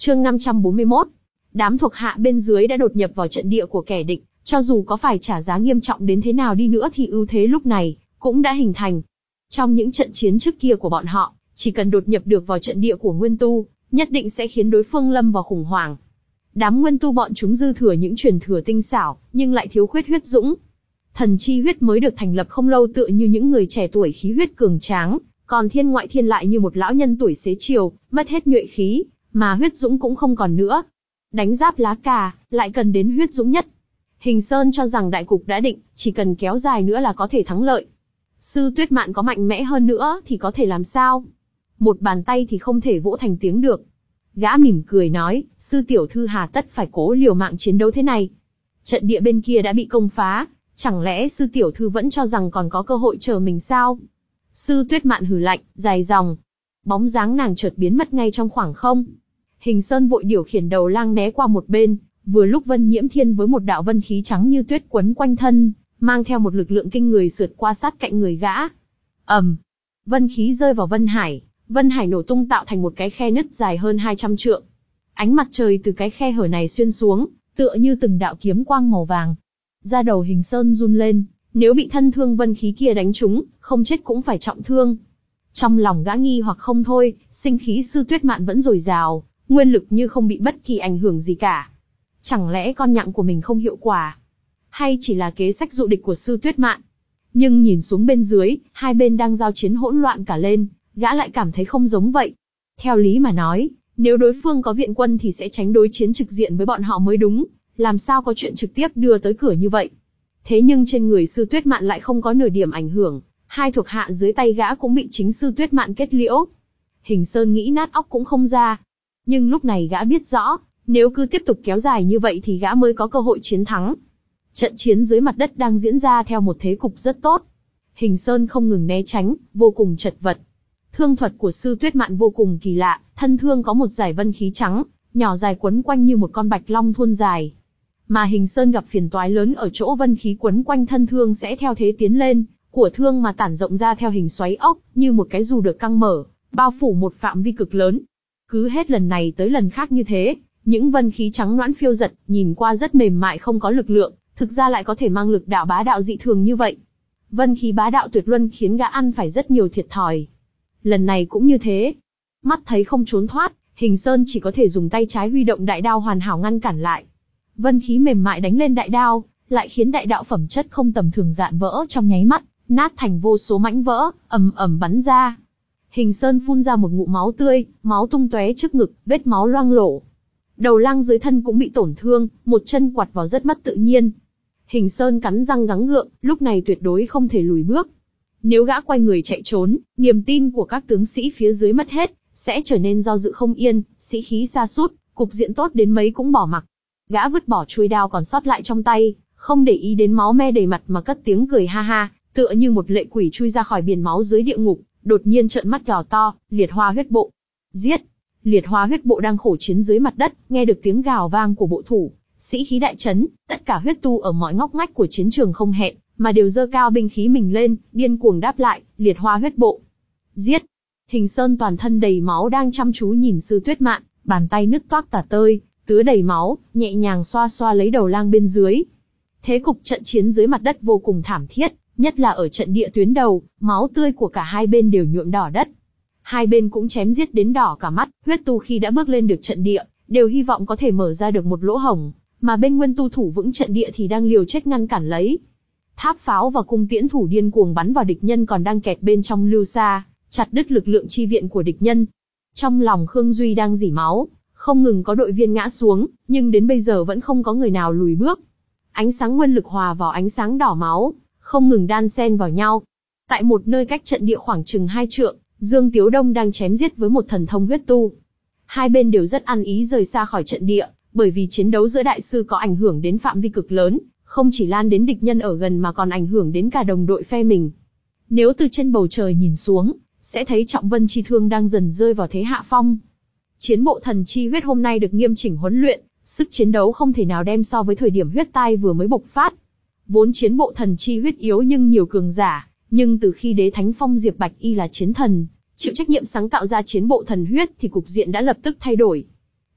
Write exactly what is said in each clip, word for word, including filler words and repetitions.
Chương năm trăm bốn mươi mốt. Đám thuộc hạ bên dưới đã đột nhập vào trận địa của kẻ địch, cho dù có phải trả giá nghiêm trọng đến thế nào đi nữa thì ưu thế lúc này cũng đã hình thành. Trong những trận chiến trước kia của bọn họ, chỉ cần đột nhập được vào trận địa của Nguyên Tu, nhất định sẽ khiến đối phương lâm vào khủng hoảng. Đám Nguyên Tu bọn chúng dư thừa những truyền thừa tinh xảo, nhưng lại thiếu khuyết huyết dũng. Thần chi huyết mới được thành lập không lâu tựa như những người trẻ tuổi khí huyết cường tráng, còn thiên ngoại thiên lại như một lão nhân tuổi xế chiều, mất hết nhuệ khí, mà huyết dũng cũng không còn nữa. Đánh giáp lá cà, lại cần đến huyết dũng nhất. Hình Sơn cho rằng đại cục đã định, chỉ cần kéo dài nữa là có thể thắng lợi. Sư Tuyết Mạn có mạnh mẽ hơn nữa thì có thể làm sao? Một bàn tay thì không thể vỗ thành tiếng được. Gã mỉm cười nói, sư tiểu thư hà tất phải cố liều mạng chiến đấu thế này. Trận địa bên kia đã bị công phá, chẳng lẽ sư tiểu thư vẫn cho rằng còn có cơ hội chờ mình sao? Sư Tuyết Mạn hừ lạnh, dài dòng. Bóng dáng nàng chợt biến mất ngay trong khoảng không. Hình Sơn vội điều khiển đầu lang né qua một bên, vừa lúc Vân Nhiễm Thiên với một đạo vân khí trắng như tuyết quấn quanh thân, mang theo một lực lượng kinh người sượt qua sát cạnh người gã. Ầm, vân khí rơi vào Vân Hải, Vân Hải nổ tung tạo thành một cái khe nứt dài hơn hai trăm trượng. Ánh mặt trời từ cái khe hở này xuyên xuống, tựa như từng đạo kiếm quang màu vàng. Da đầu Hình Sơn run lên, nếu bị thân thương vân khí kia đánh trúng, không chết cũng phải trọng thương. Trong lòng gã nghi hoặc không thôi, sinh khí sư Tuyết Mạn vẫn dồi dào, nguyên lực như không bị bất kỳ ảnh hưởng gì cả. Chẳng lẽ con nhặng của mình không hiệu quả? Hay chỉ là kế sách dụ địch của sư Tuyết Mạn? Nhưng nhìn xuống bên dưới, hai bên đang giao chiến hỗn loạn cả lên, gã lại cảm thấy không giống vậy. Theo lý mà nói, nếu đối phương có viện quân thì sẽ tránh đối chiến trực diện với bọn họ mới đúng, làm sao có chuyện trực tiếp đưa tới cửa như vậy. Thế nhưng trên người sư Tuyết Mạn lại không có nửa điểm ảnh hưởng, hai thuộc hạ dưới tay gã cũng bị chính sư Tuyết Mạn kết liễu. Hình Sơn nghĩ nát óc cũng không ra. Nhưng lúc này gã biết rõ, nếu cứ tiếp tục kéo dài như vậy thì gã mới có cơ hội chiến thắng. Trận chiến dưới mặt đất đang diễn ra theo một thế cục rất tốt. Hình Sơn không ngừng né tránh, vô cùng chật vật. Thương thuật của sư Tuyết Mạn vô cùng kỳ lạ, thân thương có một dải vân khí trắng, nhỏ dài quấn quanh như một con bạch long thuôn dài. Mà Hình Sơn gặp phiền toái lớn ở chỗ vân khí quấn quanh thân thương sẽ theo thế tiến lên của thương mà tản rộng ra theo hình xoáy ốc, như một cái dù được căng mở, bao phủ một phạm vi cực lớn. Cứ hết lần này tới lần khác như thế, những vân khí trắng nõn phiêu giật, nhìn qua rất mềm mại không có lực lượng, thực ra lại có thể mang lực đạo bá đạo dị thường như vậy. Vân khí bá đạo tuyệt luân khiến gã ăn phải rất nhiều thiệt thòi. Lần này cũng như thế. Mắt thấy không trốn thoát, Hình Sơn chỉ có thể dùng tay trái huy động đại đao hoàn hảo ngăn cản lại. Vân khí mềm mại đánh lên đại đao, lại khiến đại đạo phẩm chất không tầm thường dạn vỡ trong nháy mắt, nát thành vô số mảnh vỡ, ầm ầm bắn ra. Hình Sơn phun ra một ngụm máu tươi, máu tung tóe trước ngực, vết máu loang lổ. Đầu lang dưới thân cũng bị tổn thương, một chân quặt vào rất mất tự nhiên. Hình Sơn cắn răng gắng gượng, lúc này tuyệt đối không thể lùi bước. Nếu gã quay người chạy trốn, niềm tin của các tướng sĩ phía dưới mất hết, sẽ trở nên do dự không yên, sĩ khí sa sút, cục diện tốt đến mấy cũng bỏ mặc. Gã vứt bỏ chuôi đao còn sót lại trong tay, không để ý đến máu me đầy mặt mà cất tiếng cười ha ha, tựa như một lệ quỷ chui ra khỏi biển máu dưới địa ngục, đột nhiên trợn mắt gào to, liệt hoa huyết bộ. Giết! Liệt hoa huyết bộ đang khổ chiến dưới mặt đất, nghe được tiếng gào vang của bộ thủ, sĩ khí đại chấn, tất cả huyết tu ở mọi ngóc ngách của chiến trường không hẹn, mà đều giơ cao binh khí mình lên, điên cuồng đáp lại, liệt hoa huyết bộ. Giết! Hình Sơn toàn thân đầy máu đang chăm chú nhìn sư Tuyết Mạn, bàn tay nứt toác tả tơi, tứa đầy máu, nhẹ nhàng xoa xoa lấy đầu lang bên dưới. Thế cục trận chiến dưới mặt đất vô cùng thảm thiết, nhất là ở trận địa tuyến đầu, máu tươi của cả hai bên đều nhuộm đỏ đất. Hai bên cũng chém giết đến đỏ cả mắt, huyết tu khi đã bước lên được trận địa, đều hy vọng có thể mở ra được một lỗ hổng, mà bên nguyên tu thủ vững trận địa thì đang liều chết ngăn cản lấy. Tháp pháo và cung tiễn thủ điên cuồng bắn vào địch nhân còn đang kẹt bên trong lưu xa, chặt đứt lực lượng chi viện của địch nhân. Trong lòng Khương Duy đang rỉ máu, không ngừng có đội viên ngã xuống, nhưng đến bây giờ vẫn không có người nào lùi bước. Ánh sáng nguyên lực hòa vào ánh sáng đỏ máu, không ngừng đan xen vào nhau. Tại một nơi cách trận địa khoảng chừng hai trượng, Dương Tiếu Đông đang chém giết với một thần thông huyết tu. Hai bên đều rất ăn ý rời xa khỏi trận địa, bởi vì chiến đấu giữa đại sư có ảnh hưởng đến phạm vi cực lớn, không chỉ lan đến địch nhân ở gần mà còn ảnh hưởng đến cả đồng đội phe mình. Nếu từ trên bầu trời nhìn xuống, sẽ thấy Trọng Vân Chi Thương đang dần rơi vào thế hạ phong. Chiến bộ thần chi huyết hôm nay được nghiêm chỉnh huấn luyện, sức chiến đấu không thể nào đem so với thời điểm huyết tai vừa mới bộc phát. Vốn chiến bộ thần chi huyết yếu nhưng nhiều cường giả, nhưng từ khi Đế Thánh Phong Diệp Bạch Y là chiến thần, chịu trách nhiệm sáng tạo ra chiến bộ thần huyết thì cục diện đã lập tức thay đổi.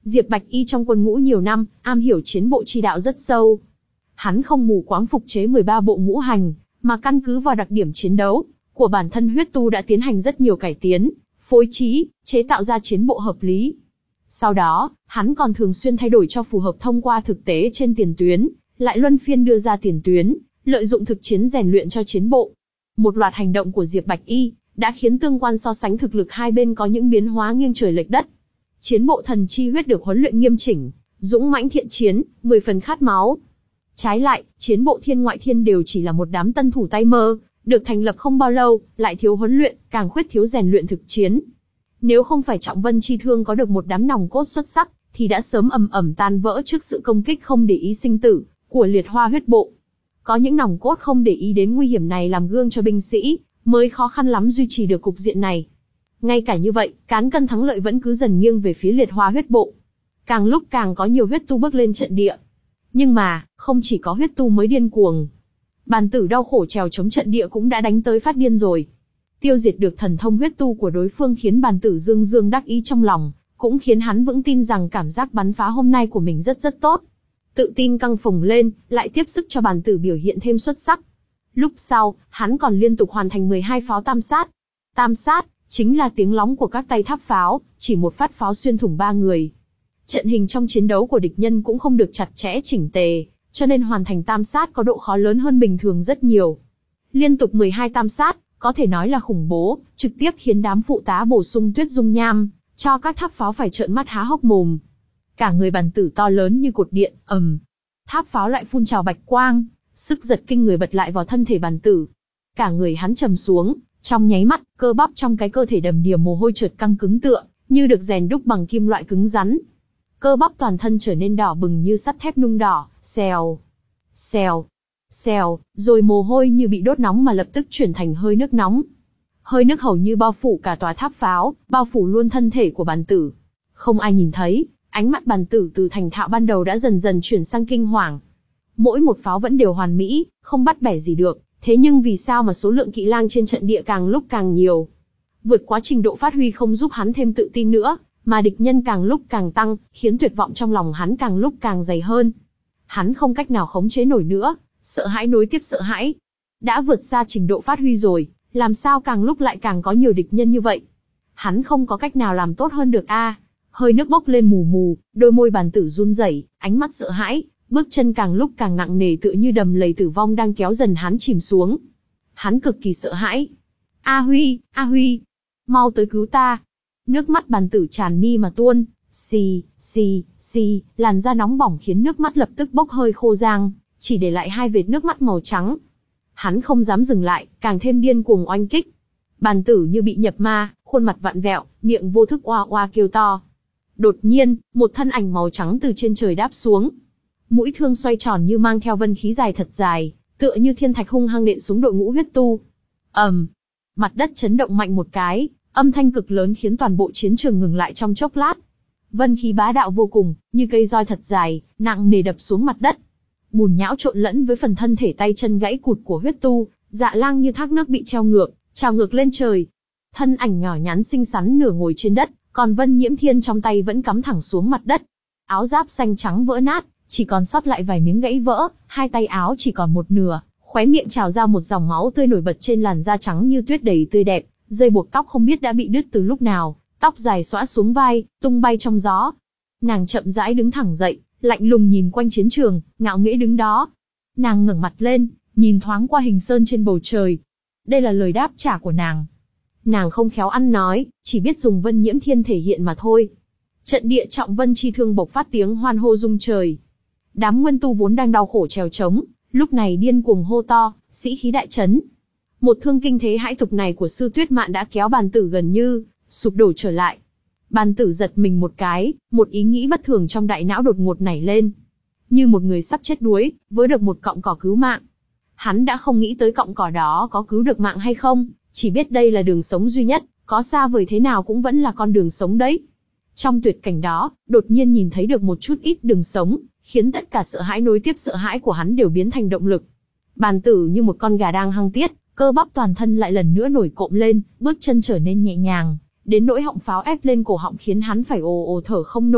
Diệp Bạch Y trong quân ngũ nhiều năm, am hiểu chiến bộ chi đạo rất sâu. Hắn không mù quáng phục chế mười ba bộ ngũ hành, mà căn cứ vào đặc điểm chiến đấu của bản thân huyết tu đã tiến hành rất nhiều cải tiến, phối trí, chế tạo ra chiến bộ hợp lý. Sau đó, hắn còn thường xuyên thay đổi cho phù hợp thông qua thực tế trên tiền tuyến, lại luân phiên đưa ra tiền tuyến, lợi dụng thực chiến rèn luyện cho chiến bộ. Một loạt hành động của Diệp Bạch Y đã khiến tương quan so sánh thực lực hai bên có những biến hóa nghiêng trời lệch đất. Chiến bộ thần chi huyết được huấn luyện nghiêm chỉnh, dũng mãnh thiện chiến, mười phần khát máu. Trái lại, chiến bộ thiên ngoại thiên đều chỉ là một đám tân thủ tay mơ, được thành lập không bao lâu, lại thiếu huấn luyện, càng khuyết thiếu rèn luyện thực chiến. Nếu không phải Trọng Vân Chi Thương có được một đám nòng cốt xuất sắc, thì đã sớm ầm ầm tan vỡ trước sự công kích không để ý sinh tử của Liệt Hoa huyết bộ. Có những nòng cốt không để ý đến nguy hiểm này làm gương cho binh sĩ, mới khó khăn lắm duy trì được cục diện này. Ngay cả như vậy, cán cân thắng lợi vẫn cứ dần nghiêng về phía Liệt Hoa huyết bộ. Càng lúc càng có nhiều huyết tu bước lên trận địa. Nhưng mà, không chỉ có huyết tu mới điên cuồng. Bàn tử đau khổ trèo chống trận địa cũng đã đánh tới phát điên rồi. Tiêu diệt được thần thông huyết tu của đối phương khiến bàn tử dương dương đắc ý trong lòng, cũng khiến hắn vững tin rằng cảm giác bắn phá hôm nay của mình rất rất tốt. Tự tin căng phồng lên, lại tiếp sức cho bàn tử biểu hiện thêm xuất sắc. Lúc sau, hắn còn liên tục hoàn thành mười hai pháo tam sát. Tam sát, chính là tiếng lóng của các tay tháp pháo, chỉ một phát pháo xuyên thủng ba người. Trận hình trong chiến đấu của địch nhân cũng không được chặt chẽ chỉnh tề, cho nên hoàn thành tam sát có độ khó lớn hơn bình thường rất nhiều. Liên tục mười hai tam sát, có thể nói là khủng bố, trực tiếp khiến đám phụ tá bổ sung Tuyết Dung Nham, cho các tháp pháo phải trợn mắt há hốc mồm. Cả người bàn tử to lớn như cột điện, ầm. Tháp pháo lại phun trào bạch quang, sức giật kinh người bật lại vào thân thể bàn tử. Cả người hắn trầm xuống, trong nháy mắt, cơ bắp trong cái cơ thể đầm đìa mồ hôi chợt căng cứng tựa, như được rèn đúc bằng kim loại cứng rắn. Cơ bắp toàn thân trở nên đỏ bừng như sắt thép nung đỏ, xèo, xèo, xèo, rồi mồ hôi như bị đốt nóng mà lập tức chuyển thành hơi nước nóng. Hơi nước hầu như bao phủ cả tòa tháp pháo, bao phủ luôn thân thể của bàn tử. Không ai nhìn thấy, ánh mắt bàn tử từ thành thạo ban đầu đã dần dần chuyển sang kinh hoàng. Mỗi một pháo vẫn đều hoàn mỹ, không bắt bẻ gì được, thế nhưng vì sao mà số lượng kỵ lang trên trận địa càng lúc càng nhiều? Vượt quá trình độ phát huy không giúp hắn thêm tự tin nữa, mà địch nhân càng lúc càng tăng, khiến tuyệt vọng trong lòng hắn càng lúc càng dày hơn. Hắn không cách nào khống chế nổi nữa, sợ hãi nối tiếp sợ hãi. Đã vượt xa trình độ phát huy rồi, làm sao càng lúc lại càng có nhiều địch nhân như vậy? Hắn không có cách nào làm tốt hơn được a. À, hơi nước bốc lên mù mù, đôi môi bàn tử run rẩy, ánh mắt sợ hãi, bước chân càng lúc càng nặng nề tựa như đầm lầy tử vong đang kéo dần hắn chìm xuống. Hắn cực kỳ sợ hãi. A Huy, A Huy, mau tới cứu ta. Nước mắt bàn tử tràn mi mà tuôn, xì, xì, xì, làn da nóng bỏng khiến nước mắt lập tức bốc hơi khô rang, chỉ để lại hai vệt nước mắt màu trắng. Hắn không dám dừng lại, càng thêm điên cuồng oanh kích. Bàn tử như bị nhập ma, khuôn mặt vặn vẹo, miệng vô thức oa oa kêu to. Đột nhiên, một thân ảnh màu trắng từ trên trời đáp xuống. Mũi thương xoay tròn như mang theo vân khí dài thật dài, tựa như thiên thạch hung hăng nện xuống đội ngũ huyết tu. ầm, um, mặt đất chấn động mạnh một cái, âm thanh cực lớn khiến toàn bộ chiến trường ngừng lại trong chốc lát. Vân khí bá đạo vô cùng, như cây roi thật dài, nặng nề đập xuống mặt đất. Bùn nhão trộn lẫn với phần thân thể tay chân gãy cụt của huyết tu, Dạ Lang như thác nước bị treo ngược, trào ngược lên trời. Thân ảnh nhỏ nhắn xinh xắn nửa ngồi trên đất, còn Vân Nhiễm Thiên trong tay vẫn cắm thẳng xuống mặt đất. Áo giáp xanh trắng vỡ nát, chỉ còn sót lại vài miếng gãy vỡ, hai tay áo chỉ còn một nửa, khóe miệng trào ra một dòng máu tươi nổi bật trên làn da trắng như tuyết đầy tươi đẹp, dây buộc tóc không biết đã bị đứt từ lúc nào, tóc dài xõa xuống vai, tung bay trong gió. Nàng chậm rãi đứng thẳng dậy, lạnh lùng nhìn quanh chiến trường, ngạo nghễ đứng đó. Nàng ngẩng mặt lên, nhìn thoáng qua hình sơn trên bầu trời. Đây là lời đáp trả của nàng. Nàng không khéo ăn nói, chỉ biết dùng Vân Nhiễm Thiên thể hiện mà thôi. Trận địa Trọng Vân Chi Thương bộc phát tiếng hoan hô rung trời. Đám nguyên tu vốn đang đau khổ trèo trống, lúc này điên cuồng hô to, sĩ khí đại chấn. Một thương kinh thế hãi tục này của Sư Tuyết Mạn đã kéo bàn tử gần như sụp đổ trở lại. Bàn tử giật mình một cái, một ý nghĩ bất thường trong đại não đột ngột nảy lên. Như một người sắp chết đuối, với được một cọng cỏ cứu mạng. Hắn đã không nghĩ tới cọng cỏ đó có cứu được mạng hay không, chỉ biết đây là đường sống duy nhất, có xa vời thế nào cũng vẫn là con đường sống đấy. Trong tuyệt cảnh đó, đột nhiên nhìn thấy được một chút ít đường sống, khiến tất cả sợ hãi nối tiếp sợ hãi của hắn đều biến thành động lực. Bàn tử như một con gà đang hăng tiết, cơ bắp toàn thân lại lần nữa nổi cộm lên, bước chân trở nên nhẹ nhàng, đến nỗi họng pháo ép lên cổ họng khiến hắn phải ồ ồ thở không nổi,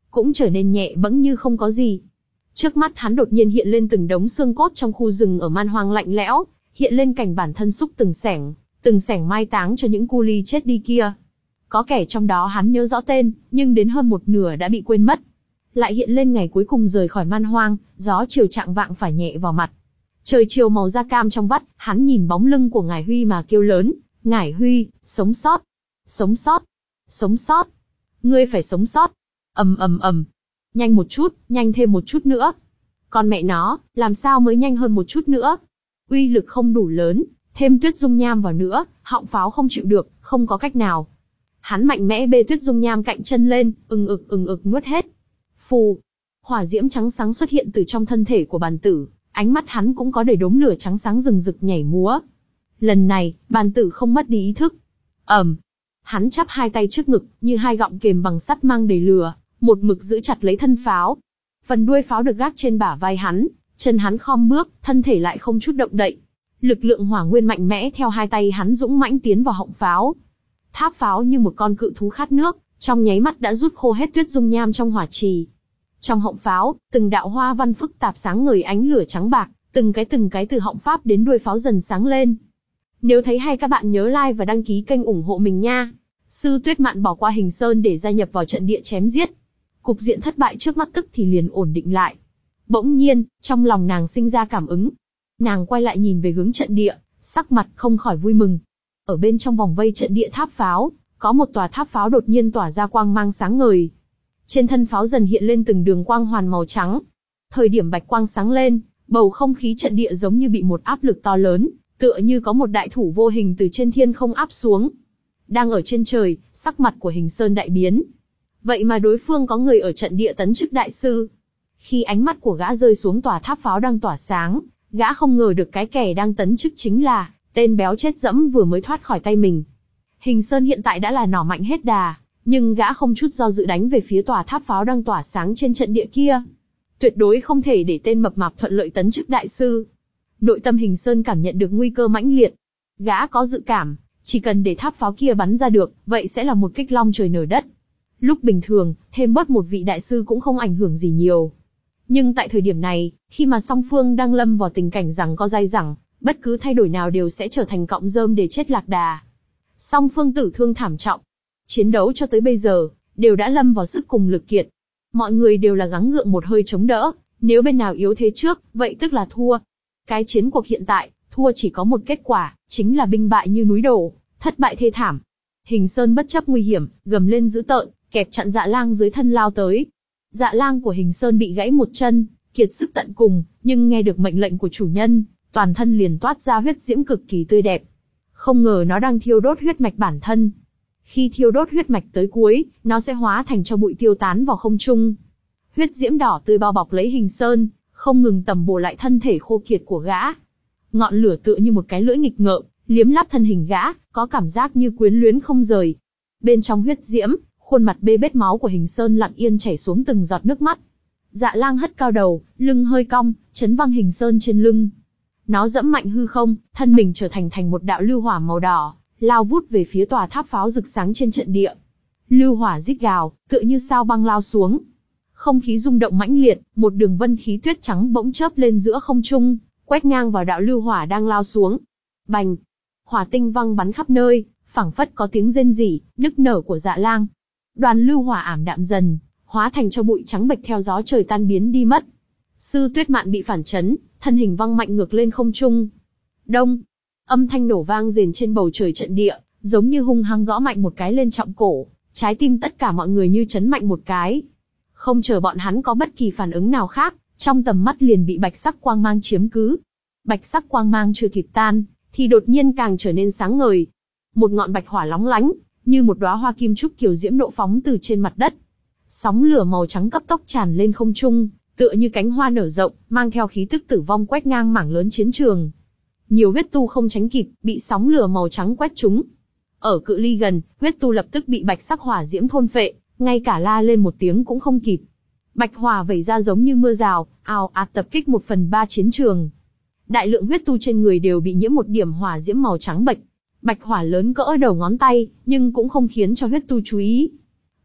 cũng trở nên nhẹ bẫng như không có gì. Trước mắt hắn đột nhiên hiện lên từng đống xương cốt trong khu rừng ở man hoang lạnh lẽo, hiện lên cảnh bản thân xúc từng xẻng, từng xẻng mai táng cho những cu li chết đi kia. Có kẻ trong đó hắn nhớ rõ tên, nhưng đến hơn một nửa đã bị quên mất. Lại hiện lên ngày cuối cùng rời khỏi man hoang, gió chiều chạng vạng phải nhẹ vào mặt. Trời chiều màu da cam trong vắt, hắn nhìn bóng lưng của Ngải Huy mà kêu lớn, Ngải Huy, sống sót, sống sót, sống sót, ngươi phải sống sót. Ầm ầm ầm, nhanh một chút, nhanh thêm một chút nữa. Con mẹ nó, làm sao mới nhanh hơn một chút nữa? Uy lực không đủ lớn, thêm tuyết dung nham vào nữa, họng pháo không chịu được, không có cách nào. Hắn mạnh mẽ bê tuyết dung nham cạnh chân lên, ừng ực ừng ực nuốt hết. Phù, hỏa diễm trắng sáng xuất hiện từ trong thân thể của bàn tử, ánh mắt hắn cũng có đầy đốm lửa trắng sáng rừng rực nhảy múa. Lần này, bàn tử không mất đi ý thức. ầm, hắn chắp hai tay trước ngực, như hai gọng kềm bằng sắt mang đầy lửa, một mực giữ chặt lấy thân pháo. Phần đuôi pháo được gác trên bả vai hắn, chân hắn khom bước, thân thể lại không chút động đậy. Lực lượng hỏa nguyên mạnh mẽ theo hai tay hắn dũng mãnh tiến vào họng pháo. Tháp pháo như một con cự thú khát nước, trong nháy mắt đã rút khô hết tuyết dung nham trong hỏa trì. Trong họng pháo, từng đạo hoa văn phức tạp sáng ngời ánh lửa trắng bạc, từng cái từng cái từ họng pháp đến đuôi pháo dần sáng lên. Nếu thấy hay các bạn nhớ like và đăng ký kênh ủng hộ mình nha. Sư Tuyết Mạn bỏ qua Hình Sơn để gia nhập vào trận địa chém giết. Cục diện thất bại trước mắt tức thì liền ổn định lại. Bỗng nhiên, trong lòng nàng sinh ra cảm ứng. Nàng quay lại nhìn về hướng trận địa, sắc mặt không khỏi vui mừng. Ở bên trong vòng vây trận địa tháp pháo, có một tòa tháp pháo đột nhiên tỏa ra quang mang sáng ngời. Trên thân pháo dần hiện lên từng đường quang hoàn màu trắng. Thời điểm bạch quang sáng lên, bầu không khí trận địa giống như bị một áp lực to lớn, tựa như có một đại thủ vô hình từ trên thiên không áp xuống. Đang ở trên trời, sắc mặt của Hình Sơn đại biến. Vậy mà đối phương có người ở trận địa tấn chức đại sư. Khi ánh mắt của gã rơi xuống tòa tháp pháo đang tỏa sáng, gã không ngờ được cái kẻ đang tấn chức chính là tên béo chết dẫm vừa mới thoát khỏi tay mình. Hình Sơn hiện tại đã là nỏ mạnh hết đà, nhưng gã không chút do dự đánh về phía tòa tháp pháo đang tỏa sáng trên trận địa kia. Tuyệt đối không thể để tên mập mạp thuận lợi tấn chức đại sư. Nội tâm Hình Sơn cảm nhận được nguy cơ mãnh liệt. Gã có dự cảm, chỉ cần để tháp pháo kia bắn ra được, vậy sẽ là một kích long trời nở đất. Lúc bình thường, thêm bớt một vị đại sư cũng không ảnh hưởng gì nhiều. Nhưng tại thời điểm này, khi mà song phương đang lâm vào tình cảnh rằng co dai dẳng, bất cứ thay đổi nào đều sẽ trở thành cọng rơm để chết lạc đà. Song phương tử thương thảm trọng. Chiến đấu cho tới bây giờ, đều đã lâm vào sức cùng lực kiệt. Mọi người đều là gắng gượng một hơi chống đỡ, nếu bên nào yếu thế trước, vậy tức là thua. Cái chiến cuộc hiện tại, thua chỉ có một kết quả, chính là binh bại như núi đổ, thất bại thê thảm. Hình Sơn bất chấp nguy hiểm, gầm lên dữ tợn, kẹp chặn Dạ Lang dưới thân lao tới. Dạ Lang của Hình Sơn bị gãy một chân, kiệt sức tận cùng, nhưng nghe được mệnh lệnh của chủ nhân, toàn thân liền toát ra huyết diễm cực kỳ tươi đẹp. Không ngờ nó đang thiêu đốt huyết mạch bản thân. Khi thiêu đốt huyết mạch tới cuối, nó sẽ hóa thành cho bụi tiêu tán vào không trung. Huyết diễm đỏ tươi bao bọc lấy Hình Sơn, không ngừng tầm bổ lại thân thể khô kiệt của gã. Ngọn lửa tựa như một cái lưỡi nghịch ngợm, liếm láp thân hình gã, có cảm giác như quyến luyến không rời. Bên trong huyết diễm, khuôn mặt bê bết máu của Hình Sơn lặng yên chảy xuống từng giọt nước mắt. Dạ Lang hất cao đầu, lưng hơi cong, chấn văng Hình Sơn trên lưng. Nó dẫm mạnh hư không, thân mình trở thành thành một đạo lưu hỏa màu đỏ, lao vút về phía tòa tháp pháo rực sáng trên trận địa. Lưu hỏa rít gào, tựa như sao băng lao xuống. Không khí rung động mãnh liệt, một đường vân khí tuyết trắng bỗng chớp lên giữa không trung, quét ngang vào đạo lưu hỏa đang lao xuống. Bành! Hỏa tinh văng bắn khắp nơi, phảng phất có tiếng rên rỉ, nức nở của Dạ Lang. Đoàn lưu hỏa ảm đạm dần, hóa thành cho bụi trắng bệch theo gió trời tan biến đi mất. Sư Tuyết Mạn bị phản chấn, thân hình văng mạnh ngược lên không trung. Đông! Âm thanh nổ vang rền trên bầu trời trận địa, giống như hung hăng gõ mạnh một cái lên trọng cổ, trái tim tất cả mọi người như chấn mạnh một cái. Không chờ bọn hắn có bất kỳ phản ứng nào khác, trong tầm mắt liền bị bạch sắc quang mang chiếm cứ. Bạch sắc quang mang chưa kịp tan, thì đột nhiên càng trở nên sáng ngời. Một ngọn bạch hỏa lóng lánh, như một đóa hoa kim trúc kiều diễm nộ phóng từ trên mặt đất. Sóng lửa màu trắng cấp tốc tràn lên không trung, tựa như cánh hoa nở rộng, mang theo khí tức tử vong quét ngang mảng lớn chiến trường. Nhiều huyết tu không tránh kịp, bị sóng lửa màu trắng quét trúng. Ở cự ly gần, huyết tu lập tức bị bạch sắc hỏa diễm thôn phệ, ngay cả la lên một tiếng cũng không kịp. Bạch hỏa vẩy ra giống như mưa rào, ào ạt tập kích một phần ba chiến trường. Đại lượng huyết tu trên người đều bị nhiễm một điểm hỏa diễm màu trắng bệch. Bạch hỏa lớn cỡ đầu ngón tay, nhưng cũng không khiến cho huyết tu chú ý.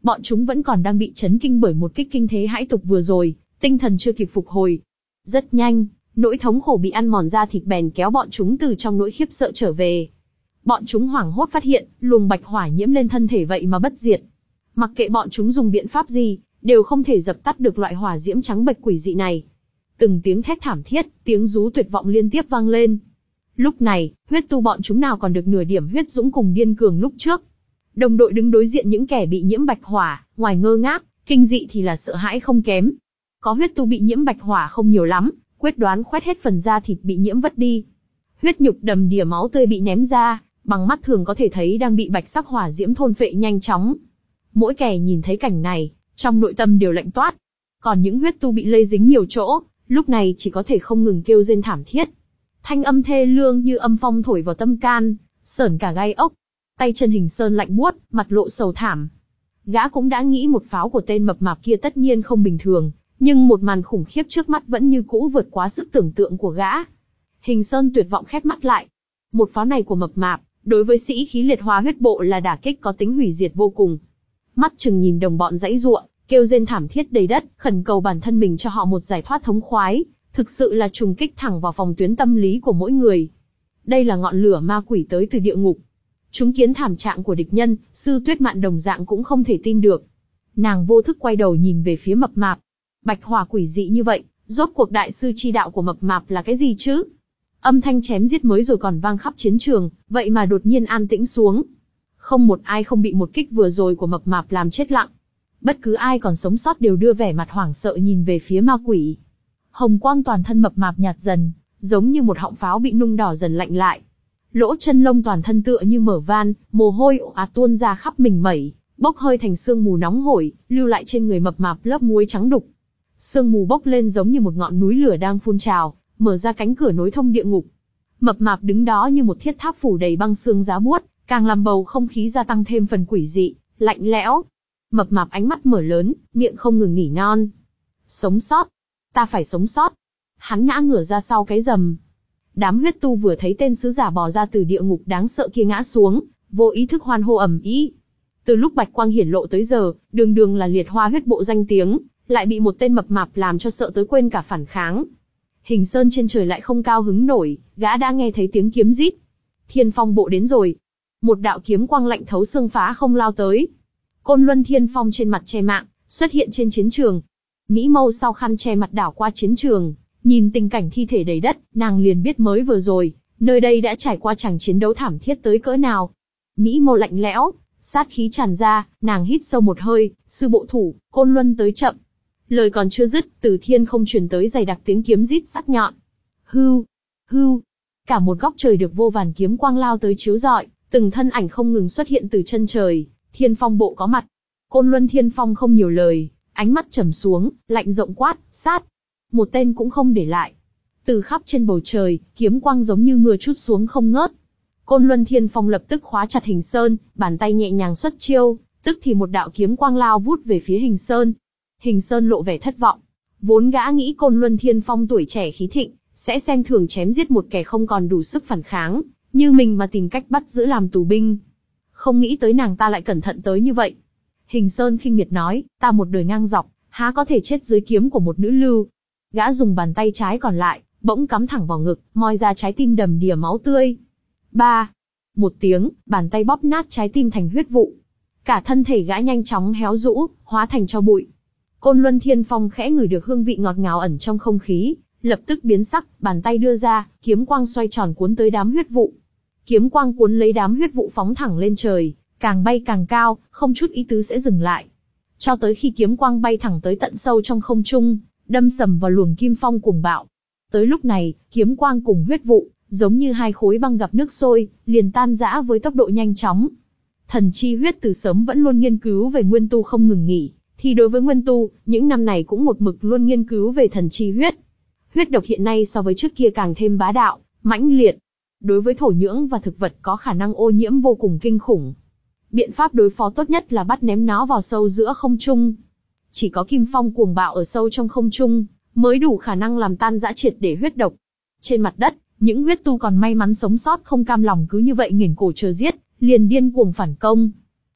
Bọn chúng vẫn còn đang bị chấn kinh bởi một kích kinh thế hãi tục vừa rồi, tinh thần chưa kịp phục hồi. Rất nhanh, nỗi thống khổ bị ăn mòn da thịt bèn kéo bọn chúng từ trong nỗi khiếp sợ trở về. Bọn chúng hoảng hốt phát hiện, luồng bạch hỏa nhiễm lên thân thể vậy mà bất diệt. Mặc kệ bọn chúng dùng biện pháp gì, đều không thể dập tắt được loại hỏa diễm trắng bệch quỷ dị này. Từng tiếng thét thảm thiết, tiếng rú tuyệt vọng liên tiếp vang lên. Lúc này, huyết tu bọn chúng nào còn được nửa điểm huyết dũng cùng điên cường lúc trước. Đồng đội đứng đối diện những kẻ bị nhiễm bạch hỏa, ngoài ngơ ngác, kinh dị thì là sợ hãi không kém. Có huyết tu bị nhiễm bạch hỏa không nhiều lắm, quyết đoán khoét hết phần da thịt bị nhiễm vất đi. Huyết nhục đầm đìa máu tươi bị ném ra, bằng mắt thường có thể thấy đang bị bạch sắc hỏa diễm thôn phệ nhanh chóng. Mỗi kẻ nhìn thấy cảnh này, trong nội tâm đều lạnh toát. Còn những huyết tu bị lây dính nhiều chỗ, lúc này chỉ có thể không ngừng kêu rên thảm thiết. Thanh âm thê lương như âm phong thổi vào tâm can, sởn cả gai ốc. Tay chân Hình Sơn lạnh buốt, mặt lộ sầu thảm. Gã cũng đã nghĩ một pháo của tên mập mạp kia tất nhiên không bình thường, nhưng một màn khủng khiếp trước mắt vẫn như cũ vượt quá sức tưởng tượng của gã. Hình Sơn tuyệt vọng khép mắt lại. Một pháo này của mập mạp, đối với sĩ khí liệt hoa huyết bộ là đả kích có tính hủy diệt vô cùng. Mắt chừng nhìn đồng bọn giãy giụa, kêu rên thảm thiết đầy đất, khẩn cầu bản thân mình cho họ một giải thoát thống khoái, thực sự là trùng kích thẳng vào phòng tuyến tâm lý của mỗi người. Đây là ngọn lửa ma quỷ tới từ địa ngục. Chúng kiến thảm trạng của địch nhân, Sư Tuyết Mạn đồng dạng cũng không thể tin được. Nàng vô thức quay đầu nhìn về phía mập mạp. Bạch hỏa quỷ dị như vậy, rốt cuộc đại sư chi đạo của mập mạp là cái gì chứ? Âm thanh chém giết mới rồi còn vang khắp chiến trường, vậy mà đột nhiên an tĩnh xuống. Không một ai không bị một kích vừa rồi của mập mạp làm chết lặng. Bất cứ ai còn sống sót đều đưa vẻ mặt hoảng sợ nhìn về phía ma quỷ. Hồng quang toàn thân mập mạp nhạt dần, giống như một họng pháo bị nung đỏ dần lạnh lại. Lỗ chân lông toàn thân tựa như mở van, mồ hôi ồ ạt tuôn ra khắp mình mẩy, bốc hơi thành sương mù nóng hổi, lưu lại trên người mập mạp lớp muối trắng đục. Sương mù bốc lên giống như một ngọn núi lửa đang phun trào, mở ra cánh cửa nối thông địa ngục. Mập mạp đứng đó như một thiết tháp phủ đầy băng sương giá buốt, càng làm bầu không khí gia tăng thêm phần quỷ dị, lạnh lẽo. Mập mạp ánh mắt mở lớn, miệng không ngừng nỉ non. Sống sót, ta phải sống sót. Hắn ngã ngửa ra sau cái rầm. Đám huyết tu vừa thấy tên sứ giả bò ra từ địa ngục đáng sợ kia ngã xuống, vô ý thức hoan hô ầm ĩ. Từ lúc bạch quang hiển lộ tới giờ, đường đường là liệt hoa huyết bộ danh tiếng, lại bị một tên mập mạp làm cho sợ tới quên cả phản kháng. Hình Sơn trên trời lại không cao hứng nổi, gã đã nghe thấy tiếng kiếm rít. Thiên Phong bộ đến rồi. Một đạo kiếm quang lạnh thấu xương phá không lao tới. Côn Luân Thiên Phong trên mặt che mạng, xuất hiện trên chiến trường. Mỹ Mâu sau khăn che mặt đảo qua chiến trường, nhìn tình cảnh thi thể đầy đất, nàng liền biết mới vừa rồi, nơi đây đã trải qua chàng chiến đấu thảm thiết tới cỡ nào. Mỹ Mâu lạnh lẽo, sát khí tràn ra, nàng hít sâu một hơi, sư bộ thủ, Côn Luân tới chậm. Lời còn chưa dứt, từ thiên không truyền tới dày đặc tiếng kiếm rít sắc nhọn. Hưu, hưu, cả một góc trời được vô vàn kiếm quang lao tới chiếu rọi, từng thân ảnh không ngừng xuất hiện từ chân trời. Thiên Phong bộ có mặt. Côn Luân Thiên Phong không nhiều lời, ánh mắt trầm xuống, lạnh rộng quát, sát. Một tên cũng không để lại. Từ khắp trên bầu trời, kiếm quang giống như mưa trút xuống không ngớt. Côn Luân Thiên Phong lập tức khóa chặt Hình Sơn, bàn tay nhẹ nhàng xuất chiêu, tức thì một đạo kiếm quang lao vút về phía Hình Sơn. Hình Sơn lộ vẻ thất vọng. Vốn gã nghĩ Côn Luân Thiên Phong tuổi trẻ khí thịnh, sẽ xem thường chém giết một kẻ không còn đủ sức phản kháng, như mình mà tìm cách bắt giữ làm tù binh. Không nghĩ tới nàng ta lại cẩn thận tới như vậy. Hình Sơn khinh miệt nói, ta một đời ngang dọc, há có thể chết dưới kiếm của một nữ lưu. Gã dùng bàn tay trái còn lại, bỗng cắm thẳng vào ngực, moi ra trái tim đầm đìa máu tươi. Ba, một tiếng, bàn tay bóp nát trái tim thành huyết vụ. Cả thân thể gã nhanh chóng héo rũ, hóa thành tro bụi. Côn Luân Thiên Phong khẽ ngửi được hương vị ngọt ngào ẩn trong không khí, lập tức biến sắc, bàn tay đưa ra, kiếm quang xoay tròn cuốn tới đám huyết vụ. Kiếm quang cuốn lấy đám huyết vụ phóng thẳng lên trời, càng bay càng cao, không chút ý tứ sẽ dừng lại. Cho tới khi kiếm quang bay thẳng tới tận sâu trong không trung, đâm sầm vào luồng kim phong cuồng bạo. Tới lúc này, kiếm quang cùng huyết vụ, giống như hai khối băng gặp nước sôi, liền tan rã với tốc độ nhanh chóng. Thần Chi Huyết từ sớm vẫn luôn nghiên cứu về nguyên tu không ngừng nghỉ, thì đối với nguyên tu, những năm này cũng một mực luôn nghiên cứu về thần chi huyết. Huyết độc hiện nay so với trước kia càng thêm bá đạo, mãnh liệt. Đối với thổ nhưỡng và thực vật có khả năng ô nhiễm vô cùng kinh khủng. Biện pháp đối phó tốt nhất là bắt ném nó vào sâu giữa không trung. Chỉ có kim phong cuồng bạo ở sâu trong không trung, mới đủ khả năng làm tan rã triệt để huyết độc. Trên mặt đất, những huyết tu còn may mắn sống sót không cam lòng cứ như vậy nghiền cổ chờ giết, liền điên cuồng phản công.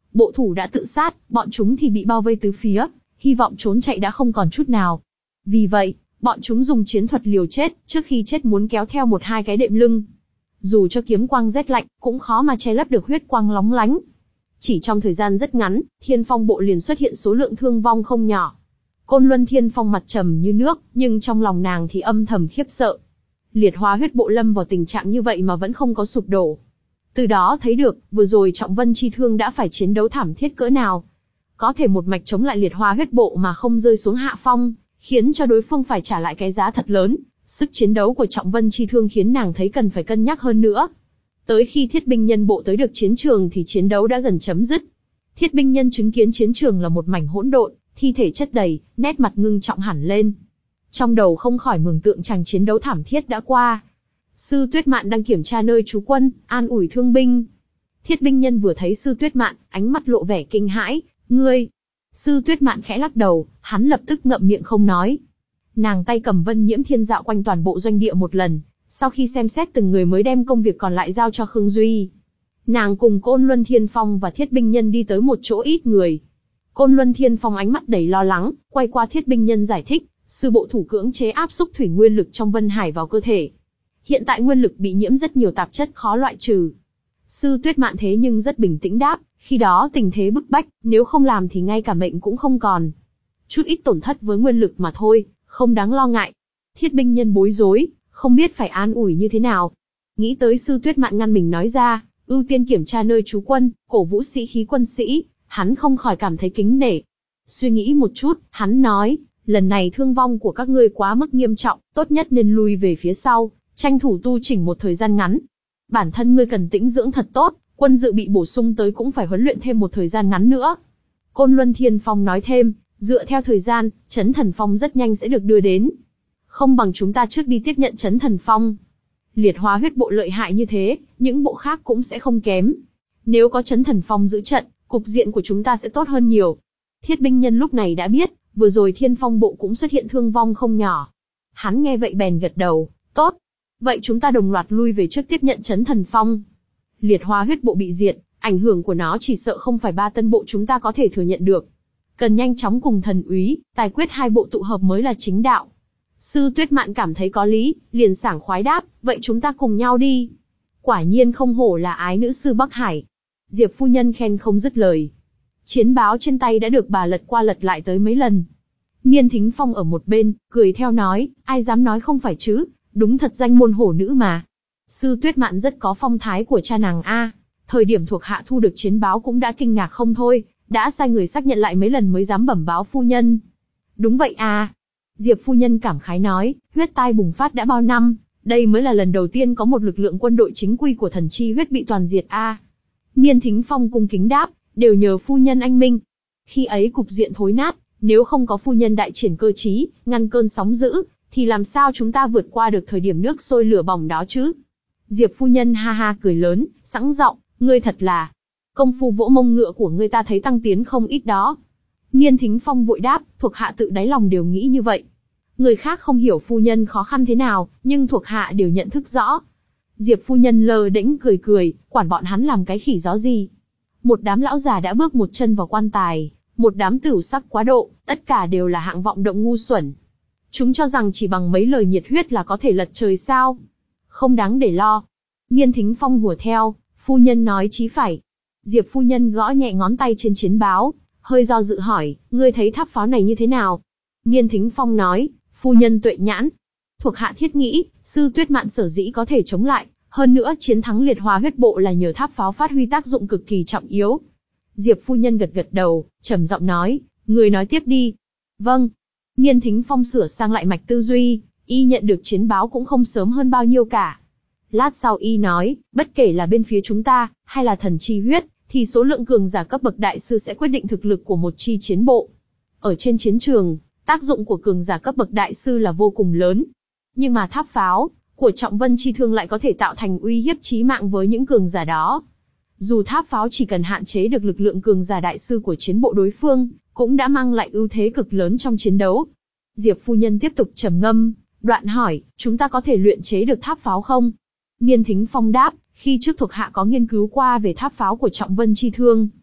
bộ thủ đã tự sát, bọn chúng thì bị bao vây tứ phía, hy vọng trốn chạy đã không còn chút nào. Vì vậy, bọn chúng dùng chiến thuật liều chết, trước khi chết muốn kéo theo một hai cái đệm lưng. Dù cho kiếm quang rét lạnh, cũng khó mà che lấp được huyết quang lóng lánh. Chỉ trong thời gian rất ngắn, Thiên Phong bộ liền xuất hiện số lượng thương vong không nhỏ. Côn Luân Thiên Phong mặt trầm như nước, nhưng trong lòng nàng thì âm thầm khiếp sợ. Liệt Hóa huyết bộ lâm vào tình trạng như vậy mà vẫn không có sụp đổ. Từ đó thấy được, vừa rồi Trọng Vân Chi Thương đã phải chiến đấu thảm thiết cỡ nào. Có thể một mạch chống lại Liệt Hóa huyết bộ mà không rơi xuống hạ phong, khiến cho đối phương phải trả lại cái giá thật lớn. Sức chiến đấu của Trọng Vân Chi Thương khiến nàng thấy cần phải cân nhắc hơn nữa. Tới khi Thiết binh nhân bộ tới được chiến trường thì chiến đấu đã gần chấm dứt. Thiết binh nhân chứng kiến chiến trường là một mảnh hỗn độn, thi thể chất đầy, nét mặt ngưng trọng hẳn lên. Trong đầu không khỏi mường tượng chàng chiến đấu thảm thiết đã qua. Sư Tuyết Mạn đang kiểm tra nơi trú quân, an ủi thương binh. Thiết binh nhân vừa thấy Sư Tuyết Mạn, ánh mắt lộ vẻ kinh hãi, ngươi. Sư Tuyết Mạn khẽ lắc đầu, hắn lập tức ngậm miệng không nói. Nàng tay cầm Vân Nhiễm Thiên dạo quanh toàn bộ doanh địa một lần, sau khi xem xét từng người mới đem công việc còn lại giao cho Khương Duy. Nàng cùng Côn Luân Thiên Phong và Thiết binh nhân đi tới một chỗ ít người. Côn Luân Thiên Phong ánh mắt đầy lo lắng, quay qua Thiết binh nhân giải thích, sư bộ thủ cưỡng chế áp xúc thủy nguyên lực trong Vân Hải vào cơ thể. Hiện tại nguyên lực bị nhiễm rất nhiều tạp chất khó loại trừ. Sư Tuyết Mạn thế nhưng rất bình tĩnh đáp, khi đó tình thế bức bách, nếu không làm thì ngay cả mệnh cũng không còn. Chút ít tổn thất với nguyên lực mà thôi, không đáng lo ngại. Thiết binh nhân bối rối, không biết phải an ủi như thế nào. Nghĩ tới Sư Tuyết Mạn ngăn mình nói ra, ưu tiên kiểm tra nơi trú quân, cổ vũ sĩ khí quân sĩ, hắn không khỏi cảm thấy kính nể. Suy nghĩ một chút, hắn nói, lần này thương vong của các ngươi quá mức nghiêm trọng, tốt nhất nên lui về phía sau, tranh thủ tu chỉnh một thời gian ngắn. Bản thân ngươi cần tĩnh dưỡng thật tốt, quân dự bị bổ sung tới cũng phải huấn luyện thêm một thời gian ngắn nữa. Côn Luân Thiên Phong nói thêm, dựa theo thời gian, Chấn Thần Phong rất nhanh sẽ được đưa đến. Không bằng chúng ta trước đi tiếp nhận Chấn Thần Phong. Liệt Hóa huyết bộ lợi hại như thế, những bộ khác cũng sẽ không kém. Nếu có Chấn Thần Phong giữ trận, cục diện của chúng ta sẽ tốt hơn nhiều. Thiết binh nhân lúc này đã biết, vừa rồi Thiên Phong bộ cũng xuất hiện thương vong không nhỏ. Hắn nghe vậy bèn gật đầu, tốt. Vậy chúng ta đồng loạt lui về trước tiếp nhận Chấn Thần Phong. Liệt Hóa huyết bộ bị diệt, ảnh hưởng của nó chỉ sợ không phải ba tân bộ chúng ta có thể thừa nhận được. Cần nhanh chóng cùng thần úy, tài quyết hai bộ tụ hợp mới là chính đạo. Sư Tuyết Mạn cảm thấy có lý, liền sảng khoái đáp, vậy chúng ta cùng nhau đi. Quả nhiên không hổ là ái nữ sư Bắc Hải. Diệp phu nhân khen không dứt lời. Chiến báo trên tay đã được bà lật qua lật lại tới mấy lần. Niên Thính Phong ở một bên, cười theo nói, ai dám nói không phải chứ, đúng thật danh môn hổ nữ mà. Sư Tuyết Mạn rất có phong thái của cha nàng a. Thời điểm thuộc hạ thu được chiến báo cũng đã kinh ngạc không thôi, đã sai người xác nhận lại mấy lần mới dám bẩm báo phu nhân. Đúng vậy à. Diệp phu nhân cảm khái nói, huyết tai bùng phát đã bao năm, đây mới là lần đầu tiên có một lực lượng quân đội chính quy của thần chi huyết bị toàn diệt a. Niên Thính Phong cung kính đáp, đều nhờ phu nhân anh minh. Khi ấy cục diện thối nát, nếu không có phu nhân đại triển cơ trí, ngăn cơn sóng dữ, thì làm sao chúng ta vượt qua được thời điểm nước sôi lửa bỏng đó chứ? Diệp phu nhân ha ha cười lớn, sẵn giọng, ngươi thật là, công phu vỗ mông ngựa của ngươi ta thấy tăng tiến không ít đó. Niên Thính Phong vội đáp, thuộc hạ tự đáy lòng đều nghĩ như vậy. Người khác không hiểu phu nhân khó khăn thế nào, nhưng thuộc hạ đều nhận thức rõ. Diệp phu nhân lơ đễnh cười cười, quản bọn hắn làm cái khỉ gió gì. Một đám lão già đã bước một chân vào quan tài, một đám tửu sắc quá độ, tất cả đều là hạng vọng động ngu xuẩn. Chúng cho rằng chỉ bằng mấy lời nhiệt huyết là có thể lật trời sao. Không đáng để lo. Niên Thính Phong hùa theo, phu nhân nói chí phải. Diệp phu nhân gõ nhẹ ngón tay trên chiến báo, hơi do dự hỏi, ngươi thấy tháp pháo này như thế nào? Niên Thính Phong nói, phu nhân tuệ nhãn. Thuộc hạ thiết nghĩ, Sư Tuyết Mạn sở dĩ có thể chống lại, hơn nữa chiến thắng Liệt Hóa huyết bộ là nhờ tháp pháo phát huy tác dụng cực kỳ trọng yếu. Diệp phu nhân gật gật đầu, trầm giọng nói, người nói tiếp đi. Vâng. Niên Thính Phong sửa sang lại mạch tư duy, y nhận được chiến báo cũng không sớm hơn bao nhiêu cả. Lát sau y nói, bất kể là bên phía chúng ta, hay là thần chi huyết, thì số lượng cường giả cấp bậc đại sư sẽ quyết định thực lực của một chi chiến bộ. Ở trên chiến trường, tác dụng của cường giả cấp bậc đại sư là vô cùng lớn. Nhưng mà tháp pháo của Trọng Vân Chi Thương lại có thể tạo thành uy hiếp chí mạng với những cường giả đó. Dù tháp pháo chỉ cần hạn chế được lực lượng cường giả đại sư của chiến bộ đối phương, cũng đã mang lại ưu thế cực lớn trong chiến đấu. Diệp phu nhân tiếp tục trầm ngâm, đoạn hỏi, chúng ta có thể luyện chế được tháp pháo không? Niên Thính Phong đáp, khi trước thuộc hạ có nghiên cứu qua về tháp pháo của Trọng Vân Chi Thương.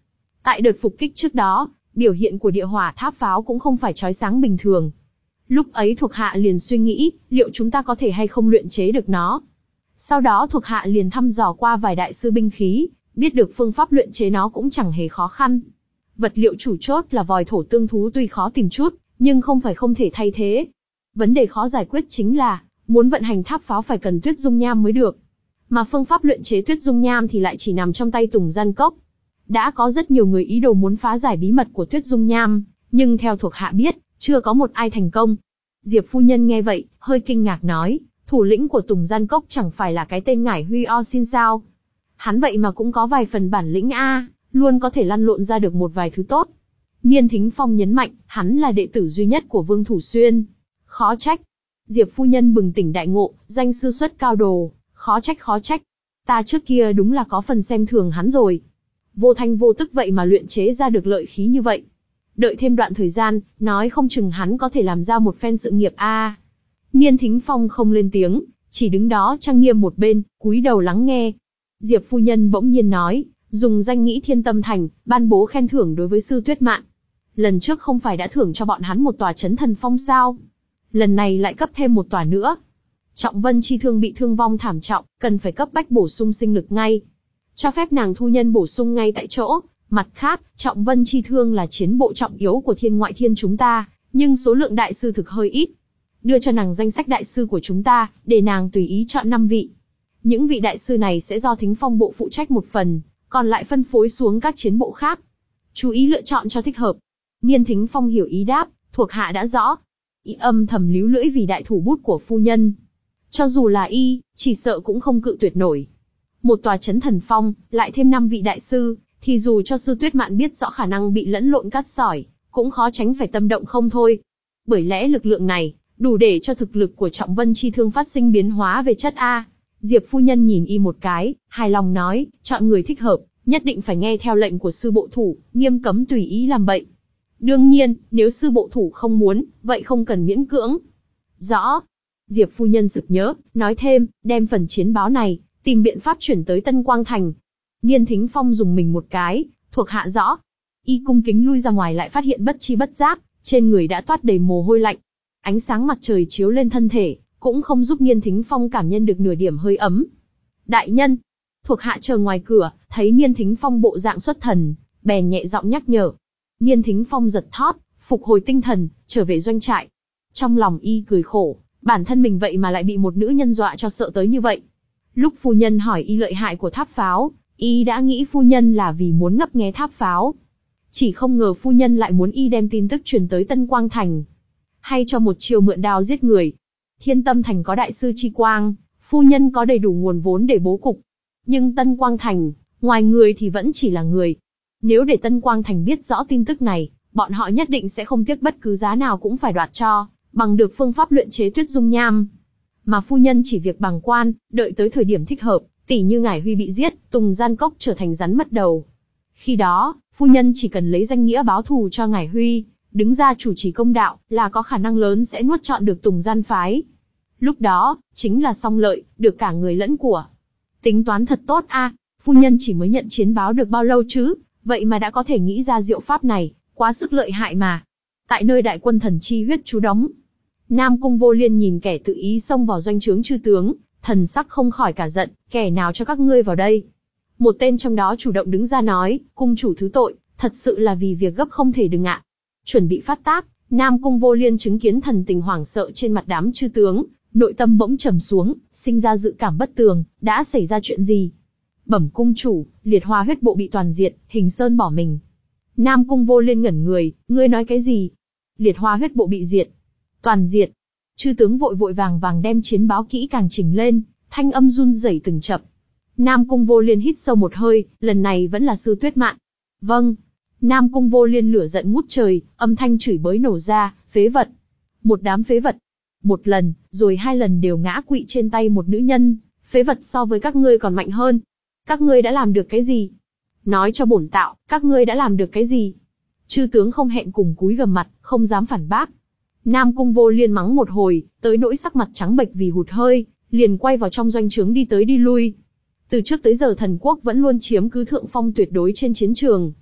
Tại đợt phục kích trước đó, biểu hiện của địa hỏa tháp pháo cũng không phải chói sáng bình thường. Lúc ấy thuộc hạ liền suy nghĩ, liệu chúng ta có thể hay không luyện chế được nó. Sau đó thuộc hạ liền thăm dò qua vài đại sư binh khí, biết được phương pháp luyện chế nó cũng chẳng hề khó khăn. Vật liệu chủ chốt là vòi thổ tương thú tuy khó tìm chút, nhưng không phải không thể thay thế. Vấn đề khó giải quyết chính là, muốn vận hành tháp pháo phải cần tuyết dung nham mới được. Mà phương pháp luyện chế tuyết dung nham thì lại chỉ nằm trong tay Tùng Gian Cốc. Đã có rất nhiều người ý đồ muốn phá giải bí mật của tuyết dung nham, nhưng theo thuộc hạ biết, chưa có một ai thành công. Diệp phu nhân nghe vậy, hơi kinh ngạc nói, thủ lĩnh của Tùng Gian Cốc chẳng phải là cái tên Ngải Huy O Xin sao? Hắn vậy mà cũng có vài phần bản lĩnh a, luôn có thể lăn lộn ra được một vài thứ tốt. Niên Thính Phong nhấn mạnh, hắn là đệ tử duy nhất của Vương Thủ Xuyên. Khó trách. Diệp phu nhân bừng tỉnh đại ngộ, danh sư xuất cao đồ, khó trách khó trách. Ta trước kia đúng là có phần xem thường hắn rồi. Vô thanh vô tức vậy mà luyện chế ra được lợi khí như vậy. Đợi thêm đoạn thời gian, nói không chừng hắn có thể làm ra một phen sự nghiệp a. À. Niên Thính Phong không lên tiếng, chỉ đứng đó trang nghiêm một bên, cúi đầu lắng nghe. Diệp phu nhân bỗng nhiên nói, dùng danh nghĩa Thiên Tâm Thành, ban bố khen thưởng đối với sư Tuyết Mạn. Lần trước không phải đã thưởng cho bọn hắn một tòa chấn thần phong sao? Lần này lại cấp thêm một tòa nữa. Trọng Vân Chi Thương bị thương vong thảm trọng, cần phải cấp bách bổ sung sinh lực ngay. Cho phép nàng thu nhân bổ sung ngay tại chỗ. Mặt khác, Trọng Vân Chi Thương là chiến bộ trọng yếu của Thiên Ngoại Thiên chúng ta, nhưng số lượng đại sư thực hơi ít. Đưa cho nàng danh sách đại sư của chúng ta, để nàng tùy ý chọn năm vị. Những vị đại sư này sẽ do Thính Phong bộ phụ trách một phần, còn lại phân phối xuống các chiến bộ khác. Chú ý lựa chọn cho thích hợp. Niên Thính Phong hiểu ý đáp, thuộc hạ đã rõ. Y âm thầm líu lưỡi vì đại thủ bút của phu nhân. Cho dù là y, chỉ sợ cũng không cự tuyệt nổi. Một tòa chấn thần phong, lại thêm năm vị đại sư, thì dù cho sư Tuyết Mạn biết rõ khả năng bị lẫn lộn cát sỏi, cũng khó tránh phải tâm động không thôi. Bởi lẽ lực lượng này, đủ để cho thực lực của Trọng Vân Chi Thương phát sinh biến hóa về chất A. Diệp phu nhân nhìn y một cái, hài lòng nói, chọn người thích hợp, nhất định phải nghe theo lệnh của sư bộ thủ, nghiêm cấm tùy ý làm bậy. Đương nhiên, nếu sư bộ thủ không muốn, vậy không cần miễn cưỡng. Rõ. Diệp phu nhân sực nhớ, nói thêm, đem phần chiến báo này, tìm biện pháp chuyển tới Tân Quang Thành. Niên Thính Phong dùng mình một cái, thuộc hạ rõ. Y cung kính lui ra ngoài lại phát hiện bất chi bất giác, trên người đã toát đầy mồ hôi lạnh. Ánh sáng mặt trời chiếu lên thân thể, cũng không giúp Niên Thính Phong cảm nhận được nửa điểm hơi ấm. Đại nhân, thuộc hạ chờ ngoài cửa, thấy Niên Thính Phong bộ dạng xuất thần, bèn nhẹ giọng nhắc nhở. Niên Thính Phong giật thót, phục hồi tinh thần, trở về doanh trại. Trong lòng y cười khổ, bản thân mình vậy mà lại bị một nữ nhân dọa cho sợ tới như vậy. Lúc phu nhân hỏi y lợi hại của tháp pháo, y đã nghĩ phu nhân là vì muốn ngấp nghé tháp pháo. Chỉ không ngờ phu nhân lại muốn y đem tin tức truyền tới Tân Quang Thành. Hay cho một chiều mượn đao giết người. Thiên Tâm Thành có đại sư Chi Quang, phu nhân có đầy đủ nguồn vốn để bố cục. Nhưng Tân Quang Thành, ngoài người thì vẫn chỉ là người. Nếu để Tân Quang Thành biết rõ tin tức này, bọn họ nhất định sẽ không tiếc bất cứ giá nào cũng phải đoạt cho, bằng được phương pháp luyện chế tuyết dung nham. Mà phu nhân chỉ việc bàng quan, đợi tới thời điểm thích hợp, tỉ như Ngải Huy bị giết, Tùng Gian Cốc trở thành rắn mất đầu. Khi đó, phu nhân chỉ cần lấy danh nghĩa báo thù cho Ngải Huy, đứng ra chủ trì công đạo, là có khả năng lớn sẽ nuốt trọn được Tùng Gian phái. Lúc đó, chính là song lợi, được cả người lẫn của. Tính toán thật tốt a, phu nhân chỉ mới nhận chiến báo được bao lâu chứ, vậy mà đã có thể nghĩ ra diệu pháp này, quá sức lợi hại mà. Tại nơi đại quân thần chi huyết trú đóng, Nam Cung Vô Liên nhìn kẻ tự ý xông vào doanh trướng chư tướng, thần sắc không khỏi cả giận, kẻ nào cho các ngươi vào đây? Một tên trong đó chủ động đứng ra nói, cung chủ thứ tội, thật sự là vì việc gấp không thể đừng ạ. Chuẩn bị phát tác, Nam Cung Vô Liên chứng kiến thần tình hoảng sợ trên mặt đám chư tướng, nội tâm bỗng trầm xuống, sinh ra dự cảm bất tường, đã xảy ra chuyện gì? Bẩm cung chủ, Liệt Hoa huyết bộ bị toàn diệt, Hình Sơn bỏ mình. Nam Cung Vô Liên ngẩn người, ngươi nói cái gì? Liệt Hoa huyết bộ bị diệt. Toàn diệt. Chư tướng vội vội vàng vàng đem chiến báo kỹ càng chỉnh lên, thanh âm run rẩy từng chập. Nam Cung Vô Liên hít sâu một hơi, lần này vẫn là sư Tuyết Mạn. Vâng. Nam Cung Vô Liên lửa giận ngút trời, âm thanh chửi bới nổ ra, phế vật. Một đám phế vật. Một lần, rồi hai lần đều ngã quỵ trên tay một nữ nhân, phế vật so với các ngươi còn mạnh hơn. Các ngươi đã làm được cái gì? Nói cho bổn tạo, các ngươi đã làm được cái gì? Chư tướng không hẹn cùng cúi gằm mặt, không dám phản bác. Nam Cung Vô Liên mắng một hồi, tới nỗi sắc mặt trắng bệch vì hụt hơi, liền quay vào trong doanh trướng đi tới đi lui. Từ trước tới giờ thần quốc vẫn luôn chiếm cứ thượng phong tuyệt đối trên chiến trường.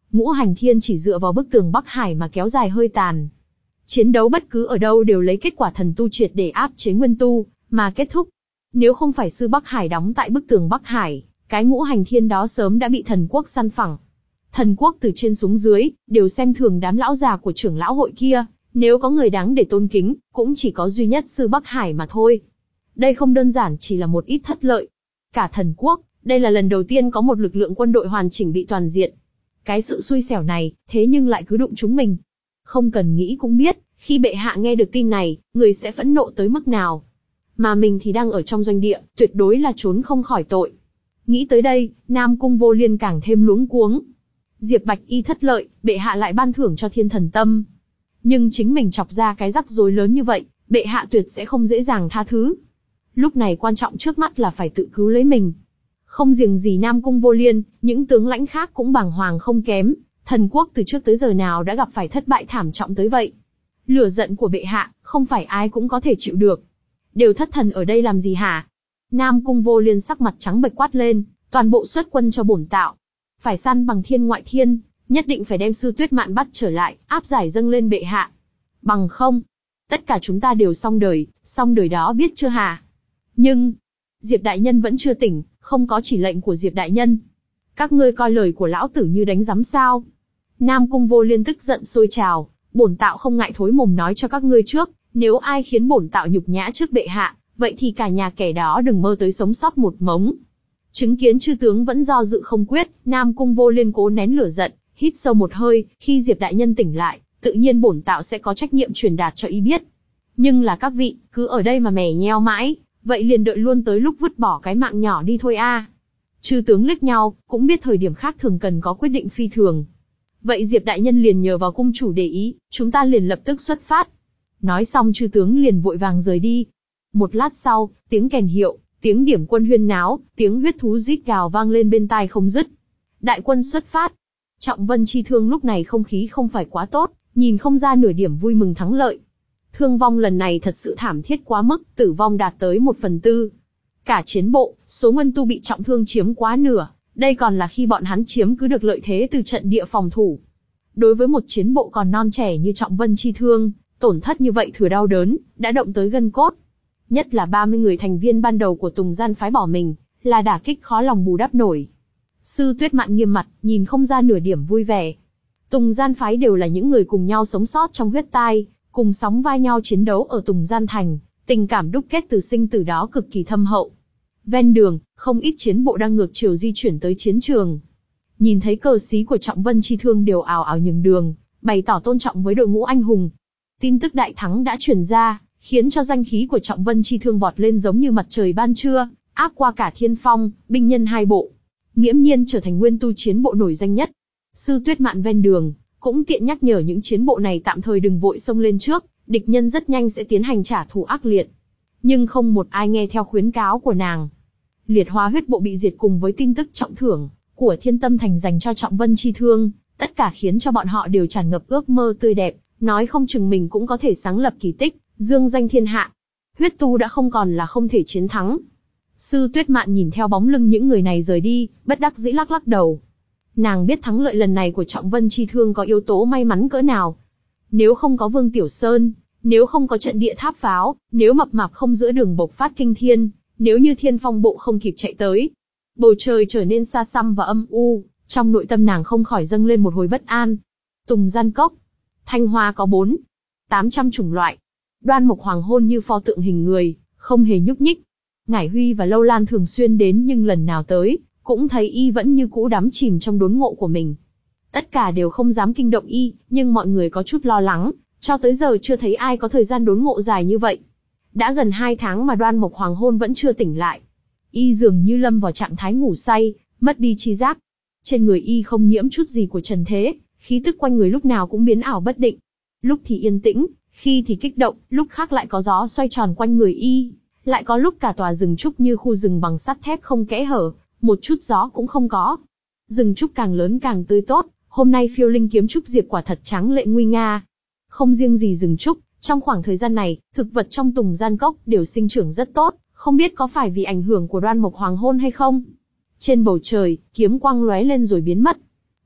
Ngũ hành thiên chỉ dựa vào bức tường Bắc Hải mà kéo dài hơi tàn. Chiến đấu bất cứ ở đâu đều lấy kết quả thần tu triệt để áp chế nguyên tu, mà kết thúc. Nếu không phải sư Bắc Hải đóng tại bức tường Bắc Hải, cái ngũ hành thiên đó sớm đã bị thần quốc săn phẳng. Thần quốc từ trên xuống dưới, đều xem thường đám lão già của trưởng lão hội kia, nếu có người đáng để tôn kính, cũng chỉ có duy nhất sư Bắc Hải mà thôi. Đây không đơn giản chỉ là một ít thất lợi. Cả thần quốc, đây là lần đầu tiên có một lực lượng quân đội hoàn chỉnh bị toàn diện. Cái sự xui xẻo này, thế nhưng lại cứ đụng chúng mình. Không cần nghĩ cũng biết, khi bệ hạ nghe được tin này, người sẽ phẫn nộ tới mức nào. Mà mình thì đang ở trong doanh địa, tuyệt đối là trốn không khỏi tội. Nghĩ tới đây, Nam Cung Vô Liên càng thêm luống cuống. Diệp Bạch Y thất lợi, bệ hạ lại ban thưởng cho thiên thần tâm. Nhưng chính mình chọc ra cái rắc rối lớn như vậy, bệ hạ tuyệt sẽ không dễ dàng tha thứ. Lúc này quan trọng trước mắt là phải tự cứu lấy mình. Không riêng gì Nam Cung Vô Liên, những tướng lãnh khác cũng bàng hoàng không kém. Thần quốc từ trước tới giờ nào đã gặp phải thất bại thảm trọng tới vậy. Lửa giận của bệ hạ, không phải ai cũng có thể chịu được. Đều thất thần ở đây làm gì hả? Nam Cung Vô Liên sắc mặt trắng bệch quát lên, toàn bộ xuất quân cho bổn tạo. Phải săn bằng thiên ngoại thiên, nhất định phải đem Sư Tuyết Mạn bắt trở lại, áp giải dâng lên bệ hạ. Bằng không, tất cả chúng ta đều xong đời, xong đời đó biết chưa hả? Nhưng, Diệp Đại Nhân vẫn chưa tỉnh, không có chỉ lệnh của Diệp Đại Nhân. Các ngươi coi lời của lão tử như đánh giám sao? Nam Cung Vô Liên tức giận sôi trào, bổn tạo không ngại thối mồm nói cho các ngươi trước, nếu ai khiến bổn tạo nhục nhã trước bệ hạ, vậy thì cả nhà kẻ đó đừng mơ tới sống sót một mống. Chứng kiến chư tướng vẫn do dự không quyết, Nam Cung Vô Liên cố nén lửa giận, hít sâu một hơi, khi Diệp Đại Nhân tỉnh lại, tự nhiên bổn tạo sẽ có trách nhiệm truyền đạt cho y biết. Nhưng là các vị, cứ ở đây mà mè nheo mãi, vậy liền đợi luôn tới lúc vứt bỏ cái mạng nhỏ đi thôi a. À. Chư tướng liếc nhau, cũng biết thời điểm khác thường cần có quyết định phi thường. Vậy Diệp Đại Nhân liền nhờ vào cung chủ để ý, chúng ta liền lập tức xuất phát. Nói xong chư tướng liền vội vàng rời đi. Một lát sau, tiếng kèn hiệu, tiếng điểm quân huyên náo, tiếng huyết thú rít gào vang lên bên tai không dứt. Đại quân xuất phát. Trọng Vân Chi Thương lúc này không khí không phải quá tốt, nhìn không ra nửa điểm vui mừng thắng lợi. Thương vong lần này thật sự thảm thiết quá mức, tử vong đạt tới một phần tư. Cả chiến bộ, số nguyên tu bị trọng thương chiếm quá nửa, đây còn là khi bọn hắn chiếm cứ được lợi thế từ trận địa phòng thủ. Đối với một chiến bộ còn non trẻ như Trọng Vân Chi Thương, tổn thất như vậy thừa đau đớn, đã động tới gân cốt. Nhất là ba mươi người thành viên ban đầu của Tùng Gian phái bỏ mình, là đả kích khó lòng bù đắp nổi. Sư Tuyết Mạn nghiêm mặt, nhìn không ra nửa điểm vui vẻ. Tùng Gian phái đều là những người cùng nhau sống sót trong huyết tai, cùng sóng vai nhau chiến đấu ở Tùng Gian Thành, tình cảm đúc kết từ sinh tử đó cực kỳ thâm hậu. Ven đường, không ít chiến bộ đang ngược chiều di chuyển tới chiến trường. Nhìn thấy cờ xí của Trọng Vân Chi Thương đều ào ào nhường đường, bày tỏ tôn trọng với đội ngũ anh hùng. Tin tức đại thắng đã truyền ra, khiến cho danh khí của Trọng Vân Chi Thương vọt lên giống như mặt trời ban trưa, áp qua cả thiên phong, binh nhân hai bộ. Nghiễm nhiên trở thành nguyên tu chiến bộ nổi danh nhất. Sư Tuyết Mạn ven đường, cũng tiện nhắc nhở những chiến bộ này tạm thời đừng vội xông lên trước, địch nhân rất nhanh sẽ tiến hành trả thù ác liệt. Nhưng không một ai nghe theo khuyến cáo của nàng. Liệt Hóa huyết bộ bị diệt cùng với tin tức trọng thưởng của Thiên Tâm Thành dành cho Trọng Vân Chi Thương, tất cả khiến cho bọn họ đều tràn ngập ước mơ tươi đẹp, nói không chừng mình cũng có thể sáng lập kỳ tích, dương danh thiên hạ. Huyết tu đã không còn là không thể chiến thắng. Sư Tuyết Mạn nhìn theo bóng lưng những người này rời đi, bất đắc dĩ lắc lắc đầu. Nàng biết thắng lợi lần này của Trọng Vân Chi Thương có yếu tố may mắn cỡ nào. Nếu không có Vương Tiểu Sơn, nếu không có trận địa tháp pháo, nếu mập mạp không giữa đường bộc phát kinh thiên, nếu như Thiên Phong bộ không kịp chạy tới, bầu trời trở nên xa xăm và âm u, trong nội tâm nàng không khỏi dâng lên một hồi bất an. Tùng Gian Cốc, Thanh Hoa có bốn, tám trăm chủng loại. Đoan Mộc Hoàng Hôn như pho tượng hình người, không hề nhúc nhích. Ngải Huy và Lâu Lan thường xuyên đến nhưng lần nào tới, cũng thấy y vẫn như cũ đắm chìm trong đốn ngộ của mình. Tất cả đều không dám kinh động y, nhưng mọi người có chút lo lắng, cho tới giờ chưa thấy ai có thời gian đốn ngộ dài như vậy. Đã gần hai tháng mà Đoan Mộc Hoàng Hôn vẫn chưa tỉnh lại. Y dường như lâm vào trạng thái ngủ say, mất đi tri giác. Trên người y không nhiễm chút gì của trần thế, khí tức quanh người lúc nào cũng biến ảo bất định. Lúc thì yên tĩnh, khi thì kích động, lúc khác lại có gió xoay tròn quanh người y. Lại có lúc cả tòa rừng trúc như khu rừng bằng sắt thép không kẽ hở, một chút gió cũng không có. Rừng trúc càng lớn càng tươi tốt, hôm nay phiêu linh kiếm trúc diệp quả thật tráng lệ nguy nga. Không riêng gì rừng trúc, trong khoảng thời gian này, thực vật trong Tùng Gian Cốc đều sinh trưởng rất tốt, không biết có phải vì ảnh hưởng của Đoan Mộc Hoàng Hôn hay không. Trên bầu trời, kiếm quang lóe lên rồi biến mất.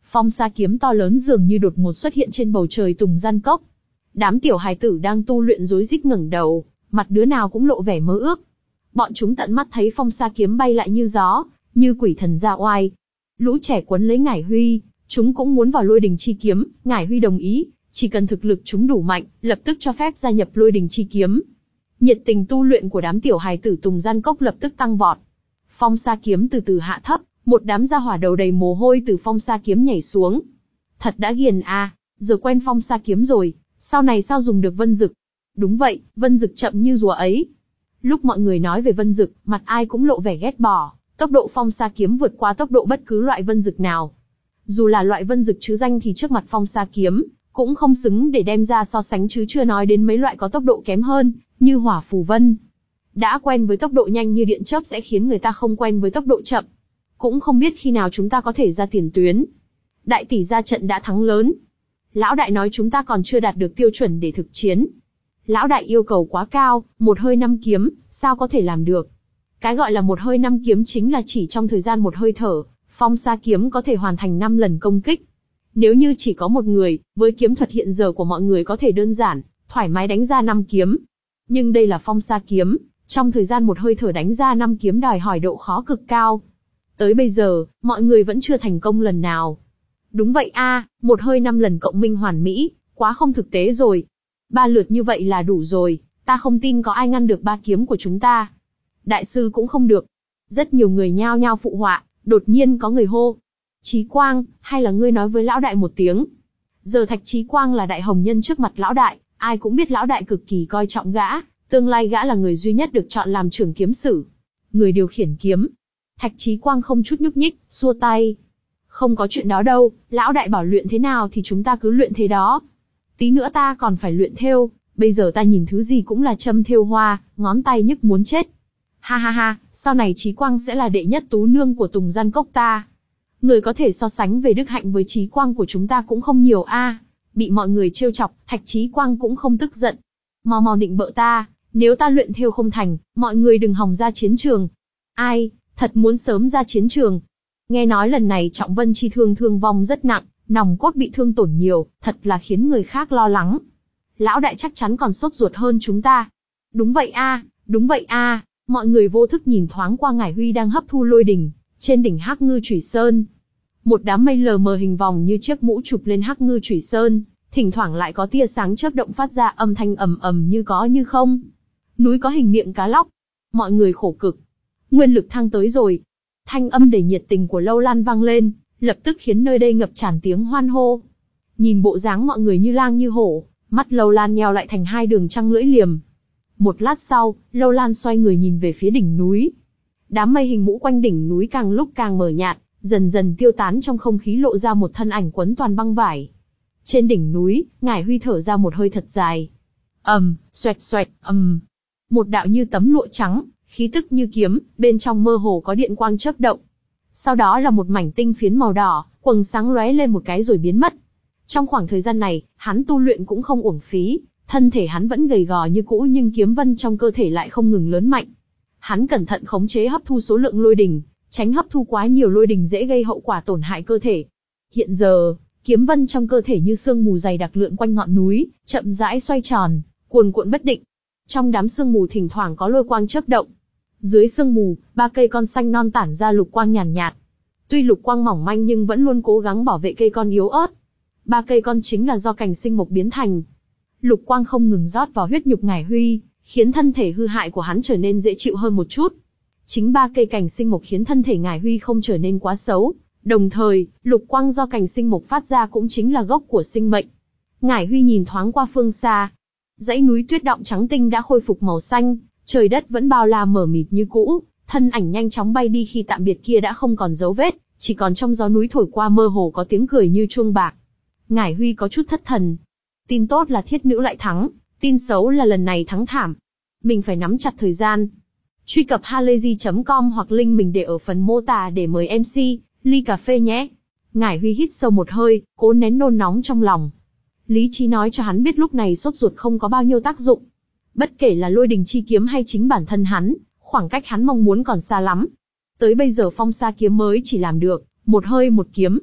Phong sa kiếm to lớn dường như đột ngột xuất hiện trên bầu trời Tùng Gian Cốc. Đám tiểu hài tử đang tu luyện rối rít ngẩng đầu, mặt đứa nào cũng lộ vẻ mơ ước. Bọn chúng tận mắt thấy phong sa kiếm bay lại như gió, như quỷ thần ra oai. Lũ trẻ quấn lấy Ngải Huy, chúng cũng muốn vào Lôi Đình Chi Kiếm. Ngải Huy đồng ý, chỉ cần thực lực chúng đủ mạnh, lập tức cho phép gia nhập Lôi Đình Chi Kiếm. Nhiệt tình tu luyện của đám tiểu hài tử Tùng Gian Cốc lập tức tăng vọt. Phong sa kiếm từ từ hạ thấp, một đám gia hỏa đầu đầy mồ hôi từ phong sa kiếm nhảy xuống. Thật đã ghiền à, giờ quen phong sa kiếm rồi, sau này sao dùng được vân dực? Đúng vậy, vân dực chậm như rùa ấy. Lúc mọi người nói về vân dực, mặt ai cũng lộ vẻ ghét bỏ. Tốc độ phong sa kiếm vượt qua tốc độ bất cứ loại vân dực nào. Dù là loại vân dực chứ danh thì trước mặt phong sa kiếm, cũng không xứng để đem ra so sánh, chứ chưa nói đến mấy loại có tốc độ kém hơn, như hỏa phù vân. Đã quen với tốc độ nhanh như điện chớp sẽ khiến người ta không quen với tốc độ chậm. Cũng không biết khi nào chúng ta có thể ra tiền tuyến. Đại tỷ ra trận đã thắng lớn. Lão đại nói chúng ta còn chưa đạt được tiêu chuẩn để thực chiến. Lão đại yêu cầu quá cao, một hơi năm kiếm, sao có thể làm được? Cái gọi là một hơi năm kiếm chính là chỉ trong thời gian một hơi thở, phong sa kiếm có thể hoàn thành năm lần công kích. Nếu như chỉ có một người, với kiếm thuật hiện giờ của mọi người có thể đơn giản, thoải mái đánh ra năm kiếm. Nhưng đây là phong sa kiếm, trong thời gian một hơi thở đánh ra năm kiếm đòi hỏi độ khó cực cao. Tới bây giờ, mọi người vẫn chưa thành công lần nào. Đúng vậy a, một hơi năm lần cộng minh hoàn mỹ, quá không thực tế rồi. Ba lượt như vậy là đủ rồi, ta không tin có ai ngăn được ba kiếm của chúng ta. Đại sư cũng không được. Rất nhiều người nhao nhao phụ họa, đột nhiên có người hô. Chí Quang, hay là ngươi nói với lão đại một tiếng. Giờ Thạch Chí Quang là đại hồng nhân trước mặt lão đại, ai cũng biết lão đại cực kỳ coi trọng gã, tương lai gã là người duy nhất được chọn làm trưởng kiếm sử. Người điều khiển kiếm. Thạch Chí Quang không chút nhúc nhích, xua tay. Không có chuyện đó đâu, lão đại bảo luyện thế nào thì chúng ta cứ luyện thế đó. Tí nữa ta còn phải luyện thêu, bây giờ ta nhìn thứ gì cũng là châm thêu hoa, ngón tay nhức muốn chết. Ha ha ha, sau này Chí Quang sẽ là đệ nhất tú nương của Tùng Gian Cốc ta. Người có thể so sánh về đức hạnh với Chí Quang của chúng ta cũng không nhiều a. Bị mọi người trêu chọc, Thạch Chí Quang cũng không tức giận. Mau mau định bợ ta, nếu ta luyện thêu không thành, mọi người đừng hòng ra chiến trường. Ai, thật muốn sớm ra chiến trường. Nghe nói lần này Trọng Vân Chi thương thương vong rất nặng, nòng cốt bị thương tổn nhiều, thật là khiến người khác lo lắng. Lão đại chắc chắn còn sốt ruột hơn chúng ta. Đúng vậy a, đúng vậy a. Mọi người vô thức nhìn thoáng qua Ngải Huy đang hấp thu lôi đỉnh, trên đỉnh Hắc Ngư Chủy Sơn. Một đám mây lờ mờ hình vòng như chiếc mũ chụp lên Hắc Ngư Chủy Sơn, thỉnh thoảng lại có tia sáng chớp động phát ra âm thanh ầm ầm như có như không. Núi có hình miệng cá lóc. Mọi người khổ cực. Nguyên lực thăng tới rồi. Thanh âm đầy nhiệt tình của Lâu Lan vang lên, lập tức khiến nơi đây ngập tràn tiếng hoan hô. Nhìn bộ dáng mọi người như lang như hổ, mắt Lâu Lan nheo lại thành hai đường trăng lưỡi liềm. Một lát sau, Lâu Lan xoay người nhìn về phía đỉnh núi. Đám mây hình mũ quanh đỉnh núi càng lúc càng mờ nhạt, dần dần tiêu tán trong không khí, lộ ra một thân ảnh quấn toàn băng vải. Trên đỉnh núi, Ngải Huy thở ra một hơi thật dài. ầm, um, xoẹt xoẹt, ầm. Um. Một đạo như tấm lụa trắng, khí tức như kiếm, bên trong mơ hồ có điện quang chớp động. Sau đó là một mảnh tinh phiến màu đỏ, quầng sáng lóe lên một cái rồi biến mất. Trong khoảng thời gian này, hắn tu luyện cũng không uổng phí, thân thể hắn vẫn gầy gò như cũ nhưng kiếm vân trong cơ thể lại không ngừng lớn mạnh. Hắn cẩn thận khống chế hấp thu số lượng lôi đỉnh, tránh hấp thu quá nhiều lôi đỉnh dễ gây hậu quả tổn hại cơ thể. Hiện giờ, kiếm vân trong cơ thể như sương mù dày đặc lượn quanh ngọn núi, chậm rãi xoay tròn, cuồn cuộn bất định. Trong đám sương mù thỉnh thoảng có lôi quang chớp động. Dưới sương mù, ba cây con xanh non tản ra lục quang nhàn nhạt, nhạt. Tuy lục quang mỏng manh nhưng vẫn luôn cố gắng bảo vệ cây con yếu ớt. Ba cây con chính là do cành sinh mộc biến thành. Lục quang không ngừng rót vào huyết nhục Ngải Huy, khiến thân thể hư hại của hắn trở nên dễ chịu hơn một chút. Chính ba cây cành sinh mộc khiến thân thể Ngải Huy không trở nên quá xấu. Đồng thời, lục quang do cành sinh mộc phát ra cũng chính là gốc của sinh mệnh. Ngải Huy nhìn thoáng qua phương xa. Dãy núi tuyết động trắng tinh đã khôi phục màu xanh, trời đất vẫn bao la mờ mịt như cũ, thân ảnh nhanh chóng bay đi khi tạm biệt kia đã không còn dấu vết, chỉ còn trong gió núi thổi qua mơ hồ có tiếng cười như chuông bạc. Ngải Huy có chút thất thần. Tin tốt là thiết nữ lại thắng, tin xấu là lần này thắng thảm. Mình phải nắm chặt thời gian. Truy cập halayzi chấm com hoặc link mình để ở phần mô tả để mời em xê, ly cà phê nhé. Ngải Huy hít sâu một hơi, cố nén nôn nóng trong lòng. Lý trí nói cho hắn biết lúc này sốt ruột không có bao nhiêu tác dụng. Bất kể là lôi đình chi kiếm hay chính bản thân hắn, khoảng cách hắn mong muốn còn xa lắm. Tới bây giờ phong sa kiếm mới chỉ làm được một hơi một kiếm.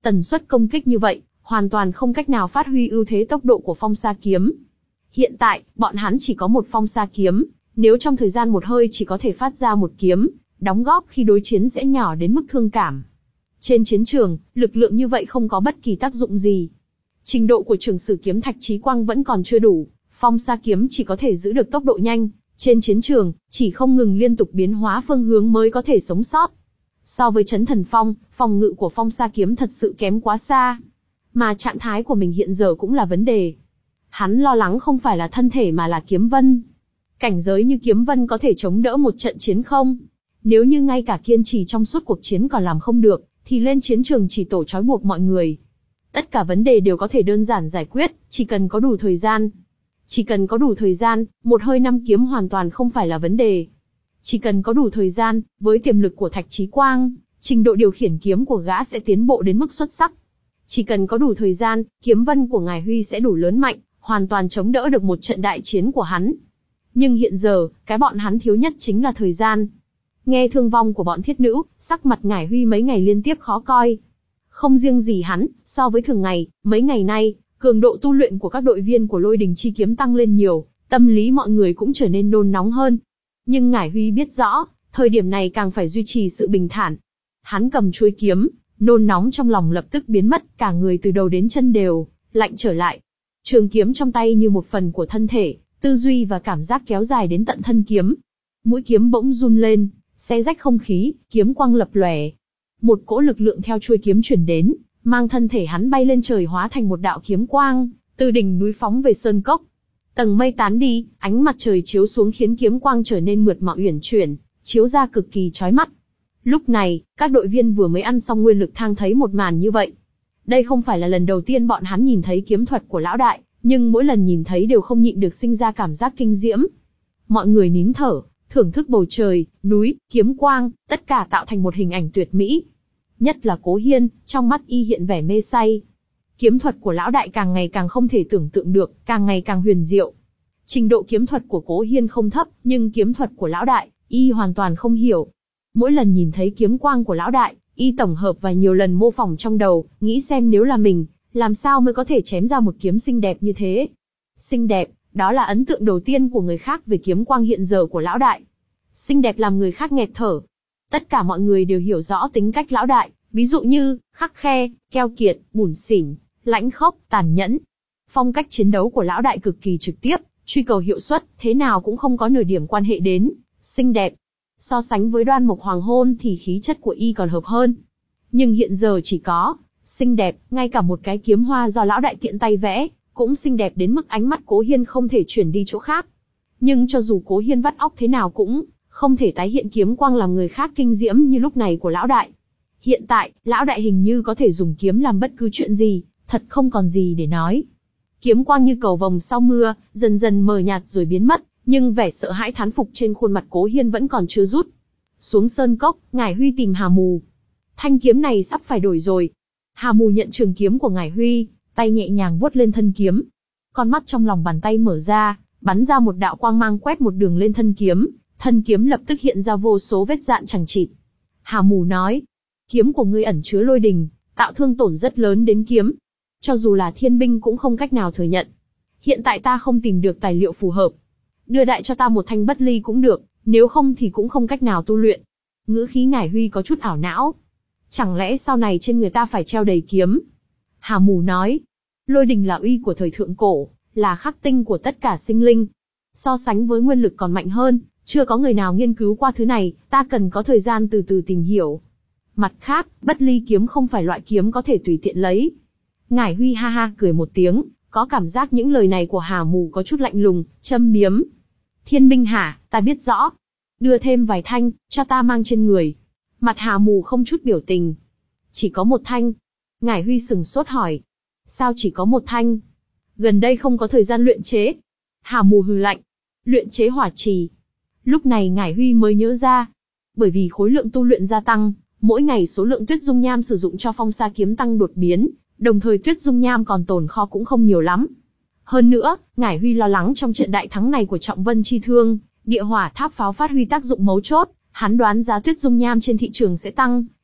Tần suất công kích như vậy, hoàn toàn không cách nào phát huy ưu thế tốc độ của phong sa kiếm. Hiện tại, bọn hắn chỉ có một phong sa kiếm, nếu trong thời gian một hơi chỉ có thể phát ra một kiếm, đóng góp khi đối chiến sẽ nhỏ đến mức thương cảm. Trên chiến trường, lực lượng như vậy không có bất kỳ tác dụng gì. Trình độ của Trường Sử kiếm Thạch Chí Quang vẫn còn chưa đủ, phong sa kiếm chỉ có thể giữ được tốc độ nhanh, trên chiến trường, chỉ không ngừng liên tục biến hóa phương hướng mới có thể sống sót. So với Chấn Thần Phong, phòng ngự của phong sa kiếm thật sự kém quá xa. Mà trạng thái của mình hiện giờ cũng là vấn đề. Hắn lo lắng không phải là thân thể mà là kiếm vân. Cảnh giới như kiếm vân có thể chống đỡ một trận chiến không? Nếu như ngay cả kiên trì trong suốt cuộc chiến còn làm không được, thì lên chiến trường chỉ tổ trói buộc mọi người. Tất cả vấn đề đều có thể đơn giản giải quyết, chỉ cần có đủ thời gian. Chỉ cần có đủ thời gian, một hơi năm kiếm hoàn toàn không phải là vấn đề. Chỉ cần có đủ thời gian, với tiềm lực của Thạch Chí Quang, trình độ điều khiển kiếm của gã sẽ tiến bộ đến mức xuất sắc. Chỉ cần có đủ thời gian, kiếm vân của Ngải Huy sẽ đủ lớn mạnh, hoàn toàn chống đỡ được một trận đại chiến của hắn. Nhưng hiện giờ, cái bọn hắn thiếu nhất chính là thời gian. Nghe thương vong của bọn thiết nữ, sắc mặt Ngải Huy mấy ngày liên tiếp khó coi. Không riêng gì hắn, so với thường ngày, mấy ngày nay, cường độ tu luyện của các đội viên của Lôi Đình Chi Kiếm tăng lên nhiều, tâm lý mọi người cũng trở nên nôn nóng hơn. Nhưng Ngải Huy biết rõ, thời điểm này càng phải duy trì sự bình thản. Hắn cầm chuôi kiếm, nôn nóng trong lòng lập tức biến mất, cả người từ đầu đến chân đều lạnh trở lại. Trường kiếm trong tay như một phần của thân thể, tư duy và cảm giác kéo dài đến tận thân kiếm. Mũi kiếm bỗng run lên, xé rách không khí, kiếm quang lập lòe. Một cỗ lực lượng theo chuôi kiếm chuyển đến, mang thân thể hắn bay lên trời hóa thành một đạo kiếm quang, từ đỉnh núi phóng về sơn cốc. Tầng mây tán đi, ánh mặt trời chiếu xuống khiến kiếm quang trở nên mượt mà uyển chuyển, chiếu ra cực kỳ chói mắt. Lúc này, các đội viên vừa mới ăn xong nguyên lực thang thấy một màn như vậy. Đây không phải là lần đầu tiên bọn hắn nhìn thấy kiếm thuật của lão đại, nhưng mỗi lần nhìn thấy đều không nhịn được sinh ra cảm giác kinh diễm. Mọi người nín thở, thưởng thức bầu trời, núi, kiếm quang, tất cả tạo thành một hình ảnh tuyệt mỹ. Nhất là Cố Hiên, trong mắt y hiện vẻ mê say. Kiếm thuật của lão đại càng ngày càng không thể tưởng tượng được, càng ngày càng huyền diệu. Trình độ kiếm thuật của Cố Hiên không thấp, nhưng kiếm thuật của lão đại, y hoàn toàn không hiểu. Mỗi lần nhìn thấy kiếm quang của lão đại, y tổng hợp và nhiều lần mô phỏng trong đầu, nghĩ xem nếu là mình, làm sao mới có thể chém ra một kiếm xinh đẹp như thế. Xinh đẹp, đó là ấn tượng đầu tiên của người khác về kiếm quang hiện giờ của lão đại. Xinh đẹp làm người khác nghẹt thở. Tất cả mọi người đều hiểu rõ tính cách lão đại, ví dụ như, khắc khe, keo kiệt, bủn xỉn, lãnh khốc, tàn nhẫn. Phong cách chiến đấu của lão đại cực kỳ trực tiếp, truy cầu hiệu suất, thế nào cũng không có nửa điểm quan hệ đến xinh đẹp. So sánh với Đoan Mộc Hoàng Hôn thì khí chất của y còn hợp hơn. Nhưng hiện giờ chỉ có xinh đẹp, ngay cả một cái kiếm hoa do lão đại tiện tay vẽ, cũng xinh đẹp đến mức ánh mắt Cố Hiên không thể chuyển đi chỗ khác. Nhưng cho dù Cố Hiên vắt óc thế nào cũng không thể tái hiện kiếm quang làm người khác kinh diễm như lúc này của lão đại. Hiện tại, lão đại hình như có thể dùng kiếm làm bất cứ chuyện gì, thật không còn gì để nói. Kiếm quang như cầu vồng sau mưa, dần dần mờ nhạt rồi biến mất, nhưng vẻ sợ hãi thán phục trên khuôn mặt Cố Hiên vẫn còn chưa rút. Xuống sơn cốc, Ngải Huy tìm Hà Mù. Thanh kiếm này sắp phải đổi rồi. Hà Mù nhận trường kiếm của Ngải Huy, tay nhẹ nhàng vuốt lên thân kiếm. Con mắt trong lòng bàn tay mở ra, bắn ra một đạo quang mang quét một đường lên thân kiếm, thân kiếm lập tức hiện ra vô số vết dạn chằng chịt. Hà Mù nói, kiếm của ngươi ẩn chứa lôi đình, tạo thương tổn rất lớn đến kiếm. Cho dù là thiên binh cũng không cách nào thừa nhận. Hiện tại ta không tìm được tài liệu phù hợp. Đưa đại cho ta một thanh bất ly cũng được, nếu không thì cũng không cách nào tu luyện. Ngữ khí Ngải Huy có chút ảo não. Chẳng lẽ sau này trên người ta phải treo đầy kiếm? Hà Mù nói, lôi đình là uy của thời thượng cổ, là khắc tinh của tất cả sinh linh. So sánh với nguyên lực còn mạnh hơn, chưa có người nào nghiên cứu qua thứ này, ta cần có thời gian từ từ tìm hiểu. Mặt khác, bất ly kiếm không phải loại kiếm có thể tùy tiện lấy. Ngải Huy ha ha cười một tiếng, có cảm giác những lời này của Hà Mù có chút lạnh lùng, châm biếm. Thiên binh hả, ta biết rõ. Đưa thêm vài thanh, cho ta mang trên người. Mặt Hà Mù không chút biểu tình. Chỉ có một thanh. Ngải Huy sừng sốt hỏi. Sao chỉ có một thanh? Gần đây không có thời gian luyện chế. Hà Mù hừ lạnh. Luyện chế hỏa trì. Lúc này Ngải Huy mới nhớ ra. Bởi vì khối lượng tu luyện gia tăng, mỗi ngày số lượng tuyết dung nham sử dụng cho phong sa kiếm tăng đột biến, đồng thời tuyết dung nham còn tồn kho cũng không nhiều lắm. Hơn nữa, Ngải Huy lo lắng trong trận đại thắng này của Trọng Vân Chi Thương, địa hỏa tháp pháo phát huy tác dụng mấu chốt, hắn đoán giá tuyết dung nham trên thị trường sẽ tăng,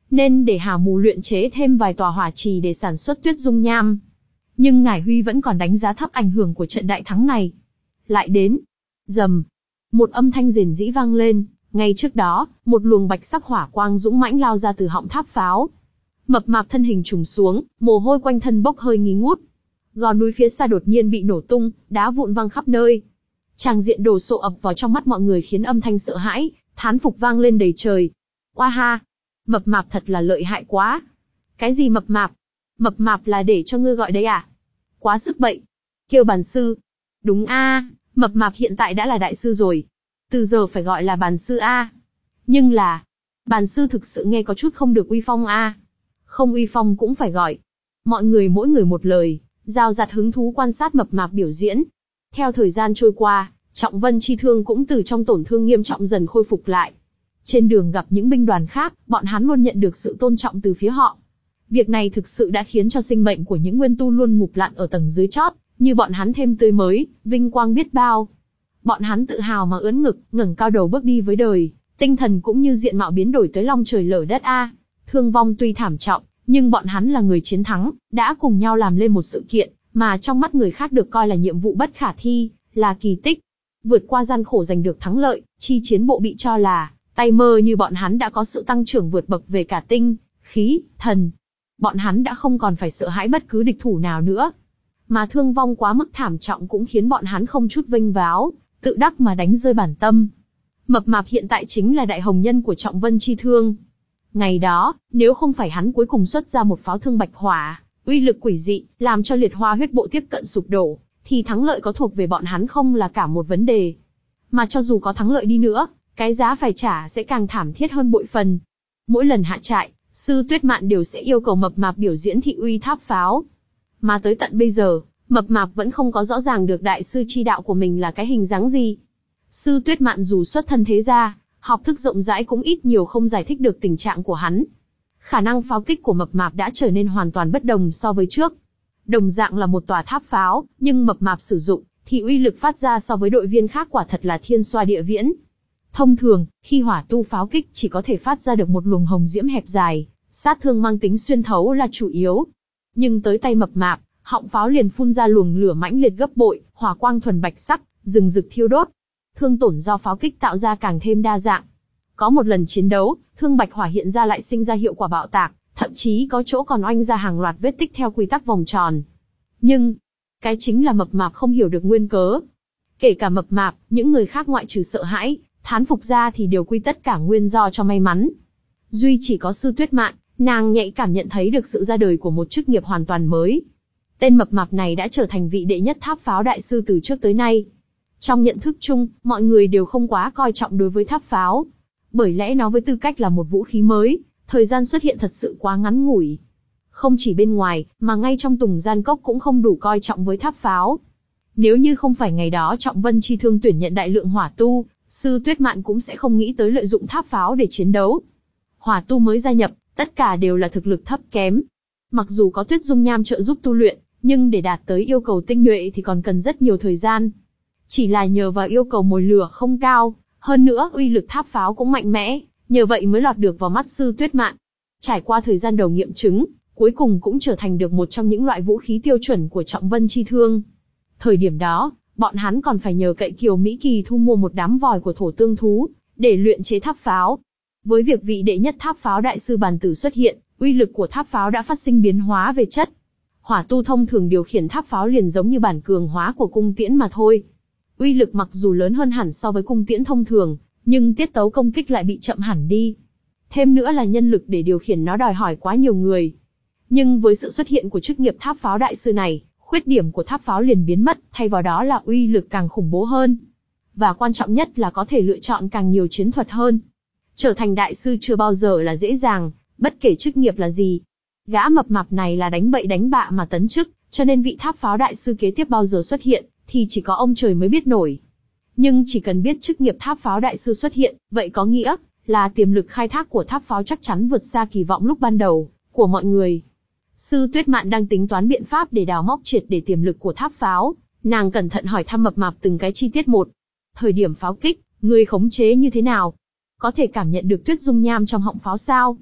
nên để Hà Mù luyện chế thêm vài tòa hỏa trì để sản xuất tuyết dung nham. Nhưng Ngải Huy vẫn còn đánh giá thấp ảnh hưởng của trận đại thắng này. Lại đến. Rầm. Một âm thanh rền rĩ vang lên, ngay trước đó, một luồng bạch sắc hỏa quang dũng mãnh lao ra từ họng tháp pháo. Mập mạp thân hình trùng xuống, mồ hôi quanh thân bốc hơi nghi ngút. Gò núi phía xa đột nhiên bị nổ tung, đá vụn văng khắp nơi. Tràng diện đồ sộ ập vào trong mắt mọi người khiến âm thanh sợ hãi, thán phục vang lên đầy trời. Oa ha! Mập mạp thật là lợi hại quá! Cái gì mập mạp? Mập mạp là để cho ngươi gọi đấy à? Quá sức bậy! Kêu bàn sư! Đúng a, mập mạp hiện tại đã là đại sư rồi. Từ giờ phải gọi là bàn sư a. Nhưng là... bàn sư thực sự nghe có chút không được uy phong a. Không uy phong cũng phải gọi. Mọi người mỗi người một lời, rào rạt hứng thú quan sát mập mạp biểu diễn. Theo thời gian trôi qua, Trọng Vân Chi Thương cũng từ trong tổn thương nghiêm trọng dần khôi phục lại. Trên đường gặp những binh đoàn khác, bọn hắn luôn nhận được sự tôn trọng từ phía họ. Việc này thực sự đã khiến cho sinh mệnh của những nguyên tu luôn ngụp lặn ở tầng dưới chót, như bọn hắn thêm tươi mới, vinh quang biết bao. Bọn hắn tự hào mà ưỡn ngực, ngẩng cao đầu bước đi với đời, tinh thần cũng như diện mạo biến đổi tới long trời lở đất a. Thương vong tuy thảm trọng, nhưng bọn hắn là người chiến thắng, đã cùng nhau làm lên một sự kiện, mà trong mắt người khác được coi là nhiệm vụ bất khả thi, là kỳ tích. Vượt qua gian khổ giành được thắng lợi, chi chiến bộ bị cho là tay mơ như bọn hắn đã có sự tăng trưởng vượt bậc về cả tinh, khí, thần. Bọn hắn đã không còn phải sợ hãi bất cứ địch thủ nào nữa. Mà thương vong quá mức thảm trọng cũng khiến bọn hắn không chút vênh váo, tự đắc mà đánh rơi bản tâm. Mập mạp hiện tại chính là đại hồng nhân của Trọng Vân Chi Thương. Ngày đó, nếu không phải hắn cuối cùng xuất ra một pháo thương bạch hỏa, uy lực quỷ dị, làm cho liệt hoa huyết bộ tiếp cận sụp đổ, thì thắng lợi có thuộc về bọn hắn không là cả một vấn đề. Mà cho dù có thắng lợi đi nữa, cái giá phải trả sẽ càng thảm thiết hơn bội phần. Mỗi lần hạ trại, Sư Tuyết Mạn đều sẽ yêu cầu mập mạp biểu diễn thị uy tháp pháo. Mà tới tận bây giờ, mập mạp vẫn không có rõ ràng được đại sư chi đạo của mình là cái hình dáng gì. Sư Tuyết Mạn dù xuất thân thế gia, học thức rộng rãi cũng ít nhiều không giải thích được tình trạng của hắn. Khả năng pháo kích của mập mạp đã trở nên hoàn toàn bất đồng so với trước. Đồng dạng là một tòa tháp pháo, nhưng mập mạp sử dụng, thì uy lực phát ra so với đội viên khác quả thật là thiên xoa địa viễn. Thông thường, khi hỏa tu pháo kích chỉ có thể phát ra được một luồng hồng diễm hẹp dài, sát thương mang tính xuyên thấu là chủ yếu. Nhưng tới tay mập mạp, họng pháo liền phun ra luồng lửa mãnh liệt gấp bội, hỏa quang thuần bạch sắc, rừng rực thiêu đốt. Thương tổn do pháo kích tạo ra càng thêm đa dạng. Có một lần chiến đấu, thương bạch hỏa hiện ra lại sinh ra hiệu quả bạo tạc, thậm chí có chỗ còn oanh ra hàng loạt vết tích theo quy tắc vòng tròn. Nhưng, cái chính là mập mạp không hiểu được nguyên cớ. Kể cả mập mạp, những người khác ngoại trừ sợ hãi, thán phục ra thì đều quy tất cả nguyên do cho may mắn. Duy chỉ có Sư Tuyết Mạn, nàng nhạy cảm nhận thấy được sự ra đời của một chức nghiệp hoàn toàn mới. Tên mập mạp này đã trở thành vị đệ nhất tháp pháo đại sư từ trước tới nay. Trong nhận thức chung, mọi người đều không quá coi trọng đối với tháp pháo. Bởi lẽ nó với tư cách là một vũ khí mới, thời gian xuất hiện thật sự quá ngắn ngủi. Không chỉ bên ngoài, mà ngay trong Tùng Gian Cốc cũng không đủ coi trọng với tháp pháo. Nếu như không phải ngày đó Trọng Vân Chi Thương tuyển nhận đại lượng hỏa tu, Sư Tuyết Mạn cũng sẽ không nghĩ tới lợi dụng tháp pháo để chiến đấu. Hỏa tu mới gia nhập, tất cả đều là thực lực thấp kém. Mặc dù có tuyết dung nham trợ giúp tu luyện, nhưng để đạt tới yêu cầu tinh nhuệ thì còn cần rất nhiều thời gian. Chỉ là nhờ vào yêu cầu mồi lửa không cao, hơn nữa uy lực tháp pháo cũng mạnh mẽ, nhờ vậy mới lọt được vào mắt Sư Tuyết Mạn. Trải qua thời gian đầu nghiệm chứng, cuối cùng cũng trở thành được một trong những loại vũ khí tiêu chuẩn của Trọng Vân Chi Thương. Thời điểm đó, bọn hắn còn phải nhờ cậy Kiều Mỹ Kỳ thu mua một đám vòi của thổ tương thú, để luyện chế tháp pháo. Với việc vị đệ nhất tháp pháo đại sư Bàn Tử xuất hiện, uy lực của tháp pháo đã phát sinh biến hóa về chất. Hỏa tu thông thường điều khiển tháp pháo liền giống như bản cường hóa của cung tiễn mà thôi. Uy lực mặc dù lớn hơn hẳn so với cung tiễn thông thường, nhưng tiết tấu công kích lại bị chậm hẳn đi. Thêm nữa là nhân lực để điều khiển nó đòi hỏi quá nhiều người. Nhưng với sự xuất hiện của chức nghiệp tháp pháo đại sư này, khuyết điểm của tháp pháo liền biến mất, thay vào đó là uy lực càng khủng bố hơn. Và quan trọng nhất là có thể lựa chọn càng nhiều chiến thuật hơn. Trở thành đại sư chưa bao giờ là dễ dàng, bất kể chức nghiệp là gì. Gã mập mạp này là đánh bậy đánh bạ mà tấn chức, cho nên vị tháp pháo đại sư kế tiếp bao giờ xuất hiện, thì chỉ có ông trời mới biết nổi. Nhưng chỉ cần biết chức nghiệp tháp pháo đại sư xuất hiện, vậy có nghĩa là tiềm lực khai thác của tháp pháo chắc chắn vượt xa kỳ vọng lúc ban đầu của mọi người. Sư Tuyết Mạn đang tính toán biện pháp để đào móc triệt để tiềm lực của tháp pháo, nàng cẩn thận hỏi thăm mập mạp từng cái chi tiết một. Thời điểm pháo kích, người khống chế như thế nào? Có thể cảm nhận được tuyết dung nham trong họng pháo sao?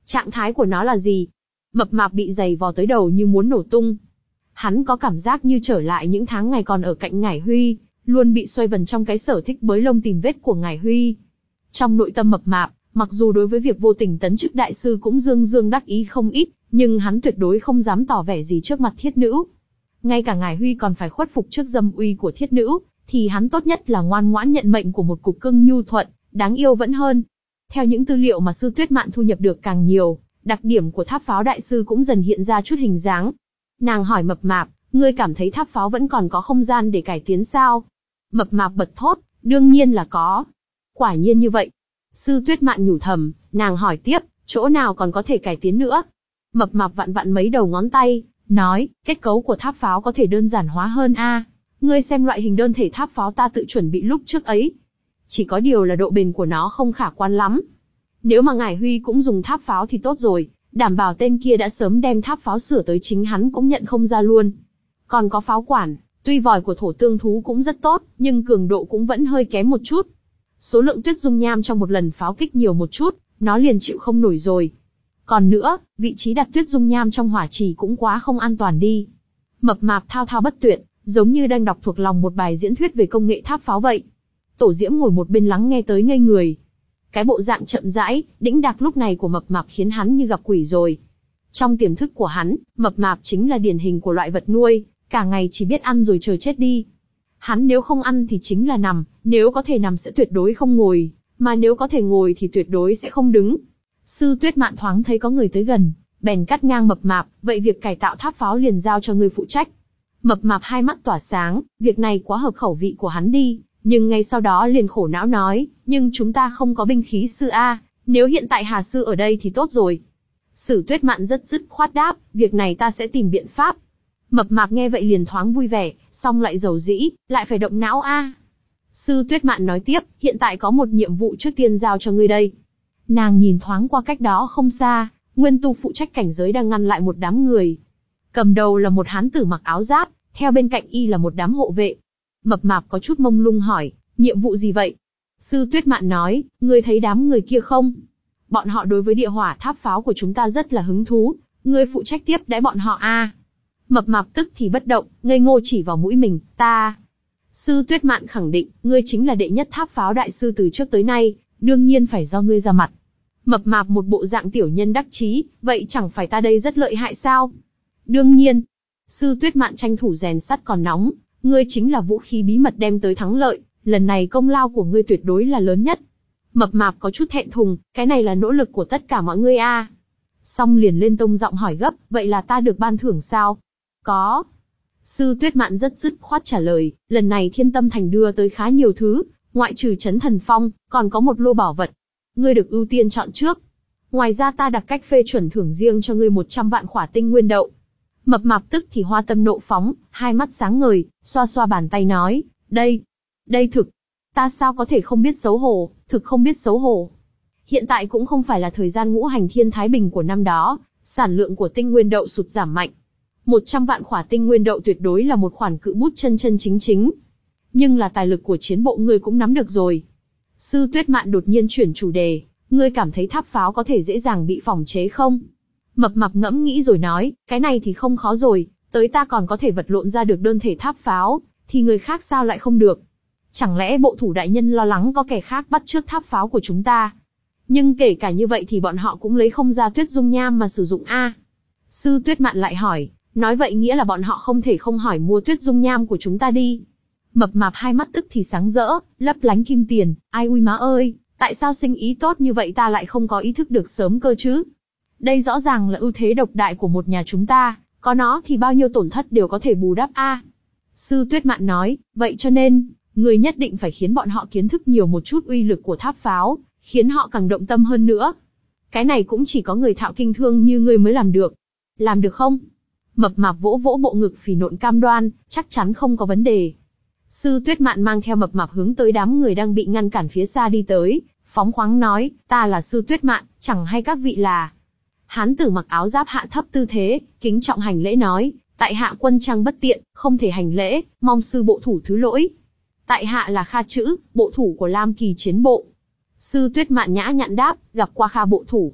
Trạng thái của nó là gì? Mập mạp bị giày vò tới đầu như muốn nổ tung. Hắn có cảm giác như trở lại những tháng ngày còn ở cạnh Ngải Huy, luôn bị xoay vần trong cái sở thích bới lông tìm vết của Ngải Huy. Trong nội tâm mập mạp, mặc dù đối với việc vô tình tấn chức đại sư cũng dương dương đắc ý không ít, nhưng hắn tuyệt đối không dám tỏ vẻ gì trước mặt thiết nữ. Ngay cả Ngải Huy còn phải khuất phục trước dâm uy của thiết nữ, thì hắn tốt nhất là ngoan ngoãn nhận mệnh của một cục cưng nhu thuận, đáng yêu vẫn hơn. Theo những tư liệu mà sư Tuyết Mạn thu nhập được càng nhiều, đặc điểm của tháp pháo đại sư cũng dần hiện ra chút hình dáng. Nàng hỏi mập mạp, ngươi cảm thấy tháp pháo vẫn còn có không gian để cải tiến sao? Mập mạp bật thốt, đương nhiên là có. Quả nhiên như vậy. Sư Tuyết Mạn nhủ thầm, nàng hỏi tiếp, chỗ nào còn có thể cải tiến nữa? Mập mạp vặn vặn mấy đầu ngón tay, nói, kết cấu của tháp pháo có thể đơn giản hóa hơn a. Ngươi xem loại hình đơn thể tháp pháo ta tự chuẩn bị lúc trước ấy. Chỉ có điều là độ bền của nó không khả quan lắm. Nếu mà Ngải Huy cũng dùng tháp pháo thì tốt rồi, đảm bảo tên kia đã sớm đem tháp pháo sửa tới chính hắn cũng nhận không ra luôn. Còn có pháo quản, tuy vòi của thổ tương thú cũng rất tốt, nhưng cường độ cũng vẫn hơi kém một chút. Số lượng tuyết dung nham trong một lần pháo kích nhiều một chút, nó liền chịu không nổi rồi. Còn nữa, vị trí đặt tuyết dung nham trong hỏa trì cũng quá không an toàn đi. Mập mạp thao thao bất tuyệt, giống như đang đọc thuộc lòng một bài diễn thuyết về công nghệ tháp pháo vậy. Tổ Diễm ngồi một bên lắng nghe tới ngây người. Cái bộ dạng chậm rãi, đĩnh đạc lúc này của mập mạp khiến hắn như gặp quỷ rồi. Trong tiềm thức của hắn, mập mạp chính là điển hình của loại vật nuôi, cả ngày chỉ biết ăn rồi chờ chết đi. Hắn nếu không ăn thì chính là nằm, nếu có thể nằm sẽ tuyệt đối không ngồi, mà nếu có thể ngồi thì tuyệt đối sẽ không đứng. Sư Tuyết Mạn thoáng thấy có người tới gần, bèn cắt ngang mập mạp, vậy việc cải tạo tháp pháo liền giao cho ngươi phụ trách. Mập mạp hai mắt tỏa sáng, việc này quá hợp khẩu vị của hắn đi, nhưng ngay sau đó liền khổ não nói, nhưng chúng ta không có binh khí sư a, nếu hiện tại Hà sư ở đây thì tốt rồi. Sử Tuyết Mạn rất dứt khoát đáp, việc này ta sẽ tìm biện pháp. Mập mạp nghe vậy liền thoáng vui vẻ, xong lại giàu dĩ, lại phải động não a. Sư Tuyết Mạn nói tiếp, hiện tại có một nhiệm vụ trước tiên giao cho ngươi đây. Nàng nhìn thoáng qua cách đó không xa, nguyên tu phụ trách cảnh giới đang ngăn lại một đám người. Cầm đầu là một hán tử mặc áo giáp, theo bên cạnh y là một đám hộ vệ. Mập mạp có chút mông lung hỏi, nhiệm vụ gì vậy? Sư Tuyết Mạn nói, ngươi thấy đám người kia không? Bọn họ đối với địa hỏa tháp pháo của chúng ta rất là hứng thú, ngươi phụ trách tiếp đãi bọn họ a. Mập mạp tức thì bất động, ngây ngô chỉ vào mũi mình, ta. Sư Tuyết Mạn khẳng định, ngươi chính là đệ nhất tháp pháo đại sư từ trước tới nay, đương nhiên phải do ngươi ra mặt. Mập mạp một bộ dạng tiểu nhân đắc chí, vậy chẳng phải ta đây rất lợi hại sao? Đương nhiên. Sư Tuyết Mạn tranh thủ rèn sắt còn nóng, ngươi chính là vũ khí bí mật đem tới thắng lợi, lần này công lao của ngươi tuyệt đối là lớn nhất. Mập mạp có chút thẹn thùng, cái này là nỗ lực của tất cả mọi người a. Xong liền lên tông giọng hỏi gấp, vậy là ta được ban thưởng sao? Có. Sư Tuyết Mạn rất dứt khoát trả lời, lần này Thiên Tâm Thành đưa tới khá nhiều thứ, ngoại trừ Chấn Thần Phong, còn có một lô bảo vật. Ngươi được ưu tiên chọn trước. Ngoài ra ta đặt cách phê chuẩn thưởng riêng cho ngươi một trăm vạn khỏa tinh nguyên đậu. Mập mạp tức thì hoa tâm nộ phóng, hai mắt sáng ngời, xoa xoa bàn tay nói, đây, đây thực. Ta sao có thể không biết xấu hổ, thực không biết xấu hổ. Hiện tại cũng không phải là thời gian ngũ hành thiên thái bình của năm đó, sản lượng của tinh nguyên đậu sụt giảm mạnh. một trăm vạn khỏa tinh nguyên đậu tuyệt đối là một khoản cự bút chân chân chính chính. Nhưng là tài lực của chiến bộ ngươi cũng nắm được rồi. Sư Tuyết Mạn đột nhiên chuyển chủ đề, ngươi cảm thấy tháp pháo có thể dễ dàng bị phòng chế không? Mập mạp ngẫm nghĩ rồi nói, cái này thì không khó rồi, tới ta còn có thể vật lộn ra được đơn thể tháp pháo, thì người khác sao lại không được? Chẳng lẽ bộ thủ đại nhân lo lắng có kẻ khác bắt chước tháp pháo của chúng ta? Nhưng kể cả như vậy thì bọn họ cũng lấy không ra tuyết dung nham mà sử dụng a. Sư Tuyết Mạn lại hỏi, nói vậy nghĩa là bọn họ không thể không hỏi mua tuyết dung nham của chúng ta đi. Mập mạp hai mắt tức thì sáng rỡ, lấp lánh kim tiền, ai ui má ơi, tại sao sinh ý tốt như vậy ta lại không có ý thức được sớm cơ chứ? Đây rõ ràng là ưu thế độc đại của một nhà chúng ta, có nó thì bao nhiêu tổn thất đều có thể bù đắp a. Sư Tuyết Mạn nói, vậy cho nên, người nhất định phải khiến bọn họ kiến thức nhiều một chút uy lực của tháp pháo, khiến họ càng động tâm hơn nữa. Cái này cũng chỉ có người thạo kinh thương như ngươi mới làm được. Làm được không? Mập mạp vỗ vỗ bộ ngực phì nộn cam đoan, chắc chắn không có vấn đề. Sư Tuyết Mạn mang theo mập mạp hướng tới đám người đang bị ngăn cản phía xa đi tới, phóng khoáng nói, ta là Sư Tuyết Mạn, chẳng hay các vị là. Hán tử mặc áo giáp hạ thấp tư thế, kính trọng hành lễ nói, tại hạ quân trang bất tiện, không thể hành lễ, mong sư bộ thủ thứ lỗi. Tại hạ là Kha Chữ, bộ thủ của Lam Kỳ chiến bộ. Sư Tuyết Mạn nhã nhặn đáp, gặp qua Kha bộ thủ.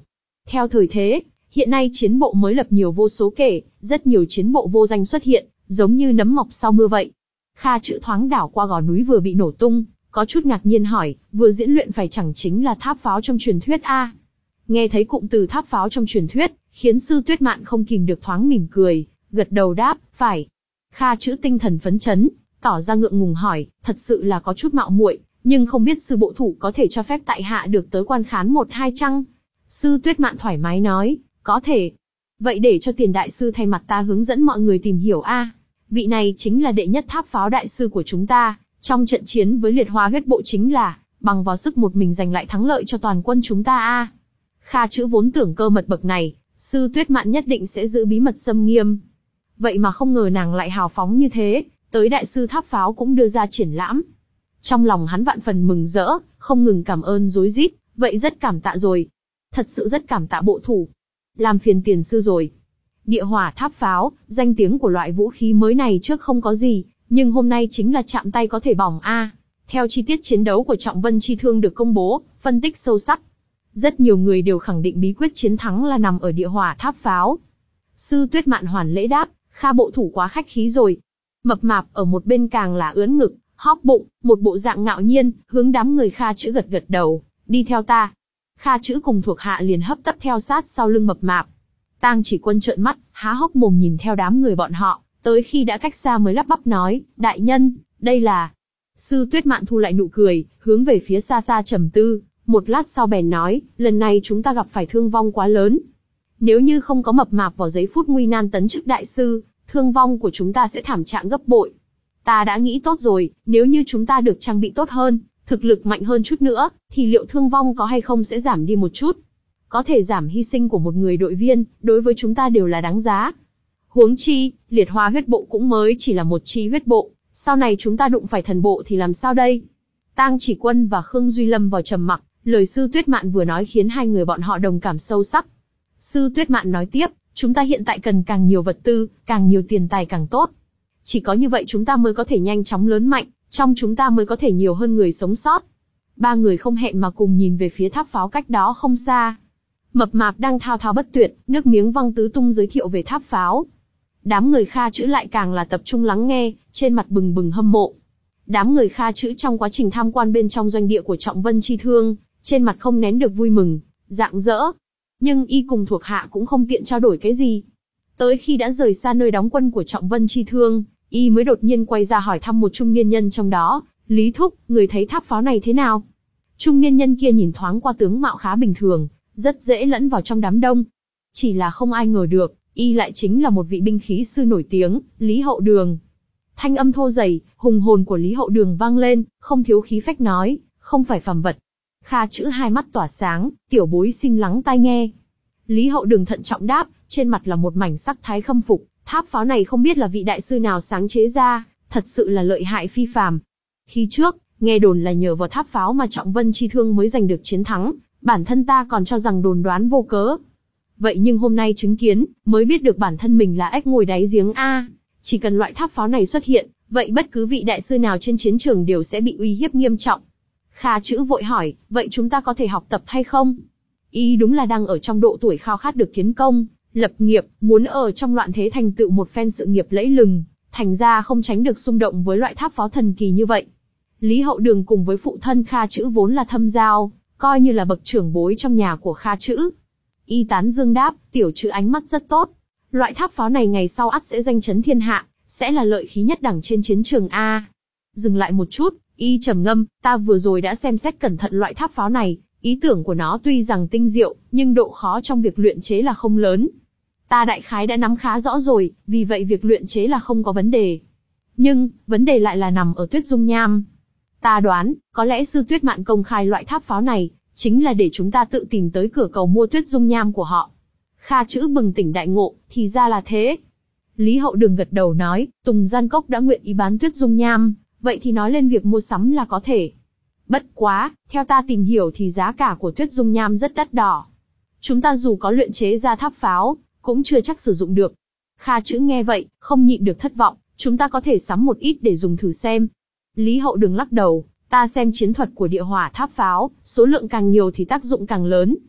Theo thời thế, hiện nay chiến bộ mới lập nhiều vô số kể, rất nhiều chiến bộ vô danh xuất hiện, giống như nấm mọc sau mưa vậy. Kha Chữ thoáng đảo qua gò núi vừa bị nổ tung, có chút ngạc nhiên hỏi, vừa diễn luyện phải chẳng chính là tháp pháo trong truyền thuyết a? Nghe thấy cụm từ tháp pháo trong truyền thuyết, khiến Sư Tuyết Mạn không kìm được thoáng mỉm cười, gật đầu đáp, phải. Kha Chữ tinh thần phấn chấn, tỏ ra ngượng ngùng hỏi, thật sự là có chút mạo muội, nhưng không biết sư bộ thủ có thể cho phép tại hạ được tới quan khán một hai chăng? Sư Tuyết Mạn thoải mái nói, có thể. Vậy để cho Tiền đại sư thay mặt ta hướng dẫn mọi người tìm hiểu a. Vị này chính là đệ nhất tháp pháo đại sư của chúng ta, trong trận chiến với Liệt Hoa huyết bộ chính là bằng vào sức một mình giành lại thắng lợi cho toàn quân chúng ta a. Kha Chữ vốn tưởng cơ mật bậc này, Sư Tuyết Mạn nhất định sẽ giữ bí mật xâm nghiêm. Vậy mà không ngờ nàng lại hào phóng như thế, tới đại sư tháp pháo cũng đưa ra triển lãm. Trong lòng hắn vạn phần mừng rỡ, không ngừng cảm ơn rối rít, vậy rất cảm tạ rồi. Thật sự rất cảm tạ bộ thủ. Làm phiền tiền sư rồi. Địa hỏa tháp pháo, danh tiếng của loại vũ khí mới này trước không có gì, nhưng hôm nay chính là chạm tay có thể bỏng a. Theo chi tiết chiến đấu của Trọng Vân Chi Thương được công bố, phân tích sâu sắc. Rất nhiều người đều khẳng định bí quyết chiến thắng là nằm ở địa hỏa tháp pháo. Sư Tuyết Mạn hoàn lễ đáp, Kha bộ thủ quá khách khí rồi. Mập mạp ở một bên càng là ưỡn ngực, hóp bụng, một bộ dạng ngạo nhiên, hướng đám người Kha Chữ gật gật đầu, đi theo ta. Kha Chữ cùng thuộc hạ liền hấp tấp theo sát sau lưng mập mạp. Tang Chỉ Quân trợn mắt, há hốc mồm nhìn theo đám người bọn họ, tới khi đã cách xa mới lắp bắp nói, đại nhân, đây là... Sư Tuyết Mạn thu lại nụ cười, hướng về phía xa xa trầm tư, một lát sau bèn nói, lần này chúng ta gặp phải thương vong quá lớn. Nếu như không có mập mạp vào giây phút nguy nan tấn chức đại sư, thương vong của chúng ta sẽ thảm trạng gấp bội. Ta đã nghĩ tốt rồi, nếu như chúng ta được trang bị tốt hơn, thực lực mạnh hơn chút nữa, thì liệu thương vong có hay không sẽ giảm đi một chút. Có thể giảm hy sinh của một người đội viên, đối với chúng ta đều là đáng giá. Huống chi, Liệt Hoa huyết bộ cũng mới chỉ là một chi huyết bộ, sau này chúng ta đụng phải thần bộ thì làm sao đây? Tang Chỉ Quân và Khương Duy Lâm vào trầm mặc, lời Sư Tuyết Mạn vừa nói khiến hai người bọn họ đồng cảm sâu sắc. Sư Tuyết Mạn nói tiếp, chúng ta hiện tại cần càng nhiều vật tư, càng nhiều tiền tài càng tốt. Chỉ có như vậy chúng ta mới có thể nhanh chóng lớn mạnh, trong chúng ta mới có thể nhiều hơn người sống sót. Ba người không hẹn mà cùng nhìn về phía tháp pháo cách đó không xa. Mập mạp đang thao thao bất tuyệt, nước miếng văng tứ tung giới thiệu về tháp pháo. Đám người Kha Chữ lại càng là tập trung lắng nghe, trên mặt bừng bừng hâm mộ. Đám người Kha Chữ trong quá trình tham quan bên trong doanh địa của Trọng Vân Chi Thương, trên mặt không nén được vui mừng, rạng rỡ. Nhưng y cùng thuộc hạ cũng không tiện trao đổi cái gì. Tới khi đã rời xa nơi đóng quân của Trọng Vân Chi Thương, y mới đột nhiên quay ra hỏi thăm một trung niên nhân trong đó, Lý Thúc, người thấy tháp pháo này thế nào? Trung niên nhân kia nhìn thoáng qua tướng mạo khá bình thường, rất dễ lẫn vào trong đám đông. Chỉ là không ai ngờ được, y lại chính là một vị binh khí sư nổi tiếng, Lý Hậu Đường. Thanh âm thô dày, hùng hồn của Lý Hậu Đường vang lên, không thiếu khí phách nói, không phải phàm vật. Kha Chữ hai mắt tỏa sáng, tiểu bối xin lắng tai nghe. Lý Hậu Đường thận trọng đáp, trên mặt là một mảnh sắc thái khâm phục, tháp pháo này không biết là vị đại sư nào sáng chế ra, thật sự là lợi hại phi phàm. Khi trước, nghe đồn là nhờ vào tháp pháo mà Trọng Vân Chi Thương mới giành được chiến thắng, bản thân ta còn cho rằng đồn đoán vô cớ. Vậy nhưng hôm nay chứng kiến, mới biết được bản thân mình là ếch ngồi đáy giếng a. Chỉ cần loại tháp pháo này xuất hiện, vậy bất cứ vị đại sư nào trên chiến trường đều sẽ bị uy hiếp nghiêm trọng. Kha Chữ vội hỏi, vậy chúng ta có thể học tập hay không? Y đúng là đang ở trong độ tuổi khao khát được kiến công, lập nghiệp, muốn ở trong loạn thế thành tựu một phen sự nghiệp lẫy lừng, thành ra không tránh được xung động với loại tháp pháo thần kỳ như vậy. Lý Hậu Đường cùng với phụ thân Kha Chữ vốn là thâm giao, coi như là bậc trưởng bối trong nhà của Kha Chữ. Y tán dương đáp, tiểu Chữ ánh mắt rất tốt. Loại tháp pháo này ngày sau ắt sẽ danh chấn thiên hạ, sẽ là lợi khí nhất đẳng trên chiến trường a. Dừng lại một chút, y trầm ngâm, ta vừa rồi đã xem xét cẩn thận loại tháp pháo này, ý tưởng của nó tuy rằng tinh diệu, nhưng độ khó trong việc luyện chế là không lớn. Ta đại khái đã nắm khá rõ rồi, vì vậy việc luyện chế là không có vấn đề. Nhưng, vấn đề lại là nằm ở tuyết dung nham. Ta đoán, có lẽ Sư Tuyết Mạn công khai loại tháp pháo này, chính là để chúng ta tự tìm tới cửa cầu mua tuyết dung nham của họ. Kha Chữ bừng tỉnh đại ngộ, thì ra là thế. Lý Hậu Đường gật đầu nói, Tùng Gian Cốc đã nguyện ý bán tuyết dung nham, vậy thì nói lên việc mua sắm là có thể. Bất quá, theo ta tìm hiểu thì giá cả của tuyết dung nham rất đắt đỏ. Chúng ta dù có luyện chế ra tháp pháo, cũng chưa chắc sử dụng được. Kha Chữ nghe vậy, không nhịn được thất vọng, chúng ta có thể sắm một ít để dùng thử xem. Lý Hậu Đường lắc đầu, ta xem chiến thuật của địa hỏa tháp pháo, số lượng càng nhiều thì tác dụng càng lớn.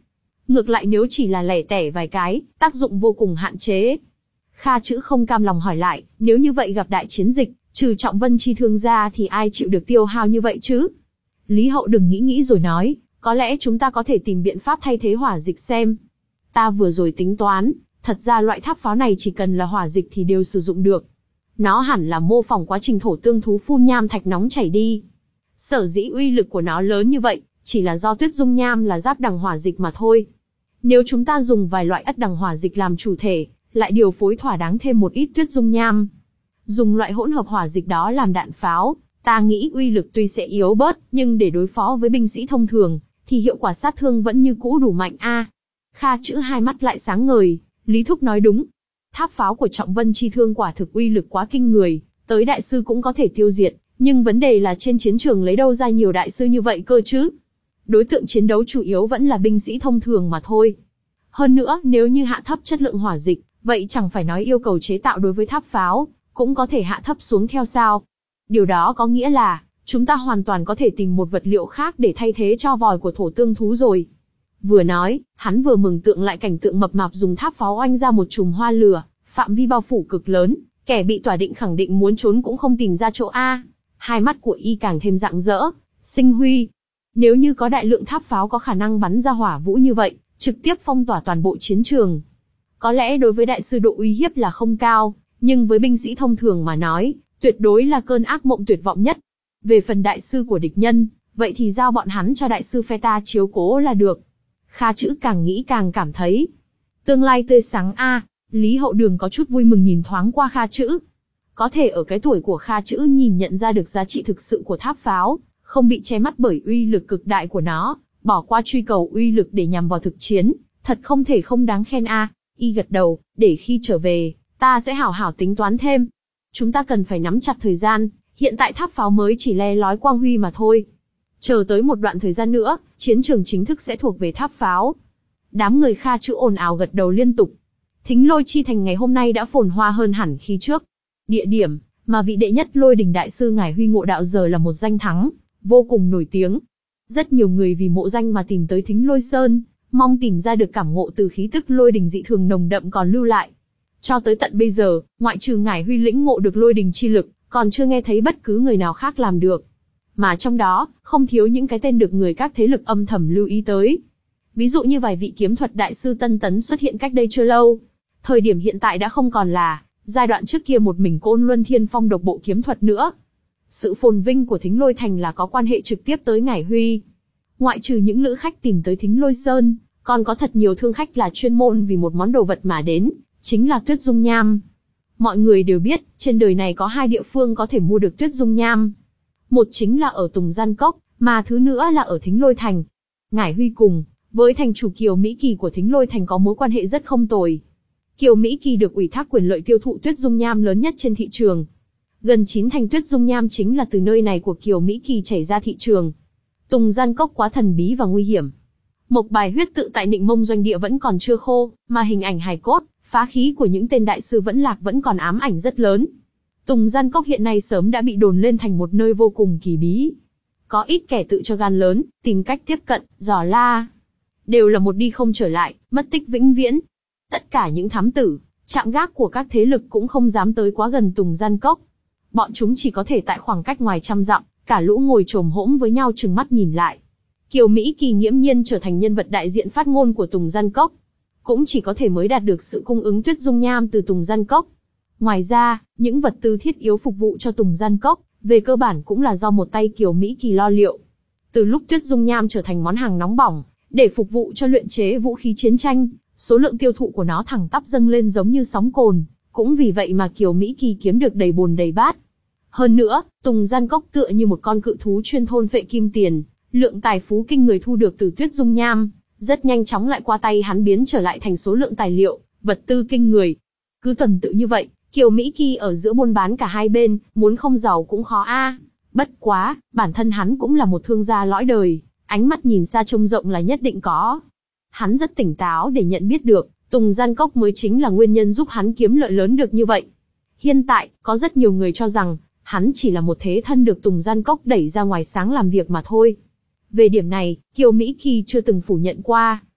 Ngược lại nếu chỉ là lẻ tẻ vài cái, tác dụng vô cùng hạn chế. Kha Chữ không cam lòng hỏi lại, nếu như vậy gặp đại chiến dịch, trừ Trọng Vân chi thương ra thì ai chịu được tiêu hao như vậy chứ? Lý Hậu đừng nghĩ nghĩ rồi nói, có lẽ chúng ta có thể tìm biện pháp thay thế hỏa dịch xem. Ta vừa rồi tính toán, thật ra loại tháp pháo này chỉ cần là hỏa dịch thì đều sử dụng được. Nó hẳn là mô phỏng quá trình thổ tương thú phun nham thạch nóng chảy đi. Sở dĩ uy lực của nó lớn như vậy, chỉ là do tuyết dung nham là giáp đằng hỏa dịch mà thôi. Nếu chúng ta dùng vài loại ất đằng hỏa dịch làm chủ thể, lại điều phối thỏa đáng thêm một ít tuyết dung nham, dùng loại hỗn hợp hỏa dịch đó làm đạn pháo, ta nghĩ uy lực tuy sẽ yếu bớt, nhưng để đối phó với binh sĩ thông thường, thì hiệu quả sát thương vẫn như cũ đủ mạnh a. Kha Chữ hai mắt lại sáng ngời, Lý Thúc nói đúng. Tháp pháo của Trọng Vân chi thương quả thực uy lực quá kinh người, tới đại sư cũng có thể tiêu diệt, nhưng vấn đề là trên chiến trường lấy đâu ra nhiều đại sư như vậy cơ chứ? Đối tượng chiến đấu chủ yếu vẫn là binh sĩ thông thường mà thôi. Hơn nữa, nếu như hạ thấp chất lượng hỏa dịch, vậy chẳng phải nói yêu cầu chế tạo đối với tháp pháo, cũng có thể hạ thấp xuống theo sao. Điều đó có nghĩa là, chúng ta hoàn toàn có thể tìm một vật liệu khác để thay thế cho vòi của thổ tương thú rồi. Vừa nói, hắn vừa mường tượng lại cảnh tượng mập mạp dùng tháp pháo oanh ra một chùm hoa lửa, phạm vi bao phủ cực lớn, kẻ bị tỏa định khẳng định muốn trốn cũng không tìm ra chỗ A. Hai mắt của y càng thêm rạng rỡ, sinh huy. Nếu như có đại lượng tháp pháo có khả năng bắn ra hỏa vũ như vậy, trực tiếp phong tỏa toàn bộ chiến trường. Có lẽ đối với đại sư độ uy hiếp là không cao, nhưng với binh sĩ thông thường mà nói, tuyệt đối là cơn ác mộng tuyệt vọng nhất. Về phần đại sư của địch nhân, vậy thì giao bọn hắn cho đại sư phe ta chiếu cố là được. Kha Chữ càng nghĩ càng cảm thấy tương lai tươi sáng a. Lý Hậu Đường có chút vui mừng nhìn thoáng qua Kha Chữ. Có thể ở cái tuổi của Kha Chữ nhìn nhận ra được giá trị thực sự của tháp pháo, không bị che mắt bởi uy lực cực đại của nó, bỏ qua truy cầu uy lực để nhằm vào thực chiến, thật không thể không đáng khen a. Y gật đầu, để khi trở về, ta sẽ hảo hảo tính toán thêm. Chúng ta cần phải nắm chặt thời gian, hiện tại tháp pháo mới chỉ le lói quang huy mà thôi. Chờ tới một đoạn thời gian nữa, chiến trường chính thức sẽ thuộc về tháp pháo. Đám người Kha Chữ ồn ào gật đầu liên tục. Thính Lôi Chi Thành ngày hôm nay đã phồn hoa hơn hẳn khi trước. Địa điểm mà vị đệ nhất Lôi Đình đại sư ngài Huy Ngộ Đạo giờ là một danh thắng vô cùng nổi tiếng. Rất nhiều người vì mộ danh mà tìm tới Thính Lôi Sơn, mong tìm ra được cảm ngộ từ khí tức lôi đình dị thường nồng đậm còn lưu lại. Cho tới tận bây giờ, ngoại trừ ngài Huy lĩnh ngộ được lôi đình chi lực, còn chưa nghe thấy bất cứ người nào khác làm được. Mà trong đó, không thiếu những cái tên được người các thế lực âm thầm lưu ý tới. Ví dụ như vài vị kiếm thuật đại sư tân tấn xuất hiện cách đây chưa lâu. Thời điểm hiện tại đã không còn là giai đoạn trước kia một mình Côn Luân Thiên Phong độc bộ kiếm thuật nữa. Sự phồn vinh của Thính Lôi Thành là có quan hệ trực tiếp tới ngài Huy. Ngoại trừ những lữ khách tìm tới Thính Lôi Sơn, còn có thật nhiều thương khách là chuyên môn vì một món đồ vật mà đến, chính là tuyết dung nham. Mọi người đều biết, trên đời này có hai địa phương có thể mua được tuyết dung nham. Một chính là ở Tùng Gian Cốc, mà thứ nữa là ở Thính Lôi Thành. Ngải Huy cùng với thành chủ Kiều Mỹ Kỳ của Thính Lôi Thành có mối quan hệ rất không tồi. Kiều Mỹ Kỳ được ủy thác quyền lợi tiêu thụ tuyết dung nham lớn nhất trên thị trường. Gần chín thành tuyết dung nham chính là từ nơi này của Kiều Mỹ Kỳ chảy ra thị trường. Tùng Gian Cốc quá thần bí và nguy hiểm. Mộc bài huyết tự tại Nịnh Mông doanh địa vẫn còn chưa khô, mà hình ảnh hài cốt, phá khí của những tên đại sư vẫn lạc vẫn còn ám ảnh rất lớn. Tùng Gian Cốc hiện nay sớm đã bị đồn lên thành một nơi vô cùng kỳ bí. Có ít kẻ tự cho gan lớn, tìm cách tiếp cận, dò la. Đều là một đi không trở lại, mất tích vĩnh viễn. Tất cả những thám tử, trạm gác của các thế lực cũng không dám tới quá gần Tùng Gian Cốc. Bọn chúng chỉ có thể tại khoảng cách ngoài trăm dặm, cả lũ ngồi chồm hỗn với nhau trừng mắt nhìn lại. Kiều Mỹ Kỳ nghiễm nhiên trở thành nhân vật đại diện phát ngôn của Tùng Gian Cốc. Cũng chỉ có thể mới đạt được sự cung ứng tuyết dung nham từ Tùng Gian Cốc. Ngoài ra, những vật tư thiết yếu phục vụ cho Tùng Gian Cốc, về cơ bản cũng là do một tay Kiều Mỹ Kỳ lo liệu. Từ lúc tuyết dung nham trở thành món hàng nóng bỏng, để phục vụ cho luyện chế vũ khí chiến tranh, số lượng tiêu thụ của nó thẳng tắp dâng lên giống như sóng cồn, cũng vì vậy mà Kiều Mỹ Kỳ kiếm được đầy bồn đầy bát. Hơn nữa, Tùng Gian Cốc tựa như một con cự thú chuyên thôn phệ kim tiền, lượng tài phú kinh người thu được từ tuyết dung nham, rất nhanh chóng lại qua tay hắn biến trở lại thành số lượng tài liệu, vật tư kinh người. Cứ tuần tự như vậy, Kiều Mỹ Kỳ ở giữa buôn bán cả hai bên, muốn không giàu cũng khó a. Bất quá, bản thân hắn cũng là một thương gia lõi đời, ánh mắt nhìn xa trông rộng là nhất định có. Hắn rất tỉnh táo để nhận biết được, Tùng Gian Cốc mới chính là nguyên nhân giúp hắn kiếm lợi lớn được như vậy. Hiện tại, có rất nhiều người cho rằng, hắn chỉ là một thế thân được Tùng Gian Cốc đẩy ra ngoài sáng làm việc mà thôi. Về điểm này, Kiều Mỹ Kỳ chưa từng phủ nhận qua.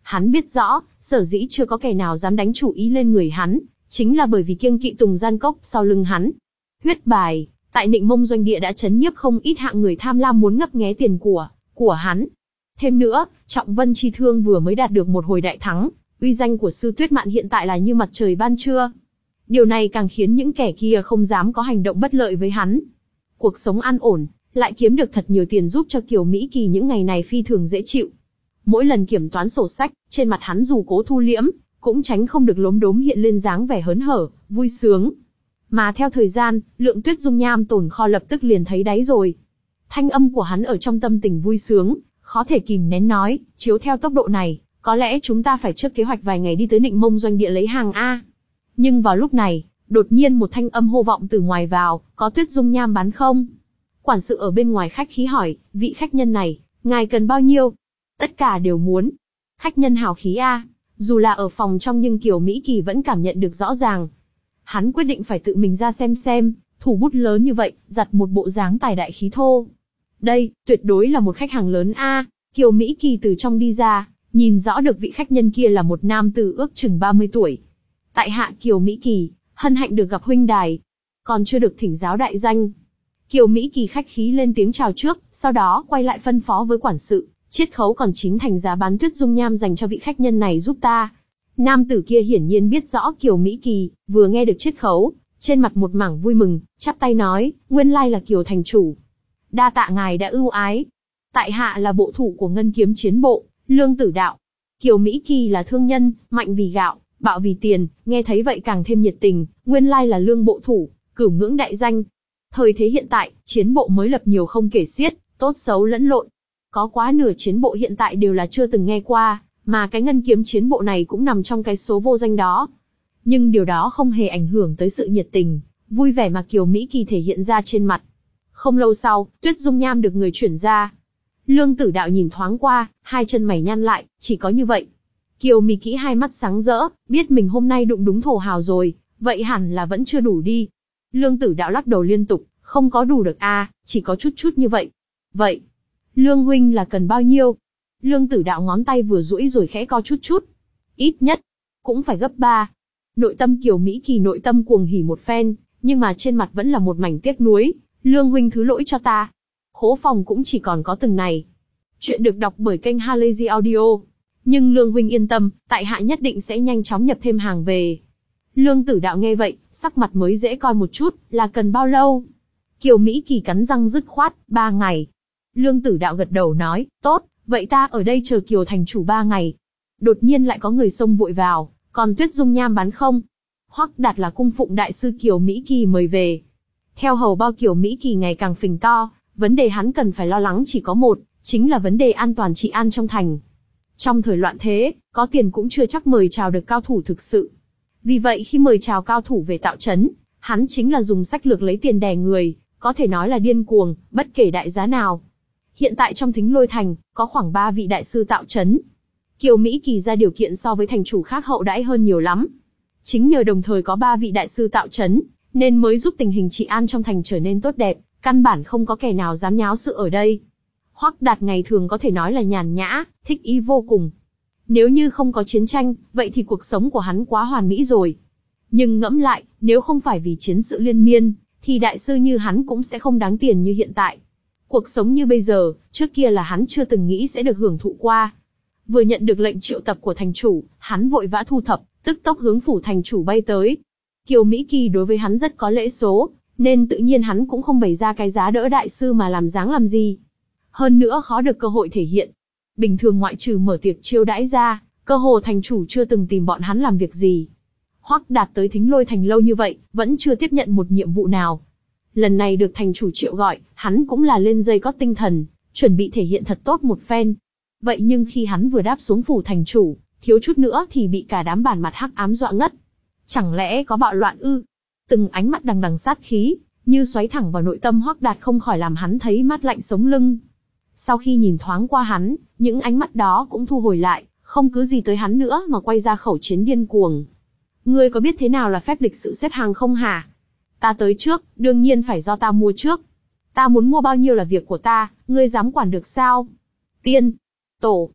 Hắn biết rõ, sở dĩ chưa có kẻ nào dám đánh chủ ý lên người hắn, chính là bởi vì kiêng kỵ Tùng Gian Cốc sau lưng hắn. Huyết bài, tại Nịnh Mông doanh địa đã chấn nhiếp không ít hạng người tham lam muốn ngấp nghé tiền của, của hắn. Thêm nữa, Trọng Vân Chi Thương vừa mới đạt được một hồi đại thắng, uy danh của Sư Tuyết Mạn hiện tại là như mặt trời ban trưa. Điều này càng khiến những kẻ kia không dám có hành động bất lợi với hắn. Cuộc sống an ổn, lại kiếm được thật nhiều tiền giúp cho Kiều Mỹ Kỳ những ngày này phi thường dễ chịu. Mỗi lần kiểm toán sổ sách, trên mặt hắn dù cố thu liễm, cũng tránh không được lốm đốm hiện lên dáng vẻ hớn hở, vui sướng. Mà theo thời gian, lượng Tuyết Dung Nham tồn kho lập tức liền thấy đáy rồi. Thanh âm của hắn ở trong tâm tình vui sướng, khó thể kìm nén nói, chiếu theo tốc độ này, có lẽ chúng ta phải trước kế hoạch vài ngày đi tới Nịnh Mông doanh địa lấy hàng A. Nhưng vào lúc này, đột nhiên một thanh âm hô vọng từ ngoài vào, có Tuyết Dung Nham bán không? Quản sự ở bên ngoài khách khí hỏi, vị khách nhân này, ngài cần bao nhiêu? Tất cả đều muốn. Khách nhân hào khí A, dù là ở phòng trong nhưng Kiều Mỹ Kỳ vẫn cảm nhận được rõ ràng. Hắn quyết định phải tự mình ra xem xem, thủ bút lớn như vậy, giặt một bộ dáng tài đại khí thô. Đây, tuyệt đối là một khách hàng lớn A. Kiều Mỹ Kỳ từ trong đi ra, nhìn rõ được vị khách nhân kia là một nam tử ước chừng ba mươi tuổi. Tại hạ Kiều Mỹ Kỳ, hân hạnh được gặp huynh đài. Còn chưa được thỉnh giáo đại danh. Kiều Mỹ Kỳ khách khí lên tiếng chào trước, sau đó quay lại phân phó với quản sự, chiết khấu còn chín thành giá bán Tuyết Dung Nham dành cho vị khách nhân này giúp ta. Nam tử kia hiển nhiên biết rõ Kiều Mỹ Kỳ, vừa nghe được chiết khấu, trên mặt một mảng vui mừng, chắp tay nói, nguyên lai là Kiều thành chủ. Đa tạ ngài đã ưu ái. Tại hạ là bộ thủ của Ngân Kiếm Chiến Bộ, Lương Tử Đạo. Kiều Mỹ Kỳ là thương nhân, mạnh vì gạo, bạo vì tiền, nghe thấy vậy càng thêm nhiệt tình, nguyên lai là Lương bộ thủ, cửu ngưỡng đại danh. Thời thế hiện tại, chiến bộ mới lập nhiều không kể xiết, tốt xấu lẫn lộn. Có quá nửa chiến bộ hiện tại đều là chưa từng nghe qua, mà cái Ngân Kiếm Chiến Bộ này cũng nằm trong cái số vô danh đó. Nhưng điều đó không hề ảnh hưởng tới sự nhiệt tình, vui vẻ mà Kiều Mỹ Kỳ thể hiện ra trên mặt. Không lâu sau, Tuyết Dung Nham được người chuyển ra. Lương Tử Đạo nhìn thoáng qua, hai chân mày nhăn lại, chỉ có như vậy. Kiều Mỹ Kỳ hai mắt sáng rỡ, biết mình hôm nay đụng đúng thổ hào rồi, vậy hẳn là vẫn chưa đủ đi. Lương Tử Đạo lắc đầu liên tục, không có đủ được a, à, chỉ có chút chút như vậy. Vậy, Lương huynh là cần bao nhiêu? Lương Tử Đạo ngón tay vừa duỗi rồi khẽ co chút chút. Ít nhất, cũng phải gấp ba. Nội tâm Kiều Mỹ Kỳ nội tâm cuồng hỉ một phen, nhưng mà trên mặt vẫn là một mảnh tiếc nuối. Lương huynh thứ lỗi cho ta. Khố phòng cũng chỉ còn có từng này. Chuyện được đọc bởi kênh Halazy Audio. Nhưng Lương huynh yên tâm, tại hạ nhất định sẽ nhanh chóng nhập thêm hàng về. Lương Tử Đạo nghe vậy, sắc mặt mới dễ coi một chút, là cần bao lâu? Kiều Mỹ Kỳ cắn răng dứt khoát, ba ngày. Lương Tử Đạo gật đầu nói, tốt, vậy ta ở đây chờ Kiều thành chủ ba ngày. Đột nhiên lại có người xông vội vào, còn Tuyết Dung Nham bán không? Hoắc Đạt là cung phụng đại sư Kiều Mỹ Kỳ mời về. Theo hầu bao Kiều Mỹ Kỳ ngày càng phình to, vấn đề hắn cần phải lo lắng chỉ có một, chính là vấn đề an toàn trị an trong thành. Trong thời loạn thế, có tiền cũng chưa chắc mời chào được cao thủ thực sự. Vì vậy khi mời chào cao thủ về tạo trấn, hắn chính là dùng sách lược lấy tiền đè người, có thể nói là điên cuồng, bất kể đại giá nào. Hiện tại trong Thính Lôi Thành, có khoảng ba vị đại sư tạo trấn. Kiều Mỹ Kỳ ra điều kiện so với thành chủ khác hậu đãi hơn nhiều lắm. Chính nhờ đồng thời có ba vị đại sư tạo trấn, nên mới giúp tình hình trị an trong thành trở nên tốt đẹp, căn bản không có kẻ nào dám nháo sự ở đây. Hoắc Đạt ngày thường có thể nói là nhàn nhã, thích ý vô cùng. Nếu như không có chiến tranh, vậy thì cuộc sống của hắn quá hoàn mỹ rồi. Nhưng ngẫm lại, nếu không phải vì chiến sự liên miên, thì đại sư như hắn cũng sẽ không đáng tiền như hiện tại. Cuộc sống như bây giờ, trước kia là hắn chưa từng nghĩ sẽ được hưởng thụ qua. Vừa nhận được lệnh triệu tập của thành chủ, hắn vội vã thu thập, tức tốc hướng phủ thành chủ bay tới. Kiều Mỹ Kỳ đối với hắn rất có lễ số, nên tự nhiên hắn cũng không bày ra cái giá đỡ đại sư mà làm dáng làm gì. Hơn nữa khó được cơ hội thể hiện. Bình thường ngoại trừ mở tiệc chiêu đãi ra, cơ hồ thành chủ chưa từng tìm bọn hắn làm việc gì. Hoắc Đạt tới Thính Lôi Thành lâu như vậy, vẫn chưa tiếp nhận một nhiệm vụ nào. Lần này được thành chủ triệu gọi, hắn cũng là lên dây cót tinh thần, chuẩn bị thể hiện thật tốt một phen. Vậy nhưng khi hắn vừa đáp xuống phủ thành chủ, thiếu chút nữa thì bị cả đám bản mặt hắc ám dọa ngất. Chẳng lẽ có bạo loạn ư? Từng ánh mắt đằng đằng sát khí, như xoáy thẳng vào nội tâm Hoắc Đạt không khỏi làm hắn thấy mát lạnh sống lưng. Sau khi nhìn thoáng qua hắn, những ánh mắt đó cũng thu hồi lại, không cứ gì tới hắn nữa mà quay ra khẩu chiến điên cuồng. Ngươi có biết thế nào là phép lịch sự xếp hàng không hả? Ta tới trước, đương nhiên phải do ta mua trước. Ta muốn mua bao nhiêu là việc của ta, ngươi dám quản được sao? Tiên, tổ,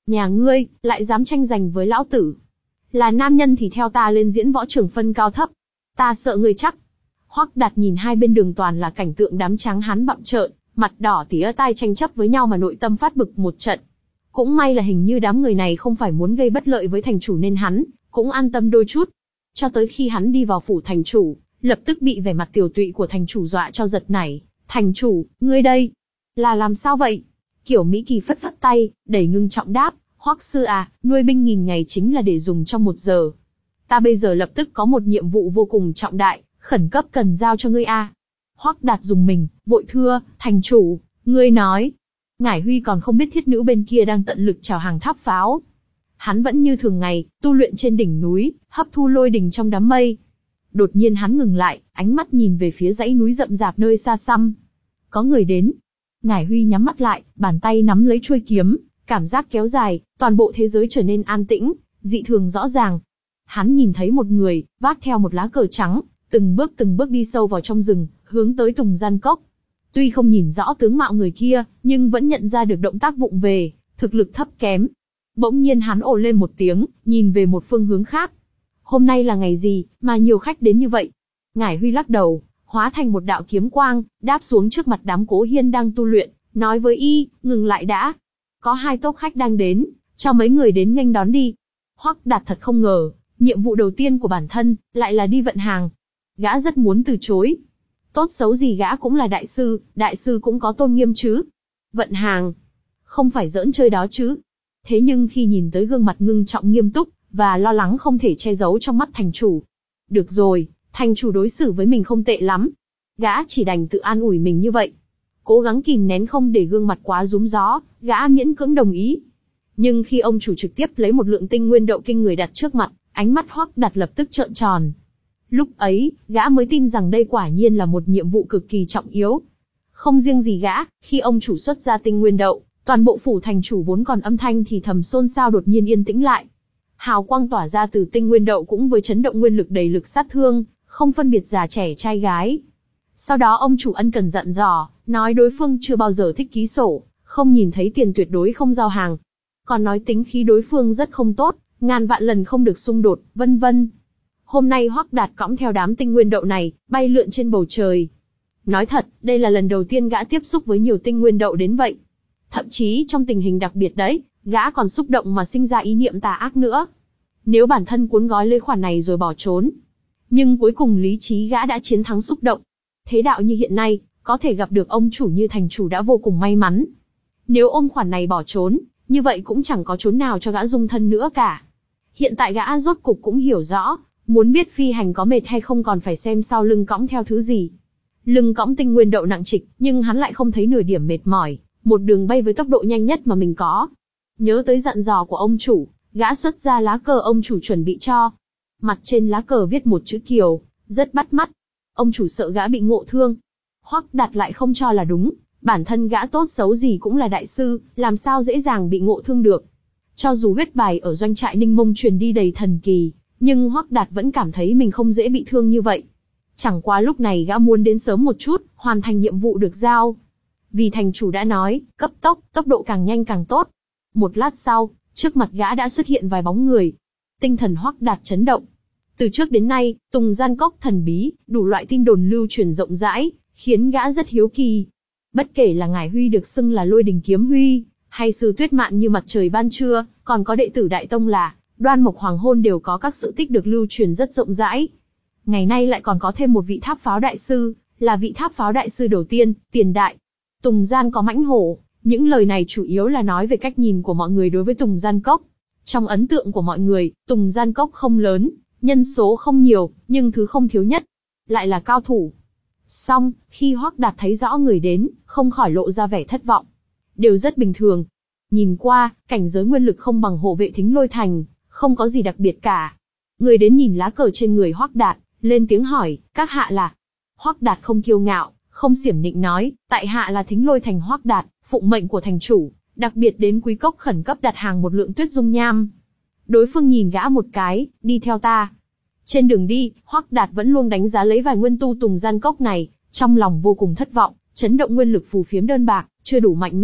Nhà ngươi, lại dám tranh giành với lão tử. Là nam nhân thì theo ta lên diễn võ trường phân cao thấp. Ta sợ ngươi chắc. Hoắc Đạt nhìn hai bên đường toàn là cảnh tượng đám tráng hán bặm trợn, mặt đỏ tía tai tranh chấp với nhau mà nội tâm phát bực một trận. Cũng may là hình như đám người này không phải muốn gây bất lợi với thành chủ nên hắn cũng an tâm đôi chút. Cho tới khi hắn đi vào phủ thành chủ, lập tức bị vẻ mặt tiều tụy của thành chủ dọa cho giật nảy. Thành chủ, ngươi đây, là làm sao vậy? Kiểu Mỹ Kỳ phất phất tay, đầy ngưng trọng đáp, Hoắc sư à, nuôi binh nghìn ngày chính là để dùng trong một giờ. Ta bây giờ lập tức có một nhiệm vụ vô cùng trọng đại, khẩn cấp cần giao cho ngươi a. Hoắc Đạt dùng mình, vội thưa, thành chủ, ngươi nói. Ngải Huy còn không biết thiết nữ bên kia đang tận lực chào hàng tháp pháo. Hắn vẫn như thường ngày, tu luyện trên đỉnh núi, hấp thu lôi đình trong đám mây. Đột nhiên hắn ngừng lại, ánh mắt nhìn về phía dãy núi rậm rạp nơi xa xăm. Có người đến. Ngải Huy nhắm mắt lại, bàn tay nắm lấy chuôi kiếm, cảm giác kéo dài, toàn bộ thế giới trở nên an tĩnh, dị thường rõ ràng. Hắn nhìn thấy một người, vác theo một lá cờ trắng, từng bước từng bước đi sâu vào trong rừng, hướng tới Tùng Gian Cốc. Tuy không nhìn rõ tướng mạo người kia, nhưng vẫn nhận ra được động tác vụng về, thực lực thấp kém. Bỗng nhiên hắn ồ lên một tiếng, nhìn về một phương hướng khác. Hôm nay là ngày gì, mà nhiều khách đến như vậy? Ngải Huy lắc đầu, hóa thành một đạo kiếm quang, đáp xuống trước mặt đám Cố Hiên đang tu luyện, nói với y, ngừng lại đã. Có hai tốc khách đang đến, cho mấy người đến nghênh đón đi. Hoắc Đạt thật không ngờ, nhiệm vụ đầu tiên của bản thân, lại là đi vận hàng. Gã rất muốn từ chối. Tốt xấu gì gã cũng là đại sư, đại sư cũng có tôn nghiêm chứ. Vận hàng, không phải giỡn chơi đó chứ. Thế nhưng khi nhìn tới gương mặt ngưng trọng nghiêm túc, và lo lắng không thể che giấu trong mắt thành chủ. Được rồi, thành chủ đối xử với mình không tệ lắm. Gã chỉ đành tự an ủi mình như vậy. Cố gắng kìm nén không để gương mặt quá rúm gió, gã miễn cưỡng đồng ý. Nhưng khi ông chủ trực tiếp lấy một lượng tinh nguyên đậu kinh người đặt trước mặt, ánh mắt Hoắc Đạt lập tức trợn tròn. Lúc ấy, gã mới tin rằng đây quả nhiên là một nhiệm vụ cực kỳ trọng yếu. Không riêng gì gã, khi ông chủ xuất ra tinh nguyên đậu, toàn bộ phủ thành chủ vốn còn âm thanh thì thầm xôn xao đột nhiên yên tĩnh lại. Hào quang tỏa ra từ tinh nguyên đậu cũng với chấn động nguyên lực đầy lực sát thương, không phân biệt già trẻ trai gái. Sau đó ông chủ ân cần dặn dò, nói đối phương chưa bao giờ thích ký sổ, không nhìn thấy tiền tuyệt đối không giao hàng. Còn nói tính khí đối phương rất không tốt, ngàn vạn lần không được xung đột, vân vân. Hôm nay Hoắc Đạt cõng theo đám tinh nguyên đậu này, bay lượn trên bầu trời. Nói thật, đây là lần đầu tiên gã tiếp xúc với nhiều tinh nguyên đậu đến vậy. Thậm chí trong tình hình đặc biệt đấy, gã còn xúc động mà sinh ra ý niệm tà ác nữa. Nếu bản thân cuốn gói lấy khoản này rồi bỏ trốn. Nhưng cuối cùng lý trí gã đã chiến thắng xúc động. Thế đạo như hiện nay, có thể gặp được ông chủ như thành chủ đã vô cùng may mắn. Nếu ôm khoản này bỏ trốn, như vậy cũng chẳng có trốn nào cho gã dung thân nữa cả. Hiện tại gã rốt cục cũng hiểu rõ, muốn biết phi hành có mệt hay không còn phải xem sau lưng cõng theo thứ gì. Lưng cõng tinh nguyên đậu nặng trịch, nhưng hắn lại không thấy nửa điểm mệt mỏi, một đường bay với tốc độ nhanh nhất mà mình có. Nhớ tới dặn dò của ông chủ, gã xuất ra lá cờ ông chủ chuẩn bị cho. Mặt trên lá cờ viết một chữ Kiều, rất bắt mắt. Ông chủ sợ gã bị ngộ thương. Hoắc Đạt lại không cho là đúng, bản thân gã tốt xấu gì cũng là đại sư, làm sao dễ dàng bị ngộ thương được. Cho dù huyết bài ở doanh trại Ninh Mông truyền đi đầy thần kỳ, nhưng Hoắc Đạt vẫn cảm thấy mình không dễ bị thương như vậy. Chẳng qua lúc này gã muốn đến sớm một chút, hoàn thành nhiệm vụ được giao. Vì thành chủ đã nói, cấp tốc, tốc độ càng nhanh càng tốt. Một lát sau, trước mặt gã đã xuất hiện vài bóng người. Tinh thần Hoắc Đạt chấn động. Từ trước đến nay, Tùng Gian Cốc thần bí, đủ loại tin đồn lưu truyền rộng rãi, khiến gã rất hiếu kỳ. Bất kể là Ngải Huy được xưng là Lôi Đình Kiếm Huy, hay Sư Tuyết Mạn như mặt trời ban trưa, còn có đệ tử Đại Tông là Đoan Mộc Hoàng Hôn đều có các sự tích được lưu truyền rất rộng rãi. Ngày nay lại còn có thêm một vị tháp pháo đại sư, là vị tháp pháo đại sư đầu tiên, Tiền Đại. Tùng Gian có mãnh hổ, những lời này chủ yếu là nói về cách nhìn của mọi người đối với Tùng Gian Cốc. Trong ấn tượng của mọi người, Tùng Gian Cốc không lớn, nhân số không nhiều, nhưng thứ không thiếu nhất, lại là cao thủ. Song, khi Hoắc Đạt thấy rõ người đến, không khỏi lộ ra vẻ thất vọng. Đều rất bình thường. Nhìn qua, cảnh giới nguyên lực không bằng hộ vệ Thính Lôi Thành, không có gì đặc biệt cả. Người đến nhìn lá cờ trên người Hoắc Đạt, lên tiếng hỏi, các hạ là? Hoắc Đạt không kiêu ngạo, không xiểm nịnh nói, tại hạ là Thính Lôi Thành Hoắc Đạt, phụng mệnh của thành chủ, đặc biệt đến Quý Cốc khẩn cấp đặt hàng một lượng tuyết dung nham. Đối phương nhìn gã một cái, đi theo ta. Trên đường đi, Hoắc Đạt vẫn luôn đánh giá lấy vài nguyên tu Tùng Gian Cốc này, trong lòng vô cùng thất vọng, chấn động nguyên lực phù phiếm đơn bạc, chưa đủ mạnh mẽ,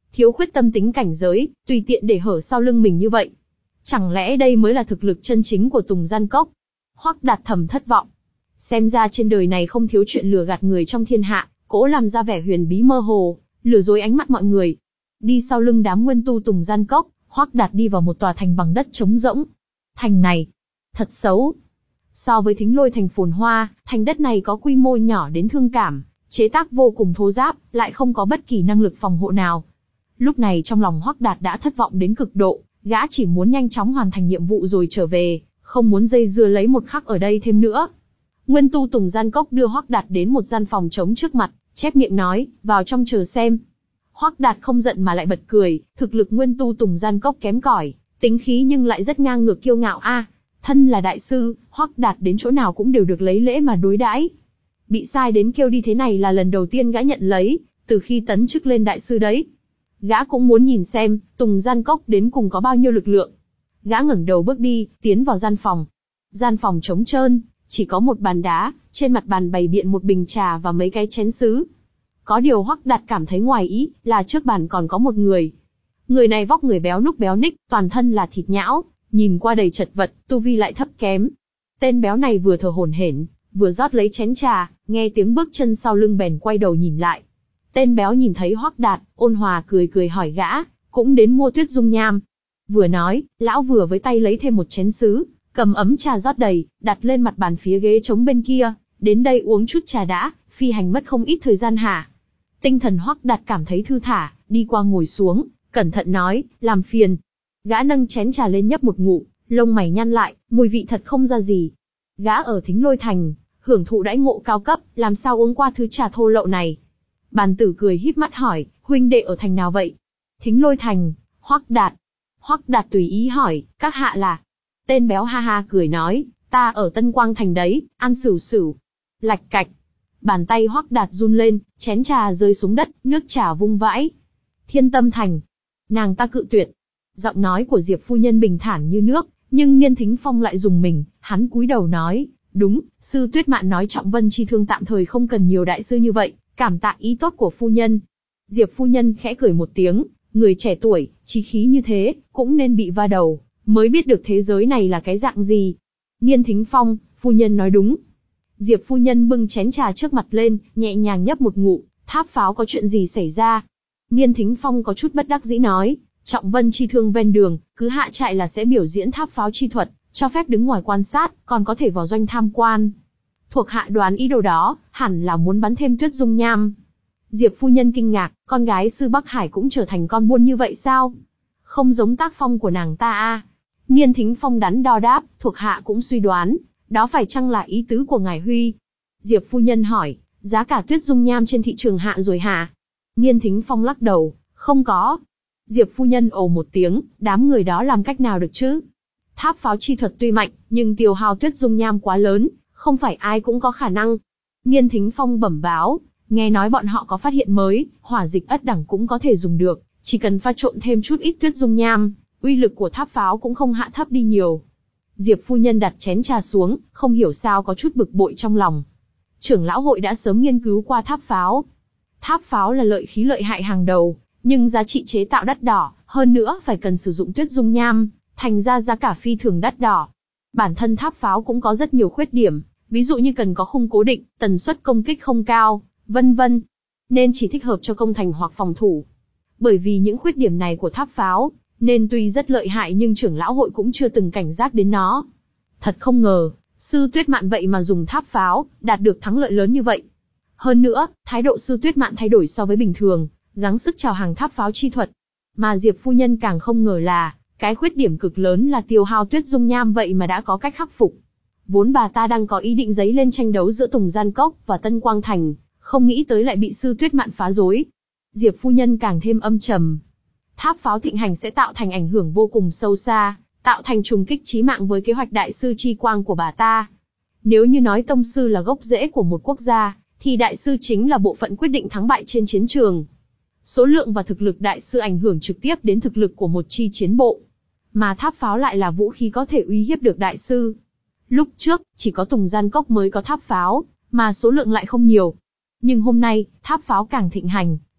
Thiếu khuyết tâm tính cảnh giới, tùy tiện để hở sau lưng mình như vậy. Chẳng lẽ đây mới là thực lực chân chính của Tùng Gian Cốc? Hoắc Đạt thầm thất vọng. Xem ra trên đời này không thiếu chuyện lừa gạt người trong thiên hạ, cố làm ra vẻ huyền bí mơ hồ, lừa dối ánh mắt mọi người. Đi sau lưng đám nguyên tu Tùng Gian Cốc, Hoắc Đạt đi vào một tòa thành bằng đất trống rỗng. Thành này, thật xấu. So với Thính Lôi thành phồn hoa, thành đất này có quy mô nhỏ đến thương cảm, chế tác vô cùng thô ráp, lại không có bất kỳ năng lực phòng hộ nào. Lúc này trong lòng Hoắc Đạt đã thất vọng đến cực độ, gã chỉ muốn nhanh chóng hoàn thành nhiệm vụ rồi trở về, không muốn dây dưa lấy một khắc ở đây thêm nữa. Nguyên tu Tùng Gian Cốc đưa Hoắc Đạt đến một gian phòng trống trước mặt, chép miệng nói, vào trong chờ xem. Hoắc Đạt không giận mà lại bật cười, thực lực nguyên tu Tùng Gian Cốc kém cỏi, tính khí nhưng lại rất ngang ngược kiêu ngạo a. Thân là đại sư, Hoắc Đạt đến chỗ nào cũng đều được lấy lễ mà đối đãi. Bị sai đến kêu đi thế này là lần đầu tiên gã nhận lấy, từ khi tấn chức lên đại sư đấy. Gã cũng muốn nhìn xem, Tùng Gian Cốc đến cùng có bao nhiêu lực lượng. Gã ngẩng đầu bước đi, tiến vào gian phòng. Gian phòng trống trơn, chỉ có một bàn đá, trên mặt bàn bày biện một bình trà và mấy cái chén sứ. Có điều Hoắc Đạt cảm thấy ngoài ý, là trước bàn còn có một người. Người này vóc người béo núc béo ních, toàn thân là thịt nhão, nhìn qua đầy chật vật, tu vi lại thấp kém. Tên béo này vừa thở hổn hển, vừa rót lấy chén trà, nghe tiếng bước chân sau lưng bèn quay đầu nhìn lại. Tên béo nhìn thấy Hoắc Đạt, ôn hòa cười cười hỏi gã, cũng đến mua Tuyết Dung Nham. Vừa nói, lão vừa với tay lấy thêm một chén sứ, cầm ấm trà rót đầy, đặt lên mặt bàn phía ghế trống bên kia, đến đây uống chút trà đã, phi hành mất không ít thời gian hả? Tinh thần Hoắc Đạt cảm thấy thư thả, đi qua ngồi xuống, cẩn thận nói, làm phiền. Gã nâng chén trà lên nhấp một ngụm, lông mày nhăn lại, mùi vị thật không ra gì. Gã ở Thính Lôi thành, hưởng thụ đãi ngộ cao cấp, làm sao uống qua thứ trà thô lậu này? Bàn tử cười híp mắt hỏi, huynh đệ ở thành nào vậy? Thính Lôi thành. Hoắc Đạt. Hoắc Đạt tùy ý hỏi, các hạ là? Tên béo ha ha cười nói, ta ở Tân Quang thành đấy, ăn xửu xửu. Lạch cạch. Bàn tay Hoắc Đạt run lên, chén trà rơi xuống đất, nước trà vung vãi. Thiên Tâm thành. Nàng ta cự tuyệt. Giọng nói của Diệp phu nhân bình thản như nước, nhưng Niên Thính Phong lại rùng mình, hắn cúi đầu nói, đúng, sư Tuyết Mạn nói Trọng Vân Chi Thương tạm thời không cần nhiều đại sư như vậy, cảm tạ ý tốt của phu nhân. Diệp phu nhân khẽ cười một tiếng, người trẻ tuổi, chí khí như thế, cũng nên bị va đầu, mới biết được thế giới này là cái dạng gì. Niên Thính Phong, phu nhân nói đúng. Diệp phu nhân bưng chén trà trước mặt lên, nhẹ nhàng nhấp một ngụm, Tháp Pháo có chuyện gì xảy ra? Niên Thính Phong có chút bất đắc dĩ nói, Trọng Vân Chi Thương ven đường, cứ hạ trại là sẽ biểu diễn Tháp Pháo chi thuật, cho phép đứng ngoài quan sát, còn có thể vào doanh tham quan. Thuộc hạ đoán ý đồ đó, hẳn là muốn bắn thêm Tuyết Dung Nham. Diệp phu nhân kinh ngạc, con gái sư Bắc Hải cũng trở thành con buôn như vậy sao? Không giống tác phong của nàng ta a. Niên Thính Phong đắn đo đáp, thuộc hạ cũng suy đoán, đó phải chăng là ý tứ của ngài Huy? Diệp phu nhân hỏi, giá cả Tuyết Dung Nham trên thị trường hạ rồi hả? Niên Thính Phong lắc đầu, không có. Diệp phu nhân ồ một tiếng, đám người đó làm cách nào được chứ? Tháp Pháo chi thuật tuy mạnh, nhưng tiêu hao Tuyết Dung Nham quá lớn, không phải ai cũng có khả năng. Niên Thính Phong bẩm báo, nghe nói bọn họ có phát hiện mới, hỏa dịch ất đẳng cũng có thể dùng được, chỉ cần pha trộn thêm chút ít Tuyết Dung Nham, uy lực của Tháp Pháo cũng không hạ thấp đi nhiều. Diệp phu nhân đặt chén trà xuống, không hiểu sao có chút bực bội trong lòng. Trưởng lão hội đã sớm nghiên cứu qua Tháp Pháo. Tháp Pháo là lợi khí lợi hại hàng đầu, nhưng giá trị chế tạo đắt đỏ, hơn nữa phải cần sử dụng Tuyết Dung Nham, thành ra giá cả phi thường đắt đỏ. Bản thân Tháp Pháo cũng có rất nhiều khuyết điểm, ví dụ như cần có khung cố định, tần suất công kích không cao, vân vân, nên chỉ thích hợp cho công thành hoặc phòng thủ. Bởi vì những khuyết điểm này của Tháp Pháo, nên tuy rất lợi hại nhưng trưởng lão hội cũng chưa từng cảnh giác đến nó. Thật không ngờ, sư Tuyết Mạn vậy mà dùng Tháp Pháo, đạt được thắng lợi lớn như vậy. Hơn nữa, thái độ sư Tuyết Mạn thay đổi so với bình thường, gắng sức chào hàng Tháp Pháo chi thuật. Mà Diệp phu nhân càng không ngờ là, cái khuyết điểm cực lớn là tiêu hao Tuyết Dung Nham vậy mà đã có cách khắc phục. Vốn bà ta đang có ý định dấy lên tranh đấu giữa Tùng Gian Cốc và Tân Quang Thành, không nghĩ tới lại bị sư Tuyết Mạn phá rối. Diệp phu nhân càng thêm âm trầm. Tháp Pháo thịnh hành sẽ tạo thành ảnh hưởng vô cùng sâu xa, tạo thành trùng kích chí mạng với kế hoạch đại sư chi quang của bà ta. Nếu như nói tông sư là gốc rễ của một quốc gia, thì đại sư chính là bộ phận quyết định thắng bại trên chiến trường. Số lượng và thực lực đại sư ảnh hưởng trực tiếp đến thực lực của một chi chiến bộ. Mà Tháp Pháo lại là vũ khí có thể uy hiếp được đại sư. Lúc trước, chỉ có Tùng Gian Cốc mới có Tháp Pháo, mà số lượng lại không nhiều. Nhưng hôm nay, Tháp Pháo càng thịnh hành,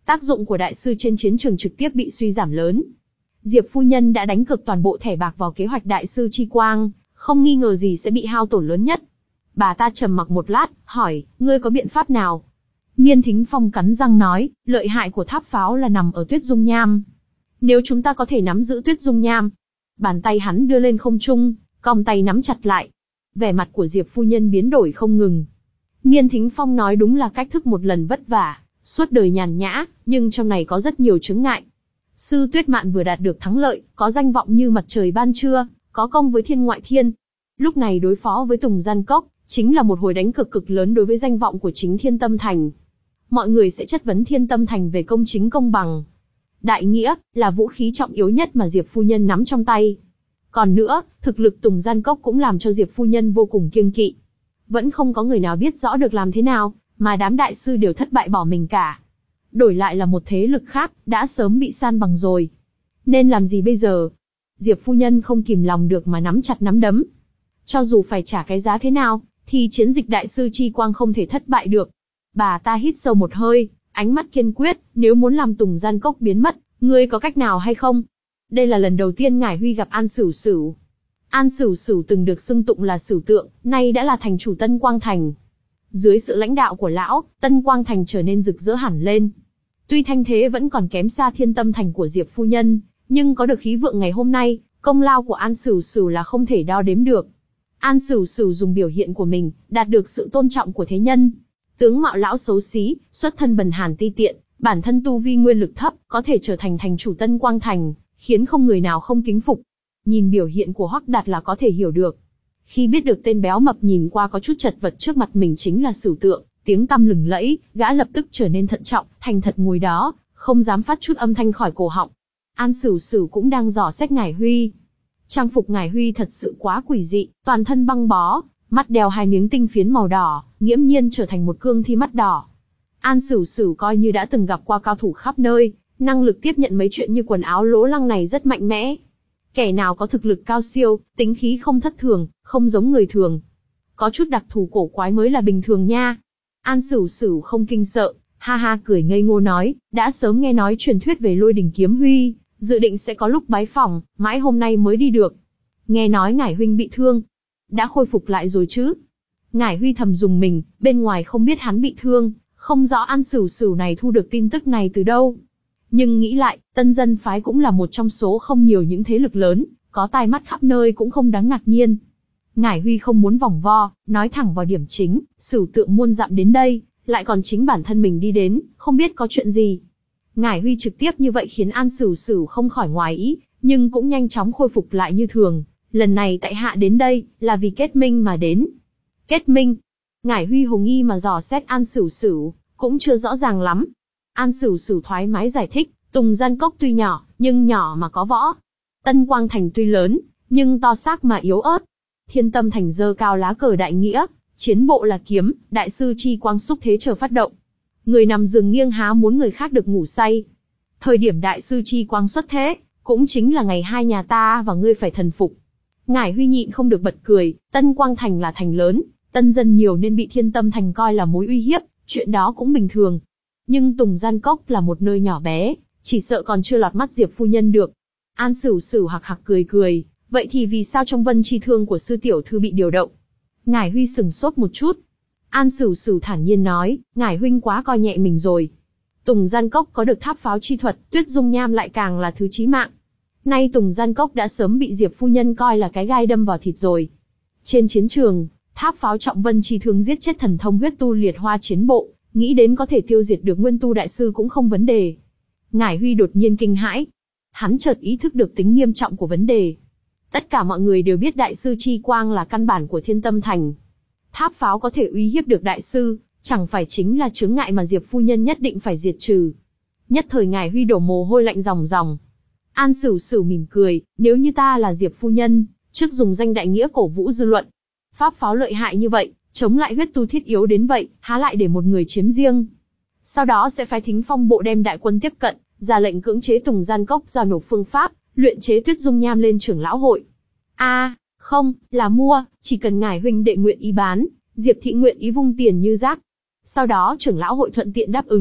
Tác dụng của đại sư trên chiến trường trực tiếp bị suy giảm lớn. Diệp phu nhân đã đánh cược toàn bộ thẻ bạc vào kế hoạch đại sư chi quang, không nghi ngờ gì sẽ bị hao tổn lớn nhất. Bà ta trầm mặc một lát, hỏi, ngươi có biện pháp nào? Miên Thính Phong cắn răng nói, lợi hại của tháp pháo là nằm ở tuyết dung nham. Nếu chúng ta có thể nắm giữ tuyết dung nham. Bàn tay hắn đưa lên không trung, cong tay nắm chặt lại. Vẻ mặt của Diệp phu nhân biến đổi không ngừng. Miên Thính Phong nói đúng là cách thức một lần vất vả, suốt đời nhàn nhã, nhưng trong này có rất nhiều chướng ngại. Sư Tuyết Mạn vừa đạt được thắng lợi, có danh vọng như mặt trời ban trưa, có công với thiên ngoại thiên. Lúc này đối phó với Tùng Gian Cốc, chính là một hồi đánh cực cực lớn đối với danh vọng của chính Thiên Tâm Thành. Mọi người sẽ chất vấn Thiên Tâm Thành về công chính công bằng. Đại nghĩa, là vũ khí trọng yếu nhất mà Diệp phu nhân nắm trong tay. Còn nữa, thực lực Tùng Gian Cốc cũng làm cho Diệp phu nhân vô cùng kiêng kỵ. Vẫn không có người nào biết rõ được làm thế nào, mà đám đại sư đều thất bại bỏ mình cả. Đổi lại là một thế lực khác, đã sớm bị san bằng rồi. Nên làm gì bây giờ? Diệp phu nhân không kìm lòng được mà nắm chặt nắm đấm. Cho dù phải trả cái giá thế nào, thì chiến dịch đại sư chi quang không thể thất bại được. Bà ta hít sâu một hơi, ánh mắt kiên quyết, nếu muốn làm Tùng Gian Cốc biến mất, ngươi có cách nào hay không? Đây là lần đầu tiên Ngải Huy gặp An Sửu Sửu. An Sửu Sửu từng được xưng tụng là Sửu Tượng, nay đã là thành chủ Tân Quang Thành. Dưới sự lãnh đạo của lão, Tân Quang Thành trở nên rực rỡ hẳn lên. Tuy thanh thế vẫn còn kém xa Thiên Tâm Thành của Diệp phu nhân, nhưng có được khí vượng ngày hôm nay, công lao của An Sửu Sửu là không thể đo đếm được. An Sửu Sửu dùng biểu hiện của mình, đạt được sự tôn trọng của thế nhân. Tướng mạo lão xấu xí, xuất thân bần hàn ti tiện, bản thân tu vi nguyên lực thấp, có thể trở thành thành chủ Tân Quang Thành, khiến không người nào không kính phục. Nhìn biểu hiện của Hoắc Đạt là có thể hiểu được. Khi biết được tên béo mập nhìn qua có chút chật vật trước mặt mình chính là Sửu Tượng, tiếng tăm lừng lẫy, gã lập tức trở nên thận trọng, thành thật ngồi đó, không dám phát chút âm thanh khỏi cổ họng. An Sửu Sửu cũng đang dò xét Ngải Huy. Trang phục Ngải Huy thật sự quá quỷ dị, toàn thân băng bó, mắt đeo hai miếng tinh phiến màu đỏ, nghiễm nhiên trở thành một cương thi mắt đỏ. An Sửu Sửu coi như đã từng gặp qua cao thủ khắp nơi, năng lực tiếp nhận mấy chuyện như quần áo lỗ lăng này rất mạnh mẽ. Kẻ nào có thực lực cao siêu, tính khí không thất thường, không giống người thường. Có chút đặc thù cổ quái mới là bình thường nha. An Sửu Sửu không kinh sợ, ha ha cười ngây ngô nói, đã sớm nghe nói truyền thuyết về Lôi Đỉnh Kiếm Huy, dự định sẽ có lúc bái phỏng, mãi hôm nay mới đi được. Nghe nói Ngải huynh bị thương, đã khôi phục lại rồi chứ? Ngải Huy thầm dùng mình, bên ngoài không biết hắn bị thương, không rõ An Sửu Sửu này thu được tin tức này từ đâu. Nhưng nghĩ lại, Tân Dân phái cũng là một trong số không nhiều những thế lực lớn, có tai mắt khắp nơi cũng không đáng ngạc nhiên. Ngải Huy không muốn vòng vo, nói thẳng vào điểm chính, Sửu Tượng muôn dặm đến đây, lại còn chính bản thân mình đi đến, không biết có chuyện gì. Ngải Huy trực tiếp như vậy khiến An Sửu Sửu không khỏi ngoài ý, nhưng cũng nhanh chóng khôi phục lại như thường. Lần này tại hạ đến đây, là vì kết minh mà đến. Kết minh? Ngải Huy hồ nghi mà dò xét An Sửu Sửu, cũng chưa rõ ràng lắm. An Sửu Sửu thoải mái giải thích, Tùng Gian Cốc tuy nhỏ, nhưng nhỏ mà có võ. Tân Quang Thành tuy lớn, nhưng to xác mà yếu ớt. Thiên Tâm Thành giơ cao lá cờ đại nghĩa, chiến bộ là kiếm, đại sư chi quang xúc thế chờ phát động. Người nằm giường nghiêng há muốn người khác được ngủ say. Thời điểm đại sư chi quang xuất thế, cũng chính là ngày hai nhà ta và ngươi phải thần phục. Ngải Huy nhịn không được bật cười, Tân Quang Thành là thành lớn, tân dân nhiều nên bị Thiên Tâm Thành coi là mối uy hiếp, chuyện đó cũng bình thường. Nhưng Tùng Gian Cốc là một nơi nhỏ bé, chỉ sợ còn chưa lọt mắt Diệp phu nhân được. An Sửu Sửu hạc hạc cười cười, vậy thì vì sao trong vân chi thương của sư tiểu thư bị điều động? Ngải Huy sừng sốt một chút. An Sửu Sửu thản nhiên nói, Ngải huynh quá coi nhẹ mình rồi. Tùng Gian Cốc có được tháp pháo chi thuật, tuyết dung nham lại càng là thứ chí mạng. Nay Tùng Gian Cốc đã sớm bị Diệp phu nhân coi là cái gai đâm vào thịt rồi. Trên chiến trường, tháp pháo trọng vân chi thương giết chết thần thông huyết tu liệt hoa chiến bộ, nghĩ đến có thể tiêu diệt được nguyên tu đại sư cũng không vấn đề. Ngải Huy đột nhiên kinh hãi. Hắn chợt ý thức được tính nghiêm trọng của vấn đề. Tất cả mọi người đều biết đại sư chi quang là căn bản của Thiên Tâm Thành. Tháp pháo có thể uy hiếp được đại sư, chẳng phải chính là chướng ngại mà Diệp phu nhân nhất định phải diệt trừ. Nhất thời Ngải Huy đổ mồ hôi lạnh ròng ròng. An Sửu Sửu mỉm cười, nếu như ta là Diệp phu nhân, trước dùng danh đại nghĩa cổ vũ dư luận. Pháp pháo lợi hại như vậy, chống lại huyết tu thiết yếu đến vậy, há lại để một người chiếm riêng. Sau đó sẽ phái Thính Phong bộ đem đại quân tiếp cận, ra lệnh cưỡng chế Tùng Gian Cốc giao nộp phương pháp, luyện chế tuyết dung nham lên trưởng lão hội. A, à, không, là mua, chỉ cần Ngải huynh đệ nguyện ý bán, Diệp thị nguyện ý vung tiền như rác. Sau đó trưởng lão hội thuận tiện đáp ứng,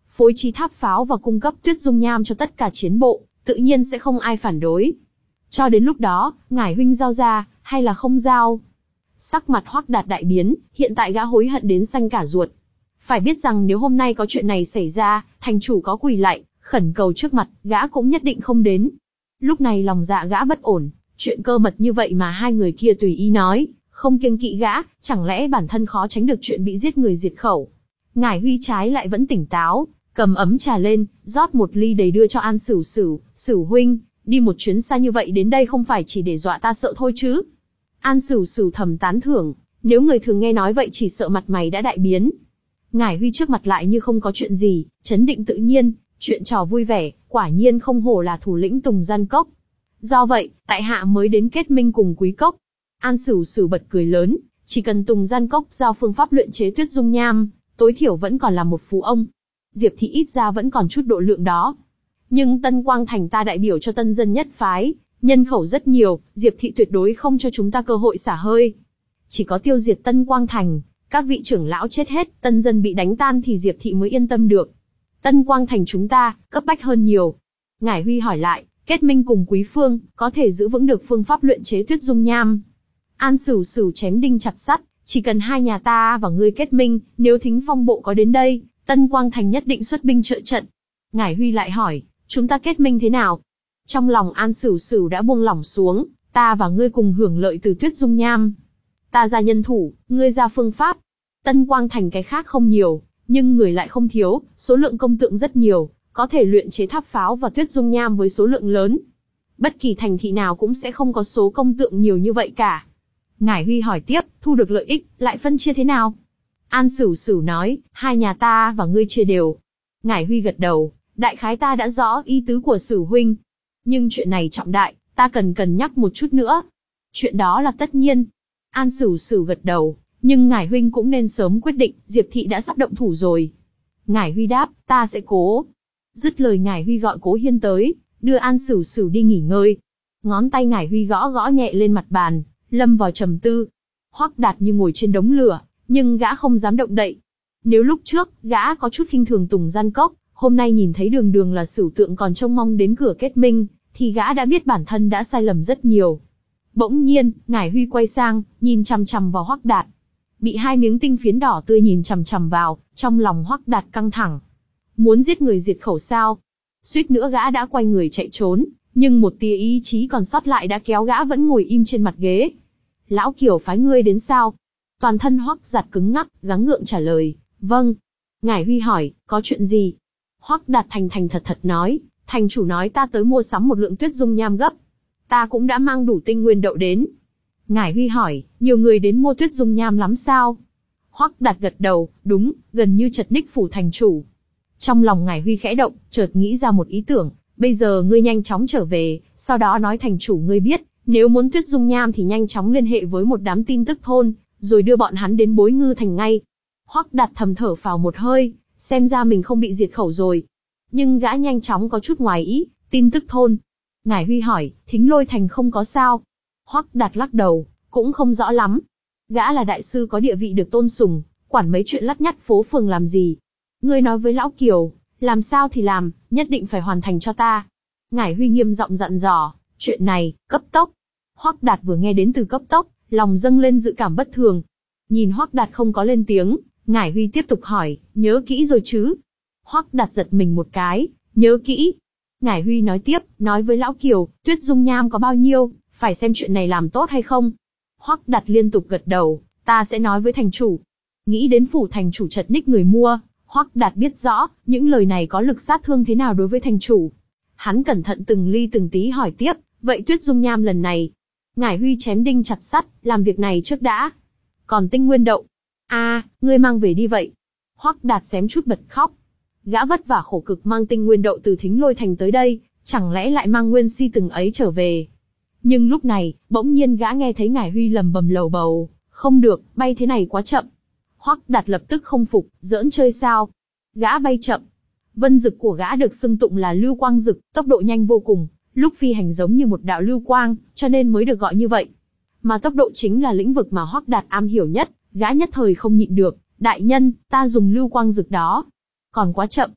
phối trí tháp pháo và cung cấp tuyết dung nham cho tất cả chiến bộ, tự nhiên sẽ không ai phản đối. Cho đến lúc đó, ngải huynh giao ra, hay là không giao? Sắc mặt Hoắc Đạt đại biến, hiện tại gã hối hận đến xanh cả ruột. Phải biết rằng nếu hôm nay có chuyện này xảy ra, thành chủ có quỳ lạy, khẩn cầu trước mặt, gã cũng nhất định không đến. Lúc này lòng dạ gã bất ổn, chuyện cơ mật như vậy mà hai người kia tùy ý nói, không kiêng kỵ gã, chẳng lẽ bản thân khó tránh được chuyện bị giết người diệt khẩu. Ngải Huy trái lại vẫn tỉnh táo, cầm ấm trà lên, rót một ly đầy đưa cho An Sửu Sửu. Sửu huynh, đi một chuyến xa như vậy đến đây không phải chỉ để dọa ta sợ thôi chứ? An Sửu Sửu thầm tán thưởng, nếu người thường nghe nói vậy chỉ sợ mặt mày đã đại biến. Ngải Huy trước mặt lại như không có chuyện gì, trấn định tự nhiên, chuyện trò vui vẻ, quả nhiên không hổ là thủ lĩnh Tùng Gian Cốc. Do vậy, tại hạ mới đến kết minh cùng Quý Cốc. An Sửu Sửu bật cười lớn, chỉ cần Tùng Gian Cốc giao phương pháp luyện chế tuyết dung nham, tối thiểu vẫn còn là một phú ông. Diệp thị ít ra vẫn còn chút độ lượng đó. Nhưng Tân Quang Thành ta đại biểu cho tân dân nhất phái, nhân khẩu rất nhiều, Diệp thị tuyệt đối không cho chúng ta cơ hội xả hơi. Chỉ có tiêu diệt Tân Quang Thành, các vị trưởng lão chết hết, tân dân bị đánh tan thì Diệp thị mới yên tâm được. Tân Quang Thành chúng ta, cấp bách hơn nhiều. Ngải Huy hỏi lại, kết minh cùng Quý Phương, có thể giữ vững được phương pháp luyện chế tuyết dung nham. An Sửu Sửu chém đinh chặt sắt, chỉ cần hai nhà ta và ngươi kết minh, nếu Thính Phong bộ có đến đây, Tân Quang Thành nhất định xuất binh trợ trận. Ngải Huy lại hỏi, chúng ta kết minh thế nào? Trong lòng An Sửu Sửu đã buông lỏng xuống, ta và ngươi cùng hưởng lợi từ tuyết dung nham. Ta ra nhân thủ, ngươi ra phương pháp. Tân Quang Thành cái khác không nhiều, nhưng người lại không thiếu, số lượng công tượng rất nhiều, có thể luyện chế tháp pháo và tuyết dung nham với số lượng lớn. Bất kỳ thành thị nào cũng sẽ không có số công tượng nhiều như vậy cả. Ngải Huy hỏi tiếp, thu được lợi ích, lại phân chia thế nào? An Sửu Sửu nói, hai nhà ta và ngươi chia đều. Ngải Huy gật đầu, đại khái ta đã rõ ý tứ của Sửu huynh. Nhưng chuyện này trọng đại, ta cần cân nhắc một chút nữa. Chuyện đó là tất nhiên. An Sửu Sửu gật đầu, nhưng Ngải huynh cũng nên sớm quyết định, Diệp thị đã sắp động thủ rồi. Ngải Huy đáp, ta sẽ cố. Dứt lời Ngải Huy gọi Cố Hiên tới, đưa An Sửu Sửu đi nghỉ ngơi. Ngón tay Ngải Huy gõ gõ nhẹ lên mặt bàn, lâm vào trầm tư. Hoắc Đạt như ngồi trên đống lửa, nhưng gã không dám động đậy. Nếu lúc trước, gã có chút khinh thường Tùng Gian Cốc, hôm nay nhìn thấy đường đường là Sửu tượng còn trông mong đến cửa kết minh, thì gã đã biết bản thân đã sai lầm rất nhiều. Bỗng nhiên, Ngải Huy quay sang, nhìn chằm chằm vào Hoắc Đạt. Bị hai miếng tinh phiến đỏ tươi nhìn chằm chằm vào, trong lòng Hoắc Đạt căng thẳng. Muốn giết người diệt khẩu sao? Suýt nữa gã đã quay người chạy trốn, nhưng một tia ý chí còn sót lại đã kéo gã vẫn ngồi im trên mặt ghế. Lão Kiều phái ngươi đến sao? Toàn thân Hoắc Đạt cứng ngắc, gắng gượng trả lời, vâng. Ngải Huy hỏi, có chuyện gì? Hoắc Đạt thành thành thật thật nói, thành chủ nói ta tới mua sắm một lượng tuyết dung nham gấp. Ta cũng đã mang đủ tinh nguyên đậu đến. Ngải Huy hỏi, nhiều người đến mua tuyết dung nham lắm sao? Hoắc Đạt gật đầu, đúng, gần như chật ních phủ thành chủ. Trong lòng Ngải Huy khẽ động, chợt nghĩ ra một ý tưởng, bây giờ ngươi nhanh chóng trở về, sau đó nói thành chủ ngươi biết, nếu muốn tuyết dung nham thì nhanh chóng liên hệ với một đám tin tức thôn, rồi đưa bọn hắn đến Bối Ngư Thành ngay. Hoắc Đạt thầm thở phào một hơi, xem ra mình không bị diệt khẩu rồi. Nhưng gã nhanh chóng có chút ngoài ý, tin tức thôn. Ngải Huy hỏi, Thính Lôi Thành không có sao? Hoắc Đạt lắc đầu, cũng không rõ lắm. Gã là đại sư có địa vị được tôn sùng, quản mấy chuyện lắt nhắt phố phường làm gì? Ngươi nói với lão Kiều, làm sao thì làm, nhất định phải hoàn thành cho ta. Ngải Huy nghiêm giọng dặn dò, chuyện này, cấp tốc. Hoắc Đạt vừa nghe đến từ cấp tốc, lòng dâng lên dự cảm bất thường. Nhìn Hoắc Đạt không có lên tiếng, Ngải Huy tiếp tục hỏi, nhớ kỹ rồi chứ? Hoắc Đạt giật mình một cái, nhớ kỹ. Ngải Huy nói tiếp, nói với lão Kiều, tuyết dung nham có bao nhiêu, phải xem chuyện này làm tốt hay không. Hoắc Đạt liên tục gật đầu, ta sẽ nói với thành chủ. Nghĩ đến phủ thành chủ chật ních người mua, Hoắc Đạt biết rõ, những lời này có lực sát thương thế nào đối với thành chủ. Hắn cẩn thận từng ly từng tí hỏi tiếp, vậy tuyết dung nham lần này? Ngải Huy chém đinh chặt sắt, làm việc này trước đã. Còn tinh nguyên đậu? a à, ngươi mang về đi vậy. Hoắc Đạt xém chút bật khóc. Gã vất vả khổ cực mang tinh nguyên đậu từ Thính Lôi Thành tới đây, chẳng lẽ lại mang nguyên si từng ấy trở về? Nhưng lúc này, bỗng nhiên gã nghe thấy Ngải Huy lầm bầm lầu bầu, không được, bay thế này quá chậm. Hoắc Đạt lập tức không phục, giỡn chơi sao? Gã bay chậm. Vân dực của gã được xưng tụng là lưu quang dực, tốc độ nhanh vô cùng, lúc phi hành giống như một đạo lưu quang, cho nên mới được gọi như vậy. Mà tốc độ chính là lĩnh vực mà Hoắc Đạt am hiểu nhất, gã nhất thời không nhịn được, đại nhân, ta dùng lưu quang dực đó. Còn quá chậm.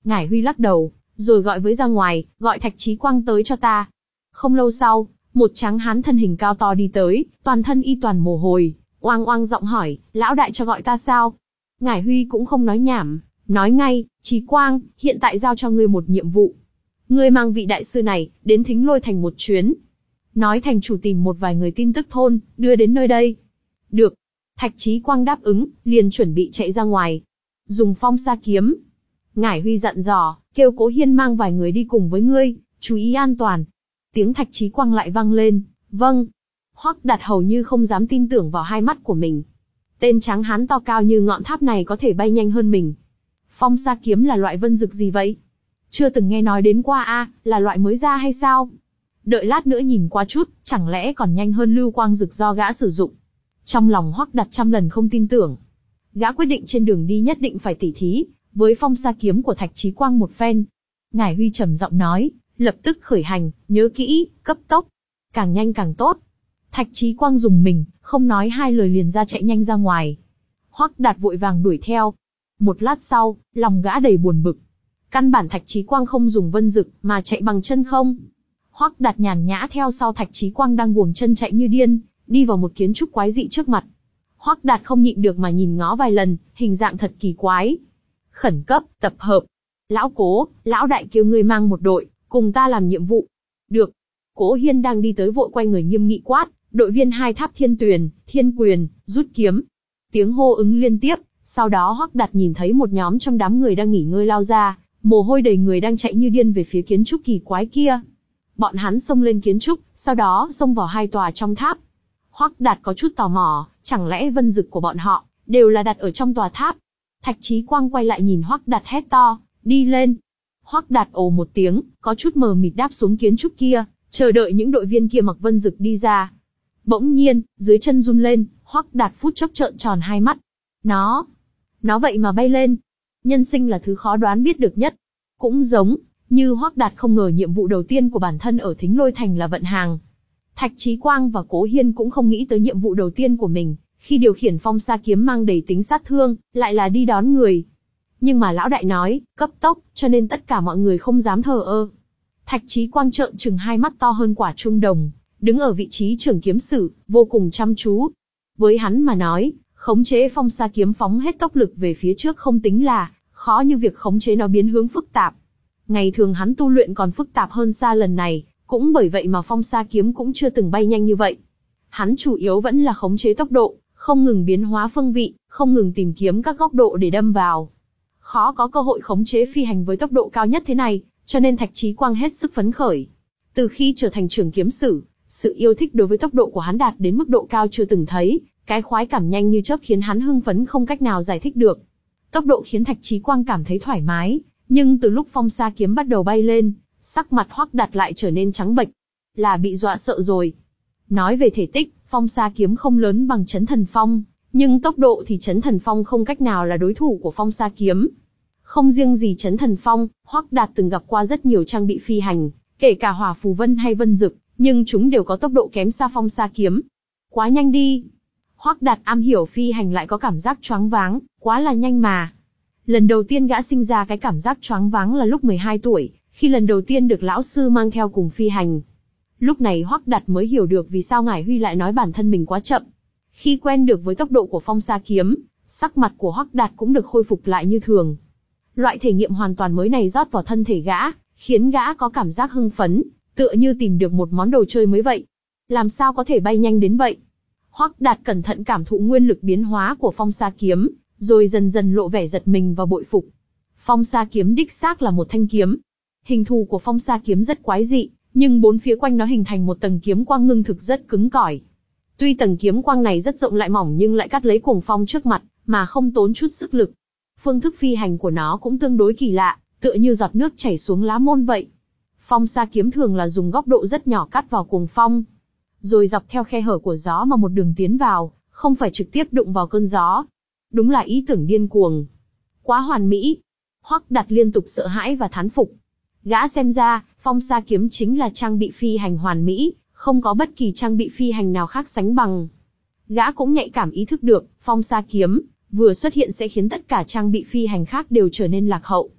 Ngải Huy lắc đầu, rồi gọi với ra ngoài, gọi Thạch Chí Quang tới cho ta. Không lâu sau, một tráng hán thân hình cao to đi tới, toàn thân y toàn mồ hôi, oang oang giọng hỏi, lão đại cho gọi ta sao? Ngải Huy cũng không nói nhảm, nói ngay, Chí Quang, hiện tại giao cho ngươi một nhiệm vụ. Ngươi mang vị đại sư này, đến Thính Lôi Thành một chuyến. Nói thành chủ tìm một vài người tin tức thôn, đưa đến nơi đây. Được. Thạch Chí Quang đáp ứng, liền chuẩn bị chạy ra ngoài. Dùng phong sa kiếm. Ngải Huy dặn dò, kêu Cố Hiên mang vài người đi cùng với ngươi, chú ý an toàn. Tiếng Thạch Chí Quang lại vang lên, vâng. Hoắc Đạt hầu như không dám tin tưởng vào hai mắt của mình. Tên tráng hán to cao như ngọn tháp này có thể bay nhanh hơn mình. Phong sa kiếm là loại vân dực gì vậy? Chưa từng nghe nói đến qua a, là loại mới ra hay sao? Đợi lát nữa nhìn qua chút, chẳng lẽ còn nhanh hơn lưu quang dực do gã sử dụng? Trong lòng Hoắc Đạt trăm lần không tin tưởng. Gã quyết định trên đường đi nhất định phải tỉ thí với phong sa kiếm của Thạch Chí Quang một phen. Ngải Huy trầm giọng nói, lập tức khởi hành, nhớ kỹ, cấp tốc, càng nhanh càng tốt. Thạch Chí Quang dùng mình, không nói hai lời liền ra chạy nhanh ra ngoài. Hoắc Đạt vội vàng đuổi theo. Một lát sau, lòng gã đầy buồn bực. Căn bản Thạch Chí Quang không dùng vân dực, mà chạy bằng chân không. Hoắc Đạt nhàn nhã theo sau Thạch Chí Quang đang guồng chân chạy như điên, đi vào một kiến trúc quái dị trước mặt. Hoắc Đạt không nhịn được mà nhìn ngó vài lần, hình dạng thật kỳ quái. Khẩn cấp, tập hợp. Lão Cố, lão đại kêu ngươi mang một đội, cùng ta làm nhiệm vụ. Được. Cố Hiên đang đi tới vội quay người nghiêm nghị quát, đội viên hai tháp thiên tuyền, thiên quyền, rút kiếm. Tiếng hô ứng liên tiếp, sau đó Hoắc Đạt nhìn thấy một nhóm trong đám người đang nghỉ ngơi lao ra, mồ hôi đầy người đang chạy như điên về phía kiến trúc kỳ quái kia. Bọn hắn xông lên kiến trúc, sau đó xông vào hai tòa trong tháp. Hoắc Đạt có chút tò mò, chẳng lẽ vân dực của bọn họ đều là đặt ở trong tòa tháp? Thạch Chí Quang quay lại nhìn Hoắc Đạt hét to, đi lên. Hoắc Đạt ồ một tiếng, có chút mờ mịt đáp xuống kiến trúc kia, chờ đợi những đội viên kia mặc vân dực đi ra. Bỗng nhiên, dưới chân run lên, Hoắc Đạt phút chốc trợn tròn hai mắt. Nó, nó vậy mà bay lên. Nhân sinh là thứ khó đoán biết được nhất. Cũng giống như Hoắc Đạt không ngờ nhiệm vụ đầu tiên của bản thân ở Thính Lôi Thành là vận hàng. Thạch Chí Quang và Cố Hiên cũng không nghĩ tới nhiệm vụ đầu tiên của mình, khi điều khiển phong sa kiếm mang đầy tính sát thương, lại là đi đón người. Nhưng mà lão đại nói, cấp tốc, cho nên tất cả mọi người không dám thờ ơ. Thạch Chí Quang trợn trừng hai mắt to hơn quả chuông đồng, đứng ở vị trí trưởng kiếm sử, vô cùng chăm chú. Với hắn mà nói, khống chế phong sa kiếm phóng hết tốc lực về phía trước không tính là khó như việc khống chế nó biến hướng phức tạp. Ngày thường hắn tu luyện còn phức tạp hơn xa lần này, cũng bởi vậy mà phong sa kiếm cũng chưa từng bay nhanh như vậy. Hắn chủ yếu vẫn là khống chế tốc độ, không ngừng biến hóa phương vị, không ngừng tìm kiếm các góc độ để đâm vào. Khó có cơ hội khống chế phi hành với tốc độ cao nhất thế này, cho nên Thạch Chí Quang hết sức phấn khởi. Từ khi trở thành trưởng kiếm sử, sự yêu thích đối với tốc độ của hắn đạt đến mức độ cao chưa từng thấy, cái khoái cảm nhanh như chớp khiến hắn hưng phấn không cách nào giải thích được. Tốc độ khiến Thạch Chí Quang cảm thấy thoải mái, nhưng từ lúc phong sa kiếm bắt đầu bay lên, sắc mặt Hoắc Đạt lại trở nên trắng bệch, là bị dọa sợ rồi. Nói về thể tích, phong sa kiếm không lớn bằng Chấn Thần Phong, nhưng tốc độ thì Chấn Thần Phong không cách nào là đối thủ của phong sa kiếm. Không riêng gì Chấn Thần Phong, Hoắc Đạt từng gặp qua rất nhiều trang bị phi hành, kể cả hỏa phù vân hay vân dực, nhưng chúng đều có tốc độ kém xa phong sa kiếm. Quá nhanh đi. Hoắc Đạt am hiểu phi hành lại có cảm giác choáng váng, quá là nhanh mà. Lần đầu tiên gã sinh ra cái cảm giác choáng váng là lúc mười hai tuổi, khi lần đầu tiên được lão sư mang theo cùng phi hành. Lúc này Hoắc Đạt mới hiểu được vì sao Ngải Huy lại nói bản thân mình quá chậm. Khi quen được với tốc độ của phong sa kiếm, sắc mặt của Hoắc Đạt cũng được khôi phục lại như thường. Loại thể nghiệm hoàn toàn mới này rót vào thân thể gã, khiến gã có cảm giác hưng phấn, tựa như tìm được một món đồ chơi mới vậy. Làm sao có thể bay nhanh đến vậy? Hoắc Đạt cẩn thận cảm thụ nguyên lực biến hóa của phong sa kiếm, rồi dần dần lộ vẻ giật mình và bội phục. Phong sa kiếm đích xác là một thanh kiếm. Hình thù của phong sa kiếm rất quái dị, nhưng bốn phía quanh nó hình thành một tầng kiếm quang ngưng thực rất cứng cỏi. Tuy tầng kiếm quang này rất rộng lại mỏng nhưng lại cắt lấy cuồng phong trước mặt, mà không tốn chút sức lực. Phương thức phi hành của nó cũng tương đối kỳ lạ, tựa như giọt nước chảy xuống lá môn vậy. Phong sa kiếm thường là dùng góc độ rất nhỏ cắt vào cuồng phong, rồi dọc theo khe hở của gió mà một đường tiến vào, không phải trực tiếp đụng vào cơn gió. Đúng là ý tưởng điên cuồng. Quá hoàn mỹ. Hoắc Đạt liên tục sợ hãi và thán phục. Gã xem ra, phong sa kiếm chính là trang bị phi hành hoàn mỹ, không có bất kỳ trang bị phi hành nào khác sánh bằng. Gã cũng nhạy cảm ý thức được, phong sa kiếm vừa xuất hiện sẽ khiến tất cả trang bị phi hành khác đều trở nên lạc hậu.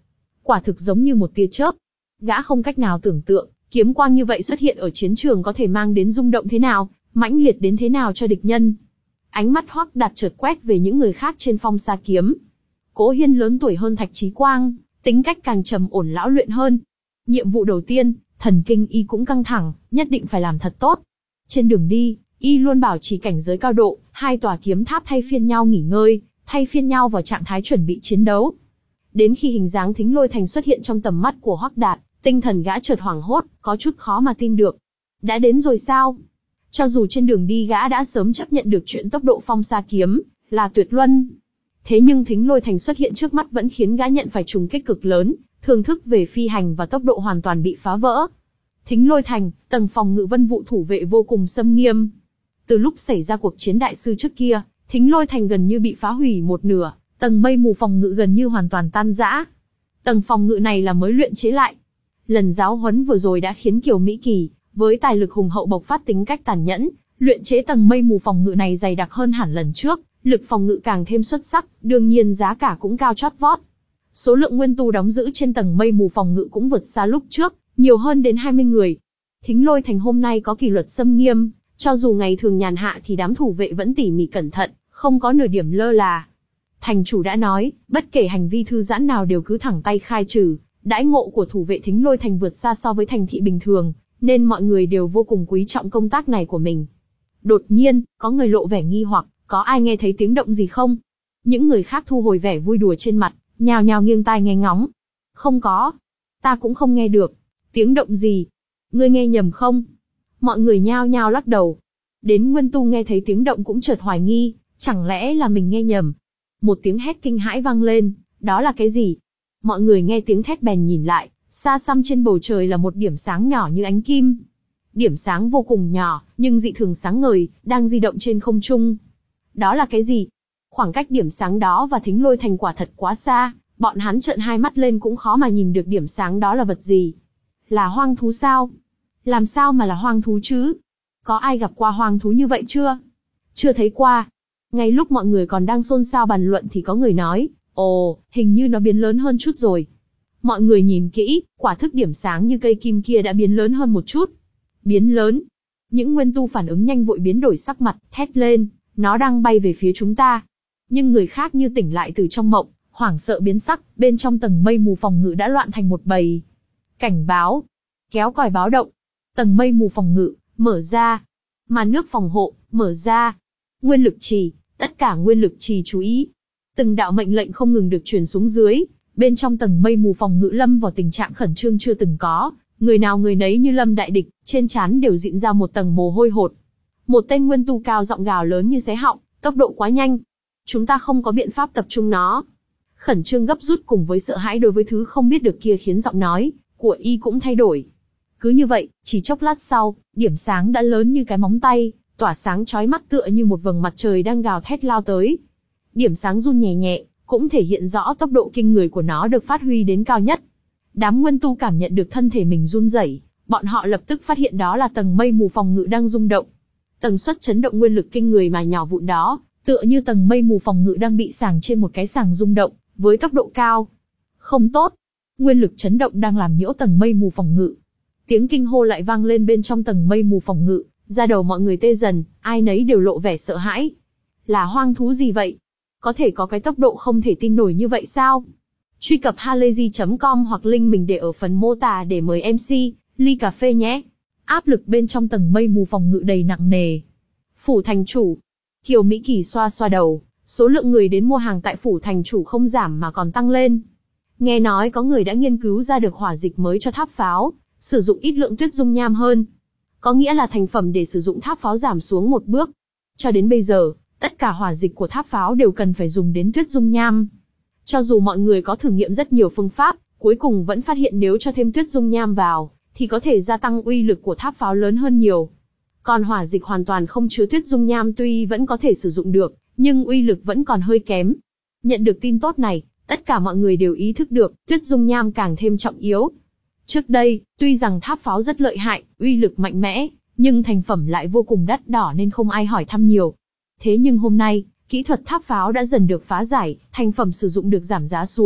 quả thực giống như một tia chớp. Gã không cách nào tưởng tượng, kiếm quang như vậy xuất hiện ở chiến trường có thể mang đến rung động thế nào, mãnh liệt đến thế nào cho địch nhân. Ánh mắt Hoắc Đạt chợt quét về những người khác trên phong sa kiếm. Cố Hiên lớn tuổi hơn Thạch Chí Quang, tính cách càng trầm ổn lão luyện hơn. Nhiệm vụ đầu tiên, thần kinh y cũng căng thẳng, nhất định phải làm thật tốt. Trên đường đi, y luôn bảo trì cảnh giới cao độ, hai tòa kiếm tháp thay phiên nhau nghỉ ngơi, thay phiên nhau vào trạng thái chuẩn bị chiến đấu. Đến khi hình dáng Thính Lôi Thành xuất hiện trong tầm mắt của Hoắc Đạt, tinh thần gã chợt hoảng hốt, có chút khó mà tin được. Đã đến rồi sao? Cho dù trên đường đi gã đã sớm chấp nhận được chuyện tốc độ phong sa kiếm là tuyệt luân. Thế nhưng Thính Lôi Thành xuất hiện trước mắt vẫn khiến gã nhận phải trùng kích cực lớn, thưởng thức về phi hành và tốc độ hoàn toàn bị phá vỡ. Thính Lôi Thành, tầng phòng ngự Vân Vụ thủ vệ vô cùng xâm nghiêm. Từ lúc xảy ra cuộc chiến đại sư trước kia, Thính Lôi Thành gần như bị phá hủy một nửa, tầng mây mù phòng ngự gần như hoàn toàn tan rã. Tầng phòng ngự này là mới luyện chế lại. Lần giáo huấn vừa rồi đã khiến Kiều Mỹ Kỳ, với tài lực hùng hậu bộc phát tính cách tàn nhẫn, luyện chế tầng mây mù phòng ngự này dày đặc hơn hẳn lần trước, lực phòng ngự càng thêm xuất sắc, đương nhiên giá cả cũng cao chót vót. Số lượng nguyên tu đóng giữ trên tầng mây mù phòng ngự cũng vượt xa lúc trước, nhiều hơn đến hai mươi người. Thính Lôi Thành hôm nay có kỷ luật xâm nghiêm, cho dù ngày thường nhàn hạ thì đám thủ vệ vẫn tỉ mỉ cẩn thận, không có nửa điểm lơ là. Thành chủ đã nói, bất kể hành vi thư giãn nào đều cứ thẳng tay khai trừ, đãi ngộ của thủ vệ Thính Lôi Thành vượt xa so với thành thị bình thường, nên mọi người đều vô cùng quý trọng công tác này của mình. Đột nhiên, có người lộ vẻ nghi hoặc, có ai nghe thấy tiếng động gì không? Những người khác thu hồi vẻ vui đùa trên mặt, nhào nhào nghiêng tai nghe ngóng. Không có. Ta cũng không nghe được. Tiếng động gì? Ngươi nghe nhầm không? Mọi người nhao nhao lắc đầu. Đến Nguyên Tu nghe thấy tiếng động cũng chợt hoài nghi, chẳng lẽ là mình nghe nhầm? Một tiếng hét kinh hãi vang lên, đó là cái gì? Mọi người nghe tiếng thét bèn nhìn lại, xa xăm trên bầu trời là một điểm sáng nhỏ như ánh kim. Điểm sáng vô cùng nhỏ, nhưng dị thường sáng ngời, đang di động trên không trung. Đó là cái gì? Khoảng cách điểm sáng đó và Thính Lôi Thành quả thật quá xa, bọn hắn trợn hai mắt lên cũng khó mà nhìn được điểm sáng đó là vật gì. Là hoang thú sao? Làm sao mà là hoang thú chứ? Có ai gặp qua hoang thú như vậy chưa? Chưa thấy qua. Ngay lúc mọi người còn đang xôn xao bàn luận thì có người nói, ồ, hình như nó biến lớn hơn chút rồi. Mọi người nhìn kỹ, quả thức điểm sáng như cây kim kia đã biến lớn hơn một chút. Biến lớn. Những nguyên tu phản ứng nhanh vội biến đổi sắc mặt, hét lên, nó đang bay về phía chúng ta. Nhưng người khác như tỉnh lại từ trong mộng, hoảng sợ biến sắc, bên trong tầng mây mù phòng ngự đã loạn thành một bầy. Cảnh báo. Kéo còi báo động. Tầng mây mù phòng ngự, mở ra. Màn nước phòng hộ, mở ra. Nguyên lực trì, tất cả nguyên lực trì chú ý. Từng đạo mệnh lệnh không ngừng được truyền xuống dưới, bên trong tầng mây mù phòng ngự lâm vào tình trạng khẩn trương chưa từng có, người nào người nấy như lâm đại địch, trên trán đều dịn ra một tầng mồ hôi hột. Một tên nguyên tu cao giọng gào lớn như xé họng, tốc độ quá nhanh. Chúng ta không có biện pháp tập trung nó. Khẩn trương gấp rút cùng với sợ hãi đối với thứ không biết được kia khiến giọng nói của y cũng thay đổi. Cứ như vậy, chỉ chốc lát sau, điểm sáng đã lớn như cái móng tay, tỏa sáng chói mắt tựa như một vầng mặt trời đang gào thét lao tới. Điểm sáng run nhẹ nhẹ, cũng thể hiện rõ tốc độ kinh người của nó được phát huy đến cao nhất. Đám nguyên tu cảm nhận được thân thể mình run rẩy, bọn họ lập tức phát hiện đó là tầng mây mù phòng ngự đang rung động. Tần suất chấn động nguyên lực kinh người mà nhỏ vụn đó, tựa như tầng mây mù phòng ngự đang bị sàng trên một cái sàng rung động, với tốc độ cao. Không tốt. Nguyên lực chấn động đang làm nhiễu tầng mây mù phòng ngự. Tiếng kinh hô lại vang lên bên trong tầng mây mù phòng ngự, da đầu mọi người tê dần, ai nấy đều lộ vẻ sợ hãi. Là hoang thú gì vậy? Có thể có cái tốc độ không thể tin nổi như vậy sao? Truy cập halayzi chấm com hoặc link mình để ở phần mô tả để mời em xê, ly cà phê nhé. Áp lực bên trong tầng mây mù phòng ngự đầy nặng nề. Phủ thành chủ. Kiều Mỹ Kỳ xoa xoa đầu, số lượng người đến mua hàng tại phủ thành chủ không giảm mà còn tăng lên. Nghe nói có người đã nghiên cứu ra được hỏa dịch mới cho tháp pháo, sử dụng ít lượng tuyết dung nham hơn. Có nghĩa là thành phẩm để sử dụng tháp pháo giảm xuống một bước. Cho đến bây giờ, tất cả hỏa dịch của tháp pháo đều cần phải dùng đến tuyết dung nham. Cho dù mọi người có thử nghiệm rất nhiều phương pháp, cuối cùng vẫn phát hiện nếu cho thêm tuyết dung nham vào, thì có thể gia tăng uy lực của tháp pháo lớn hơn nhiều. Còn hỏa dịch hoàn toàn không chứa tuyết dung nham tuy vẫn có thể sử dụng được, nhưng uy lực vẫn còn hơi kém. Nhận được tin tốt này, tất cả mọi người đều ý thức được, tuyết dung nham càng thêm trọng yếu. Trước đây, tuy rằng tháp pháo rất lợi hại, uy lực mạnh mẽ, nhưng thành phẩm lại vô cùng đắt đỏ nên không ai hỏi thăm nhiều. Thế nhưng hôm nay, kỹ thuật tháp pháo đã dần được phá giải, thành phẩm sử dụng được giảm giá xuống,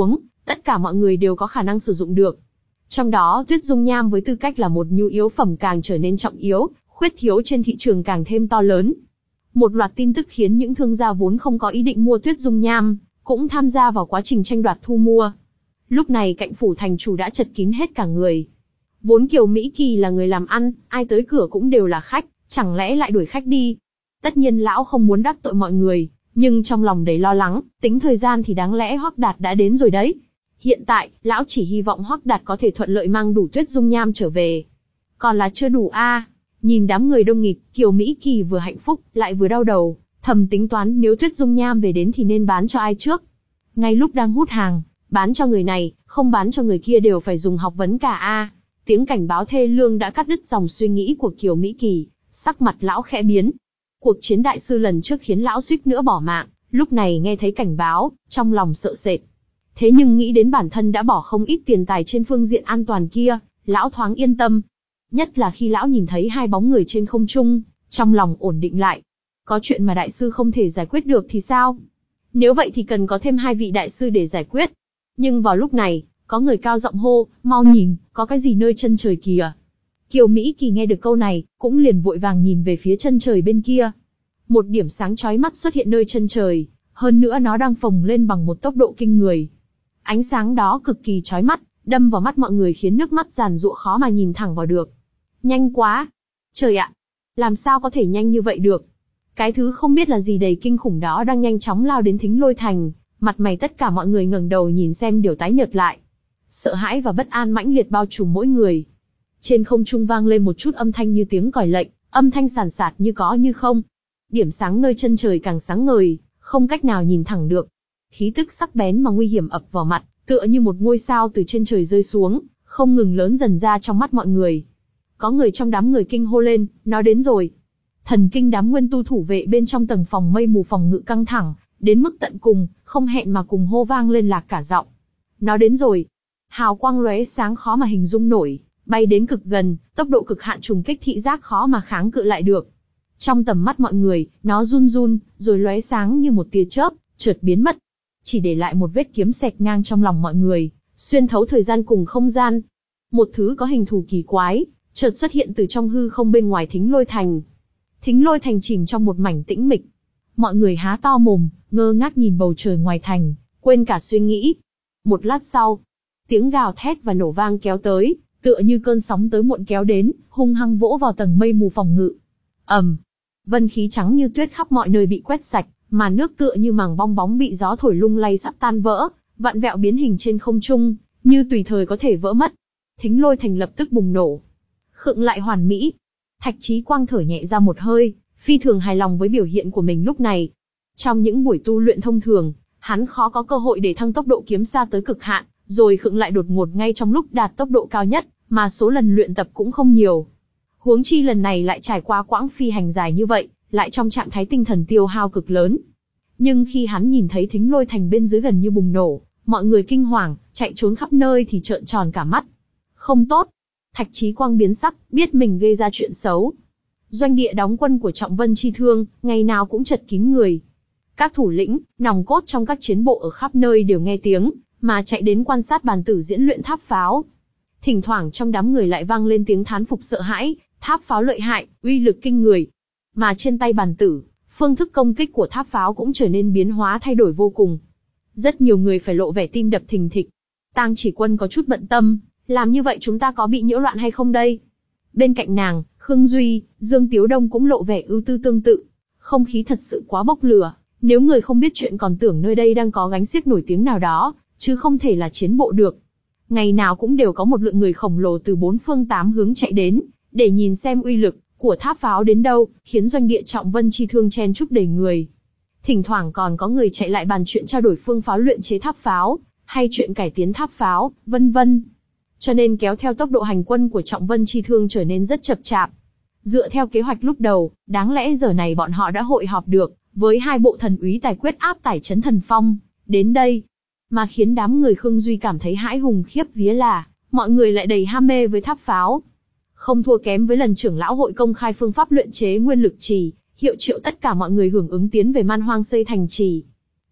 tất cả mọi người đều có khả năng sử dụng được. Trong đó Tuyết Dung Nham với tư cách là một nhu yếu phẩm càng trở nên trọng yếu, khuyết thiếu trên thị trường càng thêm to lớn. Một loạt tin tức khiến những thương gia vốn không có ý định mua Tuyết Dung Nham, cũng tham gia vào quá trình tranh đoạt thu mua. Lúc này cạnh phủ thành chủ đã chật kín hết cả người. Vốn Kiều Mỹ Kỳ là người làm ăn, ai tới cửa cũng đều là khách, chẳng lẽ lại đuổi khách đi? Tất nhiên lão không muốn đắc tội mọi người, nhưng trong lòng đầy lo lắng, tính thời gian thì đáng lẽ Hoắc Đạt đã đến rồi đấy. Hiện tại, lão chỉ hy vọng Hoắc Đạt có thể thuận lợi mang đủ Tuyết Dung Nham trở về. Còn là chưa đủ a. À. Nhìn đám người đông nghịt, Kiều Mỹ Kỳ vừa hạnh phúc, lại vừa đau đầu, thầm tính toán nếu Tuyết Dung Nham về đến thì nên bán cho ai trước. Ngay lúc đang hút hàng, bán cho người này, không bán cho người kia đều phải dùng học vấn cả a. À. Tiếng cảnh báo thê lương đã cắt đứt dòng suy nghĩ của Kiều Mỹ Kỳ, sắc mặt lão khẽ biến. Cuộc chiến đại sư lần trước khiến lão suýt nữa bỏ mạng, lúc này nghe thấy cảnh báo, trong lòng sợ sệt. Thế nhưng nghĩ đến bản thân đã bỏ không ít tiền tài trên phương diện an toàn kia, lão thoáng yên tâm. Nhất là khi lão nhìn thấy hai bóng người trên không trung, trong lòng ổn định lại. Có chuyện mà đại sư không thể giải quyết được thì sao? Nếu vậy thì cần có thêm hai vị đại sư để giải quyết. Nhưng vào lúc này, có người cao giọng hô, mau nhìn, có cái gì nơi chân trời kìa. Kiều Mỹ Kỳ nghe được câu này, cũng liền vội vàng nhìn về phía chân trời bên kia. Một điểm sáng chói mắt xuất hiện nơi chân trời, hơn nữa nó đang phồng lên bằng một tốc độ kinh người. Ánh sáng đó cực kỳ chói mắt, đâm vào mắt mọi người khiến nước mắt giàn giụa khó mà nhìn thẳng vào được. Nhanh quá! Trời ạ! Làm sao có thể nhanh như vậy được? Cái thứ không biết là gì đầy kinh khủng đó đang nhanh chóng lao đến Thính Lôi Thành, mặt mày tất cả mọi người ngẩng đầu nhìn xem đều tái nhợt lại. Sợ hãi và bất an mãnh liệt bao trùm mỗi người. Trên không trung vang lên một chút âm thanh như tiếng còi lệnh, âm thanh sàn sạt như có như không. Điểm sáng nơi chân trời càng sáng ngời, không cách nào nhìn thẳng được. Khí tức sắc bén mà nguy hiểm ập vào mặt, tựa như một ngôi sao từ trên trời rơi xuống, không ngừng lớn dần ra trong mắt mọi người. Có người trong đám người kinh hô lên, nó đến rồi. Thần kinh đám nguyên tu thủ vệ bên trong tầng phòng mây mù phòng ngự căng thẳng, đến mức tận cùng, không hẹn mà cùng hô vang lên lạc cả giọng. Nó đến rồi. Hào quang lóe sáng khó mà hình dung nổi, bay đến cực gần, tốc độ cực hạn trùng kích thị giác khó mà kháng cự lại được. Trong tầm mắt mọi người, nó run run, rồi lóe sáng như một tia chớp, chợt biến mất. Chỉ để lại một vết kiếm xẹt ngang trong lòng mọi người, xuyên thấu thời gian cùng không gian. Một thứ có hình thù kỳ quái, chợt xuất hiện từ trong hư không bên ngoài Thính Lôi Thành. Thính Lôi Thành chìm trong một mảnh tĩnh mịch. Mọi người há to mồm, ngơ ngác nhìn bầu trời ngoài thành, quên cả suy nghĩ. Một lát sau, tiếng gào thét và nổ vang kéo tới, tựa như cơn sóng tới muộn kéo đến, hung hăng vỗ vào tầng mây mù phòng ngự. ầm, vân khí trắng như tuyết khắp mọi nơi bị quét sạch, mà nước tựa như màng bong bóng bị gió thổi lung lay sắp tan vỡ, vặn vẹo biến hình trên không trung, như tùy thời có thể vỡ mất. Thính Lôi Thành lập tức bùng nổ, khựng lại hoàn mỹ. Thạch Chí Quang thở nhẹ ra một hơi, phi thường hài lòng với biểu hiện của mình lúc này. Trong những buổi tu luyện thông thường, hắn khó có cơ hội để thăng tốc độ kiếm xa tới cực hạn, rồi khựng lại đột ngột ngay trong lúc đạt tốc độ cao nhất, mà số lần luyện tập cũng không nhiều. Huống chi lần này lại trải qua quãng phi hành dài như vậy, lại trong trạng thái tinh thần tiêu hao cực lớn. Nhưng khi hắn nhìn thấy Thính Lôi Thành bên dưới gần như bùng nổ, mọi người kinh hoàng, chạy trốn khắp nơi thì trợn tròn cả mắt. Không tốt. Thạch Chí Quang biến sắc, biết mình gây ra chuyện xấu. Doanh địa đóng quân của Trọng Vân Chi Thương, ngày nào cũng chật kín người. Các thủ lĩnh, nòng cốt trong các chiến bộ ở khắp nơi đều nghe tiếng, mà chạy đến quan sát bàn tử diễn luyện tháp pháo. Thỉnh thoảng trong đám người lại vang lên tiếng thán phục sợ hãi, tháp pháo lợi hại, uy lực kinh người. Mà trên tay bàn tử, phương thức công kích của tháp pháo cũng trở nên biến hóa thay đổi vô cùng. Rất nhiều người phải lộ vẻ tim đập thình thịch. Tang Chỉ Quân có chút bận tâm, làm như vậy chúng ta có bị nhiễu loạn hay không đây? Bên cạnh nàng, Khương Duy, Dương Tiếu Đông cũng lộ vẻ ưu tư tương tự. Không khí thật sự quá bốc lửa, nếu người không biết chuyện còn tưởng nơi đây đang có gánh xiếc nổi tiếng nào đó, chứ không thể là chiến bộ được. Ngày nào cũng đều có một lượng người khổng lồ từ bốn phương tám hướng chạy đến, để nhìn xem uy lực của tháp pháo đến đâu, khiến doanh địa Trọng Vân Chi Thương chen chúc đầy người. Thỉnh thoảng còn có người chạy lại bàn chuyện trao đổi phương pháo luyện chế tháp pháo, hay chuyện cải tiến tháp pháo, vân vân. Cho nên kéo theo tốc độ hành quân của Trọng Vân Chi Thương trở nên rất chậm chạp. Dựa theo kế hoạch lúc đầu, đáng lẽ giờ này bọn họ đã hội họp được, với hai bộ thần úy tài quyết áp tải chấn thần phong, đến đây. Mà khiến đám người Khương Duy cảm thấy hãi hùng khiếp vía là, mọi người lại đầy ham mê với tháp pháo. Không thua kém với lần trưởng lão hội công khai phương pháp luyện chế nguyên lực trì, hiệu triệu tất cả mọi người hưởng ứng tiến về Man Hoang xây thành trì.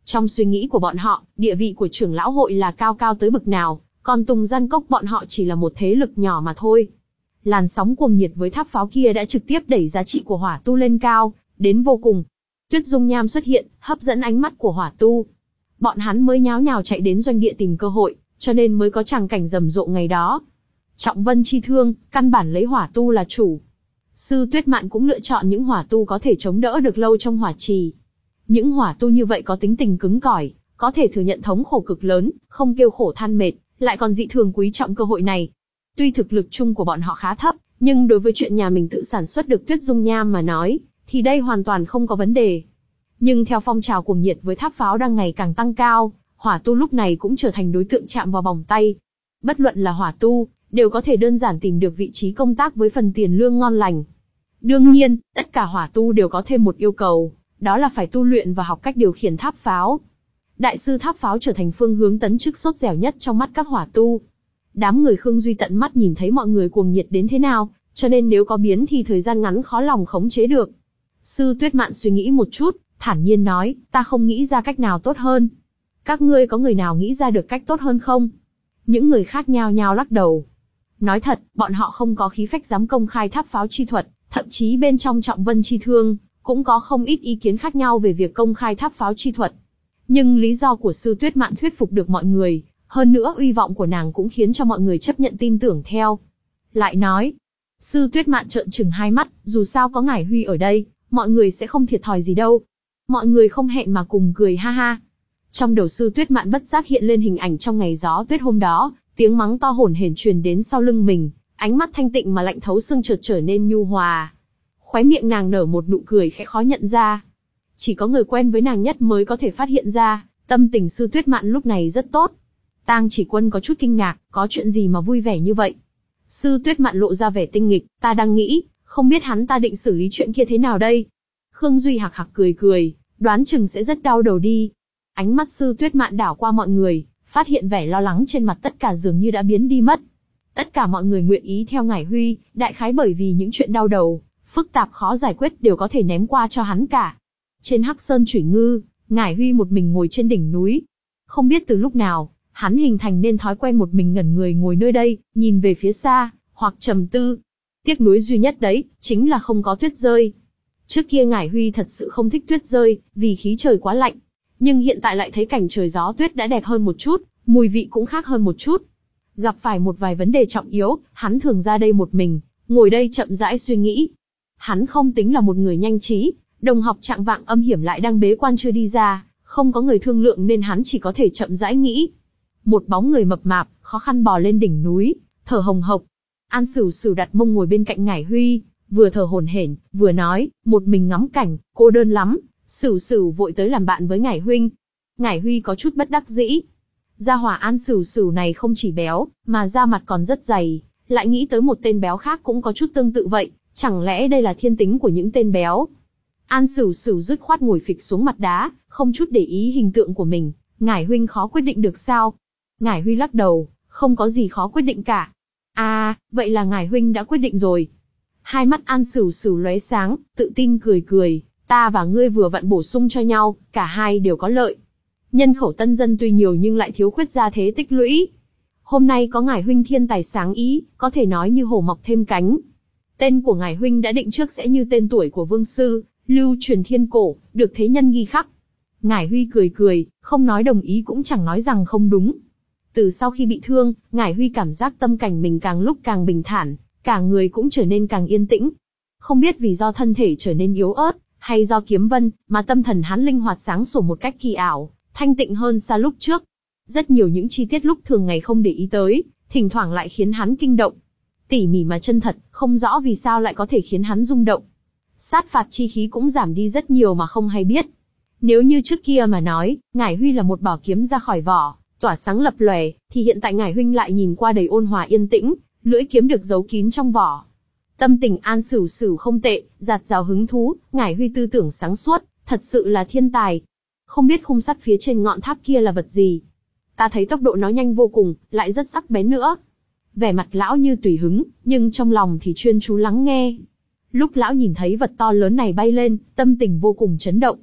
Trong suy nghĩ của bọn họ, địa vị của trưởng lão hội là cao cao tới bực nào, còn Tùng Gian Cốc bọn họ chỉ là một thế lực nhỏ mà thôi. Làn sóng cuồng nhiệt với tháp pháo kia đã trực tiếp đẩy giá trị của hỏa tu lên cao, đến vô cùng. Tuyết dung nham xuất hiện, hấp dẫn ánh mắt của hỏa tu. Bọn hắn mới nháo nhào chạy đến doanh địa tìm cơ hội, cho nên mới có tràng cảnh rầm rộ ngày đó. Trọng Vân chi thương, căn bản lấy hỏa tu là chủ. Sư Tuyết Mạn cũng lựa chọn những hỏa tu có thể chống đỡ được lâu trong hỏa trì. Những hỏa tu như vậy có tính tình cứng cỏi, có thể thừa nhận thống khổ cực lớn, không kêu khổ than mệt, lại còn dị thường quý trọng cơ hội này. Tuy thực lực chung của bọn họ khá thấp, nhưng đối với chuyện nhà mình tự sản xuất được tuyết dung nham mà nói, thì đây hoàn toàn không có vấn đề. Nhưng theo phong trào cuồng nhiệt với tháp pháo đang ngày càng tăng cao, hỏa tu lúc này cũng trở thành đối tượng chạm vào vòng tay. Bất luận là hỏa tu, đều có thể đơn giản tìm được vị trí công tác với phần tiền lương ngon lành. Đương nhiên, tất cả hỏa tu đều có thêm một yêu cầu, đó là phải tu luyện và học cách điều khiển tháp pháo. Đại sư tháp pháo trở thành phương hướng tấn chức sốt dẻo nhất trong mắt các hỏa tu. Đám người Khương Duy tận mắt nhìn thấy mọi người cuồng nhiệt đến thế nào, cho nên nếu có biến thì thời gian ngắn khó lòng khống chế được. Sư Tuyết Mạn suy nghĩ một chút, thản nhiên nói, ta không nghĩ ra cách nào tốt hơn. Các ngươi có người nào nghĩ ra được cách tốt hơn không? Những người khác nhao nhao lắc đầu. Nói thật, bọn họ không có khí phách dám công khai tháp pháo chi thuật, thậm chí bên trong Trọng Vân chi thương, cũng có không ít ý kiến khác nhau về việc công khai tháp pháo chi thuật. Nhưng lý do của Sư Tuyết Mạn thuyết phục được mọi người, hơn nữa uy vọng của nàng cũng khiến cho mọi người chấp nhận tin tưởng theo. Lại nói, Sư Tuyết Mạn trợn trừng hai mắt, dù sao có Ngải Huy ở đây, mọi người sẽ không thiệt thòi gì đâu. Mọi người không hẹn mà cùng cười ha ha. Trong đầu Sư Tuyết Mạn bất giác hiện lên hình ảnh trong ngày gió tuyết hôm đó, tiếng mắng to hổn hển truyền đến sau lưng mình, ánh mắt thanh tịnh mà lạnh thấu xương chợt trở nên nhu hòa. Khóe miệng nàng nở một nụ cười khẽ khó nhận ra. Chỉ có người quen với nàng nhất mới có thể phát hiện ra, tâm tình Sư Tuyết Mạn lúc này rất tốt. Tang Chỉ Quân có chút kinh ngạc, có chuyện gì mà vui vẻ như vậy? Sư Tuyết Mạn lộ ra vẻ tinh nghịch, ta đang nghĩ, không biết hắn ta định xử lý chuyện kia thế nào đây? Khương Duy hạc hạc cười cười, đoán chừng sẽ rất đau đầu đi. Ánh mắt Sư Tuyết Mạn đảo qua mọi người, phát hiện vẻ lo lắng trên mặt tất cả dường như đã biến đi mất. Tất cả mọi người nguyện ý theo Ngải Huy, đại khái bởi vì những chuyện đau đầu, phức tạp khó giải quyết đều có thể ném qua cho hắn cả. Trên Hắc Sơn Chủy Ngư, Ngải Huy một mình ngồi trên đỉnh núi. Không biết từ lúc nào, hắn hình thành nên thói quen một mình ngẩn người ngồi nơi đây, nhìn về phía xa, hoặc trầm tư. Tiếc nuối duy nhất đấy, chính là không có tuyết rơi. Trước kia Ngải Huy thật sự không thích tuyết rơi, vì khí trời quá lạnh. Nhưng hiện tại lại thấy cảnh trời gió tuyết đã đẹp hơn một chút, mùi vị cũng khác hơn một chút. Gặp phải một vài vấn đề trọng yếu, hắn thường ra đây một mình, ngồi đây chậm rãi suy nghĩ. Hắn không tính là một người nhanh trí, đồng học Trạng Vạng Âm Hiểm lại đang bế quan chưa đi ra, không có người thương lượng nên hắn chỉ có thể chậm rãi nghĩ. Một bóng người mập mạp, khó khăn bò lên đỉnh núi, thở hồng hộc. An Sửu Sửu đặt mông ngồi bên cạnh Ngải Huy, vừa thở hổn hển, vừa nói, một mình ngắm cảnh, cô đơn lắm. Sửu Sửu vội tới làm bạn với Ngải Huynh. Ngải Huy có chút bất đắc dĩ. Gia hỏa An Sửu Sửu này không chỉ béo, mà da mặt còn rất dày, lại nghĩ tới một tên béo khác cũng có chút tương tự vậy, chẳng lẽ đây là thiên tính của những tên béo? An Sửu Sửu dứt khoát ngồi phịch xuống mặt đá, không chút để ý hình tượng của mình. Ngải Huynh khó quyết định được sao? Ngải Huy lắc đầu, không có gì khó quyết định cả. À, vậy là Ngải Huynh đã quyết định rồi. Hai mắt An Sửu Sửu lóe sáng, tự tin cười cười, ta và ngươi vừa vặn bổ sung cho nhau, cả hai đều có lợi. Nhân khẩu tân dân tuy nhiều nhưng lại thiếu khuyết gia thế tích lũy. Hôm nay có Ngải Huynh thiên tài sáng ý, có thể nói như hổ mọc thêm cánh. Tên của Ngải Huynh đã định trước sẽ như tên tuổi của Vương Sư, lưu truyền thiên cổ, được thế nhân ghi khắc. Ngải Huy cười cười, không nói đồng ý cũng chẳng nói rằng không đúng. Từ sau khi bị thương, Ngải Huy cảm giác tâm cảnh mình càng lúc càng bình thản, cả người cũng trở nên càng yên tĩnh. Không biết vì do thân thể trở nên yếu ớt, hay do kiếm vân, mà tâm thần hắn linh hoạt sáng sủa một cách kỳ ảo, thanh tịnh hơn xa lúc trước. Rất nhiều những chi tiết lúc thường ngày không để ý tới, thỉnh thoảng lại khiến hắn kinh động. Tỉ mỉ mà chân thật, không rõ vì sao lại có thể khiến hắn rung động. Sát phạt chi khí cũng giảm đi rất nhiều mà không hay biết. Nếu như trước kia mà nói, Ngải Huy là một bảo kiếm ra khỏi vỏ, tỏa sáng lập lòe, thì hiện tại Ngải Huynh lại nhìn qua đầy ôn hòa yên tĩnh, lưỡi kiếm được giấu kín trong vỏ. Tâm tình An Sửu Sửu không tệ, dạt dào hứng thú, Ngải Huy tư tưởng sáng suốt, thật sự là thiên tài. Không biết khung sắt phía trên ngọn tháp kia là vật gì? Ta thấy tốc độ nó nhanh vô cùng, lại rất sắc bén nữa. Vẻ mặt lão như tùy hứng, nhưng trong lòng thì chuyên chú lắng nghe. Lúc lão nhìn thấy vật to lớn này bay lên, tâm tình vô cùng chấn động.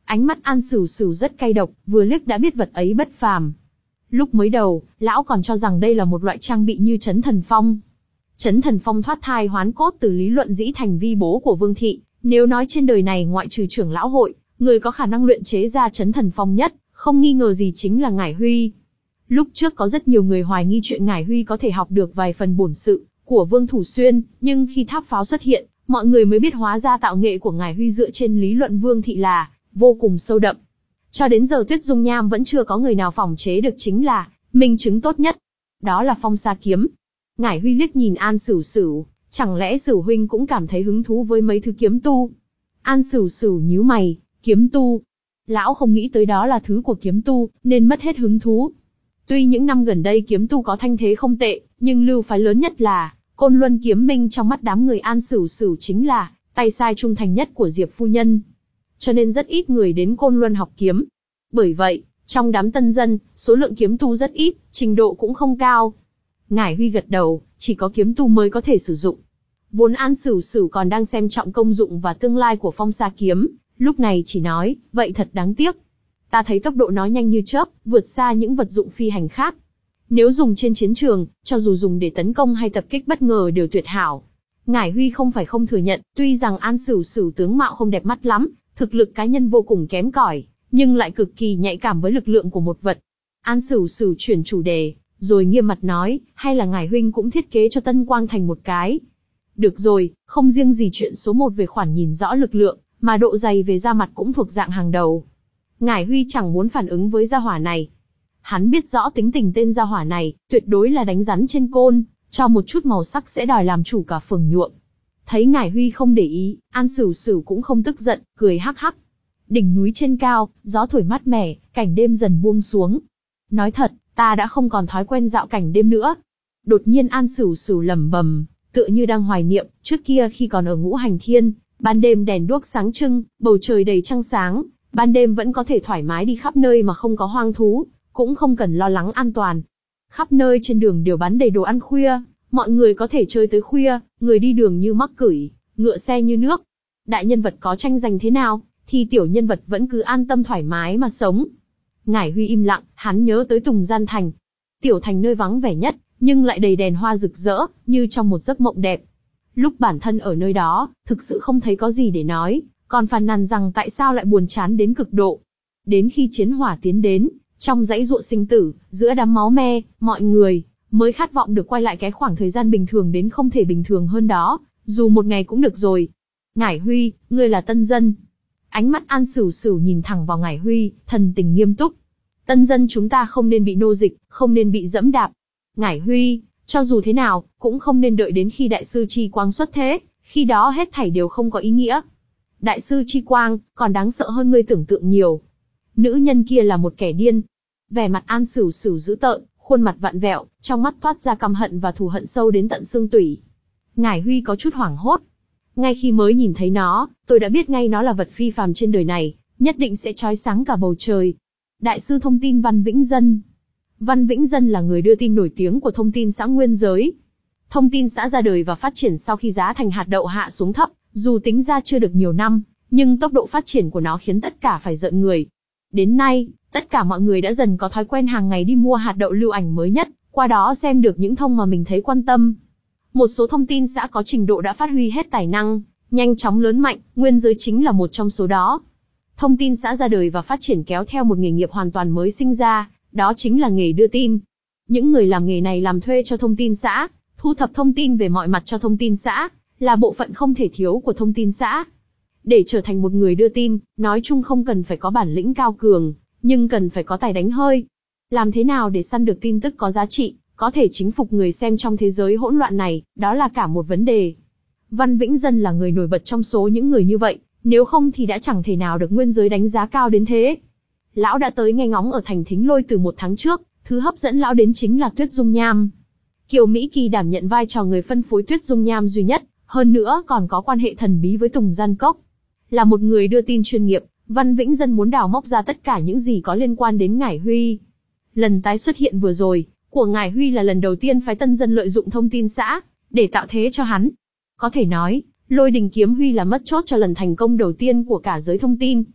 Ánh mắt An Sửu Sửu rất cay độc, vừa liếc đã biết vật ấy bất phàm. Lúc mới đầu, lão còn cho rằng đây là một loại trang bị như Chấn Thần Phong. Chấn Thần Phong thoát thai hoán cốt từ lý luận dĩ thành vi bố của Vương thị, nếu nói trên đời này ngoại trừ trưởng lão hội, người có khả năng luyện chế ra Chấn Thần Phong nhất, không nghi ngờ gì chính là Ngải Huy. Lúc trước có rất nhiều người hoài nghi chuyện Ngải Huy có thể học được vài phần bổn sự của Vương Thủ Xuyên, nhưng khi tháp pháo xuất hiện, mọi người mới biết hóa ra tạo nghệ của Ngải Huy dựa trên lý luận Vương thị là vô cùng sâu đậm. Cho đến giờ Tuyết Dung Nham vẫn chưa có người nào phỏng chế được, chính là minh chứng tốt nhất. Đó là Phong Sa kiếm. Ngải Huy liếc nhìn An Sửu Sửu, chẳng lẽ Sửu huynh cũng cảm thấy hứng thú với mấy thứ kiếm tu? An Sửu Sửu nhíu mày, kiếm tu? Lão không nghĩ tới đó là thứ của kiếm tu, nên mất hết hứng thú. Tuy những năm gần đây kiếm tu có thanh thế không tệ, nhưng lưu phái lớn nhất là Côn Luân Kiếm Minh trong mắt đám người An Sửu Sửu chính là tay sai trung thành nhất của Diệp phu nhân. Cho nên rất ít người đến Côn Luân học kiếm. Bởi vậy, trong đám tân dân, số lượng kiếm tu rất ít, trình độ cũng không cao. Ngải Huy gật đầu, chỉ có kiếm tu mới có thể sử dụng. Vốn An Sửu Sửu còn đang xem trọng công dụng và tương lai của Phong Sa kiếm, lúc này chỉ nói, vậy thật đáng tiếc. Ta thấy tốc độ nó nhanh như chớp, vượt xa những vật dụng phi hành khác. Nếu dùng trên chiến trường, cho dù dùng để tấn công hay tập kích bất ngờ đều tuyệt hảo. Ngải Huy không phải không thừa nhận, tuy rằng An Sửu Sửu tướng mạo không đẹp mắt lắm, thực lực cá nhân vô cùng kém cỏi, nhưng lại cực kỳ nhạy cảm với lực lượng của một vật. An Sửu Sửu chuyển chủ đề, rồi nghiêm mặt nói, hay là Ngải huynh cũng thiết kế cho Tân Quang Thành một cái. Được rồi, không riêng gì chuyện số một về khoản nhìn rõ lực lượng, mà độ dày về da mặt cũng thuộc dạng hàng đầu. Ngải Huy chẳng muốn phản ứng với gia hỏa này. Hắn biết rõ tính tình tên gia hỏa này, tuyệt đối là đánh rắn trên côn, cho một chút màu sắc sẽ đòi làm chủ cả phường nhuộm. Thấy Ngải Huy không để ý, An Sửu Sửu cũng không tức giận, cười hắc hắc. Đỉnh núi trên cao, gió thổi mát mẻ, cảnh đêm dần buông xuống. Nói thật, ta đã không còn thói quen dạo cảnh đêm nữa. Đột nhiên An Sửu Sửu lẩm bẩm, tựa như đang hoài niệm, trước kia khi còn ở Ngũ Hành Thiên, ban đêm đèn đuốc sáng trưng, bầu trời đầy trăng sáng, ban đêm vẫn có thể thoải mái đi khắp nơi mà không có hoang thú, cũng không cần lo lắng an toàn. Khắp nơi trên đường đều bán đầy đồ ăn khuya, mọi người có thể chơi tới khuya, người đi đường như mắc cửi, ngựa xe như nước. Đại nhân vật có tranh giành thế nào, thì tiểu nhân vật vẫn cứ an tâm thoải mái mà sống. Ngải Huy im lặng, hắn nhớ tới Tùng Gian Thành. Tiểu thành nơi vắng vẻ nhất, nhưng lại đầy đèn hoa rực rỡ, như trong một giấc mộng đẹp. Lúc bản thân ở nơi đó, thực sự không thấy có gì để nói, còn phàn nàn rằng tại sao lại buồn chán đến cực độ. Đến khi chiến hỏa tiến đến, trong dãy dụa sinh tử, giữa đám máu me, mọi người mới khát vọng được quay lại cái khoảng thời gian bình thường đến không thể bình thường hơn đó, dù một ngày cũng được rồi. Ngải Huy, ngươi là tân dân. Ánh mắt An Sửu Sửu nhìn thẳng vào Ngải Huy, thần tình nghiêm túc. Tân dân chúng ta không nên bị nô dịch, không nên bị dẫm đạp. Ngải Huy, cho dù thế nào, cũng không nên đợi đến khi Đại sư Chi Quang xuất thế, khi đó hết thảy đều không có ý nghĩa. Đại sư Chi Quang, còn đáng sợ hơn ngươi tưởng tượng nhiều. Nữ nhân kia là một kẻ điên. Vẻ mặt An Sửu Sửu dữ tợn, khuôn mặt vặn vẹo, trong mắt toát ra căm hận và thù hận sâu đến tận xương tủy. Ngải Huy có chút hoảng hốt. Ngay khi mới nhìn thấy nó, tôi đã biết ngay nó là vật phi phàm trên đời này, nhất định sẽ chói sáng cả bầu trời. Đại sư thông tin Văn Vĩnh Dân. Văn Vĩnh Dân là người đưa tin nổi tiếng của thông tin xã Nguyên Giới. Thông tin xã ra đời và phát triển sau khi giá thành hạt đậu hạ xuống thấp, dù tính ra chưa được nhiều năm, nhưng tốc độ phát triển của nó khiến tất cả phải rợn người. Đến nay, tất cả mọi người đã dần có thói quen hàng ngày đi mua hạt đậu lưu ảnh mới nhất, qua đó xem được những thông mà mình thấy quan tâm. Một số thông tin xã có trình độ đã phát huy hết tài năng, nhanh chóng lớn mạnh, Nguyên Giới chính là một trong số đó. Thông tin xã ra đời và phát triển kéo theo một nghề nghiệp hoàn toàn mới sinh ra, đó chính là nghề đưa tin. Những người làm nghề này làm thuê cho thông tin xã, thu thập thông tin về mọi mặt cho thông tin xã, là bộ phận không thể thiếu của thông tin xã. Để trở thành một người đưa tin, nói chung không cần phải có bản lĩnh cao cường, nhưng cần phải có tài đánh hơi. Làm thế nào để săn được tin tức có giá trị, có thể chính phục người xem trong thế giới hỗn loạn này, đó là cả một vấn đề. Văn Vĩnh Dân là người nổi bật trong số những người như vậy, nếu không thì đã chẳng thể nào được Nguyên Giới đánh giá cao đến thế. Lão đã tới nghe ngóng ở thành Thính Lôi từ một tháng trước, thứ hấp dẫn lão đến chính là Tuyết Dung Nham. Kiều Mỹ Kỳ đảm nhận vai trò người phân phối Tuyết Dung Nham duy nhất, hơn nữa còn có quan hệ thần bí với Tùng Gian Cốc. Là một người đưa tin chuyên nghiệp, Văn Vĩnh Dân muốn đào móc ra tất cả những gì có liên quan đến Ngải Huy. Lần tái xuất hiện vừa rồi của Ngải Huy là lần đầu tiên phái tân dân lợi dụng thông tin xã để tạo thế cho hắn. Có thể nói, Lôi Đình Kiếm Huy là mất chốt cho lần thành công đầu tiên của cả giới thông tin.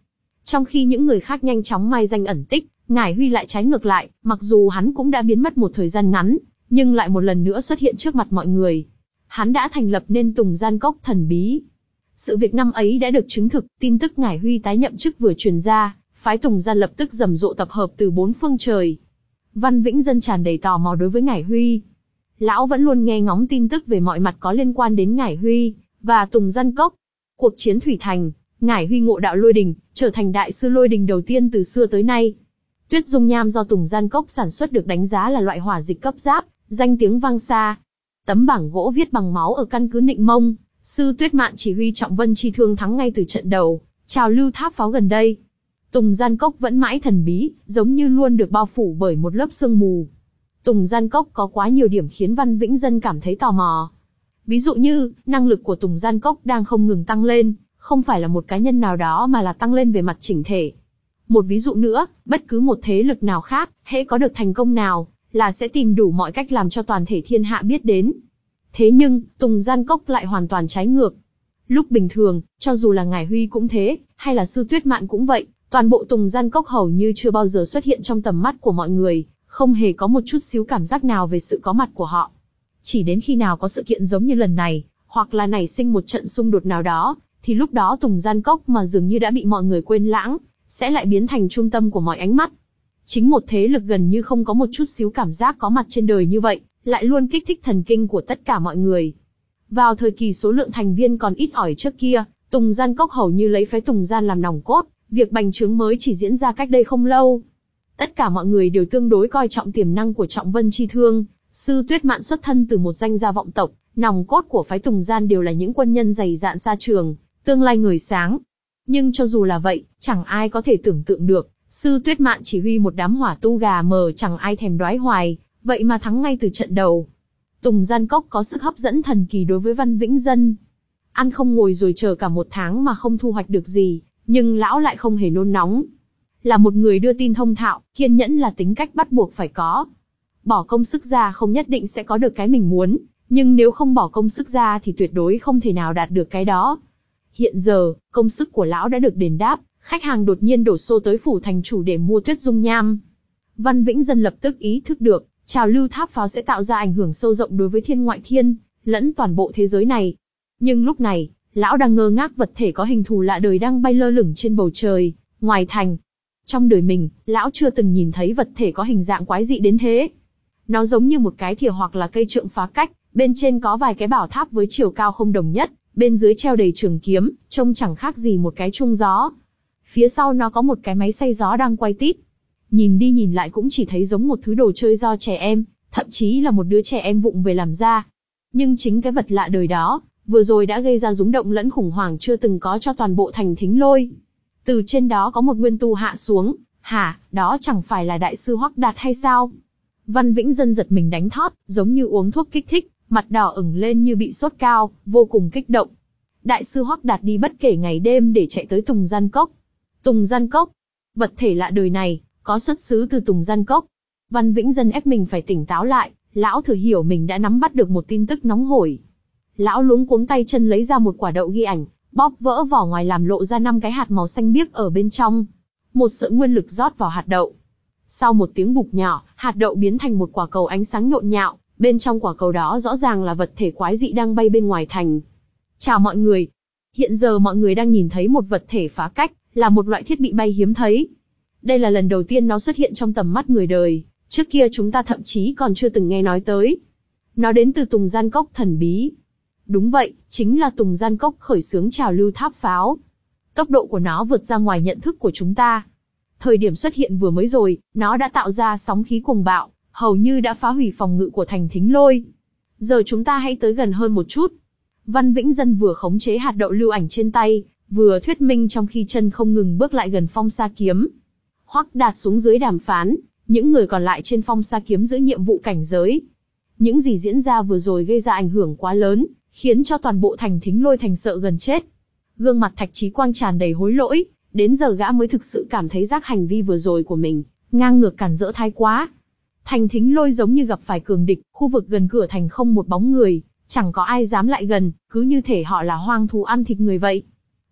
Trong khi những người khác nhanh chóng mai danh ẩn tích, Ngải Huy lại trái ngược lại, mặc dù hắn cũng đã biến mất một thời gian ngắn, nhưng lại một lần nữa xuất hiện trước mặt mọi người. Hắn đã thành lập nên Tùng Gian Cốc thần bí. Sự việc năm ấy đã được chứng thực, tin tức Ngải Huy tái nhậm chức vừa truyền ra, phái Tùng Gian lập tức rầm rộ tập hợp từ bốn phương trời. Văn Vĩnh Dân tràn đầy tò mò đối với Ngải Huy. Lão vẫn luôn nghe ngóng tin tức về mọi mặt có liên quan đến Ngải Huy và Tùng Gian Cốc. Cuộc chiến Thủy Thành, Ngải Huy ngộ đạo lôi đình, trở thành đại sư lôi đình đầu tiên từ xưa tới nay. Tuyết dung nham do Tùng Gian Cốc sản xuất được đánh giá là loại hỏa dịch cấp giáp, danh tiếng vang xa. Tấm bảng gỗ viết bằng máu ở căn cứ Nịnh Mông, sư Tuyết Mạn chỉ huy trọng vân chi thương thắng ngay từ trận đầu, trào lưu tháp pháo gần đây. Tùng Gian Cốc vẫn mãi thần bí, giống như luôn được bao phủ bởi một lớp sương mù. Tùng Gian Cốc có quá nhiều điểm khiến Văn Vĩnh Dân cảm thấy tò mò. Ví dụ như, năng lực của Tùng Gian Cốc đang không ngừng tăng lên, không phải là một cá nhân nào đó mà là tăng lên về mặt chỉnh thể. Một ví dụ nữa, bất cứ một thế lực nào khác, hễ có được thành công nào, là sẽ tìm đủ mọi cách làm cho toàn thể thiên hạ biết đến. Thế nhưng, Tùng Gian Cốc lại hoàn toàn trái ngược. Lúc bình thường, cho dù là Ngải Huy cũng thế, hay là sư Tuyết Mạn cũng vậy, toàn bộ Tùng Gian Cốc hầu như chưa bao giờ xuất hiện trong tầm mắt của mọi người, không hề có một chút xíu cảm giác nào về sự có mặt của họ. Chỉ đến khi nào có sự kiện giống như lần này, hoặc là nảy sinh một trận xung đột nào đó, thì lúc đó Tùng Gian Cốc mà dường như đã bị mọi người quên lãng, sẽ lại biến thành trung tâm của mọi ánh mắt. Chính một thế lực gần như không có một chút xíu cảm giác có mặt trên đời như vậy, lại luôn kích thích thần kinh của tất cả mọi người. Vào thời kỳ số lượng thành viên còn ít ỏi trước kia, Tùng Gian Cốc hầu như lấy phái Tùng Gian làm nòng cốt, việc bành trướng mới chỉ diễn ra cách đây không lâu. Tất cả mọi người đều tương đối coi trọng tiềm năng của Trọng Vân Chi Thương, sư Tuyết Mạn xuất thân từ một danh gia vọng tộc, nòng cốt của phái Tùng Gian đều là những quân nhân dày dạn xa trường, tương lai người sáng. Nhưng cho dù là vậy, chẳng ai có thể tưởng tượng được, sư Tuyết Mạn chỉ huy một đám hỏa tu gà mờ chẳng ai thèm đoái hoài, vậy mà thắng ngay từ trận đầu. Tùng Gian Cốc có sức hấp dẫn thần kỳ đối với Văn Vĩnh Dân. Ăn không ngồi rồi chờ cả một tháng mà không thu hoạch được gì, nhưng lão lại không hề nôn nóng. Là một người đưa tin thông thạo, kiên nhẫn là tính cách bắt buộc phải có. Bỏ công sức ra không nhất định sẽ có được cái mình muốn, nhưng nếu không bỏ công sức ra thì tuyệt đối không thể nào đạt được cái đó. Hiện giờ, công sức của lão đã được đền đáp, khách hàng đột nhiên đổ xô tới phủ thành chủ để mua tuyết dung nham. Văn Vĩnh Dân lập tức ý thức được, trào lưu tháp pháo sẽ tạo ra ảnh hưởng sâu rộng đối với thiên ngoại thiên, lẫn toàn bộ thế giới này. Nhưng lúc này, lão đang ngơ ngác vật thể có hình thù lạ đời đang bay lơ lửng trên bầu trời, ngoài thành. Trong đời mình, lão chưa từng nhìn thấy vật thể có hình dạng quái dị đến thế. Nó giống như một cái thìa hoặc là cây trượng phá cách, bên trên có vài cái bảo tháp với chiều cao không đồng nhất, bên dưới treo đầy trường kiếm, trông chẳng khác gì một cái chuông gió. Phía sau nó có một cái máy xay gió đang quay tít. Nhìn đi nhìn lại cũng chỉ thấy giống một thứ đồ chơi do trẻ em, thậm chí là một đứa trẻ em vụng về làm ra. Nhưng chính cái vật lạ đời đó, vừa rồi đã gây ra rúng động lẫn khủng hoảng chưa từng có cho toàn bộ thành Thính Lôi. Từ trên đó có một nguyên tu hạ xuống, hả, đó chẳng phải là đại sư Hoắc Đạt hay sao? Văn Vĩnh Dân giật mình đánh thót, giống như uống thuốc kích thích, mặt đỏ ửng lên như bị sốt cao, vô cùng kích động. Đại sư Hoắc Đạt đi bất kể ngày đêm để chạy tới Tùng Gian Cốc. Tùng Gian Cốc, vật thể lạ đời này, có xuất xứ từ Tùng Gian Cốc. Văn Vĩnh Dân ép mình phải tỉnh táo lại, lão thử hiểu mình đã nắm bắt được một tin tức nóng hổi. Lão luống cuống tay chân lấy ra một quả đậu ghi ảnh, bóp vỡ vỏ ngoài làm lộ ra năm cái hạt màu xanh biếc ở bên trong. Một sợi nguyên lực rót vào hạt đậu. Sau một tiếng bụp nhỏ, hạt đậu biến thành một quả cầu ánh sáng nhộn nhạo, bên trong quả cầu đó rõ ràng là vật thể quái dị đang bay bên ngoài thành. Chào mọi người. Hiện giờ mọi người đang nhìn thấy một vật thể phá cách, là một loại thiết bị bay hiếm thấy. Đây là lần đầu tiên nó xuất hiện trong tầm mắt người đời, trước kia chúng ta thậm chí còn chưa từng nghe nói tới. Nó đến từ Tùng Gian Cốc thần bí. Đúng vậy, chính là Tùng Gian Cốc khởi xướng trào lưu tháp pháo. Tốc độ của nó vượt ra ngoài nhận thức của chúng ta. Thời điểm xuất hiện vừa mới rồi, nó đã tạo ra sóng khí cuồng bạo, hầu như đã phá hủy phòng ngự của thành Thính Lôi. Giờ chúng ta hãy tới gần hơn một chút. Văn Vĩnh Dân vừa khống chế hạt đậu lưu ảnh trên tay, vừa thuyết minh trong khi chân không ngừng bước lại gần phong sa kiếm. Hoắc Đạt xuống dưới đàm phán, những người còn lại trên phong sa kiếm giữ nhiệm vụ cảnh giới. Những gì diễn ra vừa rồi gây ra ảnh hưởng quá lớn, khiến cho toàn bộ thành Thính Lôi thành sợ gần chết. Gương mặt Thạch Chí Quang tràn đầy hối lỗi, đến giờ gã mới thực sự cảm thấy rác hành vi vừa rồi của mình, ngang ngược cản rỡ thái quá. Thành Thính Lôi giống như gặp phải cường địch, khu vực gần cửa thành không một bóng người, chẳng có ai dám lại gần, cứ như thể họ là hoang thú ăn thịt người vậy.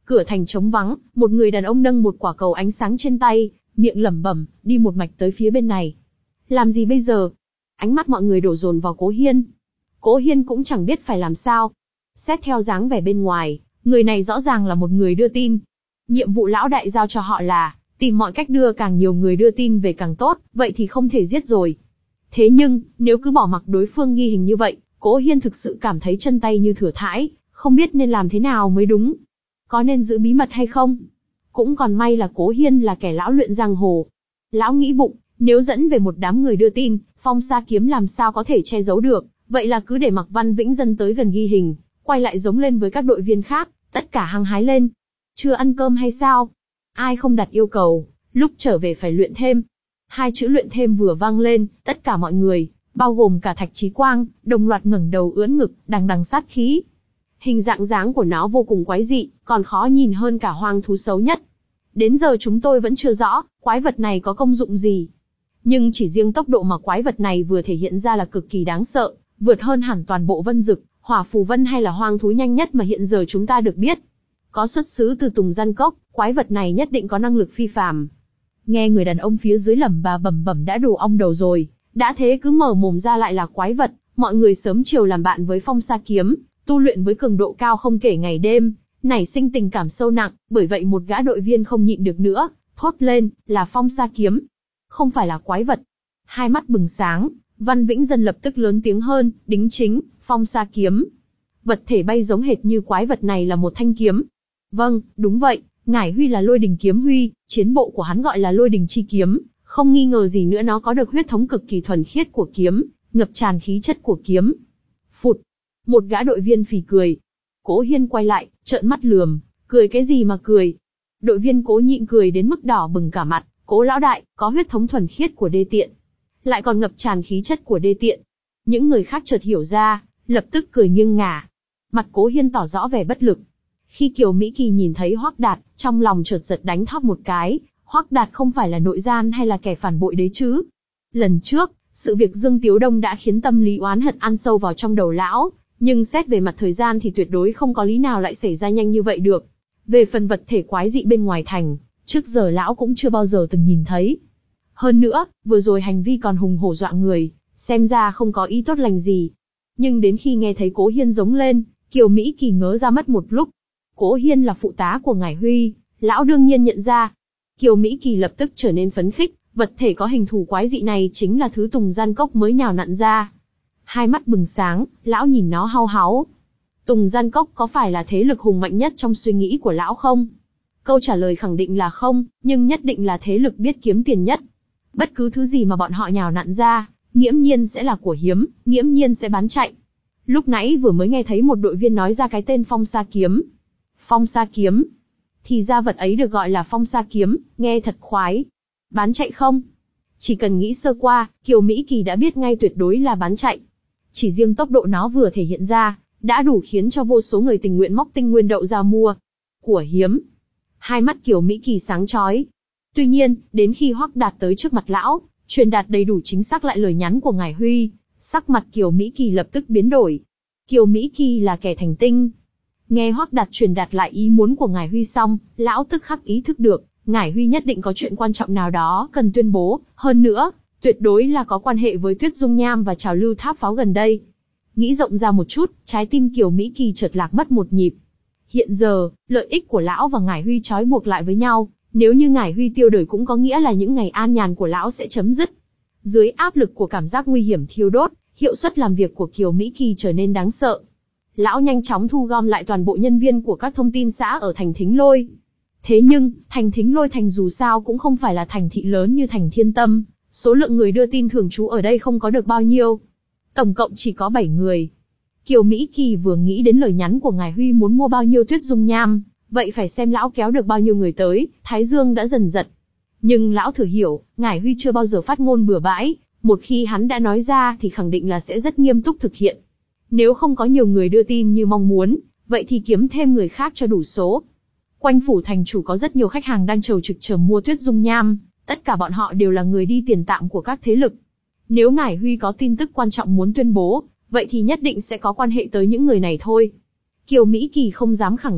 Cửa thành trống vắng, một người đàn ông nâng một quả cầu ánh sáng trên tay, miệng lẩm bẩm, đi một mạch tới phía bên này. Làm gì bây giờ? Ánh mắt mọi người đổ dồn vào Cố Hiên. Cố Hiên cũng chẳng biết phải làm sao. Xét theo dáng vẻ bên ngoài, người này rõ ràng là một người đưa tin. Nhiệm vụ lão đại giao cho họ là tìm mọi cách đưa càng nhiều người đưa tin về càng tốt, vậy thì không thể giết rồi. Thế nhưng, nếu cứ bỏ mặc đối phương ghi hình như vậy, Cố Hiên thực sự cảm thấy chân tay như thừa thãi, không biết nên làm thế nào mới đúng. Có nên giữ bí mật hay không? Cũng còn may là Cố Hiên là kẻ lão luyện giang hồ. Lão nghĩ bụng, nếu dẫn về một đám người đưa tin, Phong Sa Kiếm làm sao có thể che giấu được, vậy là cứ để mặc Văn Vĩnh Dân tới gần ghi hình, quay lại giống lên với các đội viên khác, tất cả hăng hái lên. Chưa ăn cơm hay sao? Ai không đặt yêu cầu, lúc trở về phải luyện thêm. Hai chữ luyện thêm vừa vang lên, tất cả mọi người, bao gồm cả Thạch Chí Quang, đồng loạt ngẩng đầu ưỡn ngực, đằng đằng sát khí. Hình dạng dáng của nó vô cùng quái dị, còn khó nhìn hơn cả hoang thú xấu nhất. Đến giờ chúng tôi vẫn chưa rõ, quái vật này có công dụng gì. Nhưng chỉ riêng tốc độ mà quái vật này vừa thể hiện ra là cực kỳ đáng sợ, vượt hơn hẳn toàn bộ Vân Dực, Hỏa Phù Vân hay là hoang thú nhanh nhất mà hiện giờ chúng ta được biết. Có xuất xứ từ Tùng Gian Cốc, quái vật này nhất định có năng lực phi phàm. Nghe người đàn ông phía dưới lẩm bà bẩm bẩm đã đủ ong đầu rồi, đã thế cứ mở mồm ra lại là quái vật, mọi người sớm chiều làm bạn với Phong Sa Kiếm, tu luyện với cường độ cao không kể ngày đêm, nảy sinh tình cảm sâu nặng, bởi vậy một gã đội viên không nhịn được nữa, thốt lên, là Phong Sa Kiếm, không phải là quái vật. Hai mắt bừng sáng, Văn Vĩnh Dân lập tức lớn tiếng hơn, đính chính, Phong Sa Kiếm. Vật thể bay giống hệt như quái vật này là một thanh kiếm. Vâng, đúng vậy, Ngải Huy là Lôi Đình Kiếm Huy, chiến bộ của hắn gọi là Lôi Đình Chi Kiếm, không nghi ngờ gì nữa nó có được huyết thống cực kỳ thuần khiết của kiếm, ngập tràn khí chất của kiếm. Phụt, một gã đội viên phì cười. Cố Hiên quay lại, trợn mắt lườm, cười cái gì mà cười. Đội viên Cố nhịn cười đến mức đỏ bừng cả mặt, Cố lão đại, có huyết thống thuần khiết của đê tiện, lại còn ngập tràn khí chất của đê tiện. Những người khác chợt hiểu ra, lập tức cười nghiêng ngả. Mặt Cố Hiên tỏ rõ vẻ bất lực. Khi Kiều Mỹ Kỳ nhìn thấy Hoắc Đạt, trong lòng chợt giật đánh thót một cái, Hoắc Đạt không phải là nội gian hay là kẻ phản bội đấy chứ. Lần trước, sự việc Dương Tiếu Đông đã khiến tâm lý oán hận ăn sâu vào trong đầu lão, nhưng xét về mặt thời gian thì tuyệt đối không có lý nào lại xảy ra nhanh như vậy được. Về phần vật thể quái dị bên ngoài thành, trước giờ lão cũng chưa bao giờ từng nhìn thấy. Hơn nữa, vừa rồi hành vi còn hùng hổ dọa người, xem ra không có ý tốt lành gì. Nhưng đến khi nghe thấy Cố Hiên giống lên, Kiều Mỹ Kỳ ngớ ra mất một lúc. Cố Hiên là phụ tá của Ngải Huy, lão đương nhiên nhận ra. Kiều Mỹ Kỳ lập tức trở nên phấn khích, vật thể có hình thù quái dị này chính là thứ Tùng Gian Cốc mới nhào nặn ra. Hai mắt bừng sáng, lão nhìn nó hau háu. Tùng Gian Cốc có phải là thế lực hùng mạnh nhất trong suy nghĩ của lão không? Câu trả lời khẳng định là không, nhưng nhất định là thế lực biết kiếm tiền nhất. Bất cứ thứ gì mà bọn họ nhào nặn ra, nghiễm nhiên sẽ là của hiếm, nghiễm nhiên sẽ bán chạy. Lúc nãy vừa mới nghe thấy một đội viên nói ra cái tên Phong Sa Kiếm. Phong Sa Kiếm. Thì ra vật ấy được gọi là Phong Sa Kiếm, nghe thật khoái. Bán chạy không? Chỉ cần nghĩ sơ qua, Kiều Mỹ Kỳ đã biết ngay tuyệt đối là bán chạy. Chỉ riêng tốc độ nó vừa thể hiện ra, đã đủ khiến cho vô số người tình nguyện móc tinh nguyên đậu ra mua. Của hiếm. Hai mắt Kiều Mỹ Kỳ sáng chói. Tuy nhiên, đến khi Hoắc Đạt tới trước mặt lão, truyền đạt đầy đủ chính xác lại lời nhắn của Ngải Huy, sắc mặt Kiều Mỹ Kỳ lập tức biến đổi. Kiều Mỹ Kỳ là kẻ thành tinh. Nghe Hoắc Đạt truyền đạt lại ý muốn của Ngải Huy xong, lão tức khắc ý thức được, Ngải Huy nhất định có chuyện quan trọng nào đó cần tuyên bố, hơn nữa, tuyệt đối là có quan hệ với Tuyết Dung Nham và trào lưu tháp pháo gần đây. Nghĩ rộng ra một chút, trái tim Kiều Mỹ Kỳ chợt lạc mất một nhịp. Hiện giờ, lợi ích của lão và Ngải Huy trói buộc lại với nhau, nếu như Ngải Huy tiêu đời cũng có nghĩa là những ngày an nhàn của lão sẽ chấm dứt. Dưới áp lực của cảm giác nguy hiểm thiêu đốt, hiệu suất làm việc của Kiều Mỹ Kỳ trở nên đáng sợ. Lão nhanh chóng thu gom lại toàn bộ nhân viên của các thông tin xã ở thành Thính Lôi. Thế nhưng, thành Thính Lôi thành dù sao cũng không phải là thành thị lớn như thành Thiên Tâm, số lượng người đưa tin thường trú ở đây không có được bao nhiêu. Tổng cộng chỉ có bảy người. Kiều Mỹ Kỳ vừa nghĩ đến lời nhắn của Ngải Huy muốn mua bao nhiêu Tuyết Dung Nham, vậy phải xem lão kéo được bao nhiêu người tới, thái dương đã dần giật. Nhưng lão thừa hiểu, Ngải Huy chưa bao giờ phát ngôn bừa bãi, một khi hắn đã nói ra thì khẳng định là sẽ rất nghiêm túc thực hiện. Nếu không có nhiều người đưa tin như mong muốn, vậy thì kiếm thêm người khác cho đủ số. Quanh phủ thành chủ có rất nhiều khách hàng đang chầu trực chờ mua Tuyết Dung Nham, tất cả bọn họ đều là người đi tiền tạm của các thế lực. Nếu Ngải Huy có tin tức quan trọng muốn tuyên bố, vậy thì nhất định sẽ có quan hệ tới những người này thôi. Kiều Mỹ Kỳ không dám khẳng định,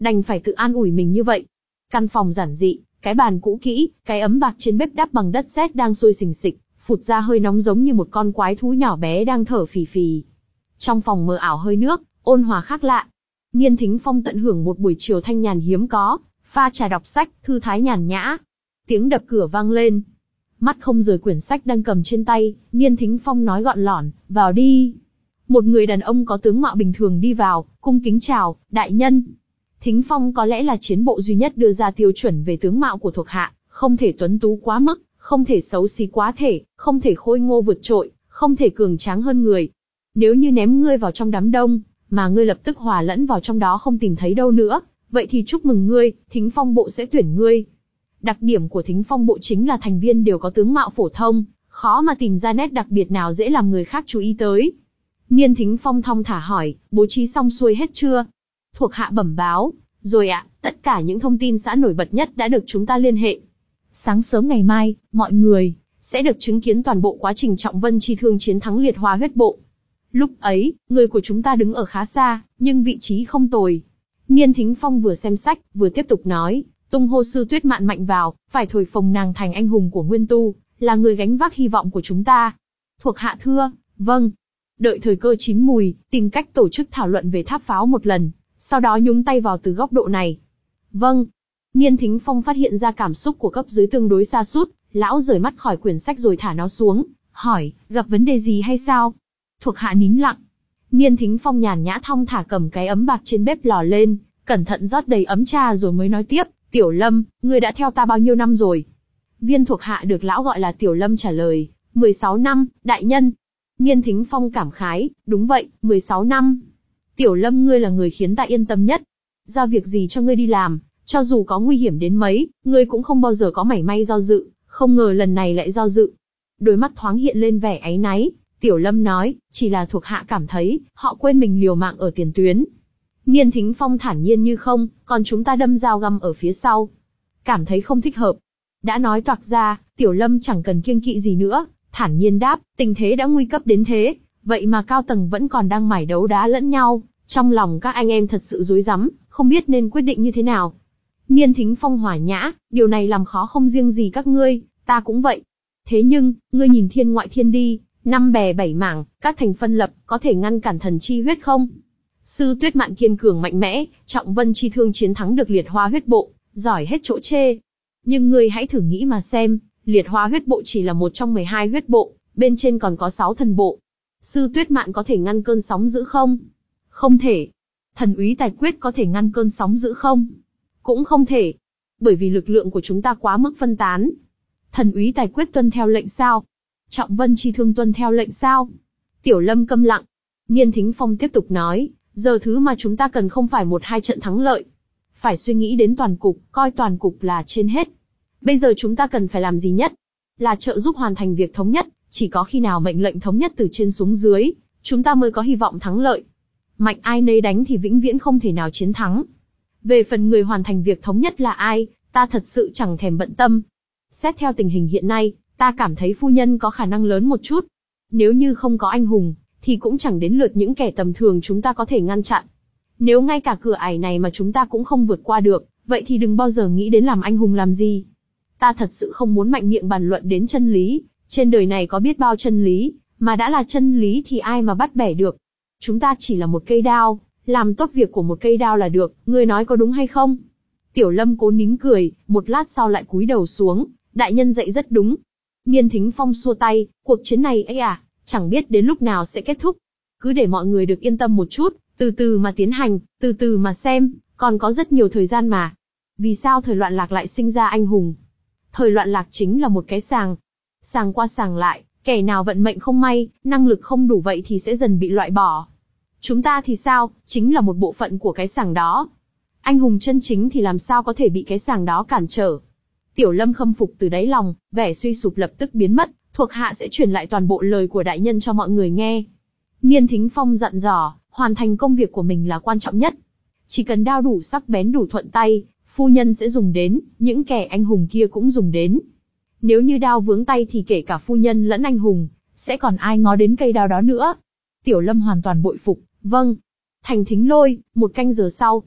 đành phải tự an ủi mình như vậy. Căn phòng giản dị, cái bàn cũ kỹ, cái ấm bạc trên bếp đắp bằng đất sét đang sôi xình xịch, phụt ra hơi nóng giống như một con quái thú nhỏ bé đang thở phì phì. Trong phòng mờ ảo hơi nước, ôn hòa khác lạ. Niên Thính Phong tận hưởng một buổi chiều thanh nhàn hiếm có, pha trà đọc sách, thư thái nhàn nhã. Tiếng đập cửa vang lên. Mắt không rời quyển sách đang cầm trên tay, Niên Thính Phong nói gọn lỏn, vào đi. Một người đàn ông có tướng mạo bình thường đi vào, cung kính chào, đại nhân. Thính Phong có lẽ là chiến bộ duy nhất đưa ra tiêu chuẩn về tướng mạo của thuộc hạ, không thể tuấn tú quá mức, không thể xấu xí quá thể, không thể khôi ngô vượt trội, không thể cường tráng hơn người. Nếu như ném ngươi vào trong đám đông, mà ngươi lập tức hòa lẫn vào trong đó không tìm thấy đâu nữa, vậy thì chúc mừng ngươi, Thính Phong bộ sẽ tuyển ngươi. Đặc điểm của Thính Phong bộ chính là thành viên đều có tướng mạo phổ thông, khó mà tìm ra nét đặc biệt nào dễ làm người khác chú ý tới. Niên Thính Phong thong thả hỏi, bố trí xong xuôi hết chưa? Thuộc hạ bẩm báo, rồi ạ, tất cả những thông tin xã nổi bật nhất đã được chúng ta liên hệ. Sáng sớm ngày mai, mọi người sẽ được chứng kiến toàn bộ quá trình Trọng Vân Chi Thương chiến thắng Liệt Hoa Huyết Bộ. Lúc ấy, người của chúng ta đứng ở khá xa, nhưng vị trí không tồi. Niên Thính Phong vừa xem sách, vừa tiếp tục nói, tung hô Sư Tuyết Mạn mạnh vào, phải thổi phồng nàng thành anh hùng của Nguyên Tu, là người gánh vác hy vọng của chúng ta. Thuộc hạ thưa, vâng. Đợi thời cơ chín mùi, tìm cách tổ chức thảo luận về tháp pháo một lần, sau đó nhúng tay vào từ góc độ này. Vâng. Niên Thính Phong phát hiện ra cảm xúc của cấp dưới tương đối sa sút, lão rời mắt khỏi quyển sách rồi thả nó xuống, hỏi, gặp vấn đề gì hay sao? Thuộc hạ nín lặng. Niên Thính Phong nhàn nhã thong thả cầm cái ấm bạc trên bếp lò lên, cẩn thận rót đầy ấm trà rồi mới nói tiếp, Tiểu Lâm, ngươi đã theo ta bao nhiêu năm rồi? Viên thuộc hạ được lão gọi là Tiểu Lâm trả lời, mười sáu năm, đại nhân. Niên Thính Phong cảm khái, đúng vậy, mười sáu năm. Tiểu Lâm ngươi là người khiến ta yên tâm nhất. Giao việc gì cho ngươi đi làm, cho dù có nguy hiểm đến mấy, ngươi cũng không bao giờ có mảy may do dự, không ngờ lần này lại do dự. Đôi mắt thoáng hiện lên vẻ áy náy, Tiểu Lâm nói, chỉ là thuộc hạ cảm thấy, họ quên mình liều mạng ở tiền tuyến. Niên Thính Phong thản nhiên như không, còn chúng ta đâm dao găm ở phía sau. Cảm thấy không thích hợp. Đã nói toạc ra, Tiểu Lâm chẳng cần kiêng kỵ gì nữa, thản nhiên đáp, tình thế đã nguy cấp đến thế, vậy mà cao tầng vẫn còn đang mải đấu đá lẫn nhau, trong lòng các anh em thật sự rối rắm, không biết nên quyết định như thế nào. Niên Thính Phong hòa nhã, điều này làm khó không riêng gì các ngươi, ta cũng vậy. Thế nhưng, ngươi nhìn thiên ngoại thiên đi, năm bè bảy mảng, các thành phân lập, có thể ngăn cản thần chi huyết không? Sư Tuyết Mạn kiên cường mạnh mẽ, Trọng Vân Chi Thương chiến thắng được Liệt Hoa Huyết Bộ, giỏi hết chỗ chê. Nhưng ngươi hãy thử nghĩ mà xem, Liệt Hoa Huyết Bộ chỉ là một trong mười hai huyết bộ, bên trên còn có sáu thần bộ. Sư Tuyết Mạn có thể ngăn cơn sóng dữ không? Không thể. Thần Úy Tài Quyết có thể ngăn cơn sóng dữ không? Cũng không thể. Bởi vì lực lượng của chúng ta quá mức phân tán. Thần Úy Tài Quyết tuân theo lệnh sao? Trọng Vân Chi Thương tuân theo lệnh sao? Tiểu Lâm câm lặng. Niên Thính Phong tiếp tục nói, giờ thứ mà chúng ta cần không phải một hai trận thắng lợi. Phải suy nghĩ đến toàn cục, coi toàn cục là trên hết. Bây giờ chúng ta cần phải làm gì nhất? Là trợ giúp hoàn thành việc thống nhất, chỉ có khi nào mệnh lệnh thống nhất từ trên xuống dưới, chúng ta mới có hy vọng thắng lợi. Mạnh ai nấy đánh thì vĩnh viễn không thể nào chiến thắng. Về phần người hoàn thành việc thống nhất là ai, ta thật sự chẳng thèm bận tâm. Xét theo tình hình hiện nay, ta cảm thấy phu nhân có khả năng lớn một chút. Nếu như không có anh hùng, thì cũng chẳng đến lượt những kẻ tầm thường chúng ta có thể ngăn chặn. Nếu ngay cả cửa ải này mà chúng ta cũng không vượt qua được, vậy thì đừng bao giờ nghĩ đến làm anh hùng làm gì. Ta thật sự không muốn mạnh miệng bàn luận đến chân lý, trên đời này có biết bao chân lý, mà đã là chân lý thì ai mà bắt bẻ được. Chúng ta chỉ là một cây đao, làm tốt việc của một cây đao là được, ngươi nói có đúng hay không? Tiểu Lâm cố nín cười, một lát sau lại cúi đầu xuống, đại nhân dạy rất đúng. Niên Thính Phong xua tay, cuộc chiến này ấy à, chẳng biết đến lúc nào sẽ kết thúc. Cứ để mọi người được yên tâm một chút, từ từ mà tiến hành, từ từ mà xem, còn có rất nhiều thời gian mà. Vì sao thời loạn lạc lại sinh ra anh hùng? Thời loạn lạc chính là một cái sàng. Sàng qua sàng lại, kẻ nào vận mệnh không may, năng lực không đủ vậy thì sẽ dần bị loại bỏ. Chúng ta thì sao, chính là một bộ phận của cái sàng đó. Anh hùng chân chính thì làm sao có thể bị cái sàng đó cản trở. Tiểu Lâm khâm phục từ đáy lòng, vẻ suy sụp lập tức biến mất, thuộc hạ sẽ truyền lại toàn bộ lời của đại nhân cho mọi người nghe. Niên Thính Phong dặn dò, hoàn thành công việc của mình là quan trọng nhất. Chỉ cần đao đủ sắc bén đủ thuận tay, phu nhân sẽ dùng đến, những kẻ anh hùng kia cũng dùng đến. Nếu như đao vướng tay thì kể cả phu nhân lẫn anh hùng, sẽ còn ai ngó đến cây đao đó nữa. Tiểu Lâm hoàn toàn bội phục, vâng. Thành Thính Lôi, một canh giờ sau.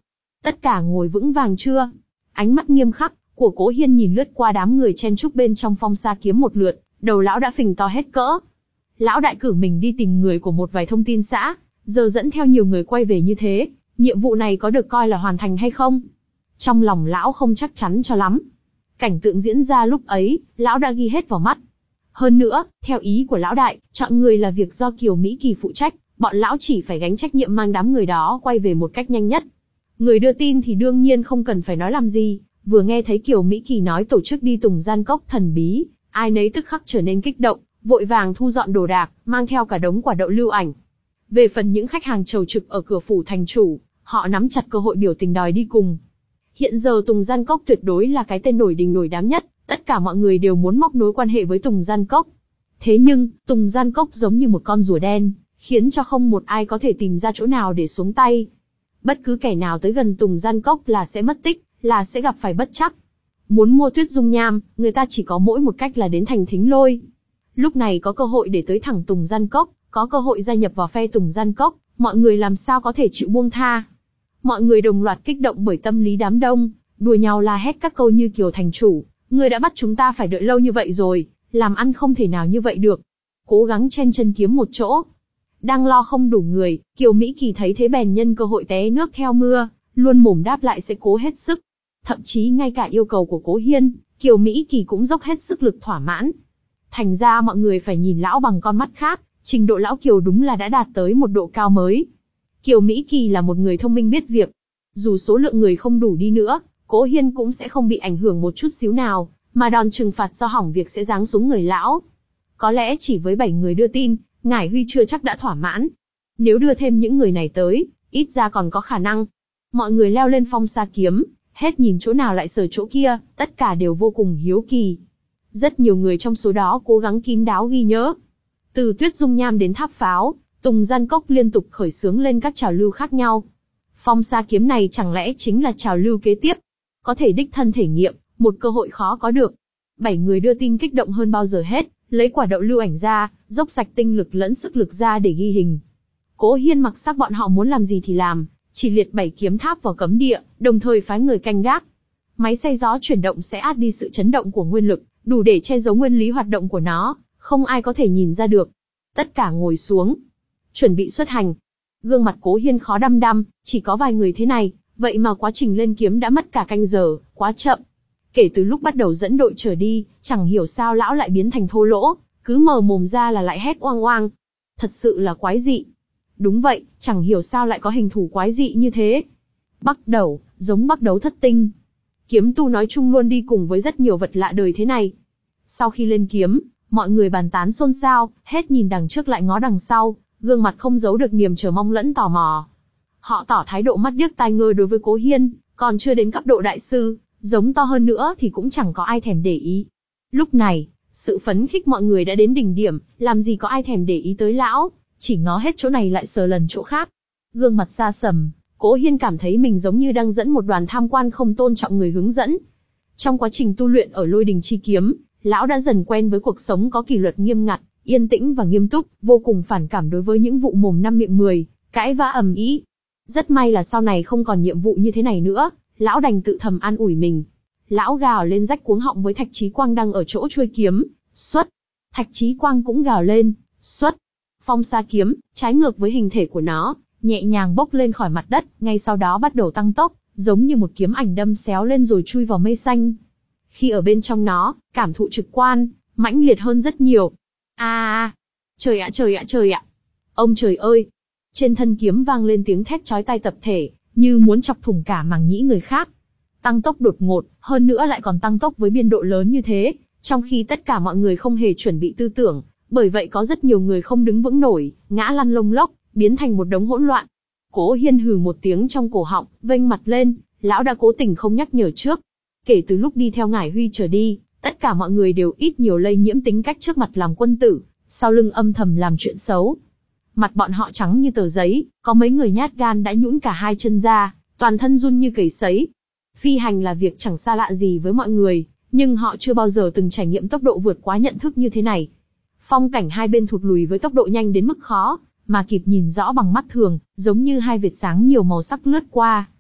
Tất cả ngồi vững vàng chưa? Ánh mắt nghiêm khắc của Cố Hiên nhìn lướt qua đám người chen chúc bên trong Phong Sa Kiếm một lượt, đầu lão đã phình to hết cỡ. Lão đại cử mình đi tìm người của một vài thông tin xã, giờ dẫn theo nhiều người quay về như thế, nhiệm vụ này có được coi là hoàn thành hay không? Trong lòng lão không chắc chắn cho lắm. Cảnh tượng diễn ra lúc ấy, lão đã ghi hết vào mắt. Hơn nữa, theo ý của lão đại, chọn người là việc do Kiều Mỹ Kỳ phụ trách, bọn lão chỉ phải gánh trách nhiệm mang đám người đó quay về một cách nhanh nhất. Người đưa tin thì đương nhiên không cần phải nói làm gì, vừa nghe thấy Kiều Mỹ Kỳ nói tổ chức đi Tùng Gian Cốc thần bí, ai nấy tức khắc trở nên kích động, vội vàng thu dọn đồ đạc, mang theo cả đống quả đậu lưu ảnh. Về phần những khách hàng chầu trực ở cửa phủ thành chủ, họ nắm chặt cơ hội biểu tình đòi đi cùng. Hiện giờ Tùng Gian Cốc tuyệt đối là cái tên nổi đình nổi đám nhất, tất cả mọi người đều muốn móc nối quan hệ với Tùng Gian Cốc. Thế nhưng, Tùng Gian Cốc giống như một con rùa đen, khiến cho không một ai có thể tìm ra chỗ nào để xuống tay. Bất cứ kẻ nào tới gần Tùng Gian Cốc là sẽ mất tích, là sẽ gặp phải bất trắc. Muốn mua Tuyết Dung Nham, người ta chỉ có mỗi một cách là đến thành Thính Lôi. Lúc này có cơ hội để tới thẳng Tùng Gian Cốc, có cơ hội gia nhập vào phe Tùng Gian Cốc, mọi người làm sao có thể chịu buông tha. Mọi người đồng loạt kích động bởi tâm lý đám đông, đùa nhau la hét các câu như Kiều thành chủ, người đã bắt chúng ta phải đợi lâu như vậy rồi, làm ăn không thể nào như vậy được. Cố gắng chen chân kiếm một chỗ. Đang lo không đủ người, Kiều Mỹ Kỳ thấy thế bèn nhân cơ hội té nước theo mưa, luôn mồm đáp lại sẽ cố hết sức. Thậm chí ngay cả yêu cầu của Cố Hiên, Kiều Mỹ Kỳ cũng dốc hết sức lực thỏa mãn. Thành ra mọi người phải nhìn lão bằng con mắt khác, trình độ lão Kiều đúng là đã đạt tới một độ cao mới. Kiều Mỹ Kỳ là một người thông minh biết việc. Dù số lượng người không đủ đi nữa, Cố Hiên cũng sẽ không bị ảnh hưởng một chút xíu nào, mà đòn trừng phạt do hỏng việc sẽ giáng xuống người lão. Có lẽ chỉ với bảy người đưa tin, Ngải Huy chưa chắc đã thỏa mãn. Nếu đưa thêm những người này tới, ít ra còn có khả năng. Mọi người leo lên Phong Sa Kiếm, hết nhìn chỗ nào lại sờ chỗ kia, tất cả đều vô cùng hiếu kỳ. Rất nhiều người trong số đó cố gắng kín đáo ghi nhớ. Từ Tuyết Dung Nham đến Tháp Pháo, Tùng Gian Cốc liên tục khởi xướng lên các trào lưu khác nhau. Phong Sa Kiếm này chẳng lẽ chính là trào lưu kế tiếp? Có thể đích thân thể nghiệm, một cơ hội khó có được. Bảy người đưa tin kích động hơn bao giờ hết, lấy quả đậu lưu ảnh ra, dốc sạch tinh lực lẫn sức lực ra để ghi hình. Cố Hiên mặc sắc bọn họ muốn làm gì thì làm, chỉ liệt bảy kiếm tháp vào cấm địa, đồng thời phái người canh gác. Máy xay gió chuyển động sẽ át đi sự chấn động của nguyên lực, đủ để che giấu nguyên lý hoạt động của nó, không ai có thể nhìn ra được. Tất cả ngồi xuống, chuẩn bị xuất hành. Gương mặt Cố Hiên khó đăm đăm, chỉ có vài người thế này, vậy mà quá trình lên kiếm đã mất cả canh giờ, quá chậm. Kể từ lúc bắt đầu dẫn đội trở đi, chẳng hiểu sao lão lại biến thành thô lỗ, cứ mở mồm ra là lại hét oang oang. Thật sự là quái dị. Đúng vậy, chẳng hiểu sao lại có hình thù quái dị như thế. Bắt đầu, giống bắt đấu thất tinh. Kiếm tu nói chung luôn đi cùng với rất nhiều vật lạ đời thế này. Sau khi lên kiếm, mọi người bàn tán xôn xao, hết nhìn đằng trước lại ngó đằng sau, gương mặt không giấu được niềm chờ mong lẫn tò mò. Họ tỏ thái độ mắt điếc tai ngơ đối với Cố Hiên, còn chưa đến cấp độ đại sư, giống to hơn nữa thì cũng chẳng có ai thèm để ý. Lúc này, sự phấn khích mọi người đã đến đỉnh điểm, làm gì có ai thèm để ý tới lão, chỉ ngó hết chỗ này lại sờ lần chỗ khác. Gương mặt xa sầm, Cố Hiên cảm thấy mình giống như đang dẫn một đoàn tham quan không tôn trọng người hướng dẫn. Trong quá trình tu luyện ở Lôi Đình Chi Kiếm, lão đã dần quen với cuộc sống có kỷ luật nghiêm ngặt, yên tĩnh và nghiêm túc, vô cùng phản cảm đối với những vụ mồm năm miệng mười, cãi vã ầm ĩ. Rất may là sau này không còn nhiệm vụ như thế này nữa, lão đành tự thầm an ủi mình. Lão gào lên rách cuống họng với Thạch Chí Quang đang ở chỗ chuôi kiếm, xuất. Thạch Chí Quang cũng gào lên, xuất. Phong Sa Kiếm, trái ngược với hình thể của nó, nhẹ nhàng bốc lên khỏi mặt đất, ngay sau đó bắt đầu tăng tốc, giống như một kiếm ảnh đâm xéo lên rồi chui vào mây xanh. Khi ở bên trong nó, cảm thụ trực quan, mãnh liệt hơn rất nhiều. A à, trời ạ trời ạ trời ạ. Ông trời ơi. Trên thân kiếm vang lên tiếng thét chói tai tập thể, như muốn chọc thủng cả màng nhĩ người khác. Tăng tốc đột ngột, hơn nữa lại còn tăng tốc với biên độ lớn như thế, trong khi tất cả mọi người không hề chuẩn bị tư tưởng, bởi vậy có rất nhiều người không đứng vững nổi, ngã lăn lông lốc, biến thành một đống hỗn loạn. Cố Hiên hừ một tiếng trong cổ họng, vênh mặt lên, lão đã cố tình không nhắc nhở trước. Kể từ lúc đi theo Ngải Huy trở đi, tất cả mọi người đều ít nhiều lây nhiễm tính cách trước mặt làm quân tử, sau lưng âm thầm làm chuyện xấu. Mặt bọn họ trắng như tờ giấy, có mấy người nhát gan đã nhũn cả hai chân ra, toàn thân run như cầy sấy. Phi hành là việc chẳng xa lạ gì với mọi người, nhưng họ chưa bao giờ từng trải nghiệm tốc độ vượt quá nhận thức như thế này. Phong cảnh hai bên thụt lùi với tốc độ nhanh đến mức khó mà kịp nhìn rõ bằng mắt thường, giống như hai vệt sáng nhiều màu sắc lướt qua.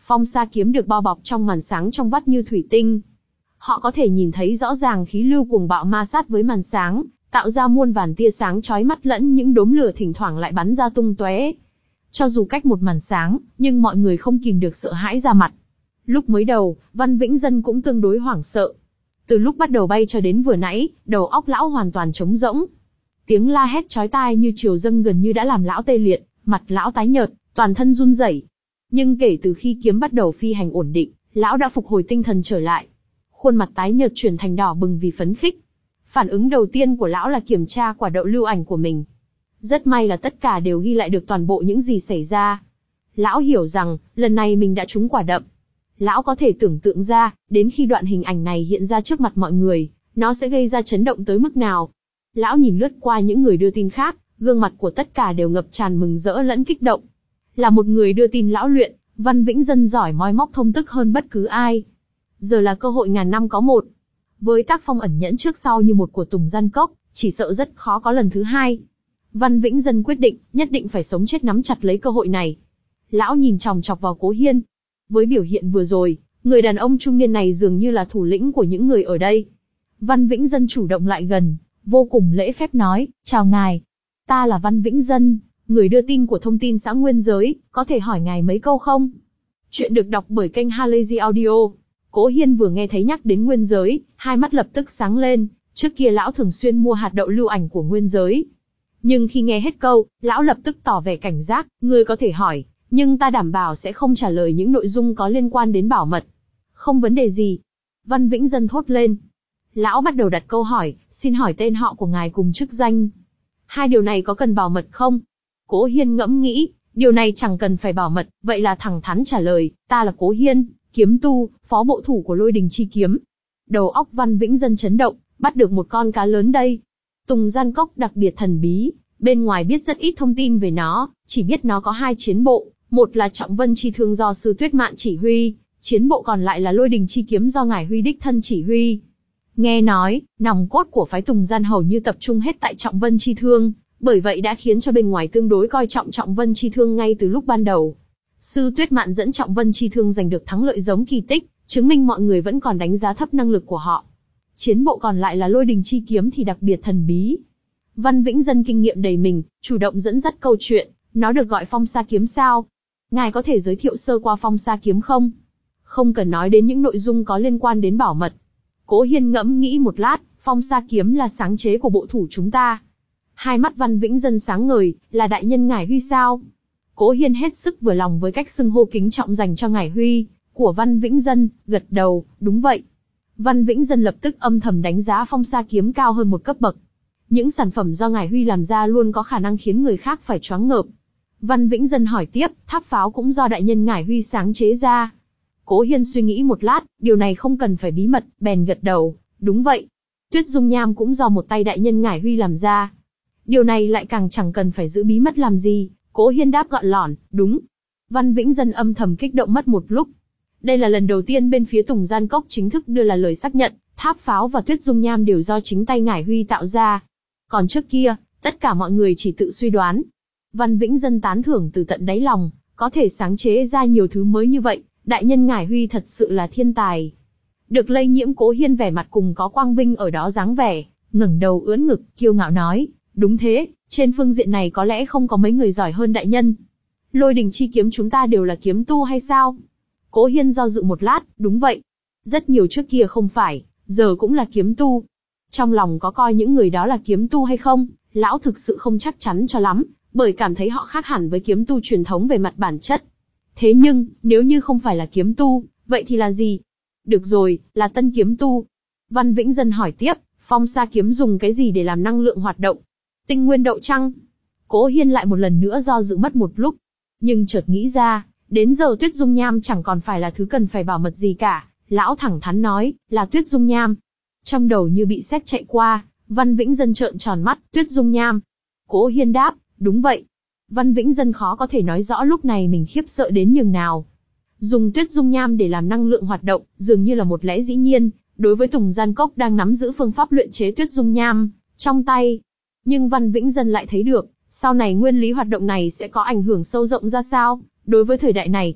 Phong sa kiếm được bao bọc trong màn sáng trong vắt như thủy tinh. Họ có thể nhìn thấy rõ ràng khí lưu cuồng bạo ma sát với màn sáng, tạo ra muôn vàn tia sáng chói mắt lẫn những đốm lửa thỉnh thoảng lại bắn ra tung tóe. Cho dù cách một màn sáng, nhưng mọi người không kìm được sợ hãi ra mặt. Lúc mới đầu, Văn Vĩnh Dân cũng tương đối hoảng sợ. Từ lúc bắt đầu bay cho đến vừa nãy, đầu óc lão hoàn toàn trống rỗng. Tiếng la hét chói tai như triều dâng gần như đã làm lão tê liệt, mặt lão tái nhợt, toàn thân run rẩy. Nhưng kể từ khi kiếm bắt đầu phi hành ổn định, lão đã phục hồi tinh thần trở lại. Khuôn mặt tái nhợt chuyển thành đỏ bừng vì phấn khích. Phản ứng đầu tiên của lão là kiểm tra quả đậu lưu ảnh của mình. Rất may là tất cả đều ghi lại được toàn bộ những gì xảy ra. Lão hiểu rằng, lần này mình đã trúng quả đậm. Lão có thể tưởng tượng ra, đến khi đoạn hình ảnh này hiện ra trước mặt mọi người, nó sẽ gây ra chấn động tới mức nào. Lão nhìn lướt qua những người đưa tin khác, gương mặt của tất cả đều ngập tràn mừng rỡ lẫn kích động. Là một người đưa tin lão luyện, Văn Vĩnh Dân giỏi moi móc thông tức hơn bất cứ ai. Giờ là cơ hội ngàn năm có một. Với tác phong ẩn nhẫn trước sau như một của Tùng Gian Cốc, chỉ sợ rất khó có lần thứ hai. Văn Vĩnh Dân quyết định, nhất định phải sống chết nắm chặt lấy cơ hội này. Lão nhìn chòng chọc vào Cố Hiên. Với biểu hiện vừa rồi, người đàn ông trung niên này dường như là thủ lĩnh của những người ở đây. Văn Vĩnh Dân chủ động lại gần, vô cùng lễ phép nói, chào ngài. Ta là Văn Vĩnh Dân, người đưa tin của thông tin xã Nguyên Giới, có thể hỏi ngài mấy câu không? Chuyện được đọc bởi kênh Halazy Audio. Cố Hiên vừa nghe thấy nhắc đến Nguyên Giới, hai mắt lập tức sáng lên, trước kia lão thường xuyên mua hạt đậu lưu ảnh của Nguyên Giới. Nhưng khi nghe hết câu, lão lập tức tỏ vẻ cảnh giác, ngươi có thể hỏi, nhưng ta đảm bảo sẽ không trả lời những nội dung có liên quan đến bảo mật. Không vấn đề gì. Văn Vĩnh Dân thốt lên. Lão bắt đầu đặt câu hỏi, xin hỏi tên họ của ngài cùng chức danh. Hai điều này có cần bảo mật không? Cố Hiên ngẫm nghĩ, điều này chẳng cần phải bảo mật, vậy là thẳng thắn trả lời, ta là Cố Hiên, kiếm tu, phó bộ thủ của Lôi Đình Chi Kiếm. Đầu óc Văn Vĩnh Dân chấn động, bắt được một con cá lớn đây. Tùng Gian Cốc đặc biệt thần bí, bên ngoài biết rất ít thông tin về nó, chỉ biết nó có hai chiến bộ, một là Trọng Vân Chi Thương do Sư Tuyết Mạn chỉ huy, chiến bộ còn lại là Lôi Đình Chi Kiếm do ngài Huy đích thân chỉ huy. Nghe nói, nòng cốt của phái Tùng Gian hầu như tập trung hết tại Trọng Vân Chi Thương, bởi vậy đã khiến cho bên ngoài tương đối coi trọng Trọng Vân Chi Thương ngay từ lúc ban đầu. Sư Tuyết Mạn dẫn Trọng Vân Chi Thương giành được thắng lợi giống kỳ tích, chứng minh mọi người vẫn còn đánh giá thấp năng lực của họ. Chiến bộ còn lại là Lôi Đình Chi Kiếm thì đặc biệt thần bí. Văn Vĩnh Dân kinh nghiệm đầy mình, chủ động dẫn dắt câu chuyện, nó được gọi Phong Sa Kiếm sao? Ngài có thể giới thiệu sơ qua Phong Sa Kiếm không? Không cần nói đến những nội dung có liên quan đến bảo mật. Cố Hiên ngẫm nghĩ một lát, Phong Sa Kiếm là sáng chế của bộ thủ chúng ta. Hai mắt Văn Vĩnh Dân sáng ngời, là đại nhân ngài Huy sao? Cố Hiên hết sức vừa lòng với cách xưng hô kính trọng dành cho ngài Huy của Văn Vĩnh Dân, gật đầu, đúng vậy. Văn Vĩnh Dân lập tức âm thầm đánh giá Phong Sa Kiếm cao hơn một cấp bậc. Những sản phẩm do ngài Huy làm ra luôn có khả năng khiến người khác phải choáng ngợp. Văn Vĩnh Dân hỏi tiếp, tháp pháo cũng do đại nhân ngài Huy sáng chế ra. Cố Hiên suy nghĩ một lát, điều này không cần phải bí mật, bèn gật đầu, đúng vậy. Tuyết dung nham cũng do một tay đại nhân ngài Huy làm ra. Điều này lại càng chẳng cần phải giữ bí mật làm gì, Cố Hiên đáp gọn lỏn, đúng. Văn Vĩnh Dân âm thầm kích động mất một lúc. Đây là lần đầu tiên bên phía Tùng Gian Cốc chính thức đưa là lời xác nhận, tháp pháo và tuyết dung nham đều do chính tay ngải Huy tạo ra. Còn trước kia, tất cả mọi người chỉ tự suy đoán. Văn Vĩnh Dân tán thưởng từ tận đáy lòng, có thể sáng chế ra nhiều thứ mới như vậy, đại nhân ngải Huy thật sự là thiên tài. Được lây nhiễm, Cố Hiên vẻ mặt cùng có quang vinh ở đó dáng vẻ, ngẩng đầu ưỡn ngực, kiêu ngạo nói, đúng thế, trên phương diện này có lẽ không có mấy người giỏi hơn đại nhân. Lôi Đình Chi Kiếm chúng ta đều là kiếm tu hay sao? Cố Hiên do dự một lát, đúng vậy. Rất nhiều trước kia không phải, giờ cũng là kiếm tu. Trong lòng có coi những người đó là kiếm tu hay không, lão thực sự không chắc chắn cho lắm, bởi cảm thấy họ khác hẳn với kiếm tu truyền thống về mặt bản chất. Thế nhưng, nếu như không phải là kiếm tu, vậy thì là gì? Được rồi, là tân kiếm tu. Văn Vĩnh Dân hỏi tiếp, Phong Sa Kiếm dùng cái gì để làm năng lượng hoạt động? Tinh nguyên đậu chăng? Cố Hiên lại một lần nữa do dự mất một lúc, nhưng chợt nghĩ ra, đến giờ tuyết dung nham chẳng còn phải là thứ cần phải bảo mật gì cả. Lão thẳng thắn nói, là tuyết dung nham. Trong đầu như bị sét chạy qua, Văn Vĩnh Dân trợn tròn mắt, tuyết dung nham. Cố Hiên đáp, đúng vậy. Văn Vĩnh Dân khó có thể nói rõ lúc này mình khiếp sợ đến nhường nào. Dùng tuyết dung nham để làm năng lượng hoạt động, dường như là một lẽ dĩ nhiên, đối với Tùng Gian Cốc đang nắm giữ phương pháp luyện chế tuyết dung nham trong tay. Nhưng Văn Vĩnh Dân lại thấy được, sau này nguyên lý hoạt động này sẽ có ảnh hưởng sâu rộng ra sao, đối với thời đại này.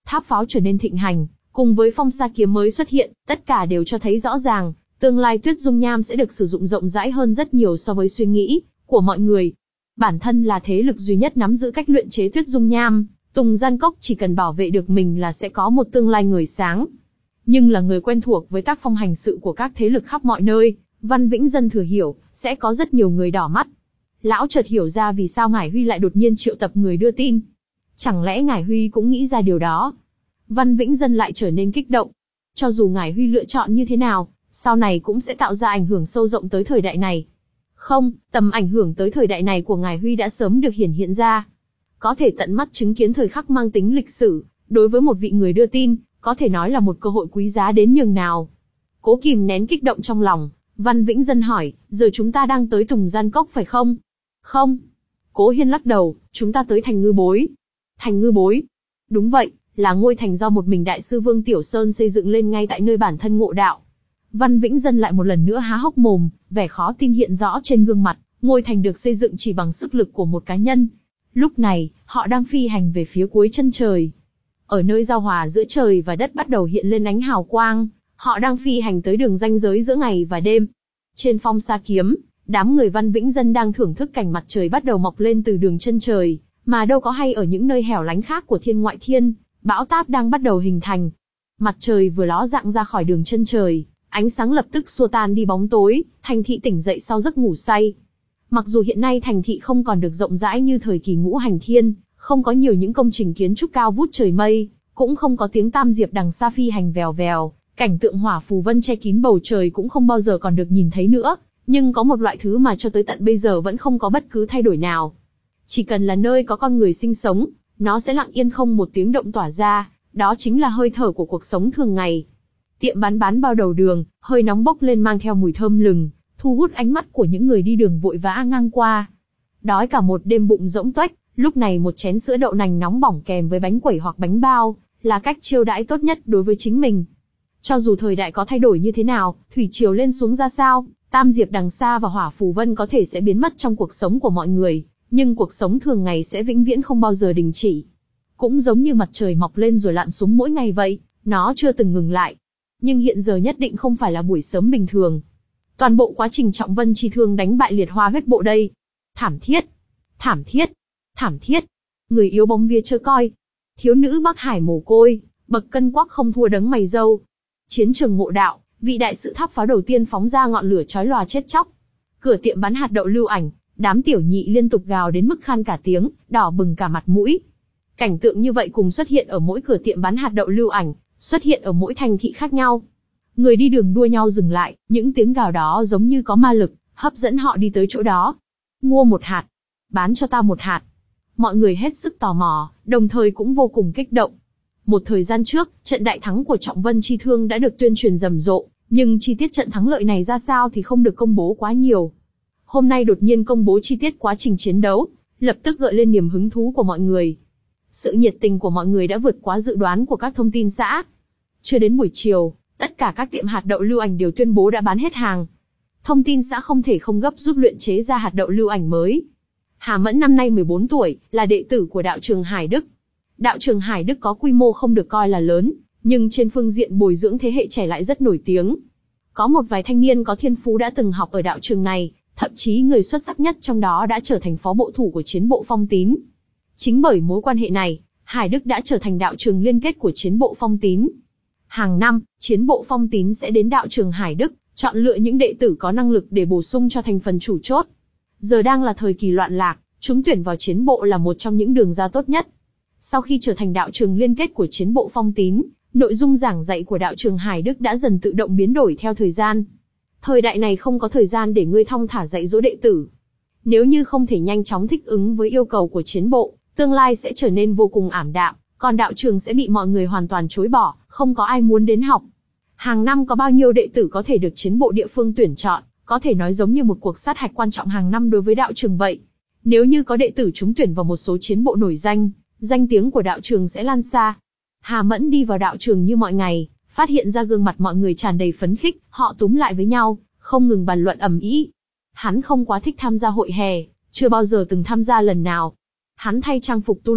tháp pháo trở nên thịnh hành, cùng với phong sa kiếm mới xuất hiện, tất cả đều cho thấy rõ ràng, tương lai Tuyết Dung Nham sẽ được sử dụng rộng rãi hơn rất nhiều so với suy nghĩ của mọi người. Bản thân là thế lực duy nhất nắm giữ cách luyện chế Tuyết Dung Nham, Tùng Gian Cốc chỉ cần bảo vệ được mình là sẽ có một tương lai ngời sáng. Nhưng là người quen thuộc với tác phong hành sự của các thế lực khắp mọi nơi, Văn Vĩnh Dân thừa hiểu, sẽ có rất nhiều người đỏ mắt. Lão chợt hiểu ra vì sao Ngải Huy lại đột nhiên triệu tập người đưa tin. Chẳng lẽ Ngải Huy cũng nghĩ ra điều đó? Văn Vĩnh Dân lại trở nên kích động. Cho dù Ngải Huy lựa chọn như thế nào, sau này cũng sẽ tạo ra ảnh hưởng sâu rộng tới thời đại này. Không, tầm ảnh hưởng tới thời đại này của Ngải Huy đã sớm được hiển hiện ra. Có thể tận mắt chứng kiến thời khắc mang tính lịch sử, đối với một vị người đưa tin, có thể nói là một cơ hội quý giá đến nhường nào. Cố kìm nén kích động trong lòng, Văn Vĩnh Dân hỏi, giờ chúng ta đang tới Tùng Gian Cốc phải không? Không. Cố Hiên lắc đầu, chúng ta tới thành Ngư Bối. Thành Ngư Bối? Đúng vậy, là ngôi thành do một mình Đại sư Vương Tiểu Sơn xây dựng lên ngay tại nơi bản thân ngộ đạo. Văn Vĩnh Dân lại một lần nữa há hốc mồm, vẻ khó tin hiện rõ trên gương mặt, ngôi thành được xây dựng chỉ bằng sức lực của một cá nhân. Lúc này, họ đang phi hành về phía cuối chân trời. Ở nơi giao hòa giữa trời và đất bắt đầu hiện lên ánh hào quang, họ đang phi hành tới đường ranh giới giữa ngày và đêm. Trên phong sa kiếm, đám người Văn Vĩnh Dân đang thưởng thức cảnh mặt trời bắt đầu mọc lên từ đường chân trời, mà đâu có hay ở những nơi hẻo lánh khác của thiên ngoại thiên, bão táp đang bắt đầu hình thành. Mặt trời vừa ló dạng ra khỏi đường chân trời, ánh sáng lập tức xua tan đi bóng tối, thành thị tỉnh dậy sau giấc ngủ say. Mặc dù hiện nay thành thị không còn được rộng rãi như thời kỳ Ngũ Hành Thiên, không có nhiều những công trình kiến trúc cao vút trời mây, cũng không có tiếng tam diệp đằng xa phi hành vèo vèo, cảnh tượng hỏa phù vân che kín bầu trời cũng không bao giờ còn được nhìn thấy nữa, nhưng có một loại thứ mà cho tới tận bây giờ vẫn không có bất cứ thay đổi nào. Chỉ cần là nơi có con người sinh sống, nó sẽ lặng yên không một tiếng động tỏa ra, đó chính là hơi thở của cuộc sống thường ngày. Tiệm bán bán bao đầu đường, hơi nóng bốc lên mang theo mùi thơm lừng, thu hút ánh mắt của những người đi đường vội vã ngang qua. Đói cả một đêm bụng rỗng tuếch, lúc này một chén sữa đậu nành nóng bỏng kèm với bánh quẩy hoặc bánh bao, là cách chiêu đãi tốt nhất đối với chính mình. Cho dù thời đại có thay đổi như thế nào, thủy triều lên xuống ra sao, tam diệp đằng xa và hỏa phù vân có thể sẽ biến mất trong cuộc sống của mọi người, nhưng cuộc sống thường ngày sẽ vĩnh viễn không bao giờ đình chỉ. Cũng giống như mặt trời mọc lên rồi lặn xuống mỗi ngày vậy, nó chưa từng ngừng lại. Nhưng hiện giờ nhất định không phải là buổi sớm bình thường. Toàn bộ quá trình Trọng Vân Chi Thương đánh bại Liệt Hoa huyết bộ đây. Thảm thiết, thảm thiết, thảm thiết. Người yếu bóng vía chớ coi. Thiếu nữ Bắc Hải mồ côi, bậc cân quắc không thua đấng mày râu. Chiến trường ngộ đạo, vị đại sự tháp pháo đầu tiên phóng ra ngọn lửa chói lòa chết chóc. Cửa tiệm bán hạt đậu Lưu Ảnh, đám tiểu nhị liên tục gào đến mức khan cả tiếng, đỏ bừng cả mặt mũi. Cảnh tượng như vậy cùng xuất hiện ở mỗi cửa tiệm bán hạt đậu Lưu Ảnh, xuất hiện ở mỗi thành thị khác nhau. Người đi đường đua nhau dừng lại, những tiếng gào đó giống như có ma lực, hấp dẫn họ đi tới chỗ đó. Mua một hạt, bán cho ta một hạt. Mọi người hết sức tò mò, đồng thời cũng vô cùng kích động. Một thời gian trước, trận đại thắng của Trọng Vân Chi Thương đã được tuyên truyền rầm rộ, nhưng chi tiết trận thắng lợi này ra sao thì không được công bố quá nhiều. Hôm nay đột nhiên công bố chi tiết quá trình chiến đấu, lập tức gợi lên niềm hứng thú của mọi người. Sự nhiệt tình của mọi người đã vượt quá dự đoán của các thông tin xã. Chưa đến buổi chiều, tất cả các tiệm hạt đậu Lưu Ảnh đều tuyên bố đã bán hết hàng. Thông tin xã không thể không gấp rút luyện chế ra hạt đậu Lưu Ảnh mới. Hà Mẫn năm nay mười bốn tuổi, là đệ tử của đạo trường Hải Đức. Đạo trường Hải Đức có quy mô không được coi là lớn, nhưng trên phương diện bồi dưỡng thế hệ trẻ lại rất nổi tiếng. Có một vài thanh niên có thiên phú đã từng học ở đạo trường này, thậm chí người xuất sắc nhất trong đó đã trở thành phó bộ thủ của chiến bộ Phong Tín. Chính bởi mối quan hệ này, Hải Đức đã trở thành đạo trường liên kết của chiến bộ Phong Tín. Hàng năm, chiến bộ Phong Tín sẽ đến đạo trường Hải Đức, chọn lựa những đệ tử có năng lực để bổ sung cho thành phần chủ chốt. Giờ đang là thời kỳ loạn lạc, chúng tuyển vào chiến bộ là một trong những đường ra tốt nhất. Sau khi trở thành đạo trường liên kết của chiến bộ Phong Tín, nội dung giảng dạy của đạo trường Hải Đức đã dần tự động biến đổi theo thời gian. Thời đại này không có thời gian để ngươi thong thả dạy dỗ đệ tử. Nếu như không thể nhanh chóng thích ứng với yêu cầu của chiến bộ, tương lai sẽ trở nên vô cùng ảm đạm, còn đạo trường sẽ bị mọi người hoàn toàn chối bỏ, không có ai muốn đến học. Hàng năm có bao nhiêu đệ tử có thể được chiến bộ địa phương tuyển chọn, có thể nói giống như một cuộc sát hạch quan trọng hàng năm đối với đạo trường vậy. Nếu như có đệ tử trúng tuyển vào một số chiến bộ nổi danh, danh tiếng của đạo trường sẽ lan xa. Hà Mẫn đi vào đạo trường như mọi ngày, phát hiện ra gương mặt mọi người tràn đầy phấn khích, họ túm lại với nhau, không ngừng bàn luận ầm ĩ. Hắn không quá thích tham gia hội hè, chưa bao giờ từng tham gia lần nào. Hắn thay trang phục tu luyện,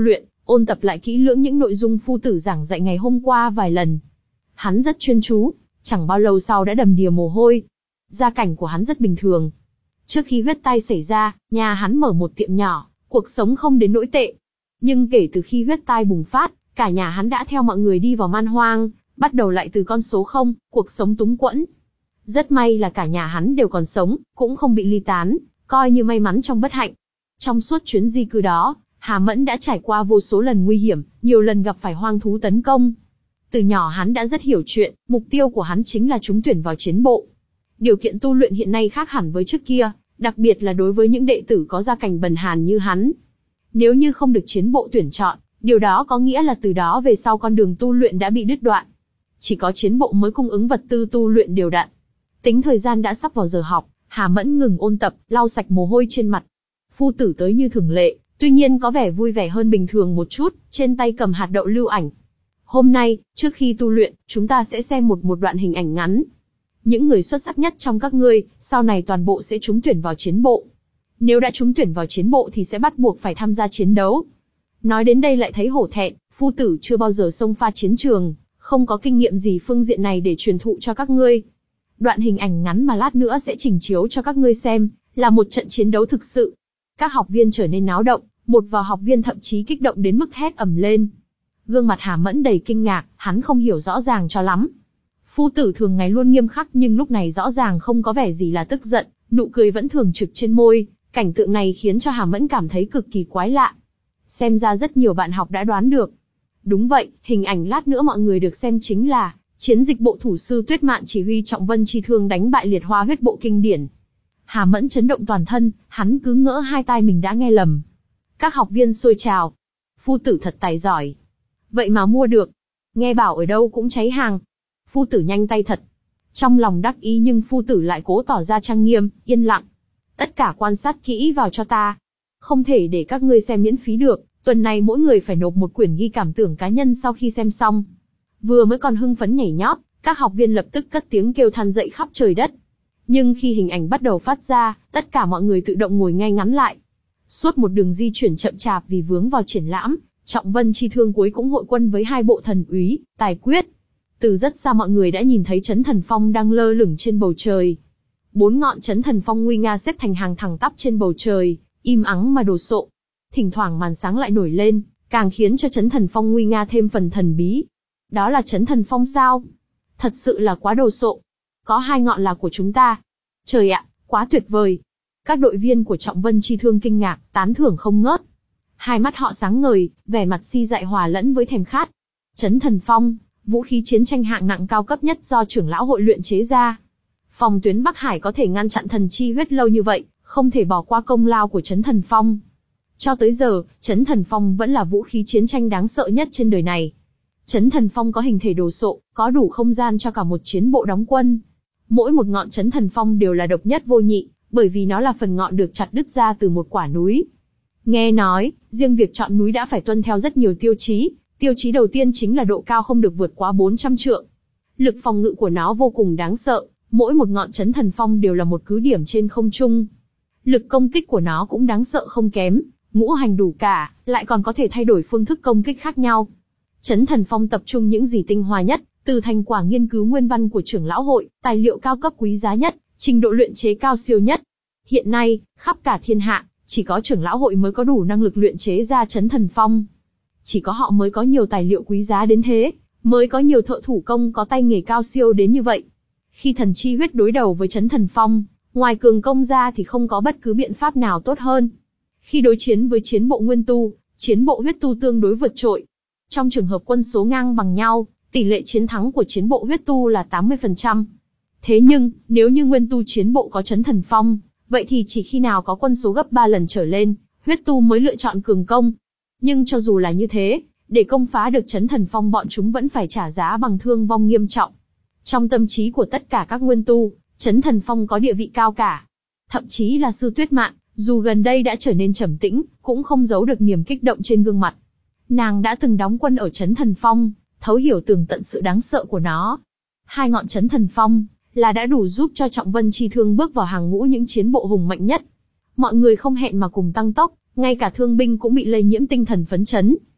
ôn tập lại kỹ lưỡng những nội dung phu tử giảng dạy ngày hôm qua vài lần. Hắn rất chuyên chú, chẳng bao lâu sau đã đầm đìa mồ hôi. Gia cảnh của hắn rất bình thường. Trước khi huyết tai xảy ra, nhà hắn mở một tiệm nhỏ, cuộc sống không đến nỗi tệ. Nhưng kể từ khi huyết tai bùng phát, cả nhà hắn đã theo mọi người đi vào man hoang, bắt đầu lại từ con số không, cuộc sống túng quẫn. Rất may là cả nhà hắn đều còn sống, cũng không bị ly tán, coi như may mắn trong bất hạnh. Trong suốt chuyến di cư đó, Hà Mẫn đã trải qua vô số lần nguy hiểm, nhiều lần gặp phải hoang thú tấn công. Từ nhỏ hắn đã rất hiểu chuyện, mục tiêu của hắn chính là trúng tuyển vào chiến bộ. Điều kiện tu luyện hiện nay khác hẳn với trước kia, đặc biệt là đối với những đệ tử có gia cảnh bần hàn như hắn. Nếu như không được chiến bộ tuyển chọn, điều đó có nghĩa là từ đó về sau con đường tu luyện đã bị đứt đoạn. Chỉ có chiến bộ mới cung ứng vật tư tu luyện đều đặn. Tính thời gian đã sắp vào giờ học, Hà Mẫn ngừng ôn tập, lau sạch mồ hôi trên mặt. Phu tử tới như thường lệ, tuy nhiên có vẻ vui vẻ hơn bình thường một chút, trên tay cầm hạt đậu lưu ảnh. Hôm nay, trước khi tu luyện, chúng ta sẽ xem một một đoạn hình ảnh ngắn. Những người xuất sắc nhất trong các ngươi, sau này toàn bộ sẽ trúng tuyển vào chiến bộ. Nếu đã trúng tuyển vào chiến bộ thì sẽ bắt buộc phải tham gia chiến đấu. Nói đến đây lại thấy hổ thẹn, phu tử chưa bao giờ xông pha chiến trường, không có kinh nghiệm gì phương diện này để truyền thụ cho các ngươi. Đoạn hình ảnh ngắn mà lát nữa sẽ trình chiếu cho các ngươi xem, là một trận chiến đấu thực sự. Các học viên trở nên náo động, một vài học viên thậm chí kích động đến mức hét ầm lên. Gương mặt Hà Mẫn đầy kinh ngạc, hắn không hiểu rõ ràng cho lắm. Phu tử thường ngày luôn nghiêm khắc nhưng lúc này rõ ràng không có vẻ gì là tức giận, nụ cười vẫn thường trực trên môi. Cảnh tượng này khiến cho Hà Mẫn cảm thấy cực kỳ quái lạ. Xem ra rất nhiều bạn học đã đoán được. Đúng vậy, hình ảnh lát nữa mọi người được xem chính là chiến dịch bộ thủ sư Tuyết Mạn chỉ huy Trọng Vân Chi Thương đánh bại Liệt Hoa huyết bộ kinh điển. Hà Mẫn chấn động toàn thân, hắn cứ ngỡ hai tai mình đã nghe lầm. Các học viên xôi trào. Phu tử thật tài giỏi. Vậy mà mua được. Nghe bảo ở đâu cũng cháy hàng. Phu tử nhanh tay thật. Trong lòng đắc ý nhưng phu tử lại cố tỏ ra trang nghiêm, yên lặng. Tất cả quan sát kỹ vào cho ta. Không thể để các ngươi xem miễn phí được, tuần này mỗi người phải nộp một quyển ghi cảm tưởng cá nhân sau khi xem xong. Vừa mới còn hưng phấn nhảy nhót, các học viên lập tức cất tiếng kêu than dậy khắp trời đất. Nhưng khi hình ảnh bắt đầu phát ra, tất cả mọi người tự động ngồi ngay ngắn lại. Suốt một đường di chuyển chậm chạp vì vướng vào triển lãm, Trọng Vân Chi Thương cuối cũng hội quân với hai bộ thần úy, tài quyết. Từ rất xa mọi người đã nhìn thấy Chấn Thần Phong đang lơ lửng trên bầu trời. Bốn ngọn Chấn Thần Phong nguy nga xếp thành hàng thẳng tắp trên bầu trời, im ắng mà đồ sộ. Thỉnh thoảng màn sáng lại nổi lên, càng khiến cho Chấn Thần Phong nguy nga thêm phần thần bí. Đó là Chấn Thần Phong sao? Thật sự là quá đồ sộ. Có hai ngọn là của chúng ta. Trời ạ, quá tuyệt vời. Các đội viên của Trọng Vân Chi Thương kinh ngạc, tán thưởng không ngớt. Hai mắt họ sáng ngời, vẻ mặt si dại hòa lẫn với thèm khát. Chấn Thần Phong, vũ khí chiến tranh hạng nặng cao cấp nhất do trưởng lão hội luyện chế ra. Phòng tuyến Bắc Hải có thể ngăn chặn thần chi huyết lâu như vậy, không thể bỏ qua công lao của Chấn Thần Phong. Cho tới giờ, Chấn Thần Phong vẫn là vũ khí chiến tranh đáng sợ nhất trên đời này. Chấn Thần Phong có hình thể đồ sộ, có đủ không gian cho cả một chiến bộ đóng quân. Mỗi một ngọn Chấn Thần Phong đều là độc nhất vô nhị, bởi vì nó là phần ngọn được chặt đứt ra từ một quả núi. Nghe nói, riêng việc chọn núi đã phải tuân theo rất nhiều tiêu chí. Tiêu chí đầu tiên chính là độ cao không được vượt quá bốn trăm trượng. Lực phòng ngự của nó vô cùng đáng sợ, mỗi một ngọn Chấn Thần Phong đều là một cứ điểm trên không trung. Lực công kích của nó cũng đáng sợ không kém, ngũ hành đủ cả, lại còn có thể thay đổi phương thức công kích khác nhau. Chấn Thần Phong tập trung những gì tinh hoa nhất, từ thành quả nghiên cứu nguyên văn của trưởng lão hội, tài liệu cao cấp quý giá nhất, trình độ luyện chế cao siêu nhất. Hiện nay, khắp cả thiên hạ, chỉ có trưởng lão hội mới có đủ năng lực luyện chế ra Chấn Thần Phong. Chỉ có họ mới có nhiều tài liệu quý giá đến thế, mới có nhiều thợ thủ công có tay nghề cao siêu đến như vậy. Khi thần chi huyết đối đầu với Chấn Thần Phong, ngoài cường công ra thì không có bất cứ biện pháp nào tốt hơn. Khi đối chiến với chiến bộ nguyên tu, chiến bộ huyết tu tương đối vượt trội. Trong trường hợp quân số ngang bằng nhau, tỷ lệ chiến thắng của chiến bộ huyết tu là tám mươi phần trăm. Thế nhưng, nếu như nguyên tu chiến bộ có Chấn Thần Phong, vậy thì chỉ khi nào có quân số gấp ba lần trở lên, huyết tu mới lựa chọn cường công. Nhưng cho dù là như thế, để công phá được Chấn Thần Phong bọn chúng vẫn phải trả giá bằng thương vong nghiêm trọng. Trong tâm trí của tất cả các nguyên tu, Chấn Thần Phong có địa vị cao cả. Thậm chí là sư Tuyết Mạn, dù gần đây đã trở nên trầm tĩnh, cũng không giấu được niềm kích động trên gương mặt. Nàng đã từng đóng quân ở Chấn Thần Phong, thấu hiểu tường tận sự đáng sợ của nó. Hai ngọn Chấn Thần Phong là đã đủ giúp cho Trọng Vân Chi Thương bước vào hàng ngũ những chiến bộ hùng mạnh nhất. Mọi người không hẹn mà cùng tăng tốc, ngay cả thương binh cũng bị lây nhiễm tinh thần phấn chấn.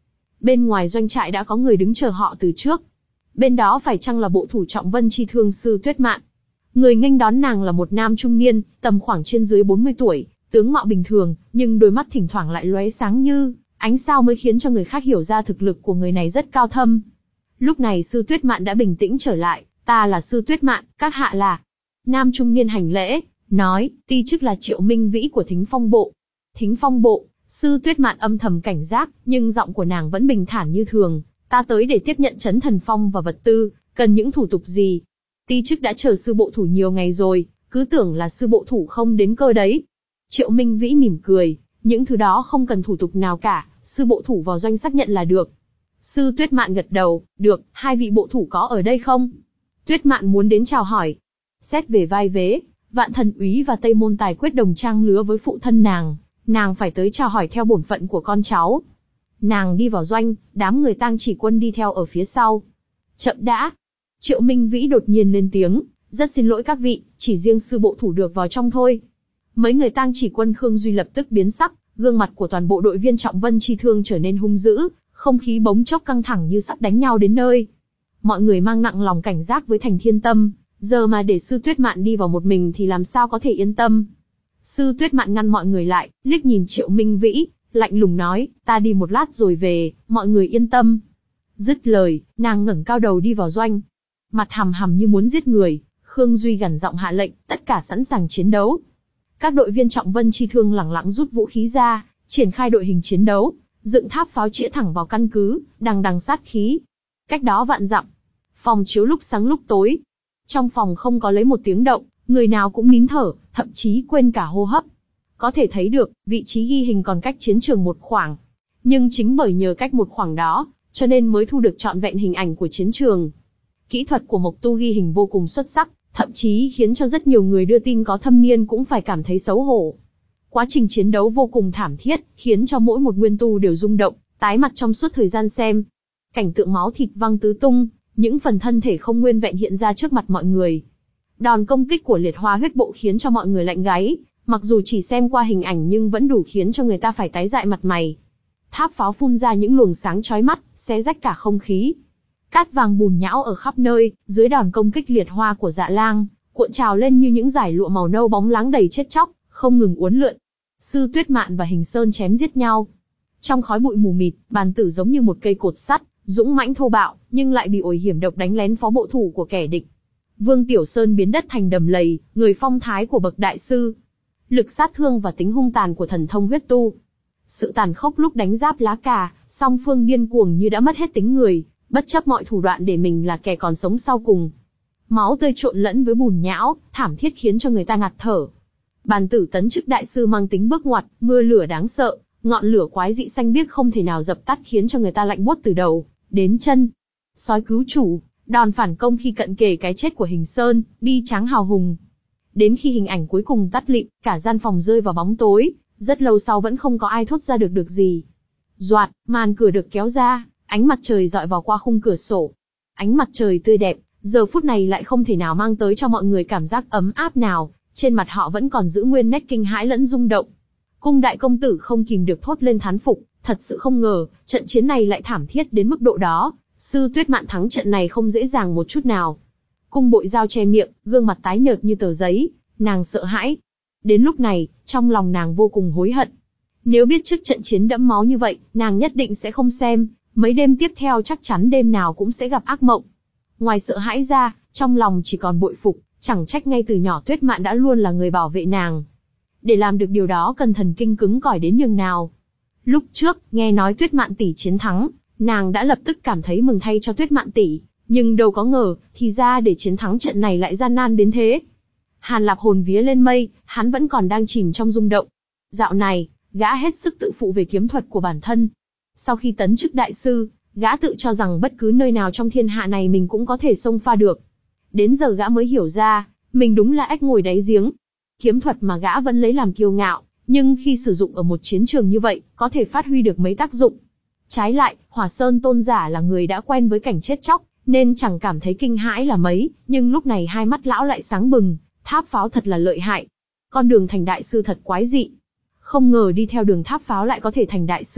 Bên ngoài doanh trại đã có người đứng chờ họ từ trước. Bên đó phải chăng là bộ thủ Trọng Vân Chi Thương sư Tuyết Mạn? Người nghênh đón nàng là một nam trung niên, tầm khoảng trên dưới bốn mươi tuổi, tướng mạo bình thường, nhưng đôi mắt thỉnh thoảng lại lóe sáng như ánh sao mới khiến cho người khác hiểu ra thực lực của người này rất cao thâm. Lúc này sư Tuyết Mạn đã bình tĩnh trở lại, ta là sư Tuyết Mạn, các hạ là. Nam trung niên hành lễ, nói, ti chức là Triệu Minh Vĩ của Thính Phong Bộ. Thính Phong Bộ, sư Tuyết Mạn âm thầm cảnh giác, nhưng giọng của nàng vẫn bình thản như thường, ta tới để tiếp nhận Chấn Thần Phong và vật tư, cần những thủ tục gì? Ti chức đã chờ sư bộ thủ nhiều ngày rồi, cứ tưởng là sư bộ thủ không đến cơ đấy. Triệu Minh Vĩ mỉm cười, những thứ đó không cần thủ tục nào cả, sư bộ thủ vào doanh xác nhận là được. Sư Tuyết Mạn gật đầu, được, hai vị bộ thủ có ở đây không? Tuyết Mạn muốn đến chào hỏi. Xét về vai vế, Vạn Thần Úy và Tây Môn Tài quyết đồng trang lứa với phụ thân nàng, nàng phải tới chào hỏi theo bổn phận của con cháu. Nàng đi vào doanh, đám người Tang Chỉ Quân đi theo ở phía sau. Chậm đã. Triệu Minh Vĩ đột nhiên lên tiếng, rất xin lỗi các vị, chỉ riêng sư bộ thủ được vào trong thôi. Mấy người Tang Chỉ Quân Khương Duy lập tức biến sắc, gương mặt của toàn bộ đội viên Trọng Vân Chi Thương trở nên hung dữ, không khí bỗng chốc căng thẳng như sắp đánh nhau đến nơi. Mọi người mang nặng lòng cảnh giác với Thành Thiên Tâm, giờ mà để sư Tuyết Mạn đi vào một mình thì làm sao có thể yên tâm. Sư Tuyết Mạn ngăn mọi người lại, liếc nhìn Triệu Minh Vĩ, lạnh lùng nói, ta đi một lát rồi về, mọi người yên tâm. Dứt lời, nàng ngẩng cao đầu đi vào doanh. Mặt hằm hằm như muốn giết người, Khương Duy gằn giọng hạ lệnh, tất cả sẵn sàng chiến đấu. Các đội viên Trọng Vân Chi Thương lẳng lặng rút vũ khí ra, triển khai đội hình chiến đấu, dựng tháp pháo chĩa thẳng vào căn cứ, đằng đằng sát khí. Cách đó vạn dặm, phòng chiếu lúc sáng lúc tối. Trong phòng không có lấy một tiếng động, người nào cũng nín thở, thậm chí quên cả hô hấp. Có thể thấy được, vị trí ghi hình còn cách chiến trường một khoảng. Nhưng chính bởi nhờ cách một khoảng đó, cho nên mới thu được trọn vẹn hình ảnh của chiến trường. Kỹ thuật của Mộc Tu ghi hình vô cùng xuất sắc, thậm chí khiến cho rất nhiều người đưa tin có thâm niên cũng phải cảm thấy xấu hổ. Quá trình chiến đấu vô cùng thảm thiết, khiến cho mỗi một nguyên tu đều rung động, tái mặt trong suốt thời gian xem. Cảnh tượng máu thịt văng tứ tung, những phần thân thể không nguyên vẹn hiện ra trước mặt mọi người. Đòn công kích của liệt hoa huyết bộ khiến cho mọi người lạnh gáy, mặc dù chỉ xem qua hình ảnh nhưng vẫn đủ khiến cho người ta phải tái dại mặt mày. Tháp pháo phun ra những luồng sáng chói mắt, xé rách cả không khí. Cát vàng bùn nhão ở khắp nơi, dưới đòn công kích liệt hoa của Dạ Lang, cuộn trào lên như những dải lụa màu nâu bóng láng đầy chết chóc, không ngừng uốn lượn. Sư Tuyết Mạn và Hình Sơn chém giết nhau. Trong khói bụi mù mịt, Bàn Tử giống như một cây cột sắt, dũng mãnh thô bạo, nhưng lại bị ổi hiểm độc đánh lén phó bộ thủ của kẻ địch. Vương Tiểu Sơn biến đất thành đầm lầy, người phong thái của bậc đại sư. Lực sát thương và tính hung tàn của thần thông huyết tu. Sự tàn khốc lúc đánh giáp lá cà, song phương điên cuồng như đã mất hết tính người, bất chấp mọi thủ đoạn để mình là kẻ còn sống sau cùng. Máu tươi trộn lẫn với bùn nhão, thảm thiết khiến cho người ta ngạt thở. Bàn Tử tấn chức đại sư mang tính bước ngoặt, mưa lửa đáng sợ, ngọn lửa quái dị xanh biếc không thể nào dập tắt khiến cho người ta lạnh buốt từ đầu đến chân. Sói cứu chủ, đòn phản công khi cận kề cái chết của Hình Sơn, bi tráng hào hùng. Đến khi hình ảnh cuối cùng tắt lịm, cả gian phòng rơi vào bóng tối, rất lâu sau vẫn không có ai thốt ra được được gì. Doạt, màn cửa được kéo ra, ánh mặt trời dọi vào qua khung cửa sổ. Ánh mặt trời tươi đẹp, giờ phút này lại không thể nào mang tới cho mọi người cảm giác ấm áp nào, trên mặt họ vẫn còn giữ nguyên nét kinh hãi lẫn rung động. Cung đại công tử không kìm được thốt lên thán phục, thật sự không ngờ, trận chiến này lại thảm thiết đến mức độ đó, sư Tuyết Mạn thắng trận này không dễ dàng một chút nào. Cung Bội Giao che miệng, gương mặt tái nhợt như tờ giấy, nàng sợ hãi. Đến lúc này, trong lòng nàng vô cùng hối hận. Nếu biết trước trận chiến đẫm máu như vậy, nàng nhất định sẽ không xem, mấy đêm tiếp theo chắc chắn đêm nào cũng sẽ gặp ác mộng. Ngoài sợ hãi ra, trong lòng chỉ còn bội phục, chẳng trách ngay từ nhỏ Tuyết Mạn đã luôn là người bảo vệ nàng. Để làm được điều đó cần thần kinh cứng cỏi đến nhường nào. Lúc trước, nghe nói Tuyết Mạn tỷ chiến thắng, nàng đã lập tức cảm thấy mừng thay cho Tuyết Mạn tỷ, nhưng đâu có ngờ, thì ra để chiến thắng trận này lại gian nan đến thế. Hàn Lập hồn vía lên mây, hắn vẫn còn đang chìm trong rung động. Dạo này, gã hết sức tự phụ về kiếm thuật của bản thân. Sau khi tấn chức đại sư, gã tự cho rằng bất cứ nơi nào trong thiên hạ này mình cũng có thể xông pha được. Đến giờ gã mới hiểu ra, mình đúng là ếch ngồi đáy giếng. Kiếm thuật mà gã vẫn lấy làm kiêu ngạo, nhưng khi sử dụng ở một chiến trường như vậy, có thể phát huy được mấy tác dụng. Trái lại, Hỏa Sơn tôn giả là người đã quen với cảnh chết chóc, nên chẳng cảm thấy kinh hãi là mấy, nhưng lúc này hai mắt lão lại sáng bừng, tháp pháo thật là lợi hại. Con đường thành đại sư thật quái dị. Không ngờ đi theo đường tháp pháo lại có thể thành đại sư,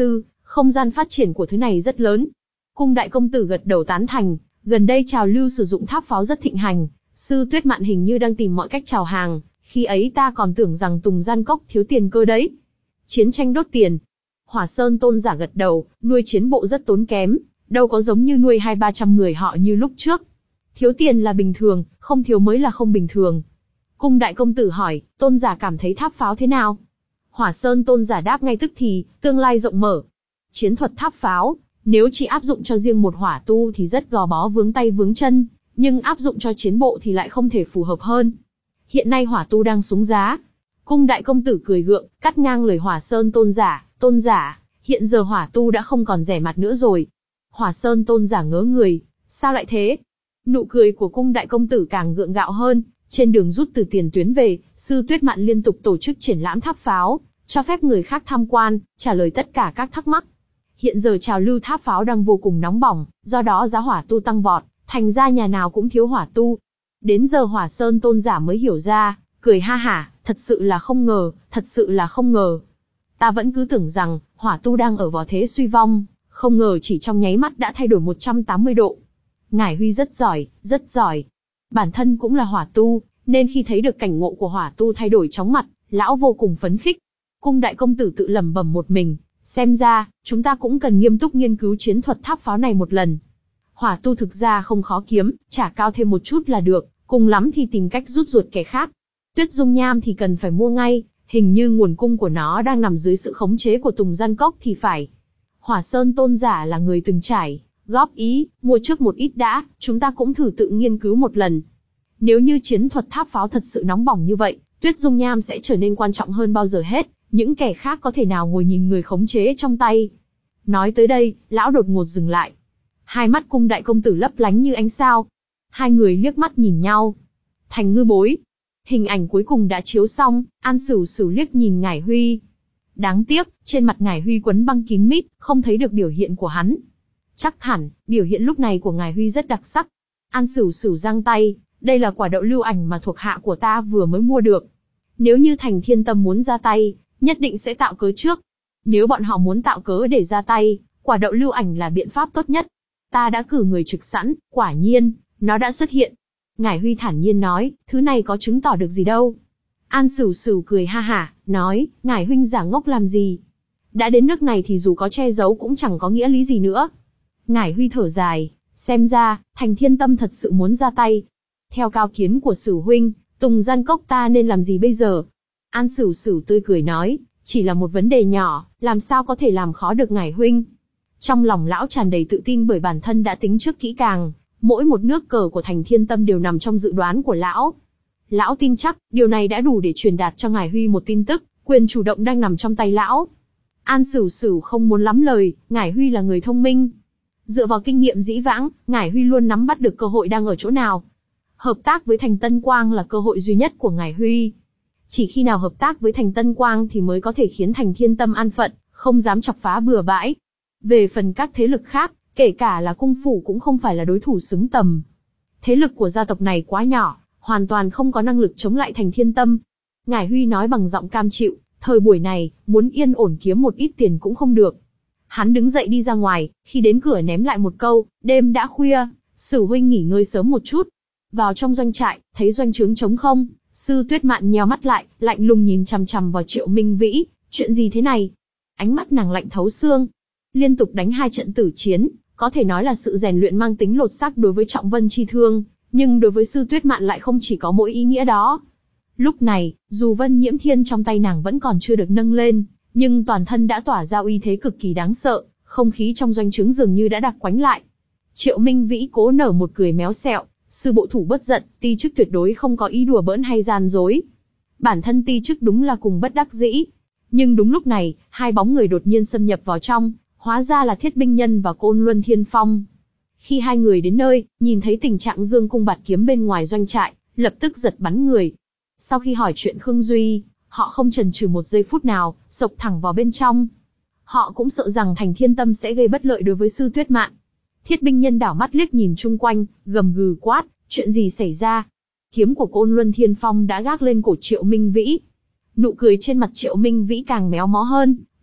không gian phát triển của thứ này rất lớn. Cung đại công tử gật đầu tán thành, gần đây trào lưu sử dụng tháp pháo rất thịnh hành, Sư Tuyết Mạn hình như đang tìm mọi cách chào hàng, khi ấy ta còn tưởng rằng Tùng Gian Cốc thiếu tiền cơ đấy. Chiến tranh đốt tiền. Hỏa Sơn tôn giả gật đầu, nuôi chiến bộ rất tốn kém, đâu có giống như nuôi hai ba trăm người họ như lúc trước. Thiếu tiền là bình thường, không thiếu mới là không bình thường. Cung đại công tử hỏi, tôn giả cảm thấy tháp pháo thế nào? Hỏa Sơn tôn giả đáp ngay tức thì, tương lai rộng mở. Chiến thuật tháp pháo, nếu chỉ áp dụng cho riêng một hỏa tu thì rất gò bó vướng tay vướng chân, nhưng áp dụng cho chiến bộ thì lại không thể phù hợp hơn. Hiện nay hỏa tu đang xuống giá. Cung đại công tử cười gượng, cắt ngang lời Hỏa Sơn tôn giả, tôn giả, hiện giờ hỏa tu đã không còn rẻ mặt nữa rồi. Hỏa Sơn tôn giả ngớ người, sao lại thế? Nụ cười của cung đại công tử càng gượng gạo hơn, trên đường rút từ tiền tuyến về, Sư Tuyết Mạn liên tục tổ chức triển lãm tháp pháo, cho phép người khác tham quan, trả lời tất cả các thắc mắc. Hiện giờ trào lưu tháp pháo đang vô cùng nóng bỏng, do đó giá hỏa tu tăng vọt, thành ra nhà nào cũng thiếu hỏa tu. Đến giờ Hỏa Sơn tôn giả mới hiểu ra, cười ha hả, thật sự là không ngờ, thật sự là không ngờ. Ta vẫn cứ tưởng rằng, hỏa tu đang ở vào thế suy vong, không ngờ chỉ trong nháy mắt đã thay đổi một trăm tám mươi độ. Ngải Huy rất giỏi, rất giỏi. Bản thân cũng là hỏa tu, nên khi thấy được cảnh ngộ của hỏa tu thay đổi chóng mặt, lão vô cùng phấn khích. Cung đại công tử tự lẩm bẩm một mình, xem ra, chúng ta cũng cần nghiêm túc nghiên cứu chiến thuật tháp pháo này một lần. Hỏa tu thực ra không khó kiếm, trả cao thêm một chút là được, cùng lắm thì tìm cách rút ruột kẻ khác. Tuyết dung nham thì cần phải mua ngay, hình như nguồn cung của nó đang nằm dưới sự khống chế của Tùng Gian Cốc thì phải. Hỏa Sơn tôn giả là người từng trải, góp ý, mua trước một ít đã, chúng ta cũng thử tự nghiên cứu một lần. Nếu như chiến thuật tháp pháo thật sự nóng bỏng như vậy, Tuyết dung nham sẽ trở nên quan trọng hơn bao giờ hết, những kẻ khác có thể nào ngồi nhìn người khống chế trong tay. Nói tới đây, lão đột ngột dừng lại. Hai mắt cung đại công tử lấp lánh như ánh sao. Hai người liếc mắt nhìn nhau. Thành ngư bối. Hình ảnh cuối cùng đã chiếu xong, An Sửu Sửu liếc nhìn Ngải Huy. Đáng tiếc, trên mặt Ngải Huy quấn băng kín mít, không thấy được biểu hiện của hắn. Chắc hẳn, biểu hiện lúc này của Ngải Huy rất đặc sắc. An Sửu Sửu giang tay, đây là quả đậu lưu ảnh mà thuộc hạ của ta vừa mới mua được. Nếu như Thành Thiên Tâm muốn ra tay, nhất định sẽ tạo cớ trước. Nếu bọn họ muốn tạo cớ để ra tay, quả đậu lưu ảnh là biện pháp tốt nhất. Ta đã cử người trực sẵn, quả nhiên, nó đã xuất hiện. Ngải Huy thản nhiên nói, thứ này có chứng tỏ được gì đâu. An Sửu Sửu cười ha hả, nói, Ngải huynh giả ngốc làm gì? Đã đến nước này thì dù có che giấu cũng chẳng có nghĩa lý gì nữa. Ngải Huy thở dài, xem ra, Thành Thiên Tâm thật sự muốn ra tay. Theo cao kiến của Sửu huynh, Tùng Gian Cốc ta nên làm gì bây giờ? An Sửu Sửu tươi cười nói, chỉ là một vấn đề nhỏ, làm sao có thể làm khó được Ngải huynh? Trong lòng lão tràn đầy tự tin bởi bản thân đã tính trước kỹ càng, mỗi một nước cờ của Thành Thiên Tâm đều nằm trong dự đoán của lão. Lão tin chắc, điều này đã đủ để truyền đạt cho Ngải Huy một tin tức, quyền chủ động đang nằm trong tay lão. An Sửu Sửu không muốn lắm lời, Ngải Huy là người thông minh. Dựa vào kinh nghiệm dĩ vãng, Ngải Huy luôn nắm bắt được cơ hội đang ở chỗ nào. Hợp tác với Thành Tân Quang là cơ hội duy nhất của Ngải Huy. Chỉ khi nào hợp tác với Thành Tân Quang thì mới có thể khiến Thành Thiên Tâm an phận, không dám chọc phá bừa bãi. Về phần các thế lực khác, kể cả là cung phủ cũng không phải là đối thủ xứng tầm. Thế lực của gia tộc này quá nhỏ, hoàn toàn không có năng lực chống lại Thành Thiên Tâm. Ngải Huy nói bằng giọng cam chịu, thời buổi này, muốn yên ổn kiếm một ít tiền cũng không được. Hắn đứng dậy đi ra ngoài, khi đến cửa ném lại một câu, đêm đã khuya, Sửu huynh nghỉ ngơi sớm một chút. Vào trong doanh trại, thấy doanh trướng trống không, Sư Tuyết Mạn nheo mắt lại, lạnh lùng nhìn chằm chằm vào Triệu Minh Vĩ, chuyện gì thế này? Ánh mắt nàng lạnh thấu xương. Liên tục đánh hai trận tử chiến, có thể nói là sự rèn luyện mang tính lột xác đối với Trọng Vân Chi Thương, nhưng đối với Sư Tuyết Mạn lại không chỉ có mỗi ý nghĩa đó. Lúc này, dù Vân Nhiễm Thiên trong tay nàng vẫn còn chưa được nâng lên, nhưng toàn thân đã tỏa ra uy thế cực kỳ đáng sợ, không khí trong doanh trướng dường như đã đặc quánh lại. Triệu Minh Vĩ cố nở một cười méo xẹo, sư bộ thủ bất giận, ti chức tuyệt đối không có ý đùa bỡn hay gian dối. Bản thân ti chức đúng là cùng bất đắc dĩ. Nhưng đúng lúc này, hai bóng người đột nhiên xâm nhập vào trong, hóa ra là Thiết Binh Nhân và Côn Luân Thiên Phong. Khi hai người đến nơi, nhìn thấy tình trạng dương cung bạt kiếm bên ngoài doanh trại, lập tức giật bắn người. Sau khi hỏi chuyện Khương Duy, họ không chần chừ một giây phút nào, xộc thẳng vào bên trong. Họ cũng sợ rằng Thành Thiên Tâm sẽ gây bất lợi đối với Sư Tuyết Mạn. Thiết Binh Nhân đảo mắt liếc nhìn chung quanh, gầm gừ quát, chuyện gì xảy ra? Kiếm của Côn Luân Thiên Phong đã gác lên cổ Triệu Minh Vĩ. Nụ cười trên mặt Triệu Minh Vĩ càng méo mó hơn,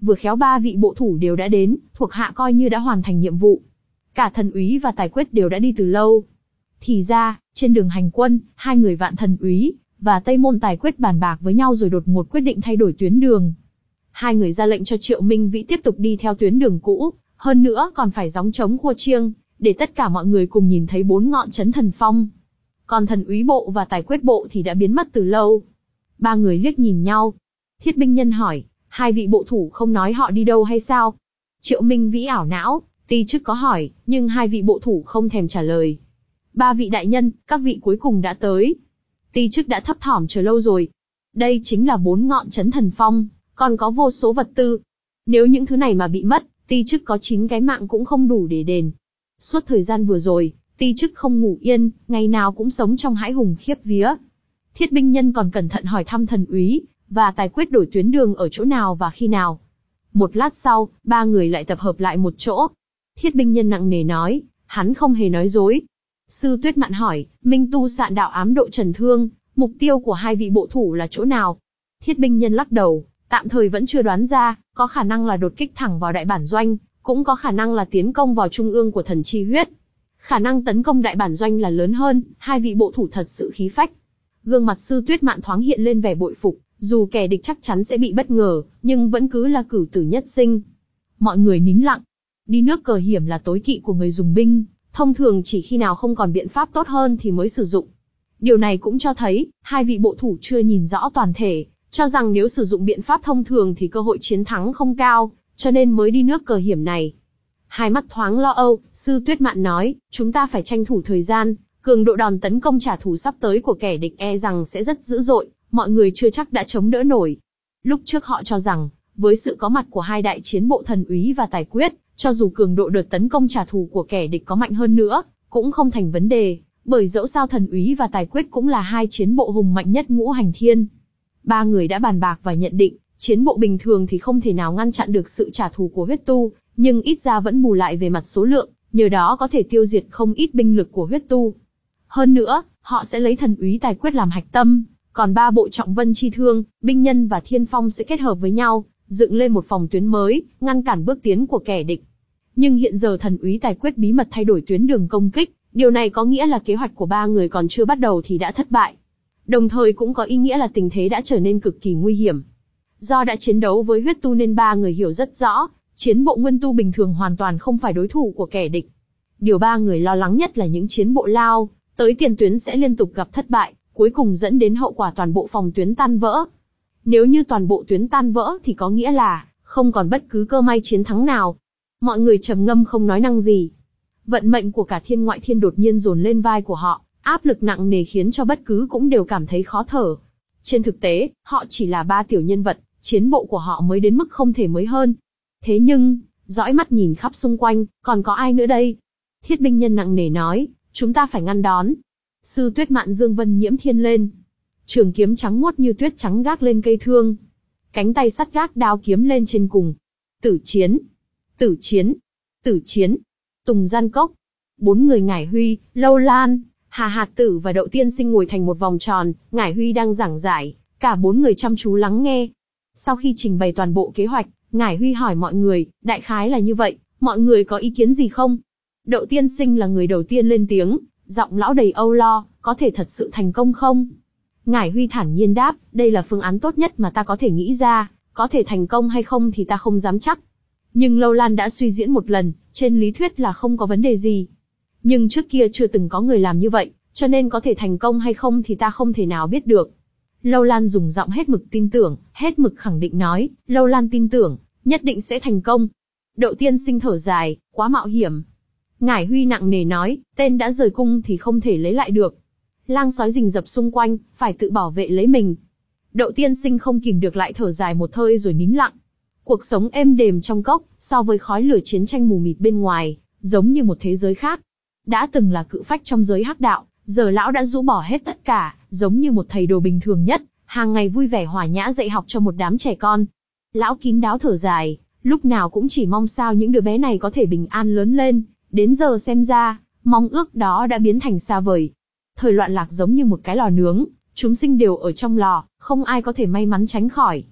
vừa khéo ba vị bộ thủ đều đã đến, thuộc hạ coi như đã hoàn thành nhiệm vụ. Cả Thần Úy và Tài Quyết đều đã đi từ lâu. Thì ra, trên đường hành quân, hai người Vạn Thần Úy và Tây Môn Tài Quyết bàn bạc với nhau rồi đột ngột quyết định thay đổi tuyến đường. Hai người ra lệnh cho Triệu Minh Vĩ tiếp tục đi theo tuyến đường cũ, hơn nữa còn phải gióng trống khua chiêng, để tất cả mọi người cùng nhìn thấy bốn ngọn chấn thần phong. Còn Thần Úy bộ và Tài Quyết bộ thì đã biến mất từ lâu. Ba người liếc nhìn nhau. Thiết Binh Nhân hỏi, hai vị bộ thủ không nói họ đi đâu hay sao? Triệu Minh Vĩ ảo não, ti chức có hỏi, nhưng hai vị bộ thủ không thèm trả lời. Ba vị đại nhân, các vị cuối cùng đã tới. Ti chức đã thấp thỏm chờ lâu rồi. Đây chính là bốn ngọn chấn thần phong, còn có vô số vật tư. Nếu những thứ này mà bị mất, ti chức có chín cái mạng cũng không đủ để đền. Suốt thời gian vừa rồi, ti chức không ngủ yên, ngày nào cũng sống trong hãi hùng khiếp vía. Thiết Binh Nhân còn cẩn thận hỏi thăm Thần Úy và Tài Quyết đổi tuyến đường ở chỗ nào và khi nào. Một lát sau, ba người lại tập hợp lại một chỗ. Thiết Binh Nhân nặng nề nói, hắn không hề nói dối. Sư Tuyết Mạn hỏi, Minh Tu Sạn đạo ám độ Trần Thương, mục tiêu của hai vị bộ thủ là chỗ nào? Thiết Binh Nhân lắc đầu, tạm thời vẫn chưa đoán ra, có khả năng là đột kích thẳng vào đại bản doanh, cũng có khả năng là tiến công vào trung ương của thần chi huyết. Khả năng tấn công đại bản doanh là lớn hơn, hai vị bộ thủ thật sự khí phách. Gương mặt Sư Tuyết Mạn thoáng hiện lên vẻ bội phục, dù kẻ địch chắc chắn sẽ bị bất ngờ, nhưng vẫn cứ là cửu tử nhất sinh. Mọi người nín lặng. Đi nước cờ hiểm là tối kỵ của người dùng binh, thông thường chỉ khi nào không còn biện pháp tốt hơn thì mới sử dụng. Điều này cũng cho thấy, hai vị bộ thủ chưa nhìn rõ toàn thể, cho rằng nếu sử dụng biện pháp thông thường thì cơ hội chiến thắng không cao, cho nên mới đi nước cờ hiểm này. Hai mắt thoáng lo âu, Sư Tuyết Mạn nói, chúng ta phải tranh thủ thời gian, cường độ đòn tấn công trả thù sắp tới của kẻ địch e rằng sẽ rất dữ dội, mọi người chưa chắc đã chống đỡ nổi. Lúc trước họ cho rằng, với sự có mặt của hai đại chiến bộ Thần Úy và Tài Quyết, cho dù cường độ đợt tấn công trả thù của kẻ địch có mạnh hơn nữa, cũng không thành vấn đề, bởi dẫu sao Thần Úy và Tài Quyết cũng là hai chiến bộ hùng mạnh nhất ngũ hành thiên. Ba người đã bàn bạc và nhận định, chiến bộ bình thường thì không thể nào ngăn chặn được sự trả thù của huyết tu, nhưng ít ra vẫn bù lại về mặt số lượng, nhờ đó có thể tiêu diệt không ít binh lực của huyết tu. Hơn nữa, họ sẽ lấy Thần Úy Tài Quyết làm hạch tâm, còn ba bộ Trọng Vân Chi Thương, Binh Nhân và Thiên Phong sẽ kết hợp với nhau, dựng lên một phòng tuyến mới, ngăn cản bước tiến của kẻ địch. Nhưng hiện giờ Thần Úy Tài Quyết bí mật thay đổi tuyến đường công kích, điều này có nghĩa là kế hoạch của ba người còn chưa bắt đầu thì đã thất bại. Đồng thời cũng có ý nghĩa là tình thế đã trở nên cực kỳ nguy hiểm. Do đã chiến đấu với huyết tu nên ba người hiểu rất rõ, chiến bộ nguyên tu bình thường hoàn toàn không phải đối thủ của kẻ địch. Điều ba người lo lắng nhất là những chiến bộ lao tới tiền tuyến sẽ liên tục gặp thất bại, cuối cùng dẫn đến hậu quả toàn bộ phòng tuyến tan vỡ. Nếu như toàn bộ tuyến tan vỡ thì có nghĩa là không còn bất cứ cơ may chiến thắng nào. Mọi người trầm ngâm không nói năng gì. Vận mệnh của cả thiên ngoại thiên đột nhiên dồn lên vai của họ, áp lực nặng nề khiến cho bất cứ cũng đều cảm thấy khó thở. Trên thực tế, họ chỉ là ba tiểu nhân vật, chiến bộ của họ mới đến mức không thể mới hơn. Thế nhưng, dõi mắt nhìn khắp xung quanh, còn có ai nữa đây? Thiết Binh Nhân nặng nề nói, chúng ta phải ngăn đón. Sư Tuyết Mạn dương vân nhiễm thiên lên. Trường kiếm trắng muốt như tuyết trắng gác lên cây thương. Cánh tay sắt gác đao kiếm lên trên cùng. Tử chiến! Tử chiến! Tử chiến! Tùng Gian Cốc. Bốn người Ngải Huy, Lâu Lan, Hà Hạc Tử và Đậu Tiên Sinh ngồi thành một vòng tròn, Ngải Huy đang giảng giải, cả bốn người chăm chú lắng nghe. Sau khi trình bày toàn bộ kế hoạch, Ngải Huy hỏi mọi người, đại khái là như vậy, mọi người có ý kiến gì không? Đậu Tiên Sinh là người đầu tiên lên tiếng, giọng lão đầy âu lo, có thể thật sự thành công không? Ngải Huy thản nhiên đáp, đây là phương án tốt nhất mà ta có thể nghĩ ra, có thể thành công hay không thì ta không dám chắc. Nhưng Lâu Lan đã suy diễn một lần, trên lý thuyết là không có vấn đề gì. Nhưng trước kia chưa từng có người làm như vậy, cho nên có thể thành công hay không thì ta không thể nào biết được. Lâu Lan dùng giọng hết mực tin tưởng, hết mực khẳng định nói, Lâu Lan tin tưởng, nhất định sẽ thành công. Đậu Tiên Sinh thở dài, quá mạo hiểm. Ngải Huy nặng nề nói, tên đã rời cung thì không thể lấy lại được. Lang sói rình rập xung quanh, phải tự bảo vệ lấy mình. Đậu Tiên Sinh không kìm được lại thở dài một hơi rồi nín lặng. Cuộc sống êm đềm trong cốc, so với khói lửa chiến tranh mù mịt bên ngoài, giống như một thế giới khác. Đã từng là cự phách trong giới hắc đạo, giờ lão đã rũ bỏ hết tất cả, giống như một thầy đồ bình thường nhất, hàng ngày vui vẻ hòa nhã dạy học cho một đám trẻ con. Lão kín đáo thở dài, lúc nào cũng chỉ mong sao những đứa bé này có thể bình an lớn lên, đến giờ xem ra, mong ước đó đã biến thành xa vời. Thời loạn lạc giống như một cái lò nướng, chúng sinh đều ở trong lò, không ai có thể may mắn tránh khỏi.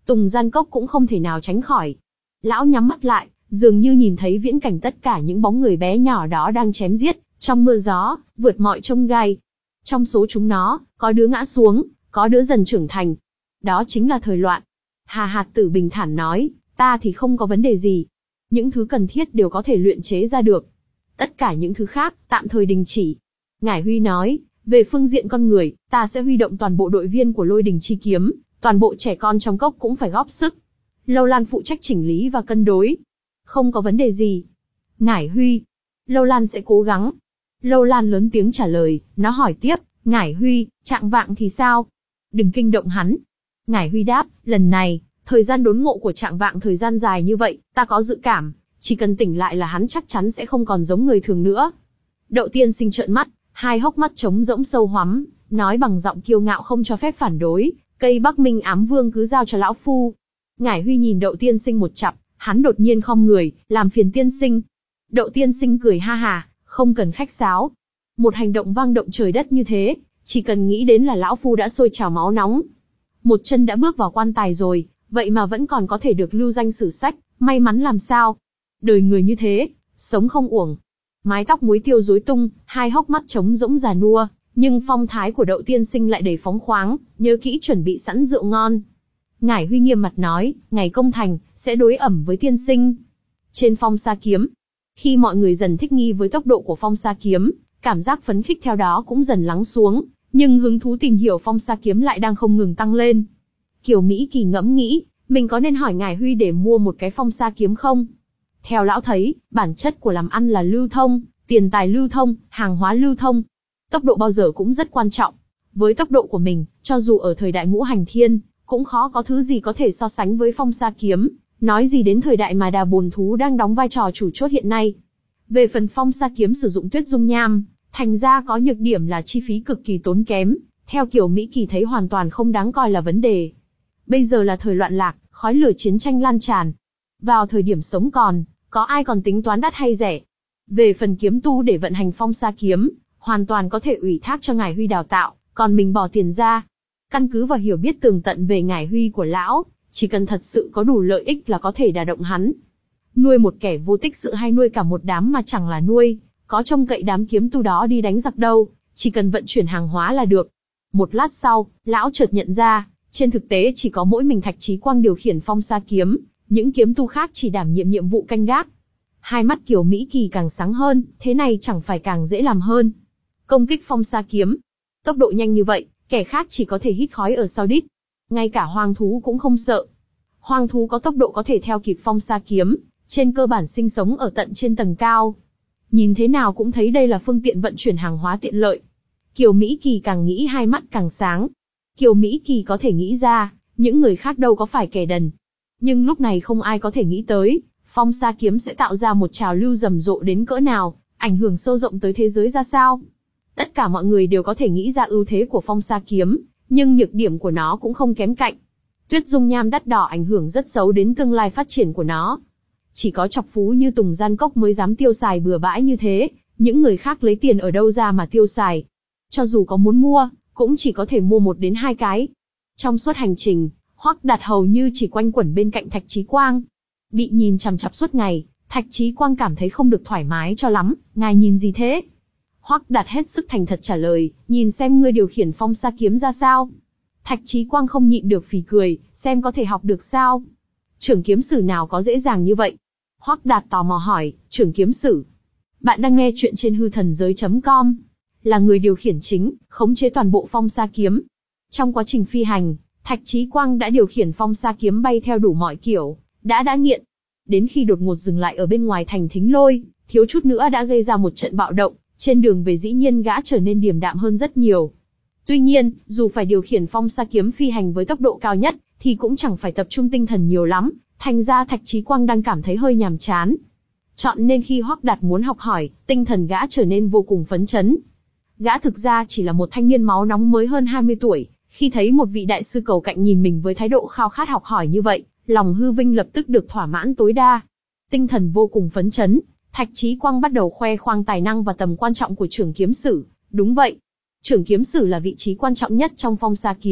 Tùng Gian Cốc cũng không thể nào tránh khỏi. Lão nhắm mắt lại, dường như nhìn thấy viễn cảnh tất cả những bóng người bé nhỏ đó đang chém giết, trong mưa gió, vượt mọi chông gai. Trong số chúng nó, có đứa ngã xuống, có đứa dần trưởng thành. Đó chính là thời loạn. Hà Hạt Tử bình thản nói, ta thì không có vấn đề gì. Những thứ cần thiết đều có thể luyện chế ra được. Tất cả những thứ khác, tạm thời đình chỉ. Ngải Huy nói, về phương diện con người, ta sẽ huy động toàn bộ đội viên của Lôi Đình Chi Kiếm, toàn bộ trẻ con trong cốc cũng phải góp sức. Lâu Lan phụ trách chỉnh lý và cân đối. Không có vấn đề gì. Ngải Huy, Lâu Lan sẽ cố gắng. Lâu Lan lớn tiếng trả lời, nó hỏi tiếp, Ngải Huy, Trạng Vạng thì sao? Đừng kinh động hắn. Ngải Huy đáp, lần này, thời gian đốn ngộ của Trạng Vạng thời gian dài như vậy, ta có dự cảm, chỉ cần tỉnh lại là hắn chắc chắn sẽ không còn giống người thường nữa. Đậu Tiên Sinh trợn mắt, hai hốc mắt trống rỗng sâu hoắm, nói bằng giọng kiêu ngạo không cho phép phản đối, cây Bắc Minh Ám Vương cứ giao cho lão phu. Ngải Huy nhìn Đậu Tiên Sinh một chặp, hắn đột nhiên khom người, làm phiền tiên sinh. Đậu Tiên Sinh cười ha hà, không cần khách sáo. Một hành động vang động trời đất như thế, chỉ cần nghĩ đến là lão phu đã sôi trào máu nóng. Một chân đã bước vào quan tài rồi, vậy mà vẫn còn có thể được lưu danh sử sách, may mắn làm sao. Đời người như thế, sống không uổng. Mái tóc muối tiêu rối tung, hai hốc mắt trống rỗng già nua, nhưng phong thái của Đậu Tiên Sinh lại đầy phóng khoáng, nhớ kỹ chuẩn bị sẵn rượu ngon. Ngải Huy nghiêm mặt nói, ngày công thành, sẽ đối ẩm với tiên sinh. Trên Phong Sa Kiếm, khi mọi người dần thích nghi với tốc độ của Phong Sa Kiếm, cảm giác phấn khích theo đó cũng dần lắng xuống, nhưng hứng thú tìm hiểu Phong Sa Kiếm lại đang không ngừng tăng lên. Kiều Mỹ Kỳ ngẫm nghĩ, mình có nên hỏi Ngải Huy để mua một cái Phong Sa Kiếm không? Theo lão thấy, bản chất của làm ăn là lưu thông, tiền tài lưu thông, hàng hóa lưu thông. Tốc độ bao giờ cũng rất quan trọng. Với tốc độ của mình, cho dù ở thời đại Ngũ Hành Thiên, cũng khó có thứ gì có thể so sánh với Phong Sa Kiếm, nói gì đến thời đại mà Đà Bồn Thú đang đóng vai trò chủ chốt hiện nay. Về phần Phong Sa Kiếm sử dụng tuyết dung nham, thành ra có nhược điểm là chi phí cực kỳ tốn kém, theo Kiều Mỹ Kỳ thấy hoàn toàn không đáng coi là vấn đề. Bây giờ là thời loạn lạc, khói lửa chiến tranh lan tràn. Vào thời điểm sống còn, có ai còn tính toán đắt hay rẻ? Về phần kiếm tu để vận hành Phong Sa Kiếm, hoàn toàn có thể ủy thác cho Ngải Huy đào tạo, còn mình bỏ tiền ra. Căn cứ vào hiểu biết tường tận về Ngải Huy của lão, chỉ cần thật sự có đủ lợi ích là có thể đả động hắn. Nuôi một kẻ vô tích sự hay nuôi cả một đám mà chẳng là nuôi, có trông cậy đám kiếm tu đó đi đánh giặc đâu, chỉ cần vận chuyển hàng hóa là được. Một lát sau, lão chợt nhận ra, trên thực tế chỉ có mỗi mình Thạch Chí Quang điều khiển Phong Sa Kiếm, những kiếm tu khác chỉ đảm nhiệm nhiệm vụ canh gác. Hai mắt Kiều Mỹ Kỳ càng sáng hơn, thế này chẳng phải càng dễ làm hơn. Công kích Phong Sa Kiếm, tốc độ nhanh như vậy, kẻ khác chỉ có thể hít khói ở sau đít. Ngay cả hoang thú cũng không sợ. Hoang thú có tốc độ có thể theo kịp Phong Sa Kiếm, trên cơ bản sinh sống ở tận trên tầng cao. Nhìn thế nào cũng thấy đây là phương tiện vận chuyển hàng hóa tiện lợi. Kiều Mỹ Kỳ càng nghĩ hai mắt càng sáng. Kiều Mỹ Kỳ có thể nghĩ ra, những người khác đâu có phải kẻ đần. Nhưng lúc này không ai có thể nghĩ tới, Phong Sa Kiếm sẽ tạo ra một trào lưu rầm rộ đến cỡ nào, ảnh hưởng sâu rộng tới thế giới ra sao. Tất cả mọi người đều có thể nghĩ ra ưu thế của Phong Sa Kiếm, nhưng nhược điểm của nó cũng không kém cạnh. Tuyết dung nham đắt đỏ ảnh hưởng rất xấu đến tương lai phát triển của nó. Chỉ có chọc phú như Tùng Gian Cốc mới dám tiêu xài bừa bãi như thế, những người khác lấy tiền ở đâu ra mà tiêu xài. Cho dù có muốn mua, cũng chỉ có thể mua một đến hai cái. Trong suốt hành trình, Hoắc Đạt hầu như chỉ quanh quẩn bên cạnh Thạch Chí Quang. Bị nhìn chằm chằm suốt ngày, Thạch Chí Quang cảm thấy không được thoải mái cho lắm, ngài nhìn gì thế? Hoắc Đạt hết sức thành thật trả lời, nhìn xem ngươi điều khiển Phong Sa Kiếm ra sao. Thạch Chí Quang không nhịn được phì cười, xem có thể học được sao. Trưởng kiếm sử nào có dễ dàng như vậy? Hoắc Đạt tò mò hỏi, trưởng kiếm sử. Bạn đang nghe chuyện trên hư thần giới chấm com. Là người điều khiển chính, khống chế toàn bộ Phong Sa Kiếm. Trong quá trình phi hành, Thạch Chí Quang đã điều khiển Phong Sa Kiếm bay theo đủ mọi kiểu, đã đã nghiện. Đến khi đột ngột dừng lại ở bên ngoài thành Thính Lôi, thiếu chút nữa đã gây ra một trận bạo động, trên đường về dĩ nhiên gã trở nên điềm đạm hơn rất nhiều. Tuy nhiên, dù phải điều khiển Phong Sa Kiếm phi hành với tốc độ cao nhất, thì cũng chẳng phải tập trung tinh thần nhiều lắm, thành ra Thạch Chí Quang đang cảm thấy hơi nhàm chán. Chọn nên khi Hoắc Đạt muốn học hỏi, tinh thần gã trở nên vô cùng phấn chấn. Gã thực ra chỉ là một thanh niên máu nóng mới hơn hai mươi tuổi, khi thấy một vị đại sư cầu cạnh nhìn mình với thái độ khao khát học hỏi như vậy, lòng hư vinh lập tức được thỏa mãn tối đa. Tinh thần vô cùng phấn chấn, Thạch Chí Quang bắt đầu khoe khoang tài năng và tầm quan trọng của trưởng kiếm sử. Đúng vậy, trưởng kiếm sử là vị trí quan trọng nhất trong Phong Sa Kiếm,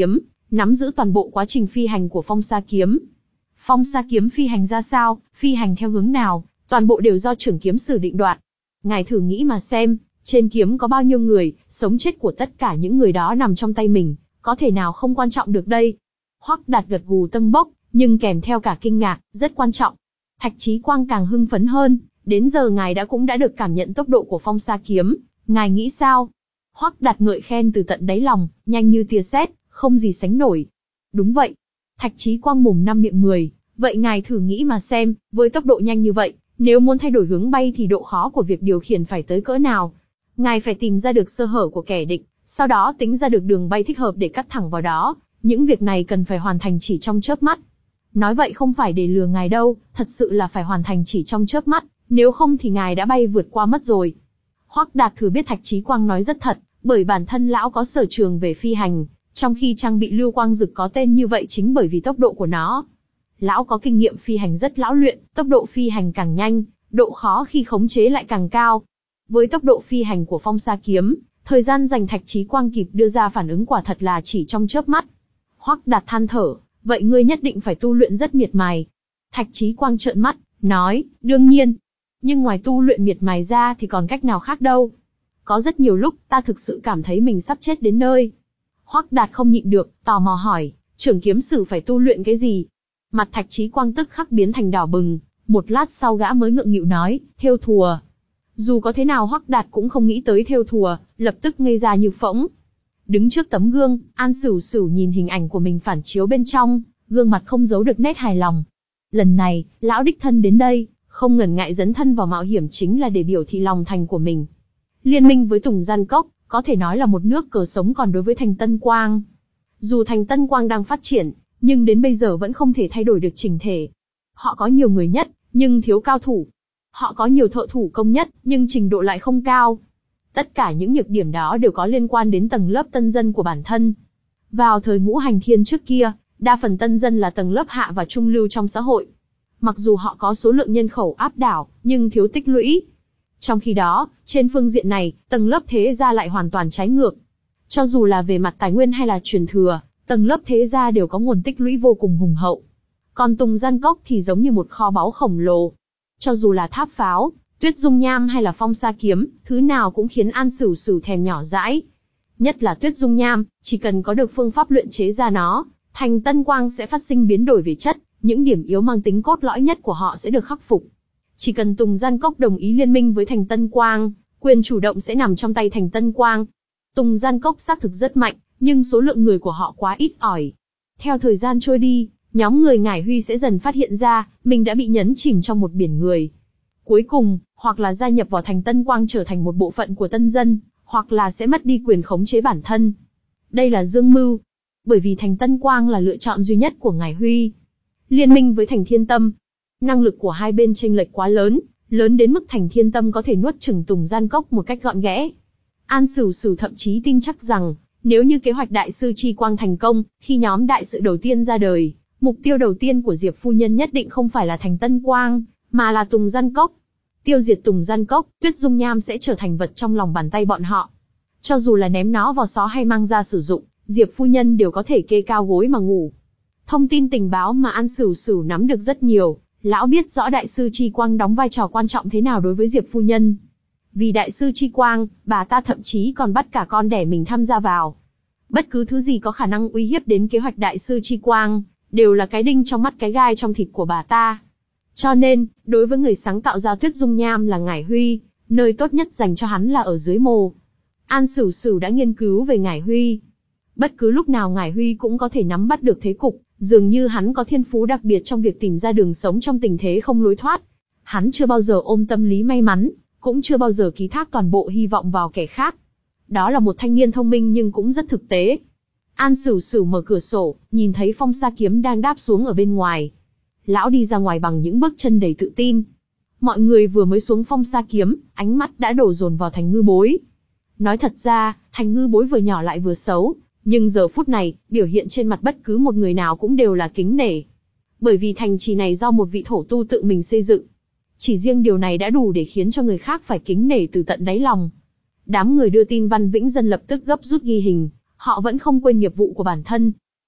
nắm giữ toàn bộ quá trình phi hành của phong sa kiếm. Phong sa kiếm phi hành ra sao, phi hành theo hướng nào, toàn bộ đều do trưởng kiếm sử định đoạt. Ngài thử nghĩ mà xem, trên kiếm có bao nhiêu người, sống chết của tất cả những người đó nằm trong tay mình, có thể nào không quan trọng được đây? Hoắc Đạt gật gù tâng bốc, nhưng kèm theo cả kinh ngạc, rất quan trọng. Thạch Chí Quang càng hưng phấn hơn, đến giờ ngài đã cũng đã được cảm nhận tốc độ của phong sa kiếm, ngài nghĩ sao? Hoắc Đạt ngợi khen từ tận đáy lòng, nhanh như tia sét, không gì sánh nổi. Đúng vậy. Thạch Chí Quang mồm năm miệng mười, vậy ngài thử nghĩ mà xem, với tốc độ nhanh như vậy, nếu muốn thay đổi hướng bay thì độ khó của việc điều khiển phải tới cỡ nào? Ngài phải tìm ra được sơ hở của kẻ địch, sau đó tính ra được đường bay thích hợp để cắt thẳng vào đó, những việc này cần phải hoàn thành chỉ trong chớp mắt. Nói vậy không phải để lừa ngài đâu, thật sự là phải hoàn thành chỉ trong chớp mắt, nếu không thì ngài đã bay vượt qua mất rồi. Hoắc Đạt thử biết Thạch Chí Quang nói rất thật, bởi bản thân lão có sở trường về phi hành, trong khi trang bị lưu quang dực có tên như vậy chính bởi vì tốc độ của nó. Lão có kinh nghiệm phi hành rất lão luyện, tốc độ phi hành càng nhanh, độ khó khi khống chế lại càng cao. Với tốc độ phi hành của phong sa kiếm, thời gian dành Thạch Chí Quang kịp đưa ra phản ứng quả thật là chỉ trong chớp mắt. Hoắc Đạt than thở, vậy ngươi nhất định phải tu luyện rất miệt mài. Thạch Chí Quang trợn mắt, nói, đương nhiên. Nhưng ngoài tu luyện miệt mài ra thì còn cách nào khác đâu. Có rất nhiều lúc ta thực sự cảm thấy mình sắp chết đến nơi. Hoắc Đạt không nhịn được, tò mò hỏi, trưởng kiếm sử phải tu luyện cái gì? Mặt Thạch Chí Quang tức khắc biến thành đỏ bừng, một lát sau gã mới ngượng nghịu nói, thêu thùa. Dù có thế nào Hoắc Đạt cũng không nghĩ tới thêu thùa, lập tức ngây ra như phỗng. Đứng trước tấm gương, An Sửu Sửu nhìn hình ảnh của mình phản chiếu bên trong, gương mặt không giấu được nét hài lòng. Lần này, lão đích thân đến đây, không ngần ngại dấn thân vào mạo hiểm chính là để biểu thị lòng thành của mình. Liên minh với Tùng Gian Cốc, có thể nói là một nước cờ sống còn đối với Thành Tân Quang. Dù Thành Tân Quang đang phát triển, nhưng đến bây giờ vẫn không thể thay đổi được chỉnh thể. Họ có nhiều người nhất, nhưng thiếu cao thủ. Họ có nhiều thợ thủ công nhất, nhưng trình độ lại không cao. Tất cả những nhược điểm đó đều có liên quan đến tầng lớp tân dân của bản thân. Vào thời Ngũ Hành Thiên trước kia, đa phần tân dân là tầng lớp hạ và trung lưu trong xã hội. Mặc dù họ có số lượng nhân khẩu áp đảo, nhưng thiếu tích lũy. Trong khi đó, trên phương diện này, tầng lớp thế gia lại hoàn toàn trái ngược. Cho dù là về mặt tài nguyên hay là truyền thừa, tầng lớp thế gia đều có nguồn tích lũy vô cùng hùng hậu. Còn Tùng Gian Cốc thì giống như một kho báu khổng lồ. Cho dù là tháp pháo, tuyết dung nham hay là phong sa kiếm, thứ nào cũng khiến An Sửu Sửu thèm nhỏ dãi. Nhất là tuyết dung nham, chỉ cần có được phương pháp luyện chế ra nó, Thành Tân Quang sẽ phát sinh biến đổi về chất, những điểm yếu mang tính cốt lõi nhất của họ sẽ được khắc phục. Chỉ cần Tùng Gian Cốc đồng ý liên minh với Thành Tân Quang, quyền chủ động sẽ nằm trong tay Thành Tân Quang. Tùng Gian Cốc xác thực rất mạnh, nhưng số lượng người của họ quá ít ỏi. Theo thời gian trôi đi, nhóm người Ngải Huy sẽ dần phát hiện ra, mình đã bị nhấn chìm trong một biển người. Cuối cùng, hoặc là gia nhập vào Thành Tân Quang trở thành một bộ phận của tân dân, hoặc là sẽ mất đi quyền khống chế bản thân. Đây là dương mưu. Bởi vì Thành Tân Quang là lựa chọn duy nhất của Ngải Huy. Liên minh với Thành Thiên Tâm. Năng lực của hai bên chênh lệch quá lớn, lớn đến mức Thành Thiên Tâm có thể nuốt chửng Tùng Gian Cốc một cách gọn ghẽ. An Sửu Sửu thậm chí tin chắc rằng, nếu như kế hoạch đại sư Chi Quang thành công, khi nhóm đại sự đầu tiên ra đời, mục tiêu đầu tiên của Diệp phu nhân nhất định không phải là Thành Tân Quang, mà là Tùng Gian Cốc. Tiêu diệt Tùng Gian Cốc, tuyết dung nham sẽ trở thành vật trong lòng bàn tay bọn họ. Cho dù là ném nó vào xó hay mang ra sử dụng, Diệp phu nhân đều có thể kê cao gối mà ngủ. Thông tin tình báo mà An Sửu Sửu nắm được rất nhiều, lão biết rõ đại sư Chi Quang đóng vai trò quan trọng thế nào đối với Diệp phu nhân. Vì đại sư Chi Quang, bà ta thậm chí còn bắt cả con đẻ mình tham gia vào. Bất cứ thứ gì có khả năng uy hiếp đến kế hoạch đại sư Chi Quang, đều là cái đinh trong mắt cái gai trong thịt của bà ta. Cho nên, đối với người sáng tạo ra tuyết dung nham là Ngải Huy, nơi tốt nhất dành cho hắn là ở dưới mồ. An Sửu Sửu đã nghiên cứu về Ngải Huy. Bất cứ lúc nào Ngải Huy cũng có thể nắm bắt được thế cục, dường như hắn có thiên phú đặc biệt trong việc tìm ra đường sống trong tình thế không lối thoát. Hắn chưa bao giờ ôm tâm lý may mắn, cũng chưa bao giờ ký thác toàn bộ hy vọng vào kẻ khác. Đó là một thanh niên thông minh nhưng cũng rất thực tế. An Sửu Sửu mở cửa sổ, nhìn thấy phong sa kiếm đang đáp xuống ở bên ngoài. Lão đi ra ngoài bằng những bước chân đầy tự tin. Mọi người vừa mới xuống phong sa kiếm, ánh mắt đã đổ dồn vào Thành Ngư Bối. Nói thật ra, Thành Ngư Bối vừa nhỏ lại vừa xấu, nhưng giờ phút này, biểu hiện trên mặt bất cứ một người nào cũng đều là kính nể. Bởi vì thành trì này do một vị thổ tu tự mình xây dựng. Chỉ riêng điều này đã đủ để khiến cho người khác phải kính nể từ tận đáy lòng. Đám người đưa tin Văn Vĩnh Dân lập tức gấp rút ghi hình, họ vẫn không quên nghiệp vụ của bản thân.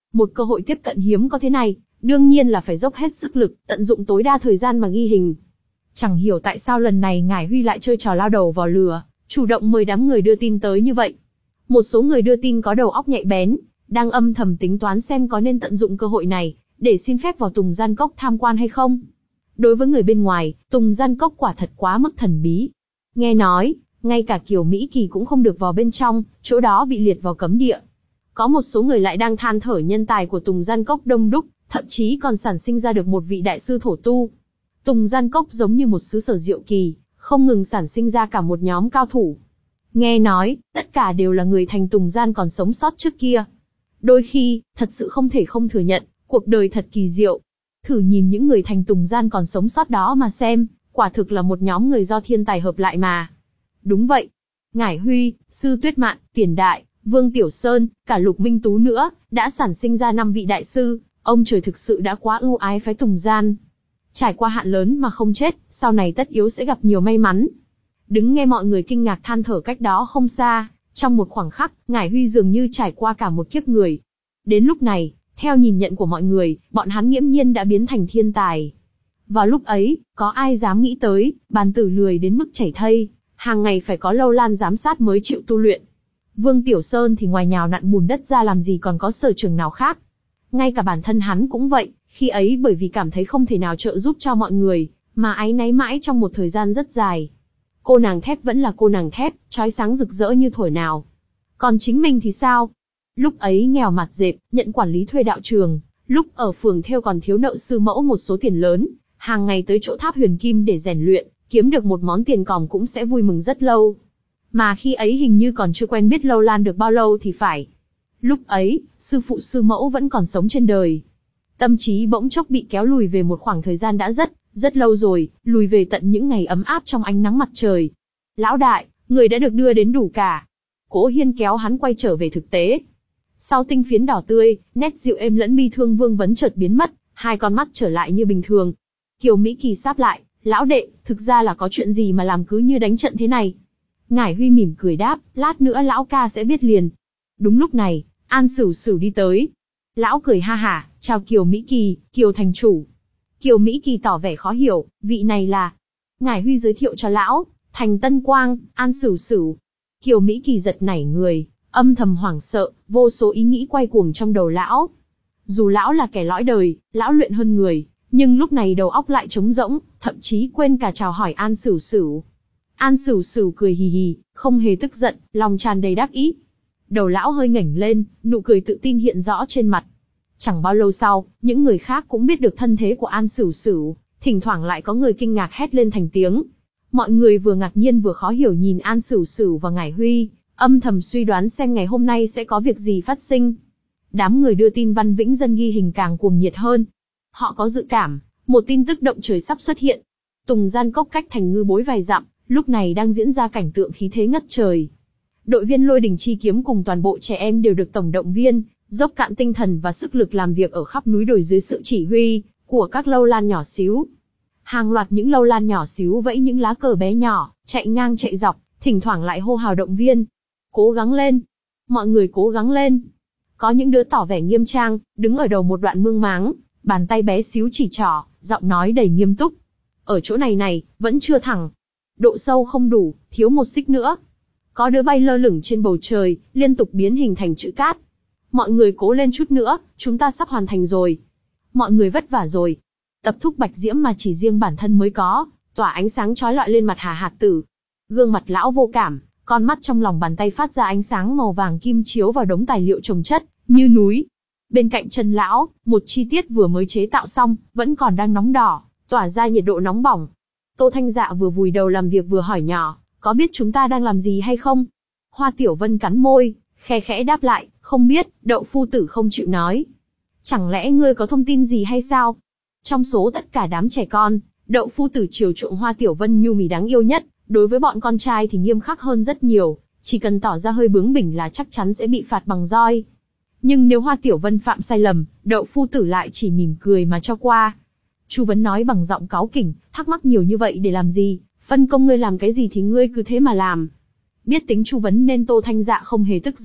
Một cơ hội tiếp cận hiếm có thế này, đương nhiên là phải dốc hết sức lực, tận dụng tối đa thời gian mà ghi hình. Chẳng hiểu tại sao lần này Ngải Huy lại chơi trò lao đầu vào lừa, chủ động mời đám người đưa tin tới như vậy. Một số người đưa tin có đầu óc nhạy bén, đang âm thầm tính toán xem có nên tận dụng cơ hội này, để xin phép vào Tùng Gian Cốc tham quan hay không. Đối với người bên ngoài, Tùng Gian Cốc quả thật quá mức thần bí. Nghe nói, ngay cả Kiều Mỹ Kỳ cũng không được vào bên trong, chỗ đó bị liệt vào cấm địa. Có một số người lại đang than thở nhân tài của Tùng Gian Cốc đông đúc, thậm chí còn sản sinh ra được một vị đại sư thổ tu. Tùng Gian Cốc giống như một xứ sở diệu kỳ, không ngừng sản sinh ra cả một nhóm cao thủ. Nghe nói, tất cả đều là người thành Tùng Gian còn sống sót trước kia. Đôi khi, thật sự không thể không thừa nhận, cuộc đời thật kỳ diệu. Thử nhìn những người thành Tùng Gian còn sống sót đó mà xem, quả thực là một nhóm người do thiên tài hợp lại mà. Đúng vậy. Ngải Huy, Sư Tuyết Mạn, Tiền Đại, Vương Tiểu Sơn, cả Lục Minh Tú nữa, đã sản sinh ra năm vị đại sư, ông trời thực sự đã quá ưu ái phái Tùng Gian. Trải qua hạn lớn mà không chết, sau này tất yếu sẽ gặp nhiều may mắn. Đứng nghe mọi người kinh ngạc than thở cách đó không xa, trong một khoảng khắc, Ngải Huy dường như trải qua cả một kiếp người. Đến lúc này, theo nhìn nhận của mọi người, bọn hắn nghiễm nhiên đã biến thành thiên tài. Vào lúc ấy, có ai dám nghĩ tới, bàn tử lười đến mức chảy thây, hàng ngày phải có Lâu Lan giám sát mới chịu tu luyện. Vương Tiểu Sơn thì ngoài nhào nặn bùn đất ra làm gì còn có sở trường nào khác. Ngay cả bản thân hắn cũng vậy, khi ấy bởi vì cảm thấy không thể nào trợ giúp cho mọi người, mà áy náy mãi trong một thời gian rất dài. Cô nàng thép vẫn là cô nàng thép, chói sáng rực rỡ như thổi nào. Còn chính mình thì sao? Lúc ấy nghèo mặt dẹp, nhận quản lý thuê đạo trường, lúc ở phường theo còn thiếu nợ sư mẫu một số tiền lớn, hàng ngày tới chỗ tháp huyền kim để rèn luyện, kiếm được một món tiền còm cũng sẽ vui mừng rất lâu. Mà khi ấy hình như còn chưa quen biết Lâu Lan được bao lâu thì phải. Lúc ấy, sư phụ sư mẫu vẫn còn sống trên đời. Tâm trí bỗng chốc bị kéo lùi về một khoảng thời gian đã rất, rất lâu rồi, lùi về tận những ngày ấm áp trong ánh nắng mặt trời. Lão đại, người đã được đưa đến đủ cả. Cố Hiên kéo hắn quay trở về thực tế. Sau tinh phiến đỏ tươi, nét dịu êm lẫn bi thương vương vấn chợt biến mất, hai con mắt trở lại như bình thường. Kiều Mỹ Kỳ sáp lại, lão đệ, thực ra là có chuyện gì mà làm cứ như đánh trận thế này. Ngải Huy mỉm cười đáp, lát nữa lão ca sẽ biết liền. Đúng lúc này, An Sửu Sửu đi tới. Lão cười ha hả, chào Kiều Mỹ Kỳ, Kiều thành chủ. Kiều Mỹ Kỳ tỏ vẻ khó hiểu, vị này là... Ngải Huy giới thiệu cho lão, Thành Tân Quang, An Sửu Sửu. Kiều Mỹ Kỳ giật nảy người, âm thầm hoảng sợ, vô số ý nghĩ quay cuồng trong đầu lão. Dù lão là kẻ lõi đời, lão luyện hơn người, nhưng lúc này đầu óc lại trống rỗng, thậm chí quên cả chào hỏi An Sửu Sửu. An Sửu Sửu cười hì hì, không hề tức giận, lòng tràn đầy đắc ý. Đầu lão hơi ngẩng lên, nụ cười tự tin hiện rõ trên mặt. Chẳng bao lâu sau, những người khác cũng biết được thân thế của An Sửu Sửu, thỉnh thoảng lại có người kinh ngạc hét lên thành tiếng. Mọi người vừa ngạc nhiên vừa khó hiểu nhìn An Sửu Sửu và Ngải Huy, âm thầm suy đoán xem ngày hôm nay sẽ có việc gì phát sinh. Đám người đưa tin Văn Vĩnh Dân ghi hình càng cuồng nhiệt hơn. Họ có dự cảm, một tin tức động trời sắp xuất hiện. Tùng Gian Cốc cách thành Ngư Bối vài dặm, lúc này đang diễn ra cảnh tượng khí thế ngất trời. Đội viên Lôi Đình Chi Kiếm cùng toàn bộ trẻ em đều được tổng động viên, dốc cạn tinh thần và sức lực làm việc ở khắp núi đồi dưới sự chỉ huy của các lâu lan nhỏ xíu. Hàng loạt những lâu lan nhỏ xíu vẫy những lá cờ bé nhỏ, chạy ngang chạy dọc, thỉnh thoảng lại hô hào động viên. Cố gắng lên! Mọi người cố gắng lên! Có những đứa tỏ vẻ nghiêm trang, đứng ở đầu một đoạn mương máng, bàn tay bé xíu chỉ trỏ, giọng nói đầy nghiêm túc. Ở chỗ này này, vẫn chưa thẳng. Độ sâu không đủ, thiếu một xích nữa. Có đứa bay lơ lửng trên bầu trời, liên tục biến hình thành chữ cát. Mọi người cố lên chút nữa, chúng ta sắp hoàn thành rồi. Mọi người vất vả rồi. Tập thúc bạch diễm mà chỉ riêng bản thân mới có, tỏa ánh sáng chói lọi lên mặt Hà Hạt Tử. Gương mặt lão vô cảm, con mắt trong lòng bàn tay phát ra ánh sáng màu vàng kim chiếu vào đống tài liệu chồng chất, như núi. Bên cạnh chân lão, một chi tiết vừa mới chế tạo xong, vẫn còn đang nóng đỏ, tỏa ra nhiệt độ nóng bỏng. Tô Thanh Dạ vừa vùi đầu làm việc vừa hỏi nhỏ, có biết chúng ta đang làm gì hay không? Hoa Tiểu Vân cắn môi, khe khẽ đáp lại, không biết, Đậu Phu Tử không chịu nói. Chẳng lẽ ngươi có thông tin gì hay sao? Trong số tất cả đám trẻ con, Đậu Phu Tử chiều chuộng Hoa Tiểu Vân nhu mì đáng yêu nhất, đối với bọn con trai thì nghiêm khắc hơn rất nhiều, chỉ cần tỏ ra hơi bướng bỉnh là chắc chắn sẽ bị phạt bằng roi. Nhưng nếu Hoa Tiểu Vân phạm sai lầm, Đậu Phu Tử lại chỉ mỉm cười mà cho qua. Chu Vấn nói bằng giọng cáu kỉnh, thắc mắc nhiều như vậy để làm gì, phân công ngươi làm cái gì thì ngươi cứ thế mà làm. Biết tính Chu Vấn nên Tô Thanh Dạ không hề tức giận,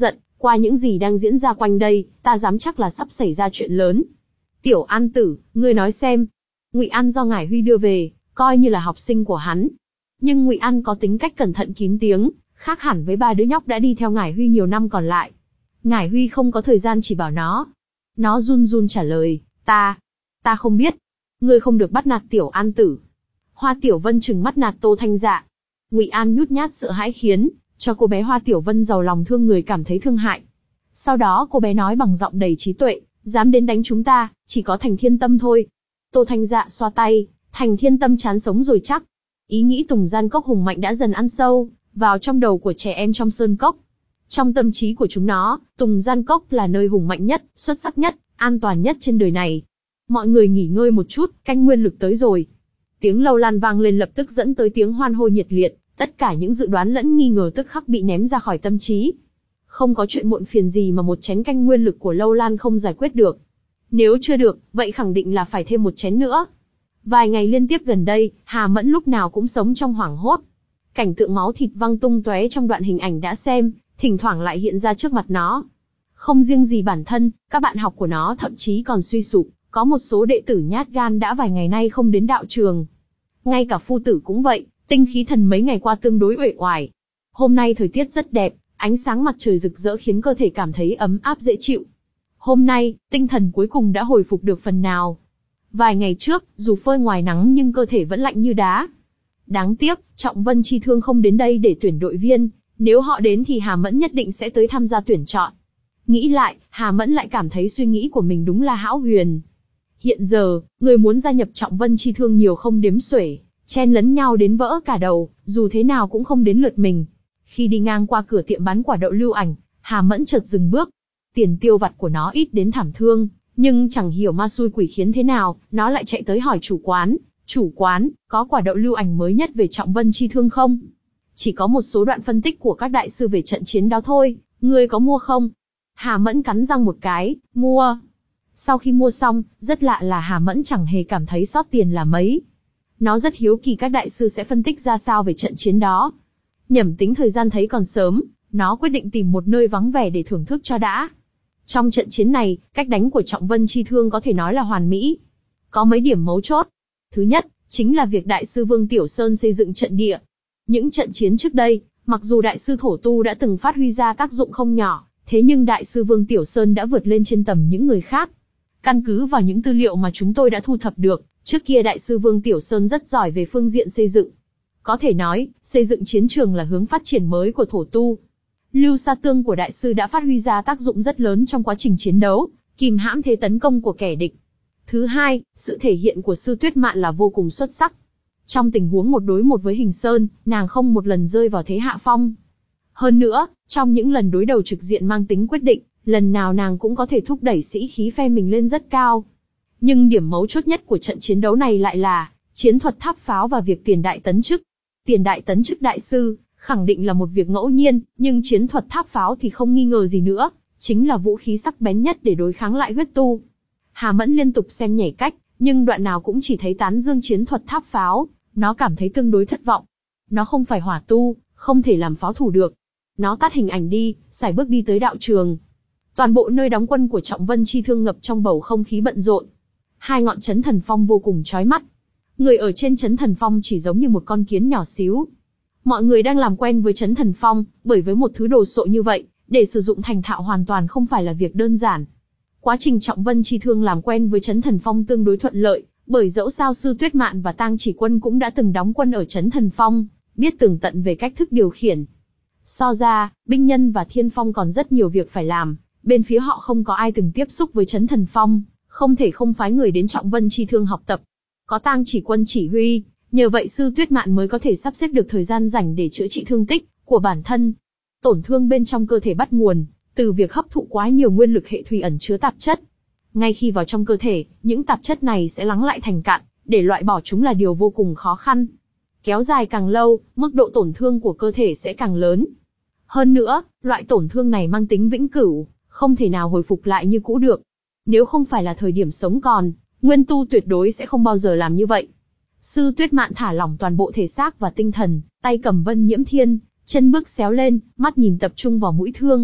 Qua những gì đang diễn ra quanh đây, ta dám chắc là sắp xảy ra chuyện lớn. Tiểu An tử, ngươi nói xem. Ngụy An do Ngải Huy đưa về, coi như là học sinh của hắn. Nhưng Ngụy An có tính cách cẩn thận kín tiếng, khác hẳn với ba đứa nhóc đã đi theo Ngải Huy nhiều năm còn lại. Ngải Huy không có thời gian chỉ bảo nó. Nó run run trả lời, ta, ta không biết. Ngươi không được bắt nạt Tiểu An tử. Hoa Tiểu Vân trừng mắt nạt Tô Thanh Dạ. Ngụy An nhút nhát sợ hãi khiến cho cô bé Hoa Tiểu Vân giàu lòng thương người cảm thấy thương hại. Sau đó cô bé nói bằng giọng đầy trí tuệ, dám đến đánh chúng ta, chỉ có Thành Thiên Tâm thôi. Tô Thanh Dạ xoa tay, Thành Thiên Tâm chán sống rồi chắc. Ý nghĩ Tùng Gian Cốc hùng mạnh đã dần ăn sâu vào trong đầu của trẻ em trong sơn cốc. Trong tâm trí của chúng nó, Tùng Gian Cốc là nơi hùng mạnh nhất, xuất sắc nhất, an toàn nhất trên đời này. Mọi người nghỉ ngơi một chút, canh nguyên lực tới rồi. Tiếng lâu lan vang lên lập tức dẫn tới tiếng hoan hô nhiệt liệt, tất cả những dự đoán lẫn nghi ngờ tức khắc bị ném ra khỏi tâm trí. Không có chuyện muộn phiền gì mà một chén canh nguyên lực của lâu lan không giải quyết được. Nếu chưa được, vậy khẳng định là phải thêm một chén nữa. Vài ngày liên tiếp gần đây, Hà Mẫn lúc nào cũng sống trong hoảng hốt. Cảnh tượng máu thịt văng tung tóe trong đoạn hình ảnh đã xem, thỉnh thoảng lại hiện ra trước mặt nó. Không riêng gì bản thân, các bạn học của nó thậm chí còn suy sụp, có một số đệ tử nhát gan đã vài ngày nay không đến đạo trường. Ngay cả phu tử cũng vậy, tinh khí thần mấy ngày qua tương đối uể oải. Hôm nay thời tiết rất đẹp, ánh sáng mặt trời rực rỡ khiến cơ thể cảm thấy ấm áp dễ chịu. Hôm nay, tinh thần cuối cùng đã hồi phục được phần nào. Vài ngày trước, dù phơi ngoài nắng nhưng cơ thể vẫn lạnh như đá. Đáng tiếc, Trọng Vân Chi Thương không đến đây để tuyển đội viên, nếu họ đến thì Hà Mẫn nhất định sẽ tới tham gia tuyển chọn. Nghĩ lại, Hà Mẫn lại cảm thấy suy nghĩ của mình đúng là hão huyền. Hiện giờ, người muốn gia nhập Trọng Vân Chi Thương nhiều không đếm xuể, chen lấn nhau đến vỡ cả đầu, dù thế nào cũng không đến lượt mình. Khi đi ngang qua cửa tiệm bán quả đậu Lưu Ảnh, Hà Mẫn chợt dừng bước. Tiền tiêu vặt của nó ít đến thảm thương, nhưng chẳng hiểu ma xui quỷ khiến thế nào, nó lại chạy tới hỏi chủ quán, chủ quán, có quả đậu Lưu Ảnh mới nhất về Trọng Vân Chi Thương không? Chỉ có một số đoạn phân tích của các đại sư về trận chiến đó thôi, ngươi có mua không? Hà Mẫn cắn răng một cái, mua. Sau khi mua xong, rất lạ là Hà Mẫn chẳng hề cảm thấy sót tiền là mấy. Nó rất hiếu kỳ các đại sư sẽ phân tích ra sao về trận chiến đó. Nhẩm tính thời gian thấy còn sớm, nó quyết định tìm một nơi vắng vẻ để thưởng thức cho đã. Trong trận chiến này, cách đánh của Trọng Vân Chi Thương có thể nói là hoàn mỹ. Có mấy điểm mấu chốt. Thứ nhất, chính là việc đại sư Vương Tiểu Sơn xây dựng trận địa. Những trận chiến trước đây, mặc dù đại sư Thổ Tu đã từng phát huy ra tác dụng không nhỏ, thế nhưng đại sư Vương Tiểu Sơn đã vượt lên trên tầm những người khác. Căn cứ vào những tư liệu mà chúng tôi đã thu thập được, trước kia đại sư Vương Tiểu Sơn rất giỏi về phương diện xây dựng. Có thể nói, xây dựng chiến trường là hướng phát triển mới của Thổ Tu. Lưu Sa Tương của đại sư đã phát huy ra tác dụng rất lớn trong quá trình chiến đấu, kìm hãm thế tấn công của kẻ địch. Thứ hai, sự thể hiện của sư Tuyết Mạn là vô cùng xuất sắc. Trong tình huống một đối một với Hình Sơn, nàng không một lần rơi vào thế hạ phong. Hơn nữa, trong những lần đối đầu trực diện mang tính quyết định, lần nào nàng cũng có thể thúc đẩy sĩ khí phe mình lên rất cao. Nhưng điểm mấu chốt nhất của trận chiến đấu này lại là chiến thuật tháp pháo và việc tiền đại tấn chức. Tiền đại tấn chức đại sư, khẳng định là một việc ngẫu nhiên, nhưng chiến thuật tháp pháo thì không nghi ngờ gì nữa, chính là vũ khí sắc bén nhất để đối kháng lại huyết tu. Hà Mẫn liên tục xem nhảy cách, nhưng đoạn nào cũng chỉ thấy tán dương chiến thuật tháp pháo, nó cảm thấy tương đối thất vọng. Nó không phải hỏa tu, không thể làm pháo thủ được. Nó tắt hình ảnh đi, sải bước đi tới đạo trường. Toàn bộ nơi đóng quân của Trọng Vân Chi Thương ngập trong bầu không khí bận rộn. Hai ngọn chấn thần phong vô cùng chói mắt. Người ở trên chấn thần phong chỉ giống như một con kiến nhỏ xíu. Mọi người đang làm quen với chấn thần phong, bởi với một thứ đồ sộ như vậy, để sử dụng thành thạo hoàn toàn không phải là việc đơn giản. Quá trình Trọng Vân Chi Thương làm quen với chấn thần phong tương đối thuận lợi, bởi dẫu sao sư Tuyết Mạn và Tang Chỉ Quân cũng đã từng đóng quân ở chấn thần phong, biết tường tận về cách thức điều khiển. So ra, binh nhân và thiên phong còn rất nhiều việc phải làm, bên phía họ không có ai từng tiếp xúc với chấn thần phong, không thể không phái người đến Trọng Vân Chi Thương học tập. Có Tang Chỉ Quân chỉ huy, nhờ vậy sư Tuyết Mạn mới có thể sắp xếp được thời gian rảnh để chữa trị thương tích của bản thân. Tổn thương bên trong cơ thể bắt nguồn từ việc hấp thụ quá nhiều nguyên lực hệ thủy ẩn chứa tạp chất. Ngay khi vào trong cơ thể, những tạp chất này sẽ lắng lại thành cạn, để loại bỏ chúng là điều vô cùng khó khăn. Kéo dài càng lâu, mức độ tổn thương của cơ thể sẽ càng lớn. Hơn nữa, loại tổn thương này mang tính vĩnh cửu, không thể nào hồi phục lại như cũ được. Nếu không phải là thời điểm sống còn, Nguyên tu tuyệt đối sẽ không bao giờ làm như vậy. Sư Tuyết Mạn thả lỏng toàn bộ thể xác và tinh thần, tay cầm Vân Nhiễm Thiên, chân bước xéo lên, mắt nhìn tập trung vào mũi thương.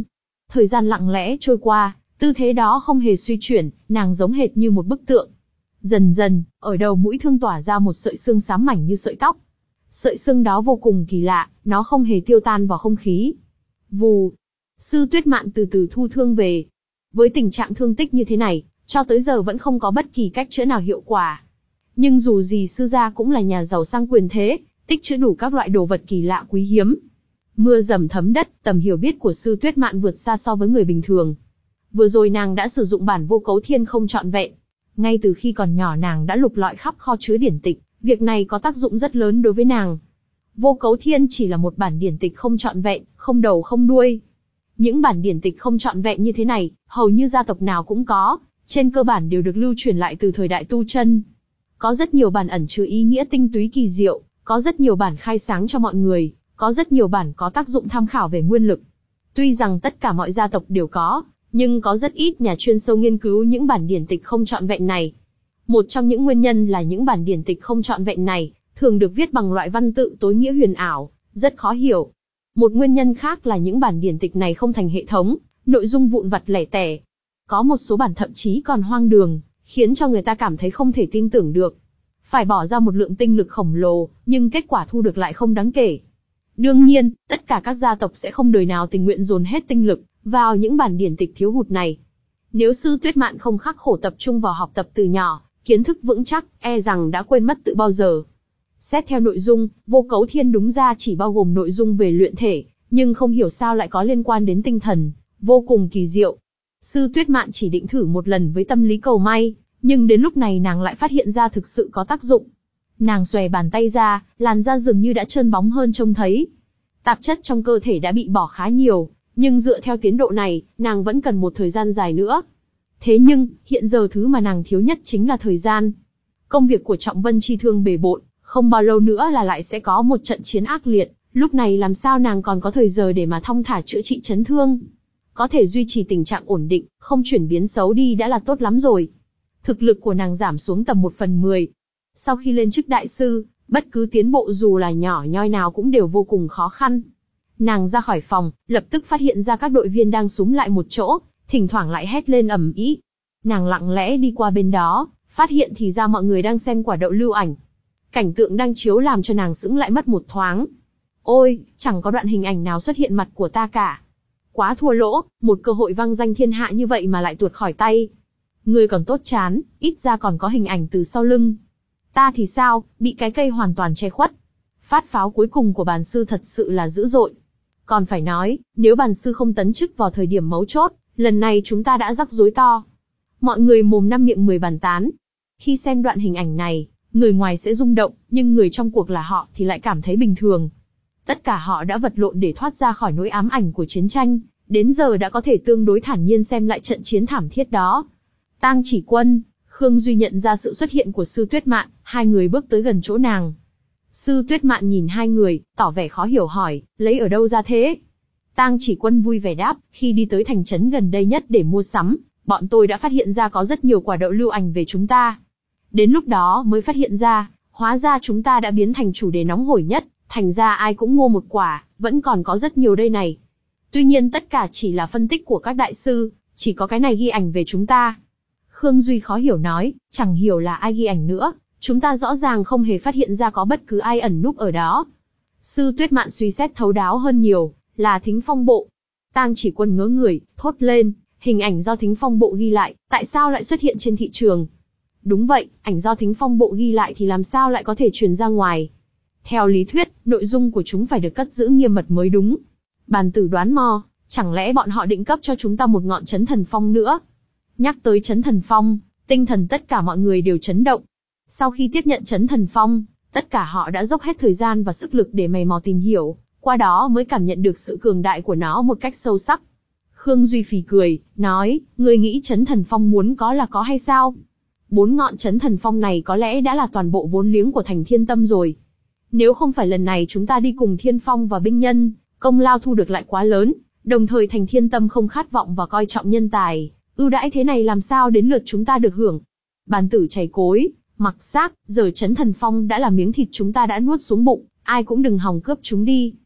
Thời gian lặng lẽ trôi qua, tư thế đó không hề suy chuyển, nàng giống hệt như một bức tượng. Dần dần, ở đầu mũi thương tỏa ra một sợi xương xám mảnh như sợi tóc. Sợi xương đó vô cùng kỳ lạ, nó không hề tiêu tan vào không khí. Vù, Sư Tuyết Mạn từ từ thu thương về. Với tình trạng thương tích như thế này, cho tới giờ vẫn không có bất kỳ cách chữa nào hiệu quả. Nhưng dù gì sư gia cũng là nhà giàu sang quyền thế, tích trữ đủ các loại đồ vật kỳ lạ quý hiếm. Mưa dầm thấm đất, tầm hiểu biết của Sư Tuyết Mạn vượt xa so với người bình thường. Vừa rồi nàng đã sử dụng bản Vô Cấu Thiên không trọn vẹn. Ngay từ khi còn nhỏ nàng đã lục lọi khắp kho chứa điển tịch, việc này có tác dụng rất lớn đối với nàng. Vô Cấu Thiên chỉ là một bản điển tịch không trọn vẹn, không đầu không đuôi. Những bản điển tịch không trọn vẹn như thế này, hầu như gia tộc nào cũng có, trên cơ bản đều được lưu truyền lại từ thời đại tu chân. Có rất nhiều bản ẩn chứa ý nghĩa tinh túy kỳ diệu, có rất nhiều bản khai sáng cho mọi người, có rất nhiều bản có tác dụng tham khảo về nguyên lực. Tuy rằng tất cả mọi gia tộc đều có, nhưng có rất ít nhà chuyên sâu nghiên cứu những bản điển tịch không trọn vẹn này. Một trong những nguyên nhân là những bản điển tịch không trọn vẹn này thường được viết bằng loại văn tự tối nghĩa huyền ảo, rất khó hiểu. Một nguyên nhân khác là những bản điển tịch này không thành hệ thống, nội dung vụn vặt lẻ tẻ. Có một số bản thậm chí còn hoang đường, khiến cho người ta cảm thấy không thể tin tưởng được. Phải bỏ ra một lượng tinh lực khổng lồ, nhưng kết quả thu được lại không đáng kể. Đương nhiên, tất cả các gia tộc sẽ không đời nào tình nguyện dồn hết tinh lực vào những bản điển tịch thiếu hụt này. Nếu Sư Tuyết Mạn không khắc khổ tập trung vào học tập từ nhỏ, kiến thức vững chắc, e rằng đã quên mất từ bao giờ. Xét theo nội dung, Vô Cấu Thiên đúng ra chỉ bao gồm nội dung về luyện thể, nhưng không hiểu sao lại có liên quan đến tinh thần, vô cùng kỳ diệu. Sư Tuyết Mạn chỉ định thử một lần với tâm lý cầu may, nhưng đến lúc này nàng lại phát hiện ra thực sự có tác dụng. Nàng xòe bàn tay ra, làn da dường như đã trơn bóng hơn trông thấy. Tạp chất trong cơ thể đã bị bỏ khá nhiều, nhưng dựa theo tiến độ này, nàng vẫn cần một thời gian dài nữa. Thế nhưng, hiện giờ thứ mà nàng thiếu nhất chính là thời gian. Công việc của Trọng Vân Chi Thương bề bộn, không bao lâu nữa là lại sẽ có một trận chiến ác liệt, lúc này làm sao nàng còn có thời giờ để mà thong thả chữa trị chấn thương. Có thể duy trì tình trạng ổn định, không chuyển biến xấu đi đã là tốt lắm rồi. Thực lực của nàng giảm xuống tầm một phần mười. Sau khi lên chức đại sư, bất cứ tiến bộ dù là nhỏ nhoi nào cũng đều vô cùng khó khăn. Nàng ra khỏi phòng, lập tức phát hiện ra các đội viên đang xúm lại một chỗ, thỉnh thoảng lại hét lên ầm ĩ. Nàng lặng lẽ đi qua bên đó, phát hiện thì ra mọi người đang xem quả đậu lưu ảnh. Cảnh tượng đang chiếu làm cho nàng sững lại mất một thoáng. Ôi, chẳng có đoạn hình ảnh nào xuất hiện mặt của ta cả. Quá thua lỗ, một cơ hội vang danh thiên hạ như vậy mà lại tuột khỏi tay. Người còn tốt chán, ít ra còn có hình ảnh từ sau lưng. Ta thì sao, bị cái cây hoàn toàn che khuất. Phát pháo cuối cùng của bàn sư thật sự là dữ dội. Còn phải nói, nếu bàn sư không tấn chức vào thời điểm mấu chốt, lần này chúng ta đã rắc rối to. Mọi người mồm năm miệng mười bàn tán. Khi xem đoạn hình ảnh này, người ngoài sẽ rung động, nhưng người trong cuộc là họ thì lại cảm thấy bình thường. Tất cả họ đã vật lộn để thoát ra khỏi nỗi ám ảnh của chiến tranh, đến giờ đã có thể tương đối thản nhiên xem lại trận chiến thảm thiết đó. Tang Chỉ Quân, Khương Duy nhận ra sự xuất hiện của Sư Tuyết Mạn, hai người bước tới gần chỗ nàng. Sư Tuyết Mạn nhìn hai người, tỏ vẻ khó hiểu hỏi, lấy ở đâu ra thế? Tang Chỉ Quân vui vẻ đáp, khi đi tới thành trấn gần đây nhất để mua sắm, bọn tôi đã phát hiện ra có rất nhiều quả đậu lưu ảnh về chúng ta. Đến lúc đó mới phát hiện ra, hóa ra chúng ta đã biến thành chủ đề nóng hổi nhất, thành ra ai cũng mua một quả, vẫn còn có rất nhiều đây này. Tuy nhiên tất cả chỉ là phân tích của các đại sư, chỉ có cái này ghi ảnh về chúng ta. Khương Duy khó hiểu nói, chẳng hiểu là ai ghi ảnh nữa, chúng ta rõ ràng không hề phát hiện ra có bất cứ ai ẩn núp ở đó. Sư Tuyết Mạn suy xét thấu đáo hơn nhiều, là Thính Phong Bộ. Tang Chỉ Quân ngớ người, thốt lên, hình ảnh do Thính Phong Bộ ghi lại, tại sao lại xuất hiện trên thị trường? Đúng vậy, ảnh do Thính Phong Bộ ghi lại thì làm sao lại có thể truyền ra ngoài? Theo lý thuyết, nội dung của chúng phải được cất giữ nghiêm mật mới đúng. Bàn tử đoán mò, chẳng lẽ bọn họ định cấp cho chúng ta một ngọn chấn thần phong nữa? Nhắc tới chấn thần phong, tinh thần tất cả mọi người đều chấn động. Sau khi tiếp nhận chấn thần phong, tất cả họ đã dốc hết thời gian và sức lực để mày mò tìm hiểu, qua đó mới cảm nhận được sự cường đại của nó một cách sâu sắc. Khương Duy phì cười, nói, ngươi nghĩ chấn thần phong muốn có là có hay sao? Bốn ngọn chấn thần phong này có lẽ đã là toàn bộ vốn liếng của thành Thiên Tâm rồi. Nếu không phải lần này chúng ta đi cùng Thiên Phong và binh nhân, công lao thu được lại quá lớn, đồng thời thành Thiên Tâm không khát vọng và coi trọng nhân tài, ưu đãi thế này làm sao đến lượt chúng ta được hưởng. Bàn tử chảy cối, mặc xác, giờ chấn thần phong đã là miếng thịt chúng ta đã nuốt xuống bụng, ai cũng đừng hòng cướp chúng đi.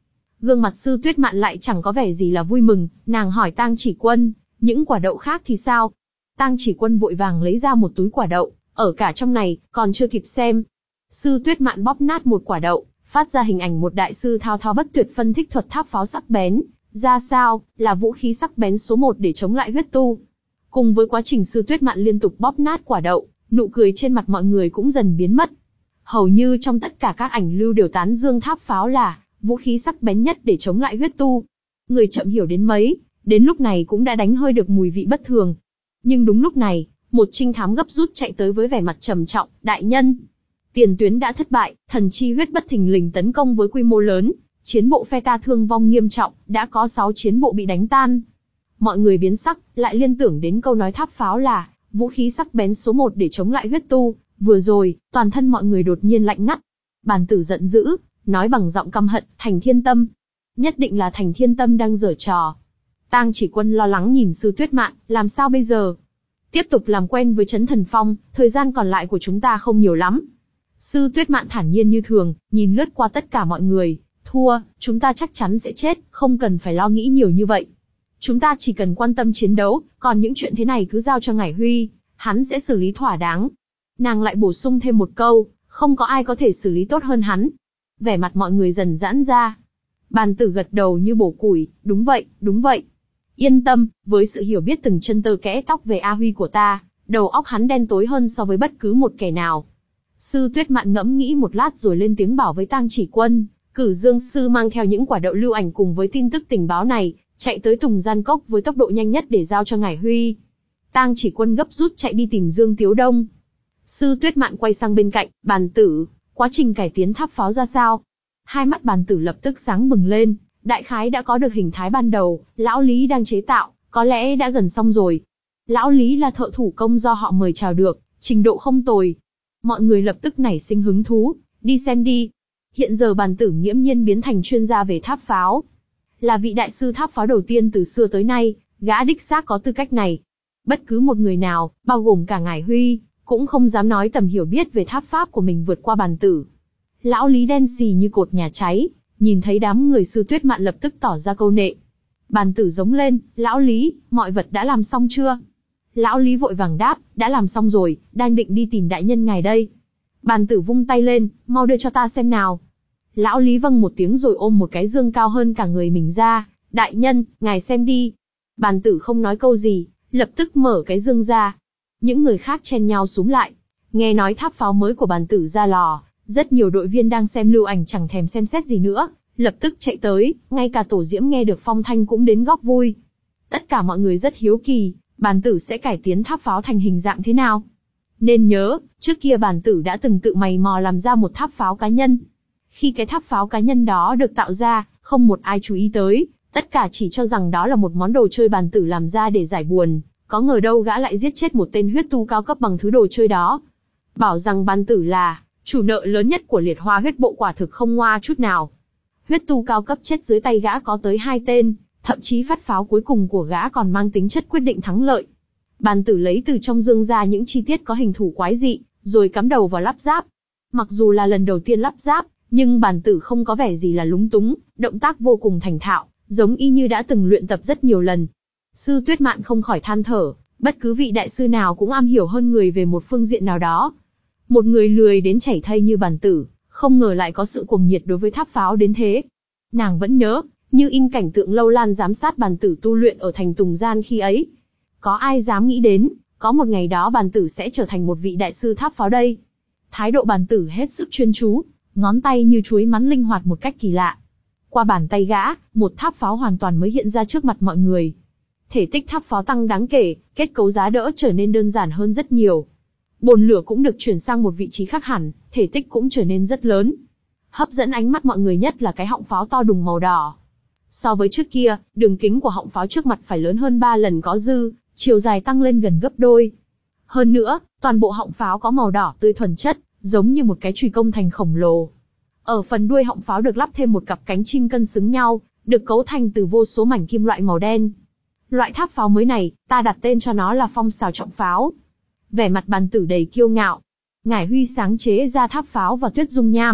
Gương mặt Sư Tuyết Mạn lại chẳng có vẻ gì là vui mừng, nàng hỏi Tang Chỉ Quân, những quả đậu khác thì sao? Tang Chỉ Quân vội vàng lấy ra một túi quả đậu, ở cả trong này, còn chưa kịp xem. Sư Tuyết Mạn bóp nát một quả đậu, phát ra hình ảnh một đại sư thao thao bất tuyệt phân tích thuật tháp pháo sắc bén, ra sao, là vũ khí sắc bén số một để chống lại huyết tu. Cùng với quá trình Sư Tuyết Mạn liên tục bóp nát quả đậu, nụ cười trên mặt mọi người cũng dần biến mất. Hầu như trong tất cả các ảnh lưu đều tán dương tháp pháo là vũ khí sắc bén nhất để chống lại huyết tu. Người chậm hiểu đến mấy, đến lúc này cũng đã đánh hơi được mùi vị bất thường. Nhưng đúng lúc này, một trinh thám gấp rút chạy tới với vẻ mặt trầm trọng, đại nhân. Tiền tuyến đã thất bại, thần chi huyết bất thình lình tấn công với quy mô lớn, chiến bộ phe ta thương vong nghiêm trọng, đã có sáu chiến bộ bị đánh tan. Mọi người biến sắc, lại liên tưởng đến câu nói tháp pháo là vũ khí sắc bén số một để chống lại huyết tu. Vừa rồi, toàn thân mọi người đột nhiên lạnh ngắt. Bàn tử giận dữ, nói bằng giọng căm hận, Thành Thiên Tâm. Nhất định là Thành Thiên Tâm đang giở trò. Tang Chỉ Quân lo lắng nhìn Sư Tuyết Mạn, làm sao bây giờ? Tiếp tục làm quen với Chấn Thần Phong, thời gian còn lại của chúng ta không nhiều lắm. Sư Tuyết Mạn thản nhiên như thường, nhìn lướt qua tất cả mọi người. Thua, chúng ta chắc chắn sẽ chết, không cần phải lo nghĩ nhiều như vậy. Chúng ta chỉ cần quan tâm chiến đấu, còn những chuyện thế này cứ giao cho Ngải Huy, hắn sẽ xử lý thỏa đáng. Nàng lại bổ sung thêm một câu, không có ai có thể xử lý tốt hơn hắn. Vẻ mặt mọi người dần giãn ra. Bàn tử gật đầu như bổ củi, đúng vậy, đúng vậy. Yên tâm, với sự hiểu biết từng chân tơ kẽ tóc về A Huy của ta, đầu óc hắn đen tối hơn so với bất cứ một kẻ nào. Sư Tuyết Mạn ngẫm nghĩ một lát rồi lên tiếng bảo với Tang Chỉ Quân, cử Dương Sư mang theo những quả đậu lưu ảnh cùng với tin tức tình báo này, chạy tới Tùng Gian Cốc với tốc độ nhanh nhất để giao cho Ngải Huy. Tang Chỉ Quân gấp rút chạy đi tìm Dương Tiếu Đông. Sư Tuyết Mạn quay sang bên cạnh, bàn tử, quá trình cải tiến tháp pháo ra sao? Hai mắt bàn tử lập tức sáng bừng lên, đại khái đã có được hình thái ban đầu, lão Lý đang chế tạo, có lẽ đã gần xong rồi. Lão Lý là thợ thủ công do họ mời chào được, trình độ không tồi. Mọi người lập tức nảy sinh hứng thú, đi xem đi. Hiện giờ bàn tử nghiễm nhiên biến thành chuyên gia về tháp pháo. Là vị đại sư tháp pháo đầu tiên từ xưa tới nay, gã đích xác có tư cách này. Bất cứ một người nào, bao gồm cả Ngải Huy, cũng không dám nói tầm hiểu biết về tháp pháp của mình vượt qua bàn tử. Lão Lý đen xì như cột nhà cháy, nhìn thấy đám người Sư Tuyết Mạn lập tức tỏ ra câu nệ. Bàn tử giống lên, lão Lý, mọi vật đã làm xong chưa? Lão Lý vội vàng đáp, đã làm xong rồi, đang định đi tìm đại nhân ngài đây. Bàn tử vung tay lên, mau đưa cho ta xem nào. Lão Lý vâng một tiếng rồi ôm một cái dương cao hơn cả người mình ra, đại nhân, ngài xem đi. Bàn tử không nói câu gì, lập tức mở cái dương ra. Những người khác chen nhau xúm lại. Nghe nói tháp pháo mới của bàn tử ra lò, rất nhiều đội viên đang xem lưu ảnh chẳng thèm xem xét gì nữa, lập tức chạy tới, ngay cả Tổ Diễm nghe được phong thanh cũng đến góp vui. Tất cả mọi người rất hiếu kỳ, bàn tử sẽ cải tiến tháp pháo thành hình dạng thế nào. Nên nhớ, trước kia bàn tử đã từng tự mày mò làm ra một tháp pháo cá nhân. Khi cái tháp pháo cá nhân đó được tạo ra, không một ai chú ý tới, tất cả chỉ cho rằng đó là một món đồ chơi bàn tử làm ra để giải buồn. Có ngờ đâu gã lại giết chết một tên huyết tu cao cấp bằng thứ đồ chơi đó. Bảo rằng bàn tử là chủ nợ lớn nhất của liệt hoa huyết bộ quả thực không ngoa chút nào. Huyết tu cao cấp chết dưới tay gã có tới hai tên, thậm chí phát pháo cuối cùng của gã còn mang tính chất quyết định thắng lợi. Bàn tử lấy từ trong dương ra những chi tiết có hình thù quái dị, rồi cắm đầu vào lắp ráp. Mặc dù là lần đầu tiên lắp ráp, nhưng bàn tử không có vẻ gì là lúng túng, động tác vô cùng thành thạo, giống y như đã từng luyện tập rất nhiều lần. Sư Tuyết Mạn không khỏi than thở, bất cứ vị đại sư nào cũng am hiểu hơn người về một phương diện nào đó. Một người lười đến chảy thây như bàn tử, không ngờ lại có sự cuồng nhiệt đối với tháp pháo đến thế. Nàng vẫn nhớ, như in cảnh tượng Lâu Lan giám sát bàn tử tu luyện ở thành Tùng Gian khi ấy. Có ai dám nghĩ đến, có một ngày đó bàn tử sẽ trở thành một vị đại sư tháp pháo đây. Thái độ bàn tử hết sức chuyên chú, ngón tay như chuối mắn linh hoạt một cách kỳ lạ. Qua bàn tay gã, một tháp pháo hoàn toàn mới hiện ra trước mặt mọi người. Thể tích tháp pháo tăng đáng kể, kết cấu giá đỡ trở nên đơn giản hơn rất nhiều. Bồn lửa cũng được chuyển sang một vị trí khác hẳn, thể tích cũng trở nên rất lớn. Hấp dẫn ánh mắt mọi người nhất là cái họng pháo to đùng màu đỏ. So với trước kia, đường kính của họng pháo trước mặt phải lớn hơn ba lần có dư, chiều dài tăng lên gần gấp đôi. Hơn nữa, toàn bộ họng pháo có màu đỏ tươi thuần chất, giống như một cái chùy công thành khổng lồ. Ở phần đuôi họng pháo được lắp thêm một cặp cánh chim cân xứng nhau, được cấu thành từ vô số mảnh kim loại màu đen. Loại tháp pháo mới này, ta đặt tên cho nó là Phong Xào Trọng Pháo. Vẻ mặt bàn tử đầy kiêu ngạo. Ngải Huy sáng chế ra tháp pháo và Tuyết Dung Nham,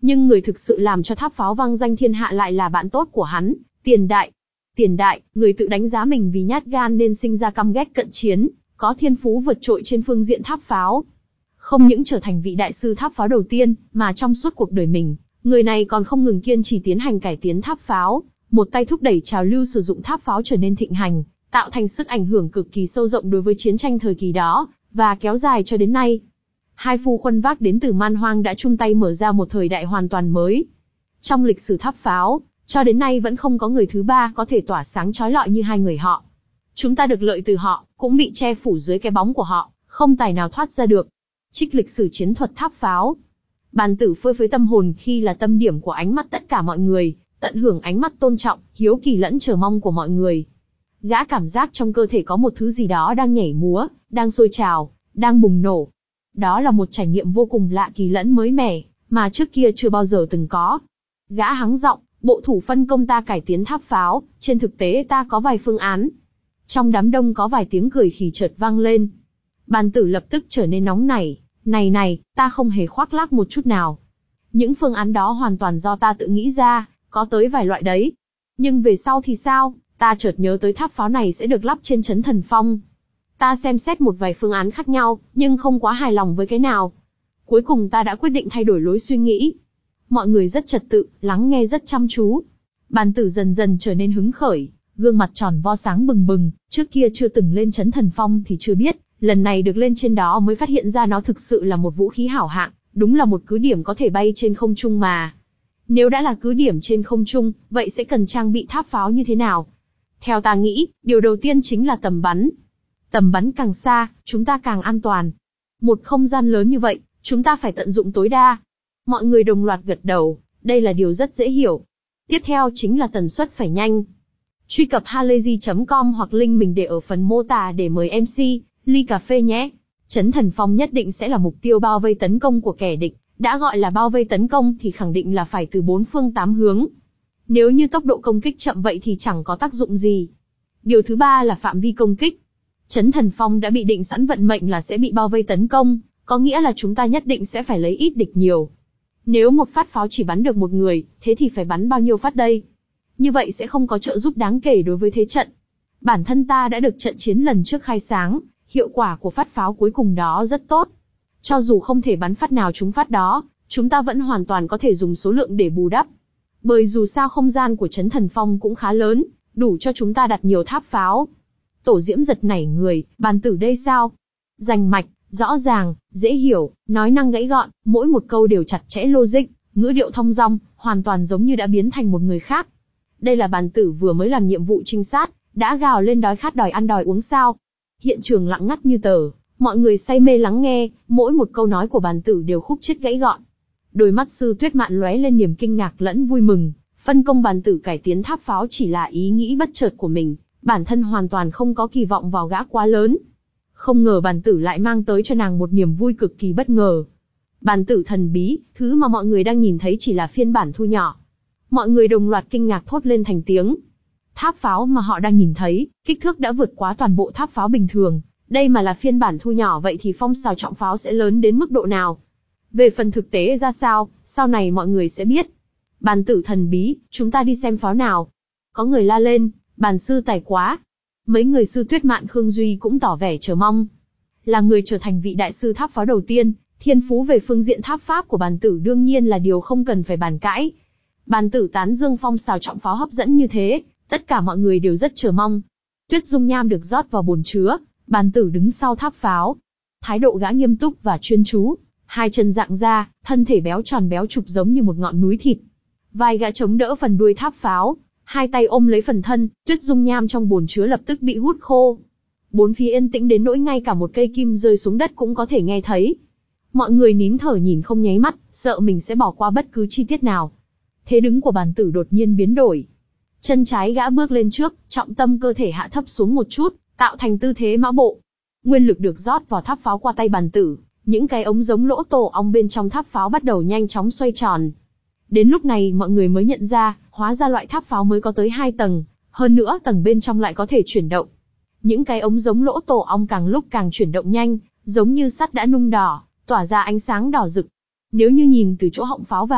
Nhưng người thực sự làm cho tháp pháo vang danh thiên hạ lại là bạn tốt của hắn, Tiền Đại. Tiền Đại, người tự đánh giá mình vì nhát gan nên sinh ra căm ghét cận chiến, có thiên phú vượt trội trên phương diện tháp pháo. Không những trở thành vị đại sư tháp pháo đầu tiên, mà trong suốt cuộc đời mình, người này còn không ngừng kiên trì tiến hành cải tiến tháp pháo, một tay thúc đẩy trào lưu sử dụng tháp pháo trở nên thịnh hành, tạo thành sức ảnh hưởng cực kỳ sâu rộng đối với chiến tranh thời kỳ đó, và kéo dài cho đến nay. Hai phu khuân vác đến từ man hoang đã chung tay mở ra một thời đại hoàn toàn mới. Trong lịch sử tháp pháo, cho đến nay vẫn không có người thứ ba có thể tỏa sáng chói lọi như hai người họ. Chúng ta được lợi từ họ, cũng bị che phủ dưới cái bóng của họ, không tài nào thoát ra được. Trích lịch sử chiến thuật tháp pháo. Bàn tử phơi phới tâm hồn khi là tâm điểm của ánh mắt tất cả mọi người, tận hưởng ánh mắt tôn trọng, hiếu kỳ lẫn chờ mong của mọi người. Gã cảm giác trong cơ thể có một thứ gì đó đang nhảy múa, đang sôi trào, đang bùng nổ. Đó là một trải nghiệm vô cùng lạ kỳ lẫn mới mẻ, mà trước kia chưa bao giờ từng có. Gã hắng giọng, bộ thủ phân công ta cải tiến tháp pháo, trên thực tế ta có vài phương án. Trong đám đông có vài tiếng cười khì chợt vang lên. Bàn tử lập tức trở nên nóng nảy, này này, ta không hề khoác lác một chút nào. Những phương án đó hoàn toàn do ta tự nghĩ ra, có tới vài loại đấy. Nhưng về sau thì sao, ta chợt nhớ tới tháp pháo này sẽ được lắp trên Chấn Thần Phong. Ta xem xét một vài phương án khác nhau, nhưng không quá hài lòng với cái nào. Cuối cùng ta đã quyết định thay đổi lối suy nghĩ. Mọi người rất trật tự, lắng nghe rất chăm chú. Bàn tử dần dần trở nên hứng khởi, gương mặt tròn vo sáng bừng bừng, trước kia chưa từng lên Chấn Thần Phong thì chưa biết, lần này được lên trên đó mới phát hiện ra nó thực sự là một vũ khí hảo hạng, đúng là một cứ điểm có thể bay trên không trung mà. Nếu đã là cứ điểm trên không trung, vậy sẽ cần trang bị tháp pháo như thế nào? Theo ta nghĩ, điều đầu tiên chính là tầm bắn. Tầm bắn càng xa, chúng ta càng an toàn. Một không gian lớn như vậy, chúng ta phải tận dụng tối đa. Mọi người đồng loạt gật đầu, đây là điều rất dễ hiểu. Tiếp theo chính là tần suất phải nhanh. Truy cập halayzi chấm com hoặc link mình để ở phần mô tả để mời em xê, ly cà phê nhé. Chấn Thần Phong nhất định sẽ là mục tiêu bao vây tấn công của kẻ địch, đã gọi là bao vây tấn công thì khẳng định là phải từ bốn phương tám hướng. Nếu như tốc độ công kích chậm vậy thì chẳng có tác dụng gì. Điều thứ ba là phạm vi công kích. Chấn Thần Phong đã bị định sẵn vận mệnh là sẽ bị bao vây tấn công, có nghĩa là chúng ta nhất định sẽ phải lấy ít địch nhiều. Nếu một phát pháo chỉ bắn được một người, thế thì phải bắn bao nhiêu phát đây? Như vậy sẽ không có trợ giúp đáng kể đối với thế trận. Bản thân ta đã được trận chiến lần trước khai sáng, hiệu quả của phát pháo cuối cùng đó rất tốt. Cho dù không thể bắn phát nào trúng phát đó, chúng ta vẫn hoàn toàn có thể dùng số lượng để bù đắp. Bởi dù sao không gian của Chấn Thần Phong cũng khá lớn, đủ cho chúng ta đặt nhiều tháp pháo. Tổ Diễm giật nảy người, bàn tử đây sao? Rành mạch, rõ ràng, dễ hiểu, nói năng gãy gọn, mỗi một câu đều chặt chẽ logic, ngữ điệu thong dong, hoàn toàn giống như đã biến thành một người khác. Đây là bàn tử vừa mới làm nhiệm vụ trinh sát, đã gào lên đói khát đòi ăn đòi uống sao? Hiện trường lặng ngắt như tờ, mọi người say mê lắng nghe, mỗi một câu nói của bàn tử đều khúc chiết gãy gọn. Đôi mắt Sư Tuyết Mạn lóe lên niềm kinh ngạc lẫn vui mừng, phân công bàn tử cải tiến tháp pháo chỉ là ý nghĩ bất chợt của mình, bản thân hoàn toàn không có kỳ vọng vào gã quá lớn. Không ngờ bàn tử lại mang tới cho nàng một niềm vui cực kỳ bất ngờ. Bàn tử thần bí, thứ mà mọi người đang nhìn thấy chỉ là phiên bản thu nhỏ. Mọi người đồng loạt kinh ngạc thốt lên thành tiếng. Tháp pháo mà họ đang nhìn thấy, kích thước đã vượt quá toàn bộ tháp pháo bình thường. Đây mà là phiên bản thu nhỏ vậy thì phong sào trọng pháo sẽ lớn đến mức độ nào? Về phần thực tế ra sao, sau này mọi người sẽ biết. Bàn tử thần bí, chúng ta đi xem pháo nào. Có người la lên, bàn sư tài quá. Mấy người Sư Tuyết Mạn Khương Duy cũng tỏ vẻ chờ mong. Là người trở thành vị đại sư tháp pháo đầu tiên, thiên phú về phương diện tháp pháp của bàn tử đương nhiên là điều không cần phải bàn cãi. Bàn tử tán dương phong sào trọng pháo hấp dẫn như thế, tất cả mọi người đều rất chờ mong. Tuyết dung nham được rót vào bồn chứa, bàn tử đứng sau tháp pháo. Thái độ gã nghiêm túc và chuyên chú, hai chân dạng ra, thân thể béo tròn béo trục giống như một ngọn núi thịt. Vai gã chống đỡ phần đuôi tháp pháo, hai tay ôm lấy phần thân, tuyết dung nham trong bồn chứa lập tức bị hút khô. Bốn phía yên tĩnh đến nỗi ngay cả một cây kim rơi xuống đất cũng có thể nghe thấy. Mọi người nín thở nhìn không nháy mắt, sợ mình sẽ bỏ qua bất cứ chi tiết nào. Thế đứng của bàn tử đột nhiên biến đổi. Chân trái gã bước lên trước, trọng tâm cơ thể hạ thấp xuống một chút, tạo thành tư thế mã bộ. Nguyên lực được rót vào tháp pháo qua tay bàn tử, những cái ống giống lỗ tổ ong bên trong tháp pháo bắt đầu nhanh chóng xoay tròn. Đến lúc này mọi người mới nhận ra, hóa ra loại tháp pháo mới có tới hai tầng, hơn nữa tầng bên trong lại có thể chuyển động. Những cái ống giống lỗ tổ ong càng lúc càng chuyển động nhanh, giống như sắt đã nung đỏ, tỏa ra ánh sáng đỏ rực. Nếu như nhìn từ chỗ họng pháo vào,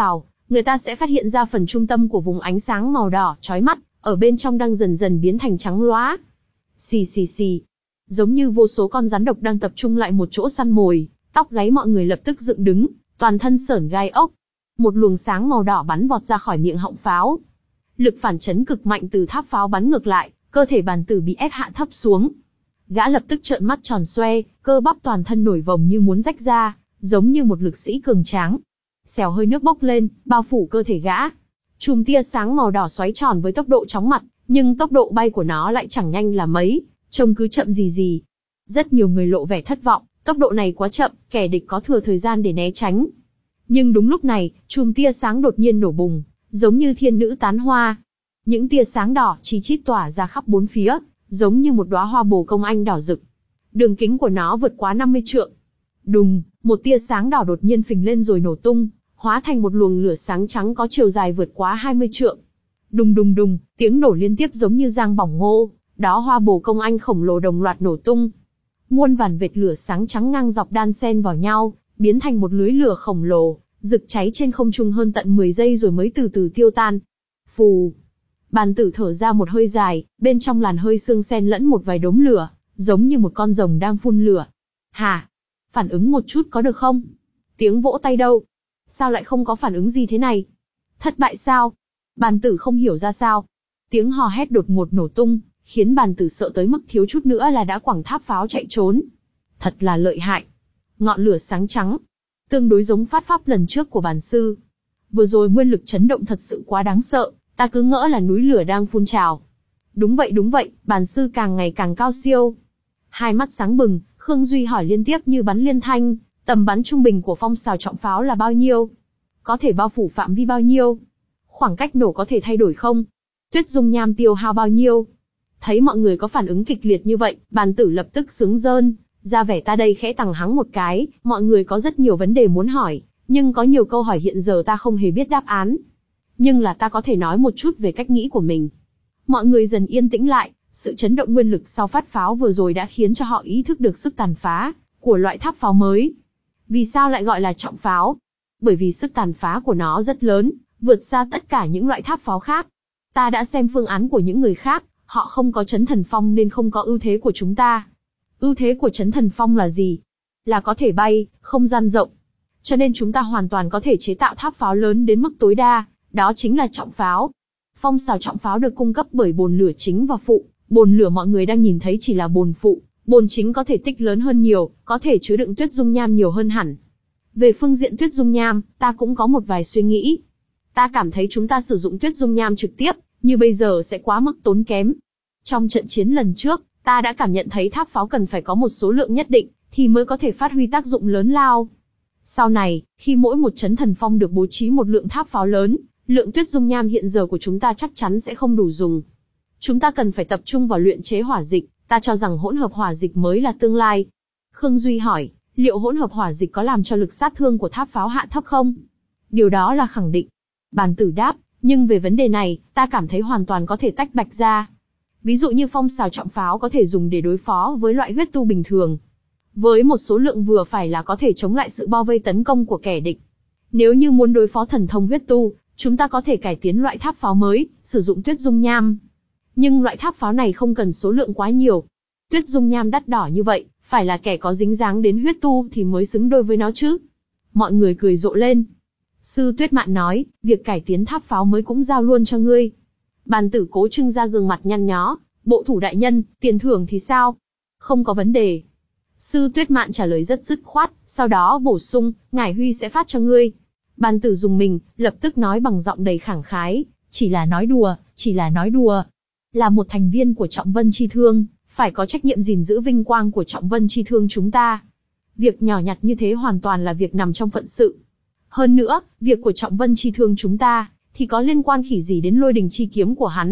người ta sẽ phát hiện ra phần trung tâm của vùng ánh sáng màu đỏ chói mắt, ở bên trong đang dần dần biến thành trắng lóa. Xì xì xì. Giống như vô số con rắn độc đang tập trung lại một chỗ săn mồi, tóc gáy mọi người lập tức dựng đứng, toàn thân sởn gai ốc. Một luồng sáng màu đỏ bắn vọt ra khỏi miệng họng pháo. Lực phản chấn cực mạnh từ tháp pháo bắn ngược lại, cơ thể Bàn Tử bị ép hạ thấp xuống. Gã lập tức trợn mắt tròn xoe, cơ bắp toàn thân nổi vòng như muốn rách ra, giống như một lực sĩ cường tráng. Xèo hơi nước bốc lên, bao phủ cơ thể gã. Chùm tia sáng màu đỏ xoáy tròn với tốc độ chóng mặt, nhưng tốc độ bay của nó lại chẳng nhanh là mấy, trông cứ chậm gì gì. Rất nhiều người lộ vẻ thất vọng, tốc độ này quá chậm, kẻ địch có thừa thời gian để né tránh. Nhưng đúng lúc này, chùm tia sáng đột nhiên nổ bùng, giống như thiên nữ tán hoa. Những tia sáng đỏ chi chít tỏa ra khắp bốn phía, giống như một đóa hoa bồ công anh đỏ rực. Đường kính của nó vượt quá năm mươi trượng. Đùng, một tia sáng đỏ đột nhiên phình lên rồi nổ tung, hóa thành một luồng lửa sáng trắng có chiều dài vượt quá hai mươi trượng. Đùng đùng đùng, tiếng nổ liên tiếp giống như giang bỏng ngô, đó hoa bồ công anh khổng lồ đồng loạt nổ tung. Muôn vàn vệt lửa sáng trắng ngang dọc đan xen vào nhau, biến thành một lưới lửa khổng lồ, rực cháy trên không trung hơn tận mười giây rồi mới từ từ tiêu tan. Phù. Bàn Tử thở ra một hơi dài, bên trong làn hơi sương xen lẫn một vài đốm lửa, giống như một con rồng đang phun lửa. Hả? Phản ứng một chút có được không? Tiếng vỗ tay đâu? Sao lại không có phản ứng gì thế này? Thất bại sao? Bàn Tử không hiểu ra sao. Tiếng hò hét đột ngột nổ tung, khiến Bàn Tử sợ tới mức thiếu chút nữa là đã quẳng tháp pháo chạy trốn. Thật là lợi hại. Ngọn lửa sáng trắng, tương đối giống phát pháp lần trước của bản sư. Vừa rồi nguyên lực chấn động thật sự quá đáng sợ, ta cứ ngỡ là núi lửa đang phun trào. Đúng vậy đúng vậy, bản sư càng ngày càng cao siêu. Hai mắt sáng bừng, Khương Duy hỏi liên tiếp như bắn liên thanh, tầm bắn trung bình của phong sào trọng pháo là bao nhiêu? Có thể bao phủ phạm vi bao nhiêu? Khoảng cách nổ có thể thay đổi không? Tuyết dung nham tiêu hao bao nhiêu? Thấy mọi người có phản ứng kịch liệt như vậy, Bàn Tử lập tức sướng rơn, ra vẻ ta đây khẽ tằng hắng một cái, mọi người có rất nhiều vấn đề muốn hỏi, nhưng có nhiều câu hỏi hiện giờ ta không hề biết đáp án. Nhưng là ta có thể nói một chút về cách nghĩ của mình. Mọi người dần yên tĩnh lại, sự chấn động nguyên lực sau phát pháo vừa rồi đã khiến cho họ ý thức được sức tàn phá của loại tháp pháo mới. Vì sao lại gọi là trọng pháo? Bởi vì sức tàn phá của nó rất lớn, vượt xa tất cả những loại tháp pháo khác. Ta đã xem phương án của những người khác, họ không có chấn thần phong nên không có ưu thế của chúng ta. Ưu thế của chấn thần phong là gì? Là có thể bay, không gian rộng. Cho nên chúng ta hoàn toàn có thể chế tạo tháp pháo lớn đến mức tối đa, đó chính là trọng pháo. Phong sào trọng pháo được cung cấp bởi bồn lửa chính và phụ, bồn lửa mọi người đang nhìn thấy chỉ là bồn phụ, bồn chính có thể tích lớn hơn nhiều, có thể chứa đựng tuyết dung nham nhiều hơn hẳn. Về phương diện tuyết dung nham, ta cũng có một vài suy nghĩ. Ta cảm thấy chúng ta sử dụng tuyết dung nham trực tiếp, như bây giờ sẽ quá mức tốn kém. Trong trận chiến lần trước, ta đã cảm nhận thấy tháp pháo cần phải có một số lượng nhất định, thì mới có thể phát huy tác dụng lớn lao. Sau này, khi mỗi một chấn thần phong được bố trí một lượng tháp pháo lớn, lượng tuyết dung nham hiện giờ của chúng ta chắc chắn sẽ không đủ dùng. Chúng ta cần phải tập trung vào luyện chế hỏa dịch, ta cho rằng hỗn hợp hỏa dịch mới là tương lai. Khương Duy hỏi, liệu hỗn hợp hỏa dịch có làm cho lực sát thương của tháp pháo hạ thấp không? Điều đó là khẳng định. Bàn Tử đáp, nhưng về vấn đề này, ta cảm thấy hoàn toàn có thể tách bạch ra. Ví dụ như phong sào trọng pháo có thể dùng để đối phó với loại huyết tu bình thường. Với một số lượng vừa phải là có thể chống lại sự bao vây tấn công của kẻ địch. Nếu như muốn đối phó thần thông huyết tu, chúng ta có thể cải tiến loại tháp pháo mới, sử dụng tuyết dung nham. Nhưng loại tháp pháo này không cần số lượng quá nhiều. Tuyết dung nham đắt đỏ như vậy, phải là kẻ có dính dáng đến huyết tu thì mới xứng đôi với nó chứ. Mọi người cười rộ lên. Sư Tuyết Mạn nói, việc cải tiến tháp pháo mới cũng giao luôn cho ngươi. Bàn Tử cố trưng ra gương mặt nhăn nhó, bộ thủ đại nhân, tiền thưởng thì sao? Không có vấn đề. Sư Tuyết Mạn trả lời rất dứt khoát, sau đó bổ sung, Ngải Huy sẽ phát cho ngươi. Bàn Tử dùng mình, lập tức nói bằng giọng đầy khẳng khái, chỉ là nói đùa, chỉ là nói đùa. Là một thành viên của Trọng Vân Chi Thương, phải có trách nhiệm gìn giữ vinh quang của Trọng Vân Chi Thương chúng ta. Việc nhỏ nhặt như thế hoàn toàn là việc nằm trong phận sự. Hơn nữa, việc của Trọng Vân Chi Thương chúng ta, thì có liên quan khỉ gì đến Lôi Đình Chi Kiếm của hắn?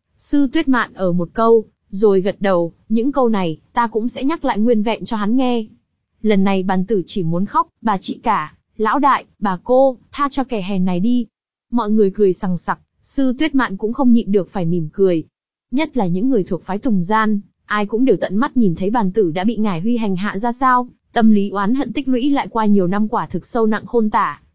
Sư Tuyết Mạn ở một câu, rồi gật đầu, những câu này, ta cũng sẽ nhắc lại nguyên vẹn cho hắn nghe. Lần này Bàn Tử chỉ muốn khóc, bà chị cả, lão đại, bà cô, tha cho kẻ hèn này đi. Mọi người cười sằng sặc, Sư Tuyết Mạn cũng không nhịn được phải mỉm cười. Nhất là những người thuộc phái Tùng Gian, ai cũng đều tận mắt nhìn thấy Bàn Tử đã bị Ngải Huy hành hạ ra sao, tâm lý oán hận tích lũy lại qua nhiều năm quả thực sâu nặng khôn tả.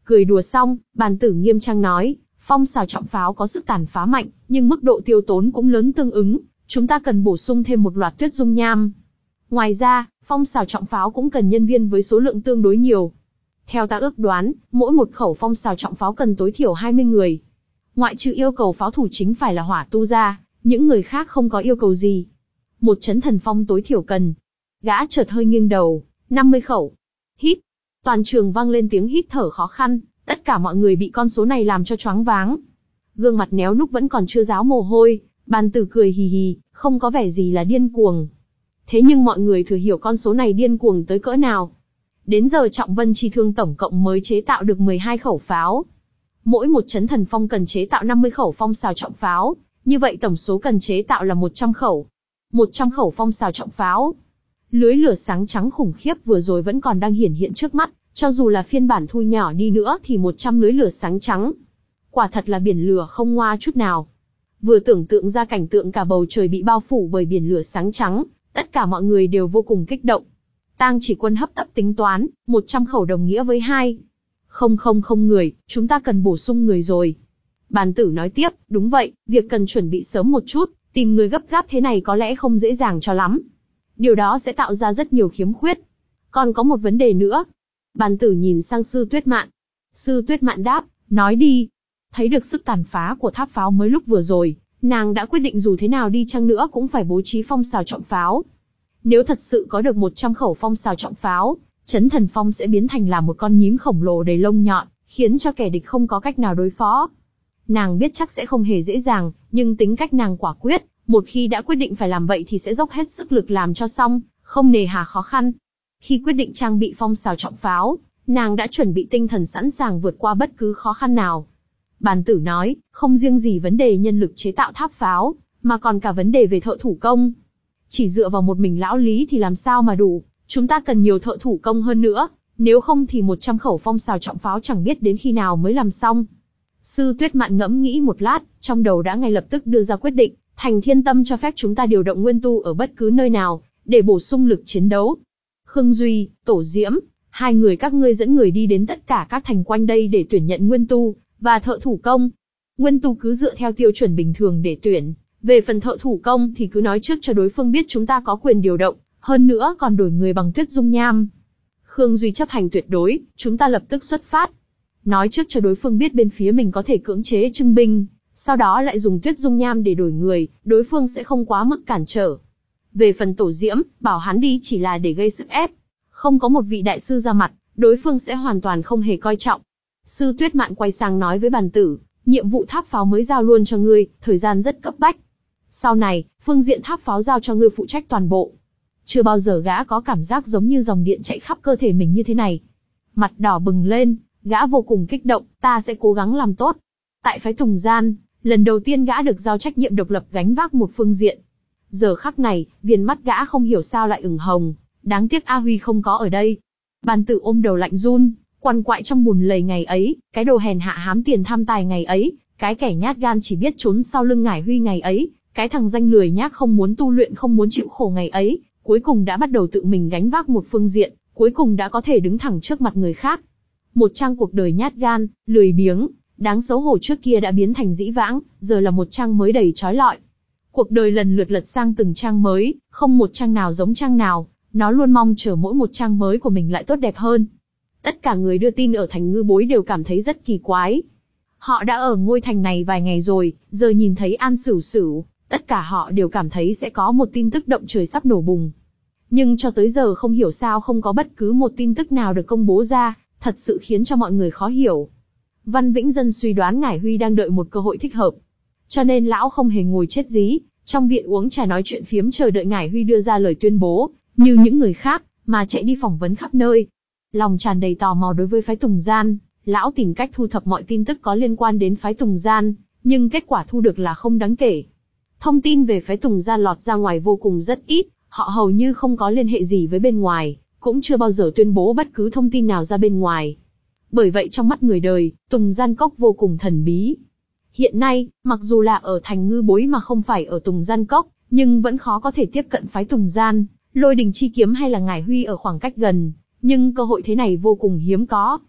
Cười đùa xong, bàn tử nghiêm trang nói, phong xào trọng pháo có sức tàn phá mạnh, nhưng mức độ tiêu tốn cũng lớn tương ứng, chúng ta cần bổ sung thêm một loạt tuyết dung nham. Ngoài ra, phong xào trọng pháo cũng cần nhân viên với số lượng tương đối nhiều. Theo ta ước đoán, mỗi một khẩu phong xào trọng pháo cần tối thiểu hai mươi người. Ngoại trừ yêu cầu pháo thủ chính phải là hỏa tu ra, những người khác không có yêu cầu gì. Một chấn thần phong tối thiểu cần. Gã chợt hơi nghiêng đầu, năm mươi khẩu. Hít. Toàn trường vang lên tiếng hít thở khó khăn, tất cả mọi người bị con số này làm cho choáng váng. Gương mặt néo núc vẫn còn chưa ráo mồ hôi, bàn tử cười hì hì, không có vẻ gì là điên cuồng. Thế nhưng mọi người thừa hiểu con số này điên cuồng tới cỡ nào. Đến giờ Trọng Vân Chi Thương tổng cộng mới chế tạo được mười hai khẩu pháo. Mỗi một chấn thần phong cần chế tạo năm mươi khẩu phong xào trọng pháo, như vậy tổng số cần chế tạo là một trăm khẩu. một trăm khẩu phong xào trọng pháo. Lưới lửa sáng trắng khủng khiếp vừa rồi vẫn còn đang hiển hiện trước mắt, cho dù là phiên bản thu nhỏ đi nữa thì một trăm lưới lửa sáng trắng. Quả thật là biển lửa không ngoa chút nào. Vừa tưởng tượng ra cảnh tượng cả bầu trời bị bao phủ bởi biển lửa sáng trắng, tất cả mọi người đều vô cùng kích động. Tang Chỉ Quân hấp tấp tính toán, một trăm khẩu đồng nghĩa với hai. Không không không người, chúng ta cần bổ sung người rồi. Bàn tử nói tiếp, đúng vậy, việc cần chuẩn bị sớm một chút, tìm người gấp gáp thế này có lẽ không dễ dàng cho lắm. Điều đó sẽ tạo ra rất nhiều khiếm khuyết. Còn có một vấn đề nữa. Bàn tử nhìn sang Sư Tuyết Mạn. Sư Tuyết Mạn đáp, nói đi. Thấy được sức tàn phá của tháp pháo mới lúc vừa rồi, nàng đã quyết định dù thế nào đi chăng nữa cũng phải bố trí phong xào trọng pháo. Nếu thật sự có được một trăm khẩu phong xào trọng pháo, Chấn Thần Phong sẽ biến thành là một con nhím khổng lồ đầy lông nhọn, khiến cho kẻ địch không có cách nào đối phó. Nàng biết chắc sẽ không hề dễ dàng, nhưng tính cách nàng quả quyết, một khi đã quyết định phải làm vậy thì sẽ dốc hết sức lực làm cho xong, không nề hà khó khăn. Khi quyết định trang bị phong xào trọng pháo, nàng đã chuẩn bị tinh thần sẵn sàng vượt qua bất cứ khó khăn nào. Bàn tử nói, không riêng gì vấn đề nhân lực chế tạo tháp pháo, mà còn cả vấn đề về thợ thủ công. Chỉ dựa vào một mình lão Lý thì làm sao mà đủ, chúng ta cần nhiều thợ thủ công hơn nữa, nếu không thì một trăm khẩu phong xào trọng pháo chẳng biết đến khi nào mới làm xong. Sư Tuyết Mạn ngẫm nghĩ một lát, trong đầu đã ngay lập tức đưa ra quyết định, Thành Thiên Tâm cho phép chúng ta điều động nguyên tu ở bất cứ nơi nào, để bổ sung lực chiến đấu. Khương Duy, Tổ Diễm, hai người các ngươi dẫn người đi đến tất cả các thành quanh đây để tuyển nhận nguyên tu, và thợ thủ công. Nguyên tu cứ dựa theo tiêu chuẩn bình thường để tuyển, về phần thợ thủ công thì cứ nói trước cho đối phương biết chúng ta có quyền điều động, hơn nữa còn đổi người bằng tuyết dung nham. Khương Duy chấp hành tuyệt đối, chúng ta lập tức xuất phát. Nói trước cho đối phương biết bên phía mình có thể cưỡng chế trưng binh, sau đó lại dùng tuyết dung nham để đổi người, đối phương sẽ không quá mức cản trở. Về phần Tổ Diễm, bảo hắn đi chỉ là để gây sức ép. Không có một vị đại sư ra mặt, đối phương sẽ hoàn toàn không hề coi trọng. Sư Tuyết Mạn quay sang nói với bàn tử, nhiệm vụ tháp pháo mới giao luôn cho ngươi, thời gian rất cấp bách. Sau này, phương diện tháp pháo giao cho ngươi phụ trách toàn bộ. Chưa bao giờ gã có cảm giác giống như dòng điện chạy khắp cơ thể mình như thế này. Mặt đỏ bừng lên, gã vô cùng kích động, ta sẽ cố gắng làm tốt. Tại phái Tùng Gian, lần đầu tiên gã được giao trách nhiệm độc lập gánh vác một phương diện. Giờ khắc này, viền mắt gã không hiểu sao lại ửng hồng, đáng tiếc A Huy không có ở đây. Bàn tử ôm đầu lạnh run, quằn quại trong bùn lầy ngày ấy, cái đồ hèn hạ hám tiền tham tài ngày ấy, cái kẻ nhát gan chỉ biết trốn sau lưng Ngải Huy ngày ấy, cái thằng danh lười nhác không muốn tu luyện không muốn chịu khổ ngày ấy, cuối cùng đã bắt đầu tự mình gánh vác một phương diện, cuối cùng đã có thể đứng thẳng trước mặt người khác. Một trang cuộc đời nhát gan, lười biếng, đáng xấu hổ trước kia đã biến thành dĩ vãng, giờ là một trang mới đầy trói lọi. Cuộc đời lần lượt lật sang từng trang mới, không một trang nào giống trang nào, nó luôn mong chờ mỗi một trang mới của mình lại tốt đẹp hơn. Tất cả người đưa tin ở thành Ngư Bối đều cảm thấy rất kỳ quái. Họ đã ở ngôi thành này vài ngày rồi, giờ nhìn thấy An Sửu Sửu, tất cả họ đều cảm thấy sẽ có một tin tức động trời sắp nổ bùng. Nhưng cho tới giờ không hiểu sao không có bất cứ một tin tức nào được công bố ra, thật sự khiến cho mọi người khó hiểu. Văn Vĩnh Dân suy đoán Ngải Huy đang đợi một cơ hội thích hợp. Cho nên lão không hề ngồi chết dí, trong viện uống trà nói chuyện phiếm chờ đợi Ngải Huy đưa ra lời tuyên bố, như những người khác, mà chạy đi phỏng vấn khắp nơi. Lòng tràn đầy tò mò đối với phái Tùng Gian, lão tìm cách thu thập mọi tin tức có liên quan đến phái Tùng Gian, nhưng kết quả thu được là không đáng kể. Thông tin về phái Tùng Gian lọt ra ngoài vô cùng rất ít, họ hầu như không có liên hệ gì với bên ngoài, cũng chưa bao giờ tuyên bố bất cứ thông tin nào ra bên ngoài. Bởi vậy trong mắt người đời, Tùng Gian Cốc vô cùng thần bí. Hiện nay, mặc dù là ở thành Ngư Bối mà không phải ở Tùng Gian Cốc, nhưng vẫn khó có thể tiếp cận phái Tùng Gian, Lôi Đình Chi Kiếm hay là Ngải Huy ở khoảng cách gần, nhưng cơ hội thế này vô cùng hiếm có.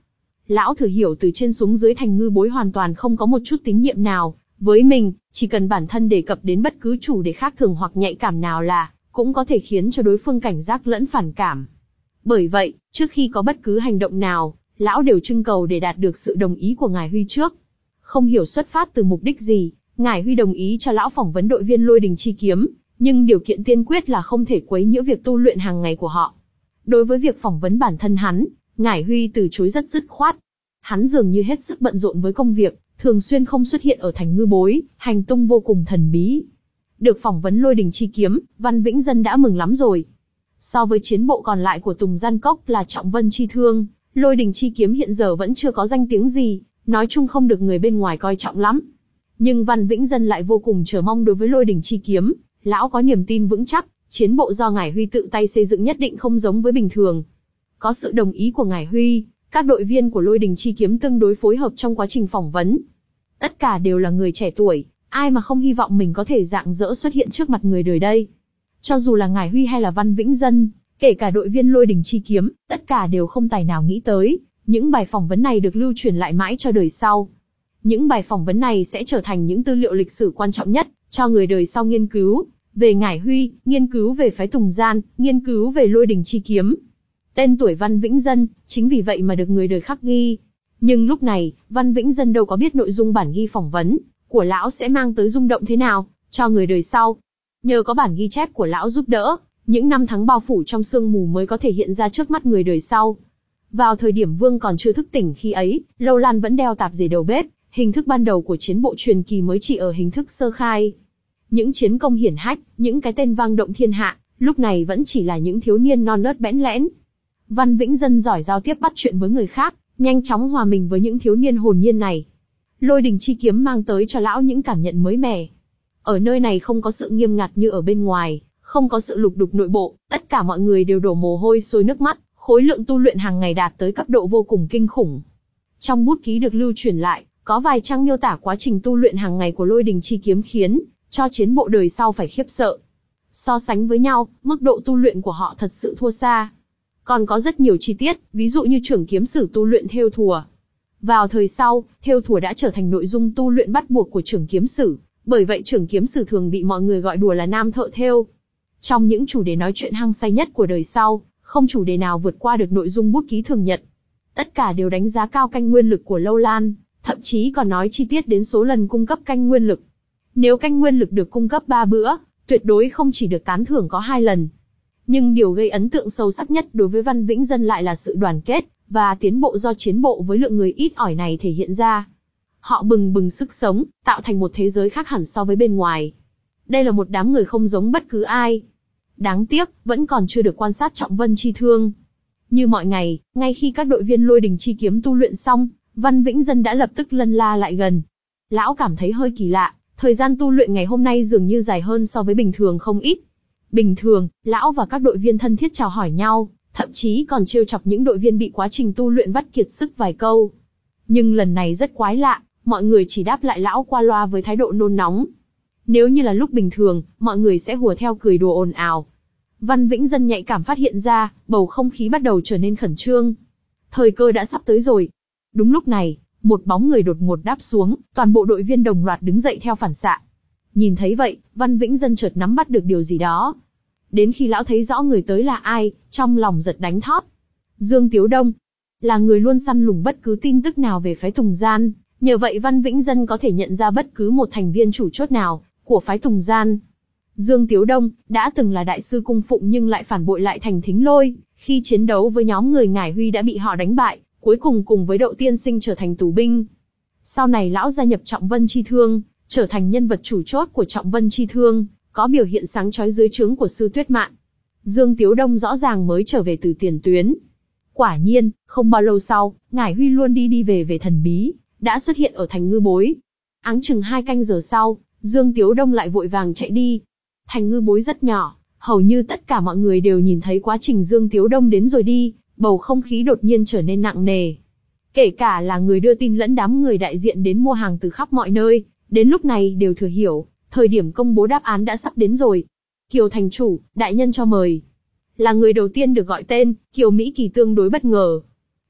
Lão thừa hiểu từ trên xuống dưới Thành Ngư Bối hoàn toàn không có một chút tín nhiệm nào với mình, chỉ cần bản thân đề cập đến bất cứ chủ đề khác thường hoặc nhạy cảm nào là cũng có thể khiến cho đối phương cảnh giác lẫn phản cảm. Bởi vậy, trước khi có bất cứ hành động nào, lão đều trưng cầu để đạt được sự đồng ý của ngài Huy trước. Không hiểu xuất phát từ mục đích gì, ngài Huy đồng ý cho lão phỏng vấn đội viên Lôi Đình Chi Kiếm, nhưng điều kiện tiên quyết là không thể quấy nhiễu việc tu luyện hàng ngày của họ. Đối với việc phỏng vấn bản thân hắn, ngài Huy từ chối rất dứt khoát. Hắn dường như hết sức bận rộn với công việc, thường xuyên không xuất hiện ở Thành Ngư Bối, hành tung vô cùng thần bí. Được phỏng vấn Lôi Đình Chi Kiếm, Văn Vĩnh Dân đã mừng lắm rồi. So với chiến bộ còn lại của Tùng Gian Cốc là Trọng Vân Chi Thương, Lôi Đình Chi Kiếm hiện giờ vẫn chưa có danh tiếng gì, nói chung không được người bên ngoài coi trọng lắm. Nhưng Văn Vĩnh Dân lại vô cùng chờ mong đối với Lôi Đình Chi Kiếm, lão có niềm tin vững chắc, chiến bộ do ngài Huy tự tay xây dựng nhất định không giống với bình thường. Có sự đồng ý của ngài Huy, các đội viên của Lôi Đình Chi Kiếm tương đối phối hợp trong quá trình phỏng vấn. Tất cả đều là người trẻ tuổi, ai mà không hy vọng mình có thể rạng rỡ xuất hiện trước mặt người đời đây. Cho dù là ngài Huy hay là Văn Vĩnh Dân, kể cả đội viên Lôi Đình Chi Kiếm, tất cả đều không tài nào nghĩ tới, những bài phỏng vấn này được lưu truyền lại mãi cho đời sau. Những bài phỏng vấn này sẽ trở thành những tư liệu lịch sử quan trọng nhất cho người đời sau nghiên cứu về ngài Huy, nghiên cứu về phái Tùng Gian, nghiên cứu về Lôi Đình Chi Kiếm. Tên tuổi Văn Vĩnh Dân, chính vì vậy mà được người đời khắc ghi. Nhưng lúc này, Văn Vĩnh Dân đâu có biết nội dung bản ghi phỏng vấn của lão sẽ mang tới rung động thế nào cho người đời sau. Nhờ có bản ghi chép của lão giúp đỡ, những năm tháng bao phủ trong sương mù mới có thể hiện ra trước mắt người đời sau. Vào thời điểm Vương còn chưa thức tỉnh khi ấy, Lâu Lan vẫn đeo tạp dề đầu bếp, hình thức ban đầu của chiến bộ truyền kỳ mới chỉ ở hình thức sơ khai. Những chiến công hiển hách, những cái tên vang động thiên hạ, lúc này vẫn chỉ là những thiếu niên non nớt bẽn lẽn. Văn Vĩnh Dân giỏi giao tiếp bắt chuyện với người khác, nhanh chóng hòa mình với những thiếu niên hồn nhiên này. Lôi Đình Chi Kiếm mang tới cho lão những cảm nhận mới mẻ. Ở nơi này không có sự nghiêm ngặt như ở bên ngoài, không có sự lục đục nội bộ, tất cả mọi người đều đổ mồ hôi sôi nước mắt, khối lượng tu luyện hàng ngày đạt tới cấp độ vô cùng kinh khủng. Trong bút ký được lưu truyền lại, có vài trang miêu tả quá trình tu luyện hàng ngày của Lôi Đình Chi Kiếm khiến cho chiến bộ đời sau phải khiếp sợ. So sánh với nhau, mức độ tu luyện của họ thật sự thua xa. Còn có rất nhiều chi tiết, ví dụ như Trưởng Kiếm Sử tu luyện thêu thùa. Vào thời sau, thêu thùa đã trở thành nội dung tu luyện bắt buộc của Trưởng Kiếm Sử, bởi vậy Trưởng Kiếm Sử thường bị mọi người gọi đùa là nam thợ thêu. Trong những chủ đề nói chuyện hăng say nhất của đời sau, không chủ đề nào vượt qua được nội dung bút ký thường nhật. Tất cả đều đánh giá cao canh nguyên lực của Lâu Lan, thậm chí còn nói chi tiết đến số lần cung cấp canh nguyên lực. Nếu canh nguyên lực được cung cấp ba bữa, tuyệt đối không chỉ được tán thưởng có hai lần. Nhưng điều gây ấn tượng sâu sắc nhất đối với Văn Vĩnh Dân lại là sự đoàn kết và tiến bộ do chiến bộ với lượng người ít ỏi này thể hiện ra. Họ bừng bừng sức sống, tạo thành một thế giới khác hẳn so với bên ngoài. Đây là một đám người không giống bất cứ ai. Đáng tiếc, vẫn còn chưa được quan sát Trọng Vân Chi Thương. Như mọi ngày, ngay khi các đội viên Lôi Đình Chi Kiếm tu luyện xong, Văn Vĩnh Dân đã lập tức lân la lại gần. Lão cảm thấy hơi kỳ lạ, thời gian tu luyện ngày hôm nay dường như dài hơn so với bình thường không ít. Bình thường, lão và các đội viên thân thiết chào hỏi nhau, thậm chí còn trêu chọc những đội viên bị quá trình tu luyện vắt kiệt sức vài câu. Nhưng lần này rất quái lạ, mọi người chỉ đáp lại lão qua loa với thái độ nôn nóng. Nếu như là lúc bình thường, mọi người sẽ hùa theo cười đùa ồn ào. Văn Vĩnh Dân nhạy cảm phát hiện ra, bầu không khí bắt đầu trở nên khẩn trương. Thời cơ đã sắp tới rồi. Đúng lúc này, một bóng người đột ngột đáp xuống, toàn bộ đội viên đồng loạt đứng dậy theo phản xạ. Nhìn thấy vậy, Văn Vĩnh Dân chợt nắm bắt được điều gì đó. Đến khi lão thấy rõ người tới là ai, trong lòng giật đánh thót. Dương Tiếu Đông là người luôn săn lùng bất cứ tin tức nào về phái Tùng Gian, nhờ vậy Văn Vĩnh Dân có thể nhận ra bất cứ một thành viên chủ chốt nào của phái Tùng Gian. Dương Tiếu Đông đã từng là đại sư cung phụng nhưng lại phản bội lại thành Thính Lôi, khi chiến đấu với nhóm người ngải Huy đã bị họ đánh bại, cuối cùng cùng với Đậu Tiên Sinh trở thành tù binh. Sau này lão gia nhập Trọng Vân Chi Thương, trở thành nhân vật chủ chốt của Trọng Vân Chi Thương, có biểu hiện sáng chói dưới trướng của sư Tuyết Mạn. Dương Tiếu Đông rõ ràng mới trở về từ tiền tuyến. Quả nhiên, không bao lâu sau, ngải Huy luôn đi đi về về thần bí, đã xuất hiện ở thành Ngư Bối. Áng chừng hai canh giờ sau, Dương Tiếu Đông lại vội vàng chạy đi. Thành Ngư Bối rất nhỏ, hầu như tất cả mọi người đều nhìn thấy quá trình Dương Tiếu Đông đến rồi đi, bầu không khí đột nhiên trở nên nặng nề. Kể cả là người đưa tin lẫn đám người đại diện đến mua hàng từ khắp mọi nơi, đến lúc này đều thừa hiểu, thời điểm công bố đáp án đã sắp đến rồi. Kiều thành chủ, đại nhân cho mời. Là người đầu tiên được gọi tên, Kiều Mỹ Kỳ tương đối bất ngờ.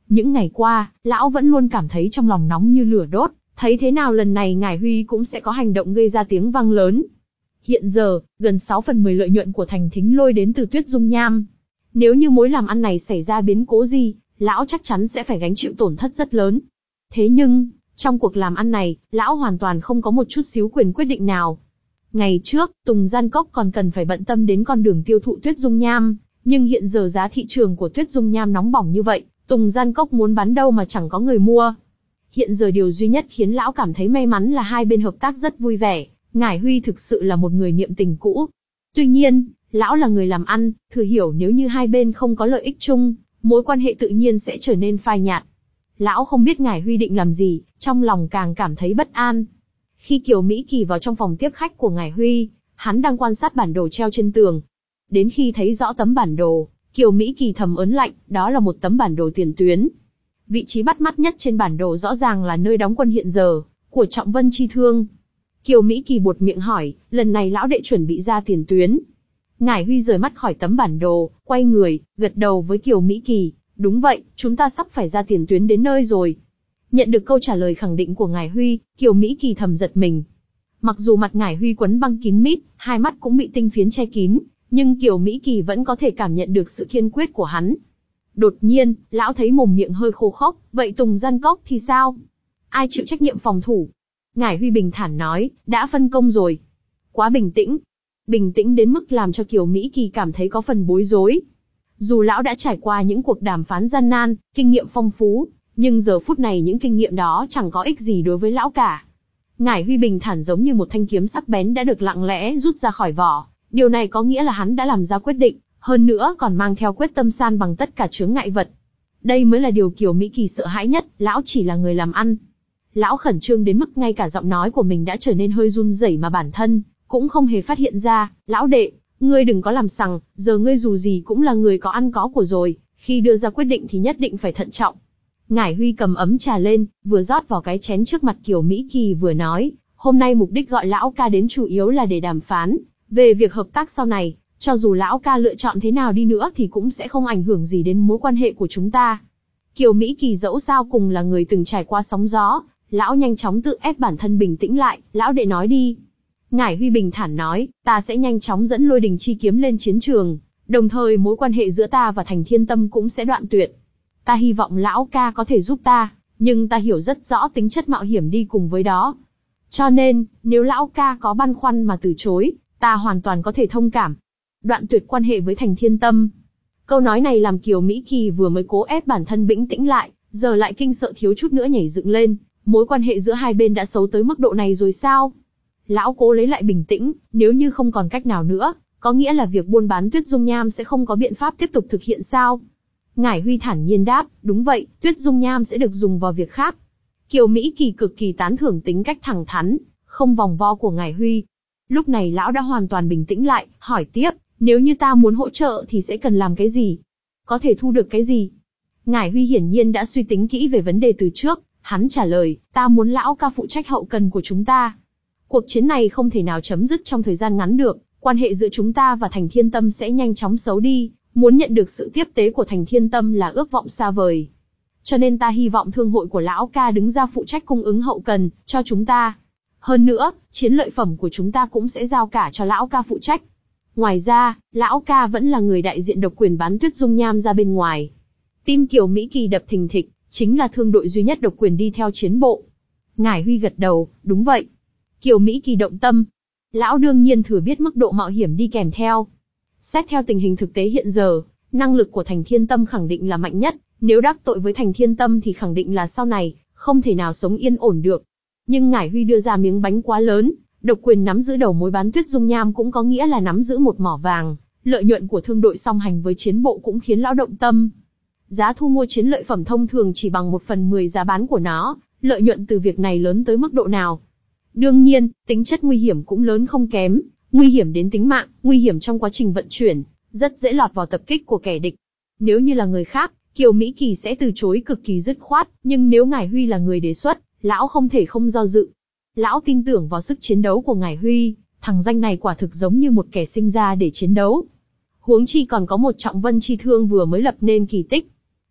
Những ngày qua, lão vẫn luôn cảm thấy trong lòng nóng như lửa đốt, thấy thế nào lần này Ngải Huy cũng sẽ có hành động gây ra tiếng vang lớn. Hiện giờ, gần sáu phần mười lợi nhuận của Thành Thính Lôi đến từ Tuyết Dung Nham. Nếu như mối làm ăn này xảy ra biến cố gì, lão chắc chắn sẽ phải gánh chịu tổn thất rất lớn. Thế nhưng, trong cuộc làm ăn này, lão hoàn toàn không có một chút xíu quyền quyết định nào. Ngày trước, Tùng Gian Cốc còn cần phải bận tâm đến con đường tiêu thụ Tuyết Dung Nham, nhưng hiện giờ giá thị trường của Tuyết Dung Nham nóng bỏng như vậy, Tùng Gian Cốc muốn bán đâu mà chẳng có người mua. Hiện giờ điều duy nhất khiến lão cảm thấy may mắn là hai bên hợp tác rất vui vẻ, Ngải Huy thực sự là một người niệm tình cũ. Tuy nhiên, lão là người làm ăn, thừa hiểu nếu như hai bên không có lợi ích chung, mối quan hệ tự nhiên sẽ trở nên phai nhạt. Lão không biết Ngải Huy định làm gì, trong lòng càng cảm thấy bất an. Khi Kiều Mỹ Kỳ vào trong phòng tiếp khách của Ngải Huy, hắn đang quan sát bản đồ treo trên tường. Đến khi thấy rõ tấm bản đồ, Kiều Mỹ Kỳ thầm ớn lạnh, đó là một tấm bản đồ tiền tuyến. Vị trí bắt mắt nhất trên bản đồ rõ ràng là nơi đóng quân hiện giờ của Trọng Vân Chi Thương. Kiều Mỹ Kỳ buột miệng hỏi, lần này lão đệ chuẩn bị ra tiền tuyến. Ngải Huy rời mắt khỏi tấm bản đồ, quay người, gật đầu với Kiều Mỹ Kỳ, đúng vậy, chúng ta sắp phải ra tiền tuyến đến nơi rồi. Nhận được câu trả lời khẳng định của Ngải Huy, Kiều Mỹ Kỳ thầm giật mình. Mặc dù mặt Ngải Huy quấn băng kín mít, hai mắt cũng bị tinh phiến che kín, nhưng Kiều Mỹ Kỳ vẫn có thể cảm nhận được sự kiên quyết của hắn. Đột nhiên, lão thấy mồm miệng hơi khô khốc, vậy Tùng Gian Cốc thì sao? Ai chịu trách nhiệm phòng thủ? Ngải Huy bình thản nói, đã phân công rồi. Quá bình tĩnh. Bình tĩnh đến mức làm cho Kiều Mỹ Kỳ cảm thấy có phần bối rối. Dù lão đã trải qua những cuộc đàm phán gian nan, kinh nghiệm phong phú, nhưng giờ phút này những kinh nghiệm đó chẳng có ích gì đối với lão cả. Ngải Huy bình thản giống như một thanh kiếm sắc bén đã được lặng lẽ rút ra khỏi vỏ. Điều này có nghĩa là hắn đã làm ra quyết định, hơn nữa còn mang theo quyết tâm san bằng tất cả chướng ngại vật. Đây mới là điều Kiều Mỹ Kỳ sợ hãi nhất, lão chỉ là người làm ăn. Lão khẩn trương đến mức ngay cả giọng nói của mình đã trở nên hơi run rẩy mà bản thân cũng không hề phát hiện ra. Lão đệ, ngươi đừng có làm sằng, giờ ngươi dù gì cũng là người có ăn có của rồi, khi đưa ra quyết định thì nhất định phải thận trọng. Ngải Huy cầm ấm trà lên, vừa rót vào cái chén trước mặt Kiều Mỹ Kỳ vừa nói, hôm nay mục đích gọi lão ca đến chủ yếu là để đàm phán về việc hợp tác sau này, cho dù lão ca lựa chọn thế nào đi nữa thì cũng sẽ không ảnh hưởng gì đến mối quan hệ của chúng ta. Kiều Mỹ Kỳ dẫu sao cùng là người từng trải qua sóng gió, lão nhanh chóng tự ép bản thân bình tĩnh lại, lão đệ nói đi. Ngải Huy bình thản nói, ta sẽ nhanh chóng dẫn Lôi Đình Chi Kiếm lên chiến trường, đồng thời mối quan hệ giữa ta và Thành Thiên Tâm cũng sẽ đoạn tuyệt. Ta hy vọng lão ca có thể giúp ta, nhưng ta hiểu rất rõ tính chất mạo hiểm đi cùng với đó. Cho nên, nếu lão ca có băn khoăn mà từ chối, ta hoàn toàn có thể thông cảm. Đoạn tuyệt quan hệ với Thành Thiên Tâm. Câu nói này làm Kiều Mỹ Kỳ vừa mới cố ép bản thân bình tĩnh lại, giờ lại kinh sợ thiếu chút nữa nhảy dựng lên. Mối quan hệ giữa hai bên đã xấu tới mức độ này rồi sao? Lão cố lấy lại bình tĩnh, nếu như không còn cách nào nữa, có nghĩa là việc buôn bán Tuyết Dung Nham sẽ không có biện pháp tiếp tục thực hiện sao? Ngải Huy thản nhiên đáp, đúng vậy, Tuyết Dung Nham sẽ được dùng vào việc khác. Kiều Mỹ Kỳ cực kỳ tán thưởng tính cách thẳng thắn, không vòng vo của Ngải Huy. Lúc này lão đã hoàn toàn bình tĩnh lại, hỏi tiếp, nếu như ta muốn hỗ trợ thì sẽ cần làm cái gì? Có thể thu được cái gì? Ngải Huy hiển nhiên đã suy tính kỹ về vấn đề từ trước, hắn trả lời, ta muốn lão ca phụ trách hậu cần của chúng ta. Cuộc chiến này không thể nào chấm dứt trong thời gian ngắn được, quan hệ giữa chúng ta và Thành Thiên Tâm sẽ nhanh chóng xấu đi, muốn nhận được sự tiếp tế của Thành Thiên Tâm là ước vọng xa vời. Cho nên ta hy vọng thương hội của lão ca đứng ra phụ trách cung ứng hậu cần cho chúng ta. Hơn nữa, chiến lợi phẩm của chúng ta cũng sẽ giao cả cho lão ca phụ trách. Ngoài ra, lão ca vẫn là người đại diện độc quyền bán Tuyết Dung Nham ra bên ngoài. Tim Kiều Mỹ Kỳ đập thình thịch, chính là thương đội duy nhất độc quyền đi theo chiến bộ. Ngải Huy gật đầu, đúng vậy. Kiều Mỹ Kỳ động tâm. Lão đương nhiên thừa biết mức độ mạo hiểm đi kèm theo. Xét theo tình hình thực tế hiện giờ, năng lực của Thành Thiên Tâm khẳng định là mạnh nhất, nếu đắc tội với Thành Thiên Tâm thì khẳng định là sau này không thể nào sống yên ổn được. Nhưng Ngải Huy đưa ra miếng bánh quá lớn, độc quyền nắm giữ đầu mối bán Tuyết Dung Nham cũng có nghĩa là nắm giữ một mỏ vàng, lợi nhuận của thương đội song hành với chiến bộ cũng khiến lão động tâm. Giá thu mua chiến lợi phẩm thông thường chỉ bằng một phần mười giá bán của nó, lợi nhuận từ việc này lớn tới mức độ nào? Đương nhiên, tính chất nguy hiểm cũng lớn không kém, nguy hiểm đến tính mạng, nguy hiểm trong quá trình vận chuyển, rất dễ lọt vào tập kích của kẻ địch. Nếu như là người khác, Kiều Mỹ Kỳ sẽ từ chối cực kỳ dứt khoát, nhưng nếu Ngải Huy là người đề xuất, lão không thể không do dự. Lão tin tưởng vào sức chiến đấu của Ngải Huy, thằng danh này quả thực giống như một kẻ sinh ra để chiến đấu. Huống chi còn có một Trọng Vân Chi Thương vừa mới lập nên kỳ tích.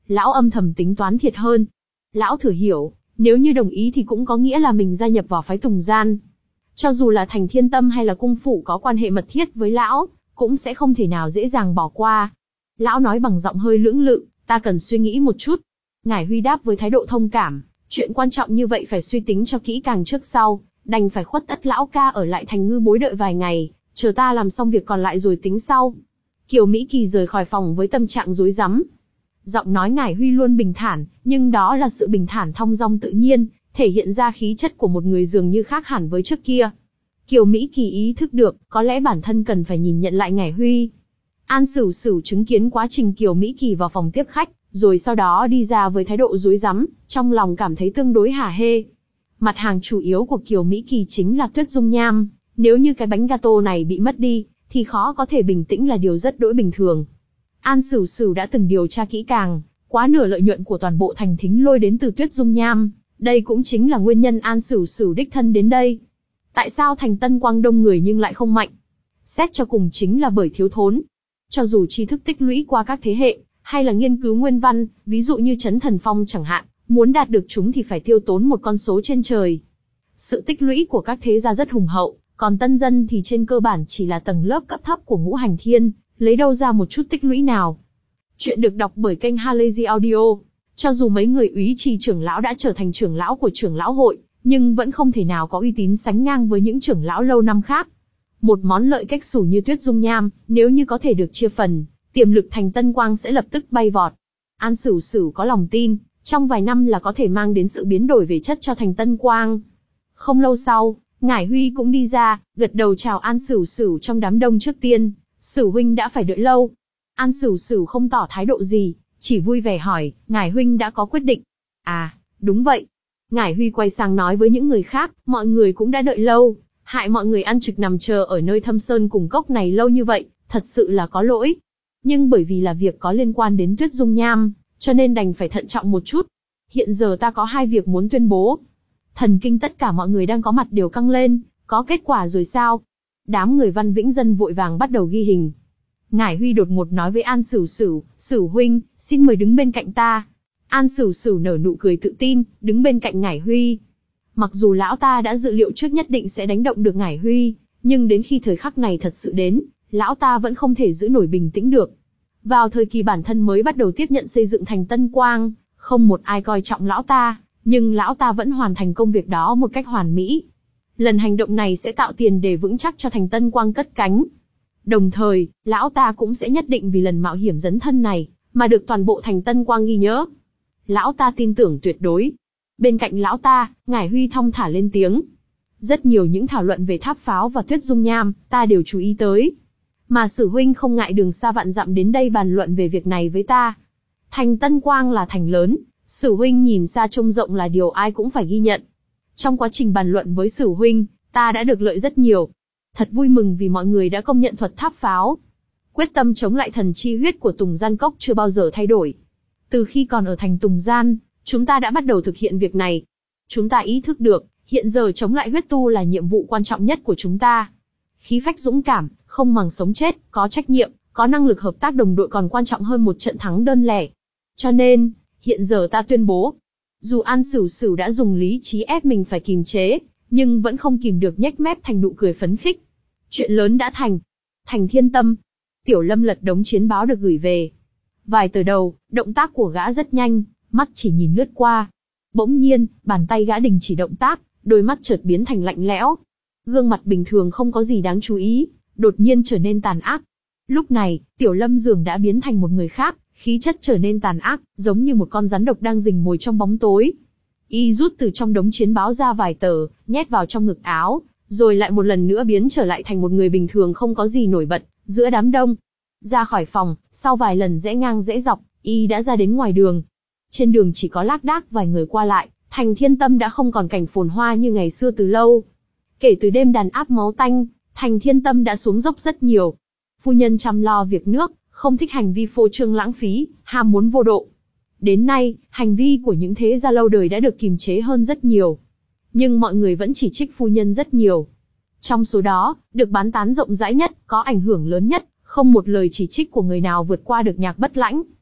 Lão âm thầm tính toán thiệt hơn. Lão thừa hiểu, nếu như đồng ý thì cũng có nghĩa là mình gia nhập vào phái Tùng Gian. Cho dù là Thành Thiên Tâm hay là cung phủ có quan hệ mật thiết với lão, cũng sẽ không thể nào dễ dàng bỏ qua. Lão nói bằng giọng hơi lưỡng lự, ta cần suy nghĩ một chút. Ngải Huy đáp với thái độ thông cảm, chuyện quan trọng như vậy phải suy tính cho kỹ càng trước sau, đành phải khuất tất lão ca ở lại thành Ngư Bối đợi vài ngày, chờ ta làm xong việc còn lại rồi tính sau. Kiều Mỹ Kỳ rời khỏi phòng với tâm trạng rối rắm. Giọng nói Ngải Huy luôn bình thản, nhưng đó là sự bình thản thong dong tự nhiên, thể hiện ra khí chất của một người dường như khác hẳn với trước kia. Kiều Mỹ Kỳ ý thức được, có lẽ bản thân cần phải nhìn nhận lại Ngải Huy. An Sửu Sửu chứng kiến quá trình Kiều Mỹ Kỳ vào phòng tiếp khách, rồi sau đó đi ra với thái độ rối rắm, trong lòng cảm thấy tương đối hả hê. Mặt hàng chủ yếu của Kiều Mỹ Kỳ chính là Tuyết Dung Nham, nếu như cái bánh gato này bị mất đi, thì khó có thể bình tĩnh là điều rất đỗi bình thường. An Sửu Sửu đã từng điều tra kỹ càng, quá nửa lợi nhuận của toàn bộ thành Thính Lôi đến từ Tuyết Dung Nham, đây cũng chính là nguyên nhân An Sửu Sửu đích thân đến đây. Tại sao thành Tân Quang đông người nhưng lại không mạnh? Xét cho cùng chính là bởi thiếu thốn. Cho dù tri thức tích lũy qua các thế hệ, hay là nghiên cứu nguyên văn, ví dụ như Chấn Thần Phong chẳng hạn, muốn đạt được chúng thì phải tiêu tốn một con số trên trời. Sự tích lũy của các thế gia rất hùng hậu, còn tân dân thì trên cơ bản chỉ là tầng lớp cấp thấp của ngũ hành thiên, lấy đâu ra một chút tích lũy nào. Chuyện được đọc bởi kênh Halazy Audio. Cho dù mấy người úy trì trưởng lão đã trở thành trưởng lão của trưởng lão hội, nhưng vẫn không thể nào có uy tín sánh ngang với những trưởng lão lâu năm khác. Một món lợi cách xù như Tuyết Dung Nham, nếu như có thể được chia phần, tiềm lực thành Tân Quang sẽ lập tức bay vọt. An Sửu Sửu có lòng tin, trong vài năm là có thể mang đến sự biến đổi về chất cho thành Tân Quang. Không lâu sau, Ngải Huy cũng đi ra, gật đầu chào An Sửu Sửu trong đám đông trước tiên. Sửu huynh đã phải đợi lâu. An Sửu Sửu không tỏ thái độ gì, chỉ vui vẻ hỏi, Ngải huynh đã có quyết định? À, đúng vậy. Ngải Huy quay sang nói với những người khác, mọi người cũng đã đợi lâu, hại mọi người ăn trực nằm chờ ở nơi thâm sơn cùng cốc này lâu như vậy, thật sự là có lỗi. Nhưng bởi vì là việc có liên quan đến Tuyết Dung Nham, cho nên đành phải thận trọng một chút. Hiện giờ ta có hai việc muốn tuyên bố. Thần kinh tất cả mọi người đang có mặt đều căng lên, có kết quả rồi sao? Đám người Văn Vĩnh Dân vội vàng bắt đầu ghi hình. Ngải Huy đột ngột nói với An Sửu Sửu, Sửu huynh, xin mời đứng bên cạnh ta. An Sửu Sửu nở nụ cười tự tin, đứng bên cạnh Ngải Huy. Mặc dù lão ta đã dự liệu trước nhất định sẽ đánh động được Ngải Huy, nhưng đến khi thời khắc này thật sự đến, lão ta vẫn không thể giữ nổi bình tĩnh được. Vào thời kỳ bản thân mới bắt đầu tiếp nhận xây dựng thành Tân Quang, không một ai coi trọng lão ta, nhưng lão ta vẫn hoàn thành công việc đó một cách hoàn mỹ. Lần hành động này sẽ tạo tiền để vững chắc cho thành Tân Quang cất cánh. Đồng thời, lão ta cũng sẽ nhất định vì lần mạo hiểm dấn thân này, mà được toàn bộ thành Tân Quang ghi nhớ. Lão ta tin tưởng tuyệt đối. Bên cạnh lão ta, Ngải Huy thong thả lên tiếng. Rất nhiều những thảo luận về tháp pháo và Tuyết Dung Nham, ta đều chú ý tới. Mà Sử huynh không ngại đường xa vạn dặm đến đây bàn luận về việc này với ta. Thành Tân Quang là thành lớn, Sử huynh nhìn xa trông rộng là điều ai cũng phải ghi nhận. Trong quá trình bàn luận với Sử huynh, ta đã được lợi rất nhiều. Thật vui mừng vì mọi người đã công nhận thuật tháp pháo. Quyết tâm chống lại thần chi huyết của Tùng Gian Cốc chưa bao giờ thay đổi. Từ khi còn ở thành Tùng Gian, chúng ta đã bắt đầu thực hiện việc này. Chúng ta ý thức được, hiện giờ chống lại huyết tu là nhiệm vụ quan trọng nhất của chúng ta. Khí phách dũng cảm, không màng sống chết, có trách nhiệm, có năng lực hợp tác đồng đội còn quan trọng hơn một trận thắng đơn lẻ. Cho nên, hiện giờ ta tuyên bố, dù An Sửu Sửu đã dùng lý trí ép mình phải kìm chế, nhưng vẫn không kìm được nhếch mép thành nụ cười phấn khích. Chuyện lớn đã thành. Thành Thiên Tâm. Tiểu Lâm lật đống chiến báo được gửi về. Vài tờ đầu, động tác của gã rất nhanh, mắt chỉ nhìn lướt qua. Bỗng nhiên, bàn tay gã đình chỉ động tác, đôi mắt chợt biến thành lạnh lẽo. Gương mặt bình thường không có gì đáng chú ý, đột nhiên trở nên tàn ác. Lúc này, Tiểu Lâm dường đã biến thành một người khác, khí chất trở nên tàn ác, giống như một con rắn độc đang rình mồi trong bóng tối. Y rút từ trong đống chiến báo ra vài tờ, nhét vào trong ngực áo, rồi lại một lần nữa biến trở lại thành một người bình thường không có gì nổi bật, giữa đám đông. Ra khỏi phòng, sau vài lần rẽ ngang rẽ dọc, Y đã ra đến ngoài đường. Trên đường chỉ có lác đác vài người qua lại, thành Thiên Tâm đã không còn cảnh phồn hoa như ngày xưa từ lâu. Kể từ đêm đàn áp máu tanh, thành Thiên Tâm đã xuống dốc rất nhiều. Phu nhân chăm lo việc nước, không thích hành vi phô trương lãng phí, ham muốn vô độ. Đến nay, hành vi của những thế gia lâu đời đã được kiềm chế hơn rất nhiều. Nhưng mọi người vẫn chỉ trích phu nhân rất nhiều. Trong số đó, được bán tán rộng rãi nhất, có ảnh hưởng lớn nhất, không một lời chỉ trích của người nào vượt qua được Nhạc Bất Lãnh.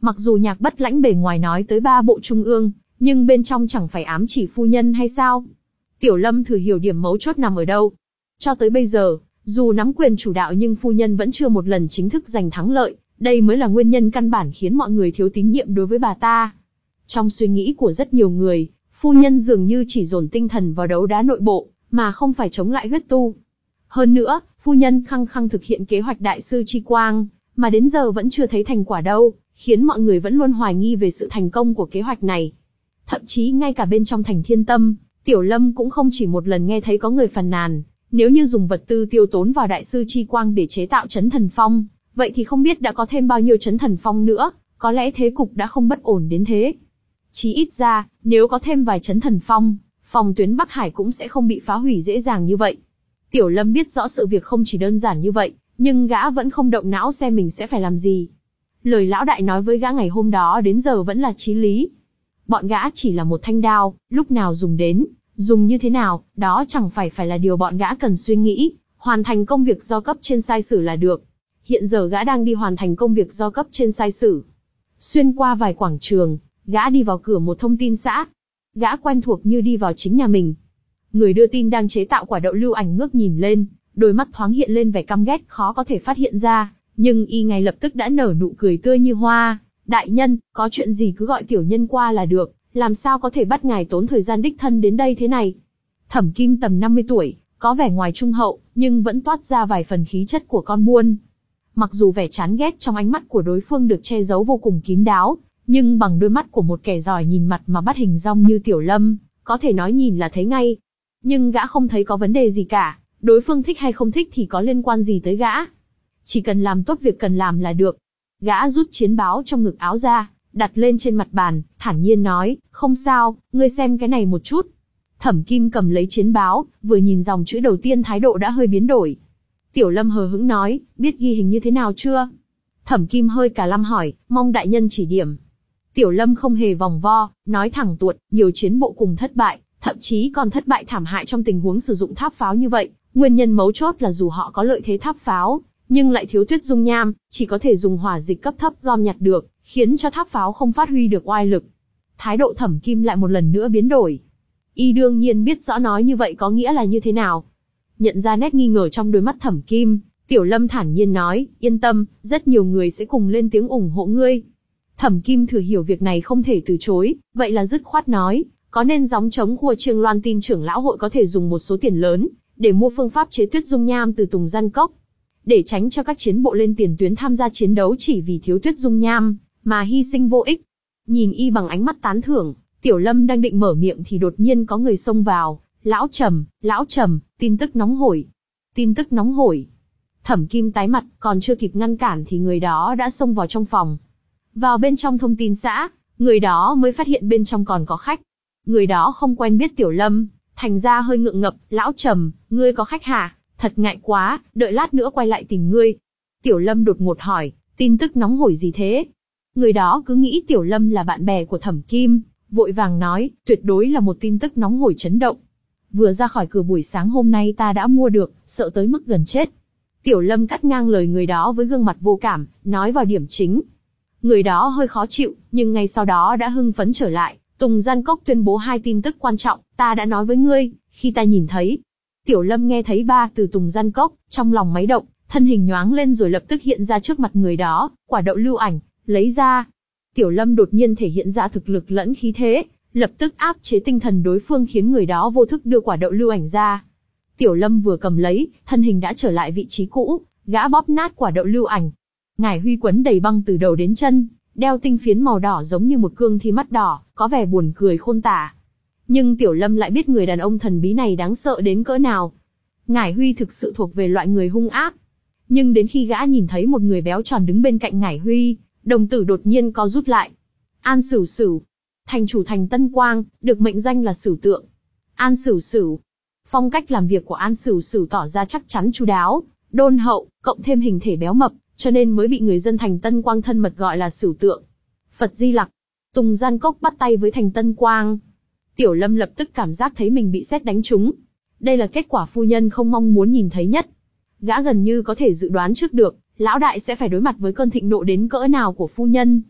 Mặc dù Nhạc Bất Lãnh bề ngoài nói tới ba bộ trung ương, nhưng bên trong chẳng phải ám chỉ phu nhân hay sao? Tiểu Lâm thử hiểu điểm mấu chốt nằm ở đâu. Cho tới bây giờ, dù nắm quyền chủ đạo nhưng phu nhân vẫn chưa một lần chính thức giành thắng lợi, đây mới là nguyên nhân căn bản khiến mọi người thiếu tín nhiệm đối với bà ta. Trong suy nghĩ của rất nhiều người, phu nhân dường như chỉ dồn tinh thần vào đấu đá nội bộ, mà không phải chống lại huyết tu. Hơn nữa, phu nhân khăng khăng thực hiện kế hoạch đại sư Chi Quang, mà đến giờ vẫn chưa thấy thành quả đâu, khiến mọi người vẫn luôn hoài nghi về sự thành công của kế hoạch này. Thậm chí ngay cả bên trong thành Thiên Tâm, Tiểu Lâm cũng không chỉ một lần nghe thấy có người phàn nàn, nếu như dùng vật tư tiêu tốn vào đại sư Chi Quang để chế tạo Chấn Thần Phong, vậy thì không biết đã có thêm bao nhiêu Chấn Thần Phong nữa, có lẽ thế cục đã không bất ổn đến thế. Chí ít ra, nếu có thêm vài Chấn Thần Phong, phòng tuyến Bắc Hải cũng sẽ không bị phá hủy dễ dàng như vậy. Tiểu Lâm biết rõ sự việc không chỉ đơn giản như vậy, nhưng gã vẫn không động não xem mình sẽ phải làm gì. Lời lão đại nói với gã ngày hôm đó đến giờ vẫn là chí lý. Bọn gã chỉ là một thanh đao, lúc nào dùng đến, dùng như thế nào, đó chẳng phải phải là điều bọn gã cần suy nghĩ, hoàn thành công việc do cấp trên sai sử là được. Hiện giờ gã đang đi hoàn thành công việc do cấp trên sai sử. Xuyên qua vài quảng trường, gã đi vào cửa một thông tin xã. Gã quen thuộc như đi vào chính nhà mình. Người đưa tin đang chế tạo quả đậu lưu ảnh ngước nhìn lên, đôi mắt thoáng hiện lên vẻ căm ghét khó có thể phát hiện ra, nhưng y ngay lập tức đã nở nụ cười tươi như hoa. Đại nhân, có chuyện gì cứ gọi tiểu nhân qua là được, làm sao có thể bắt ngài tốn thời gian đích thân đến đây thế này. Thẩm Kim tầm năm mươi tuổi, có vẻ ngoài trung hậu, nhưng vẫn toát ra vài phần khí chất của con buôn. Mặc dù vẻ chán ghét trong ánh mắt của đối phương được che giấu vô cùng kín đáo, nhưng bằng đôi mắt của một kẻ giỏi nhìn mặt mà bắt hình dong như Tiểu Lâm, có thể nói nhìn là thấy ngay. Nhưng gã không thấy có vấn đề gì cả, đối phương thích hay không thích thì có liên quan gì tới gã. Chỉ cần làm tốt việc cần làm là được. Gã rút chiến báo trong ngực áo ra, đặt lên trên mặt bàn, thản nhiên nói, không sao, ngươi xem cái này một chút. Thẩm Kim cầm lấy chiến báo, vừa nhìn dòng chữ đầu tiên thái độ đã hơi biến đổi. Tiểu Lâm hờ hững nói, biết ghi hình như thế nào chưa? Thẩm Kim hơi cả lăm hỏi, mong đại nhân chỉ điểm. Tiểu Lâm không hề vòng vo, nói thẳng tuột, nhiều chiến bộ cùng thất bại, thậm chí còn thất bại thảm hại trong tình huống sử dụng tháp pháo như vậy. Nguyên nhân mấu chốt là dù họ có lợi thế tháp pháo, nhưng lại thiếu tuyết dung nham, chỉ có thể dùng hỏa dịch cấp thấp gom nhặt được, khiến cho tháp pháo không phát huy được oai lực. Thái độ Thẩm Kim lại một lần nữa biến đổi. Y đương nhiên biết rõ nói như vậy có nghĩa là như thế nào. Nhận ra nét nghi ngờ trong đôi mắt Thẩm Kim, Tiểu Lâm thản nhiên nói, yên tâm, rất nhiều người sẽ cùng lên tiếng ủng hộ ngươi. Thẩm Kim thử hiểu việc này không thể từ chối, vậy là dứt khoát nói, có nên gióng trống khua chiêng loan tin trưởng lão hội có thể dùng một số tiền lớn, để mua phương pháp chế tuyết dung nham từ Tùng Gian Cốc. Để tránh cho các chiến bộ lên tiền tuyến tham gia chiến đấu chỉ vì thiếu tuyết dung nham, mà hy sinh vô ích. Nhìn y bằng ánh mắt tán thưởng, Tiểu Lâm đang định mở miệng thì đột nhiên có người xông vào, lão Trầm, lão Trầm, tin tức nóng hổi. Tin tức nóng hổi. Thẩm Kim tái mặt, còn chưa kịp ngăn cản thì người đó đã xông vào trong phòng. Vào bên trong thông tin xã, người đó mới phát hiện bên trong còn có khách. Người đó không quen biết Tiểu Lâm, thành ra hơi ngượng ngập, lão Trầm, ngươi có khách hả? Thật ngại quá, đợi lát nữa quay lại tìm ngươi. Tiểu Lâm đột ngột hỏi, tin tức nóng hổi gì thế? Người đó cứ nghĩ Tiểu Lâm là bạn bè của Thẩm Kim, vội vàng nói, tuyệt đối là một tin tức nóng hổi chấn động. Vừa ra khỏi cửa buổi sáng hôm nay ta đã mua được, sợ tới mức gần chết. Tiểu Lâm cắt ngang lời người đó với gương mặt vô cảm, nói vào điểm chính. Người đó hơi khó chịu, nhưng ngay sau đó đã hưng phấn trở lại. Tùng Gian Cốc tuyên bố hai tin tức quan trọng, ta đã nói với ngươi, khi ta nhìn thấy. Tiểu Lâm nghe thấy ba từ Tùng Gian Cốc, trong lòng máy động, thân hình nhoáng lên rồi lập tức hiện ra trước mặt người đó, quả đậu lưu ảnh, lấy ra. Tiểu Lâm đột nhiên thể hiện ra thực lực lẫn khí thế, lập tức áp chế tinh thần đối phương khiến người đó vô thức đưa quả đậu lưu ảnh ra. Tiểu Lâm vừa cầm lấy, thân hình đã trở lại vị trí cũ, gã bóp nát quả đậu lưu ảnh. Ngải Huy quấn đầy băng từ đầu đến chân, đeo tinh phiến màu đỏ giống như một cương thi mắt đỏ, có vẻ buồn cười khôn tả. Nhưng Tiểu Lâm lại biết người đàn ông thần bí này đáng sợ đến cỡ nào. Ngải Huy thực sự thuộc về loại người hung ác. Nhưng đến khi gã nhìn thấy một người béo tròn đứng bên cạnh Ngải Huy, đồng tử đột nhiên co rút lại. An Sửu Sửu, thành chủ thành Tân Quang, được mệnh danh là Sửu Tượng. An Sửu Sửu. Phong cách làm việc của An Sửu Sửu tỏ ra chắc chắn chu đáo, đôn hậu, cộng thêm hình thể béo mập, cho nên mới bị người dân thành Tân Quang thân mật gọi là Sửu Tượng. Phật Di Lặc, Tùng Gian Cốc bắt tay với thành Tân Quang. Tiểu Lâm lập tức cảm giác thấy mình bị sét đánh trúng. Đây là kết quả phu nhân không mong muốn nhìn thấy nhất. Gã gần như có thể dự đoán trước được, lão đại sẽ phải đối mặt với cơn thịnh nộ đến cỡ nào của phu nhân.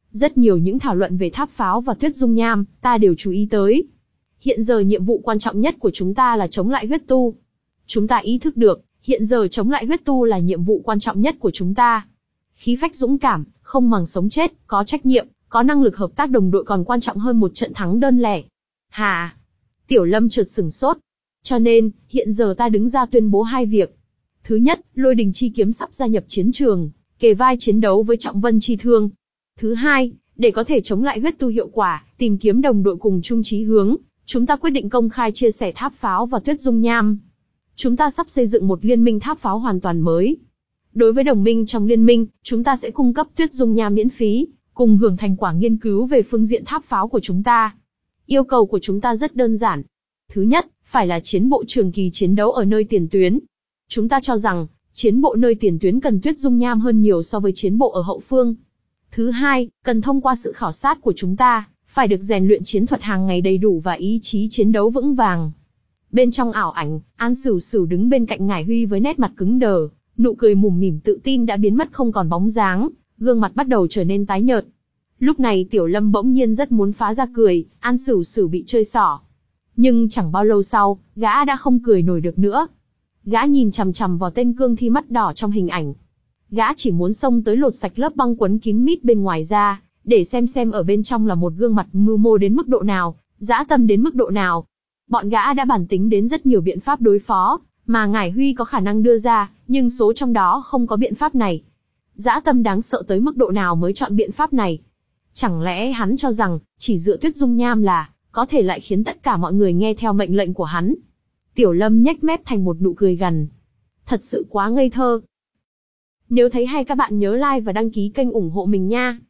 Rất nhiều những thảo luận về tháp pháo và tuyết dung nham, ta đều chú ý tới. Hiện giờ nhiệm vụ quan trọng nhất của chúng ta là chống lại huyết tu. Chúng ta ý thức được, hiện giờ chống lại huyết tu là nhiệm vụ quan trọng nhất của chúng ta. Khí phách dũng cảm, không màng sống chết, có trách nhiệm, có năng lực hợp tác đồng đội còn quan trọng hơn một trận thắng đơn lẻ. Hà! Tiểu Lâm chợt sửng sốt. Cho nên, hiện giờ ta đứng ra tuyên bố hai việc. Thứ nhất, Lôi Đình Chi Kiếm sắp gia nhập chiến trường, kề vai chiến đấu với Trọng Vân Chi Thương. Thứ hai, để có thể chống lại huyết tu hiệu quả, tìm kiếm đồng đội cùng chung chí hướng, chúng ta quyết định công khai chia sẻ tháp pháo và tuyết dung nham. Chúng ta sắp xây dựng một liên minh tháp pháo hoàn toàn mới. Đối với đồng minh trong liên minh, chúng ta sẽ cung cấp tuyết dung nham miễn phí, cùng hưởng thành quả nghiên cứu về phương diện tháp pháo của chúng ta. Yêu cầu của chúng ta rất đơn giản. Thứ nhất, phải là chiến bộ trường kỳ chiến đấu ở nơi tiền tuyến. Chúng ta cho rằng, chiến bộ nơi tiền tuyến cần tuyết dung nham hơn nhiều so với chiến bộ ở hậu phương. Thứ hai, cần thông qua sự khảo sát của chúng ta, phải được rèn luyện chiến thuật hàng ngày đầy đủ và ý chí chiến đấu vững vàng. Bên trong ảo ảnh, An Sửu Sửu đứng bên cạnh Ngải Huy với nét mặt cứng đờ, nụ cười mủm mỉm tự tin đã biến mất không còn bóng dáng, gương mặt bắt đầu trở nên tái nhợt. Lúc này Tiểu Lâm bỗng nhiên rất muốn phá ra cười, An Sửu Sửu bị chơi xỏ. Nhưng chẳng bao lâu sau, gã đã không cười nổi được nữa. Gã nhìn chằm chằm vào tên cương thi mắt đỏ trong hình ảnh. Gã chỉ muốn xông tới lột sạch lớp băng quấn kín mít bên ngoài ra, để xem xem ở bên trong là một gương mặt mưu mô đến mức độ nào, dã tâm đến mức độ nào. Bọn gã đã bản tính đến rất nhiều biện pháp đối phó, mà Ngải Huy có khả năng đưa ra, nhưng số trong đó không có biện pháp này. Dã tâm đáng sợ tới mức độ nào mới chọn biện pháp này? Chẳng lẽ hắn cho rằng, chỉ dựa tuyết dung nham là, có thể lại khiến tất cả mọi người nghe theo mệnh lệnh của hắn? Tiểu Lâm nhếch mép thành một nụ cười gằn. Thật sự quá ngây thơ. Nếu thấy hay các bạn nhớ like và đăng ký kênh ủng hộ mình nha.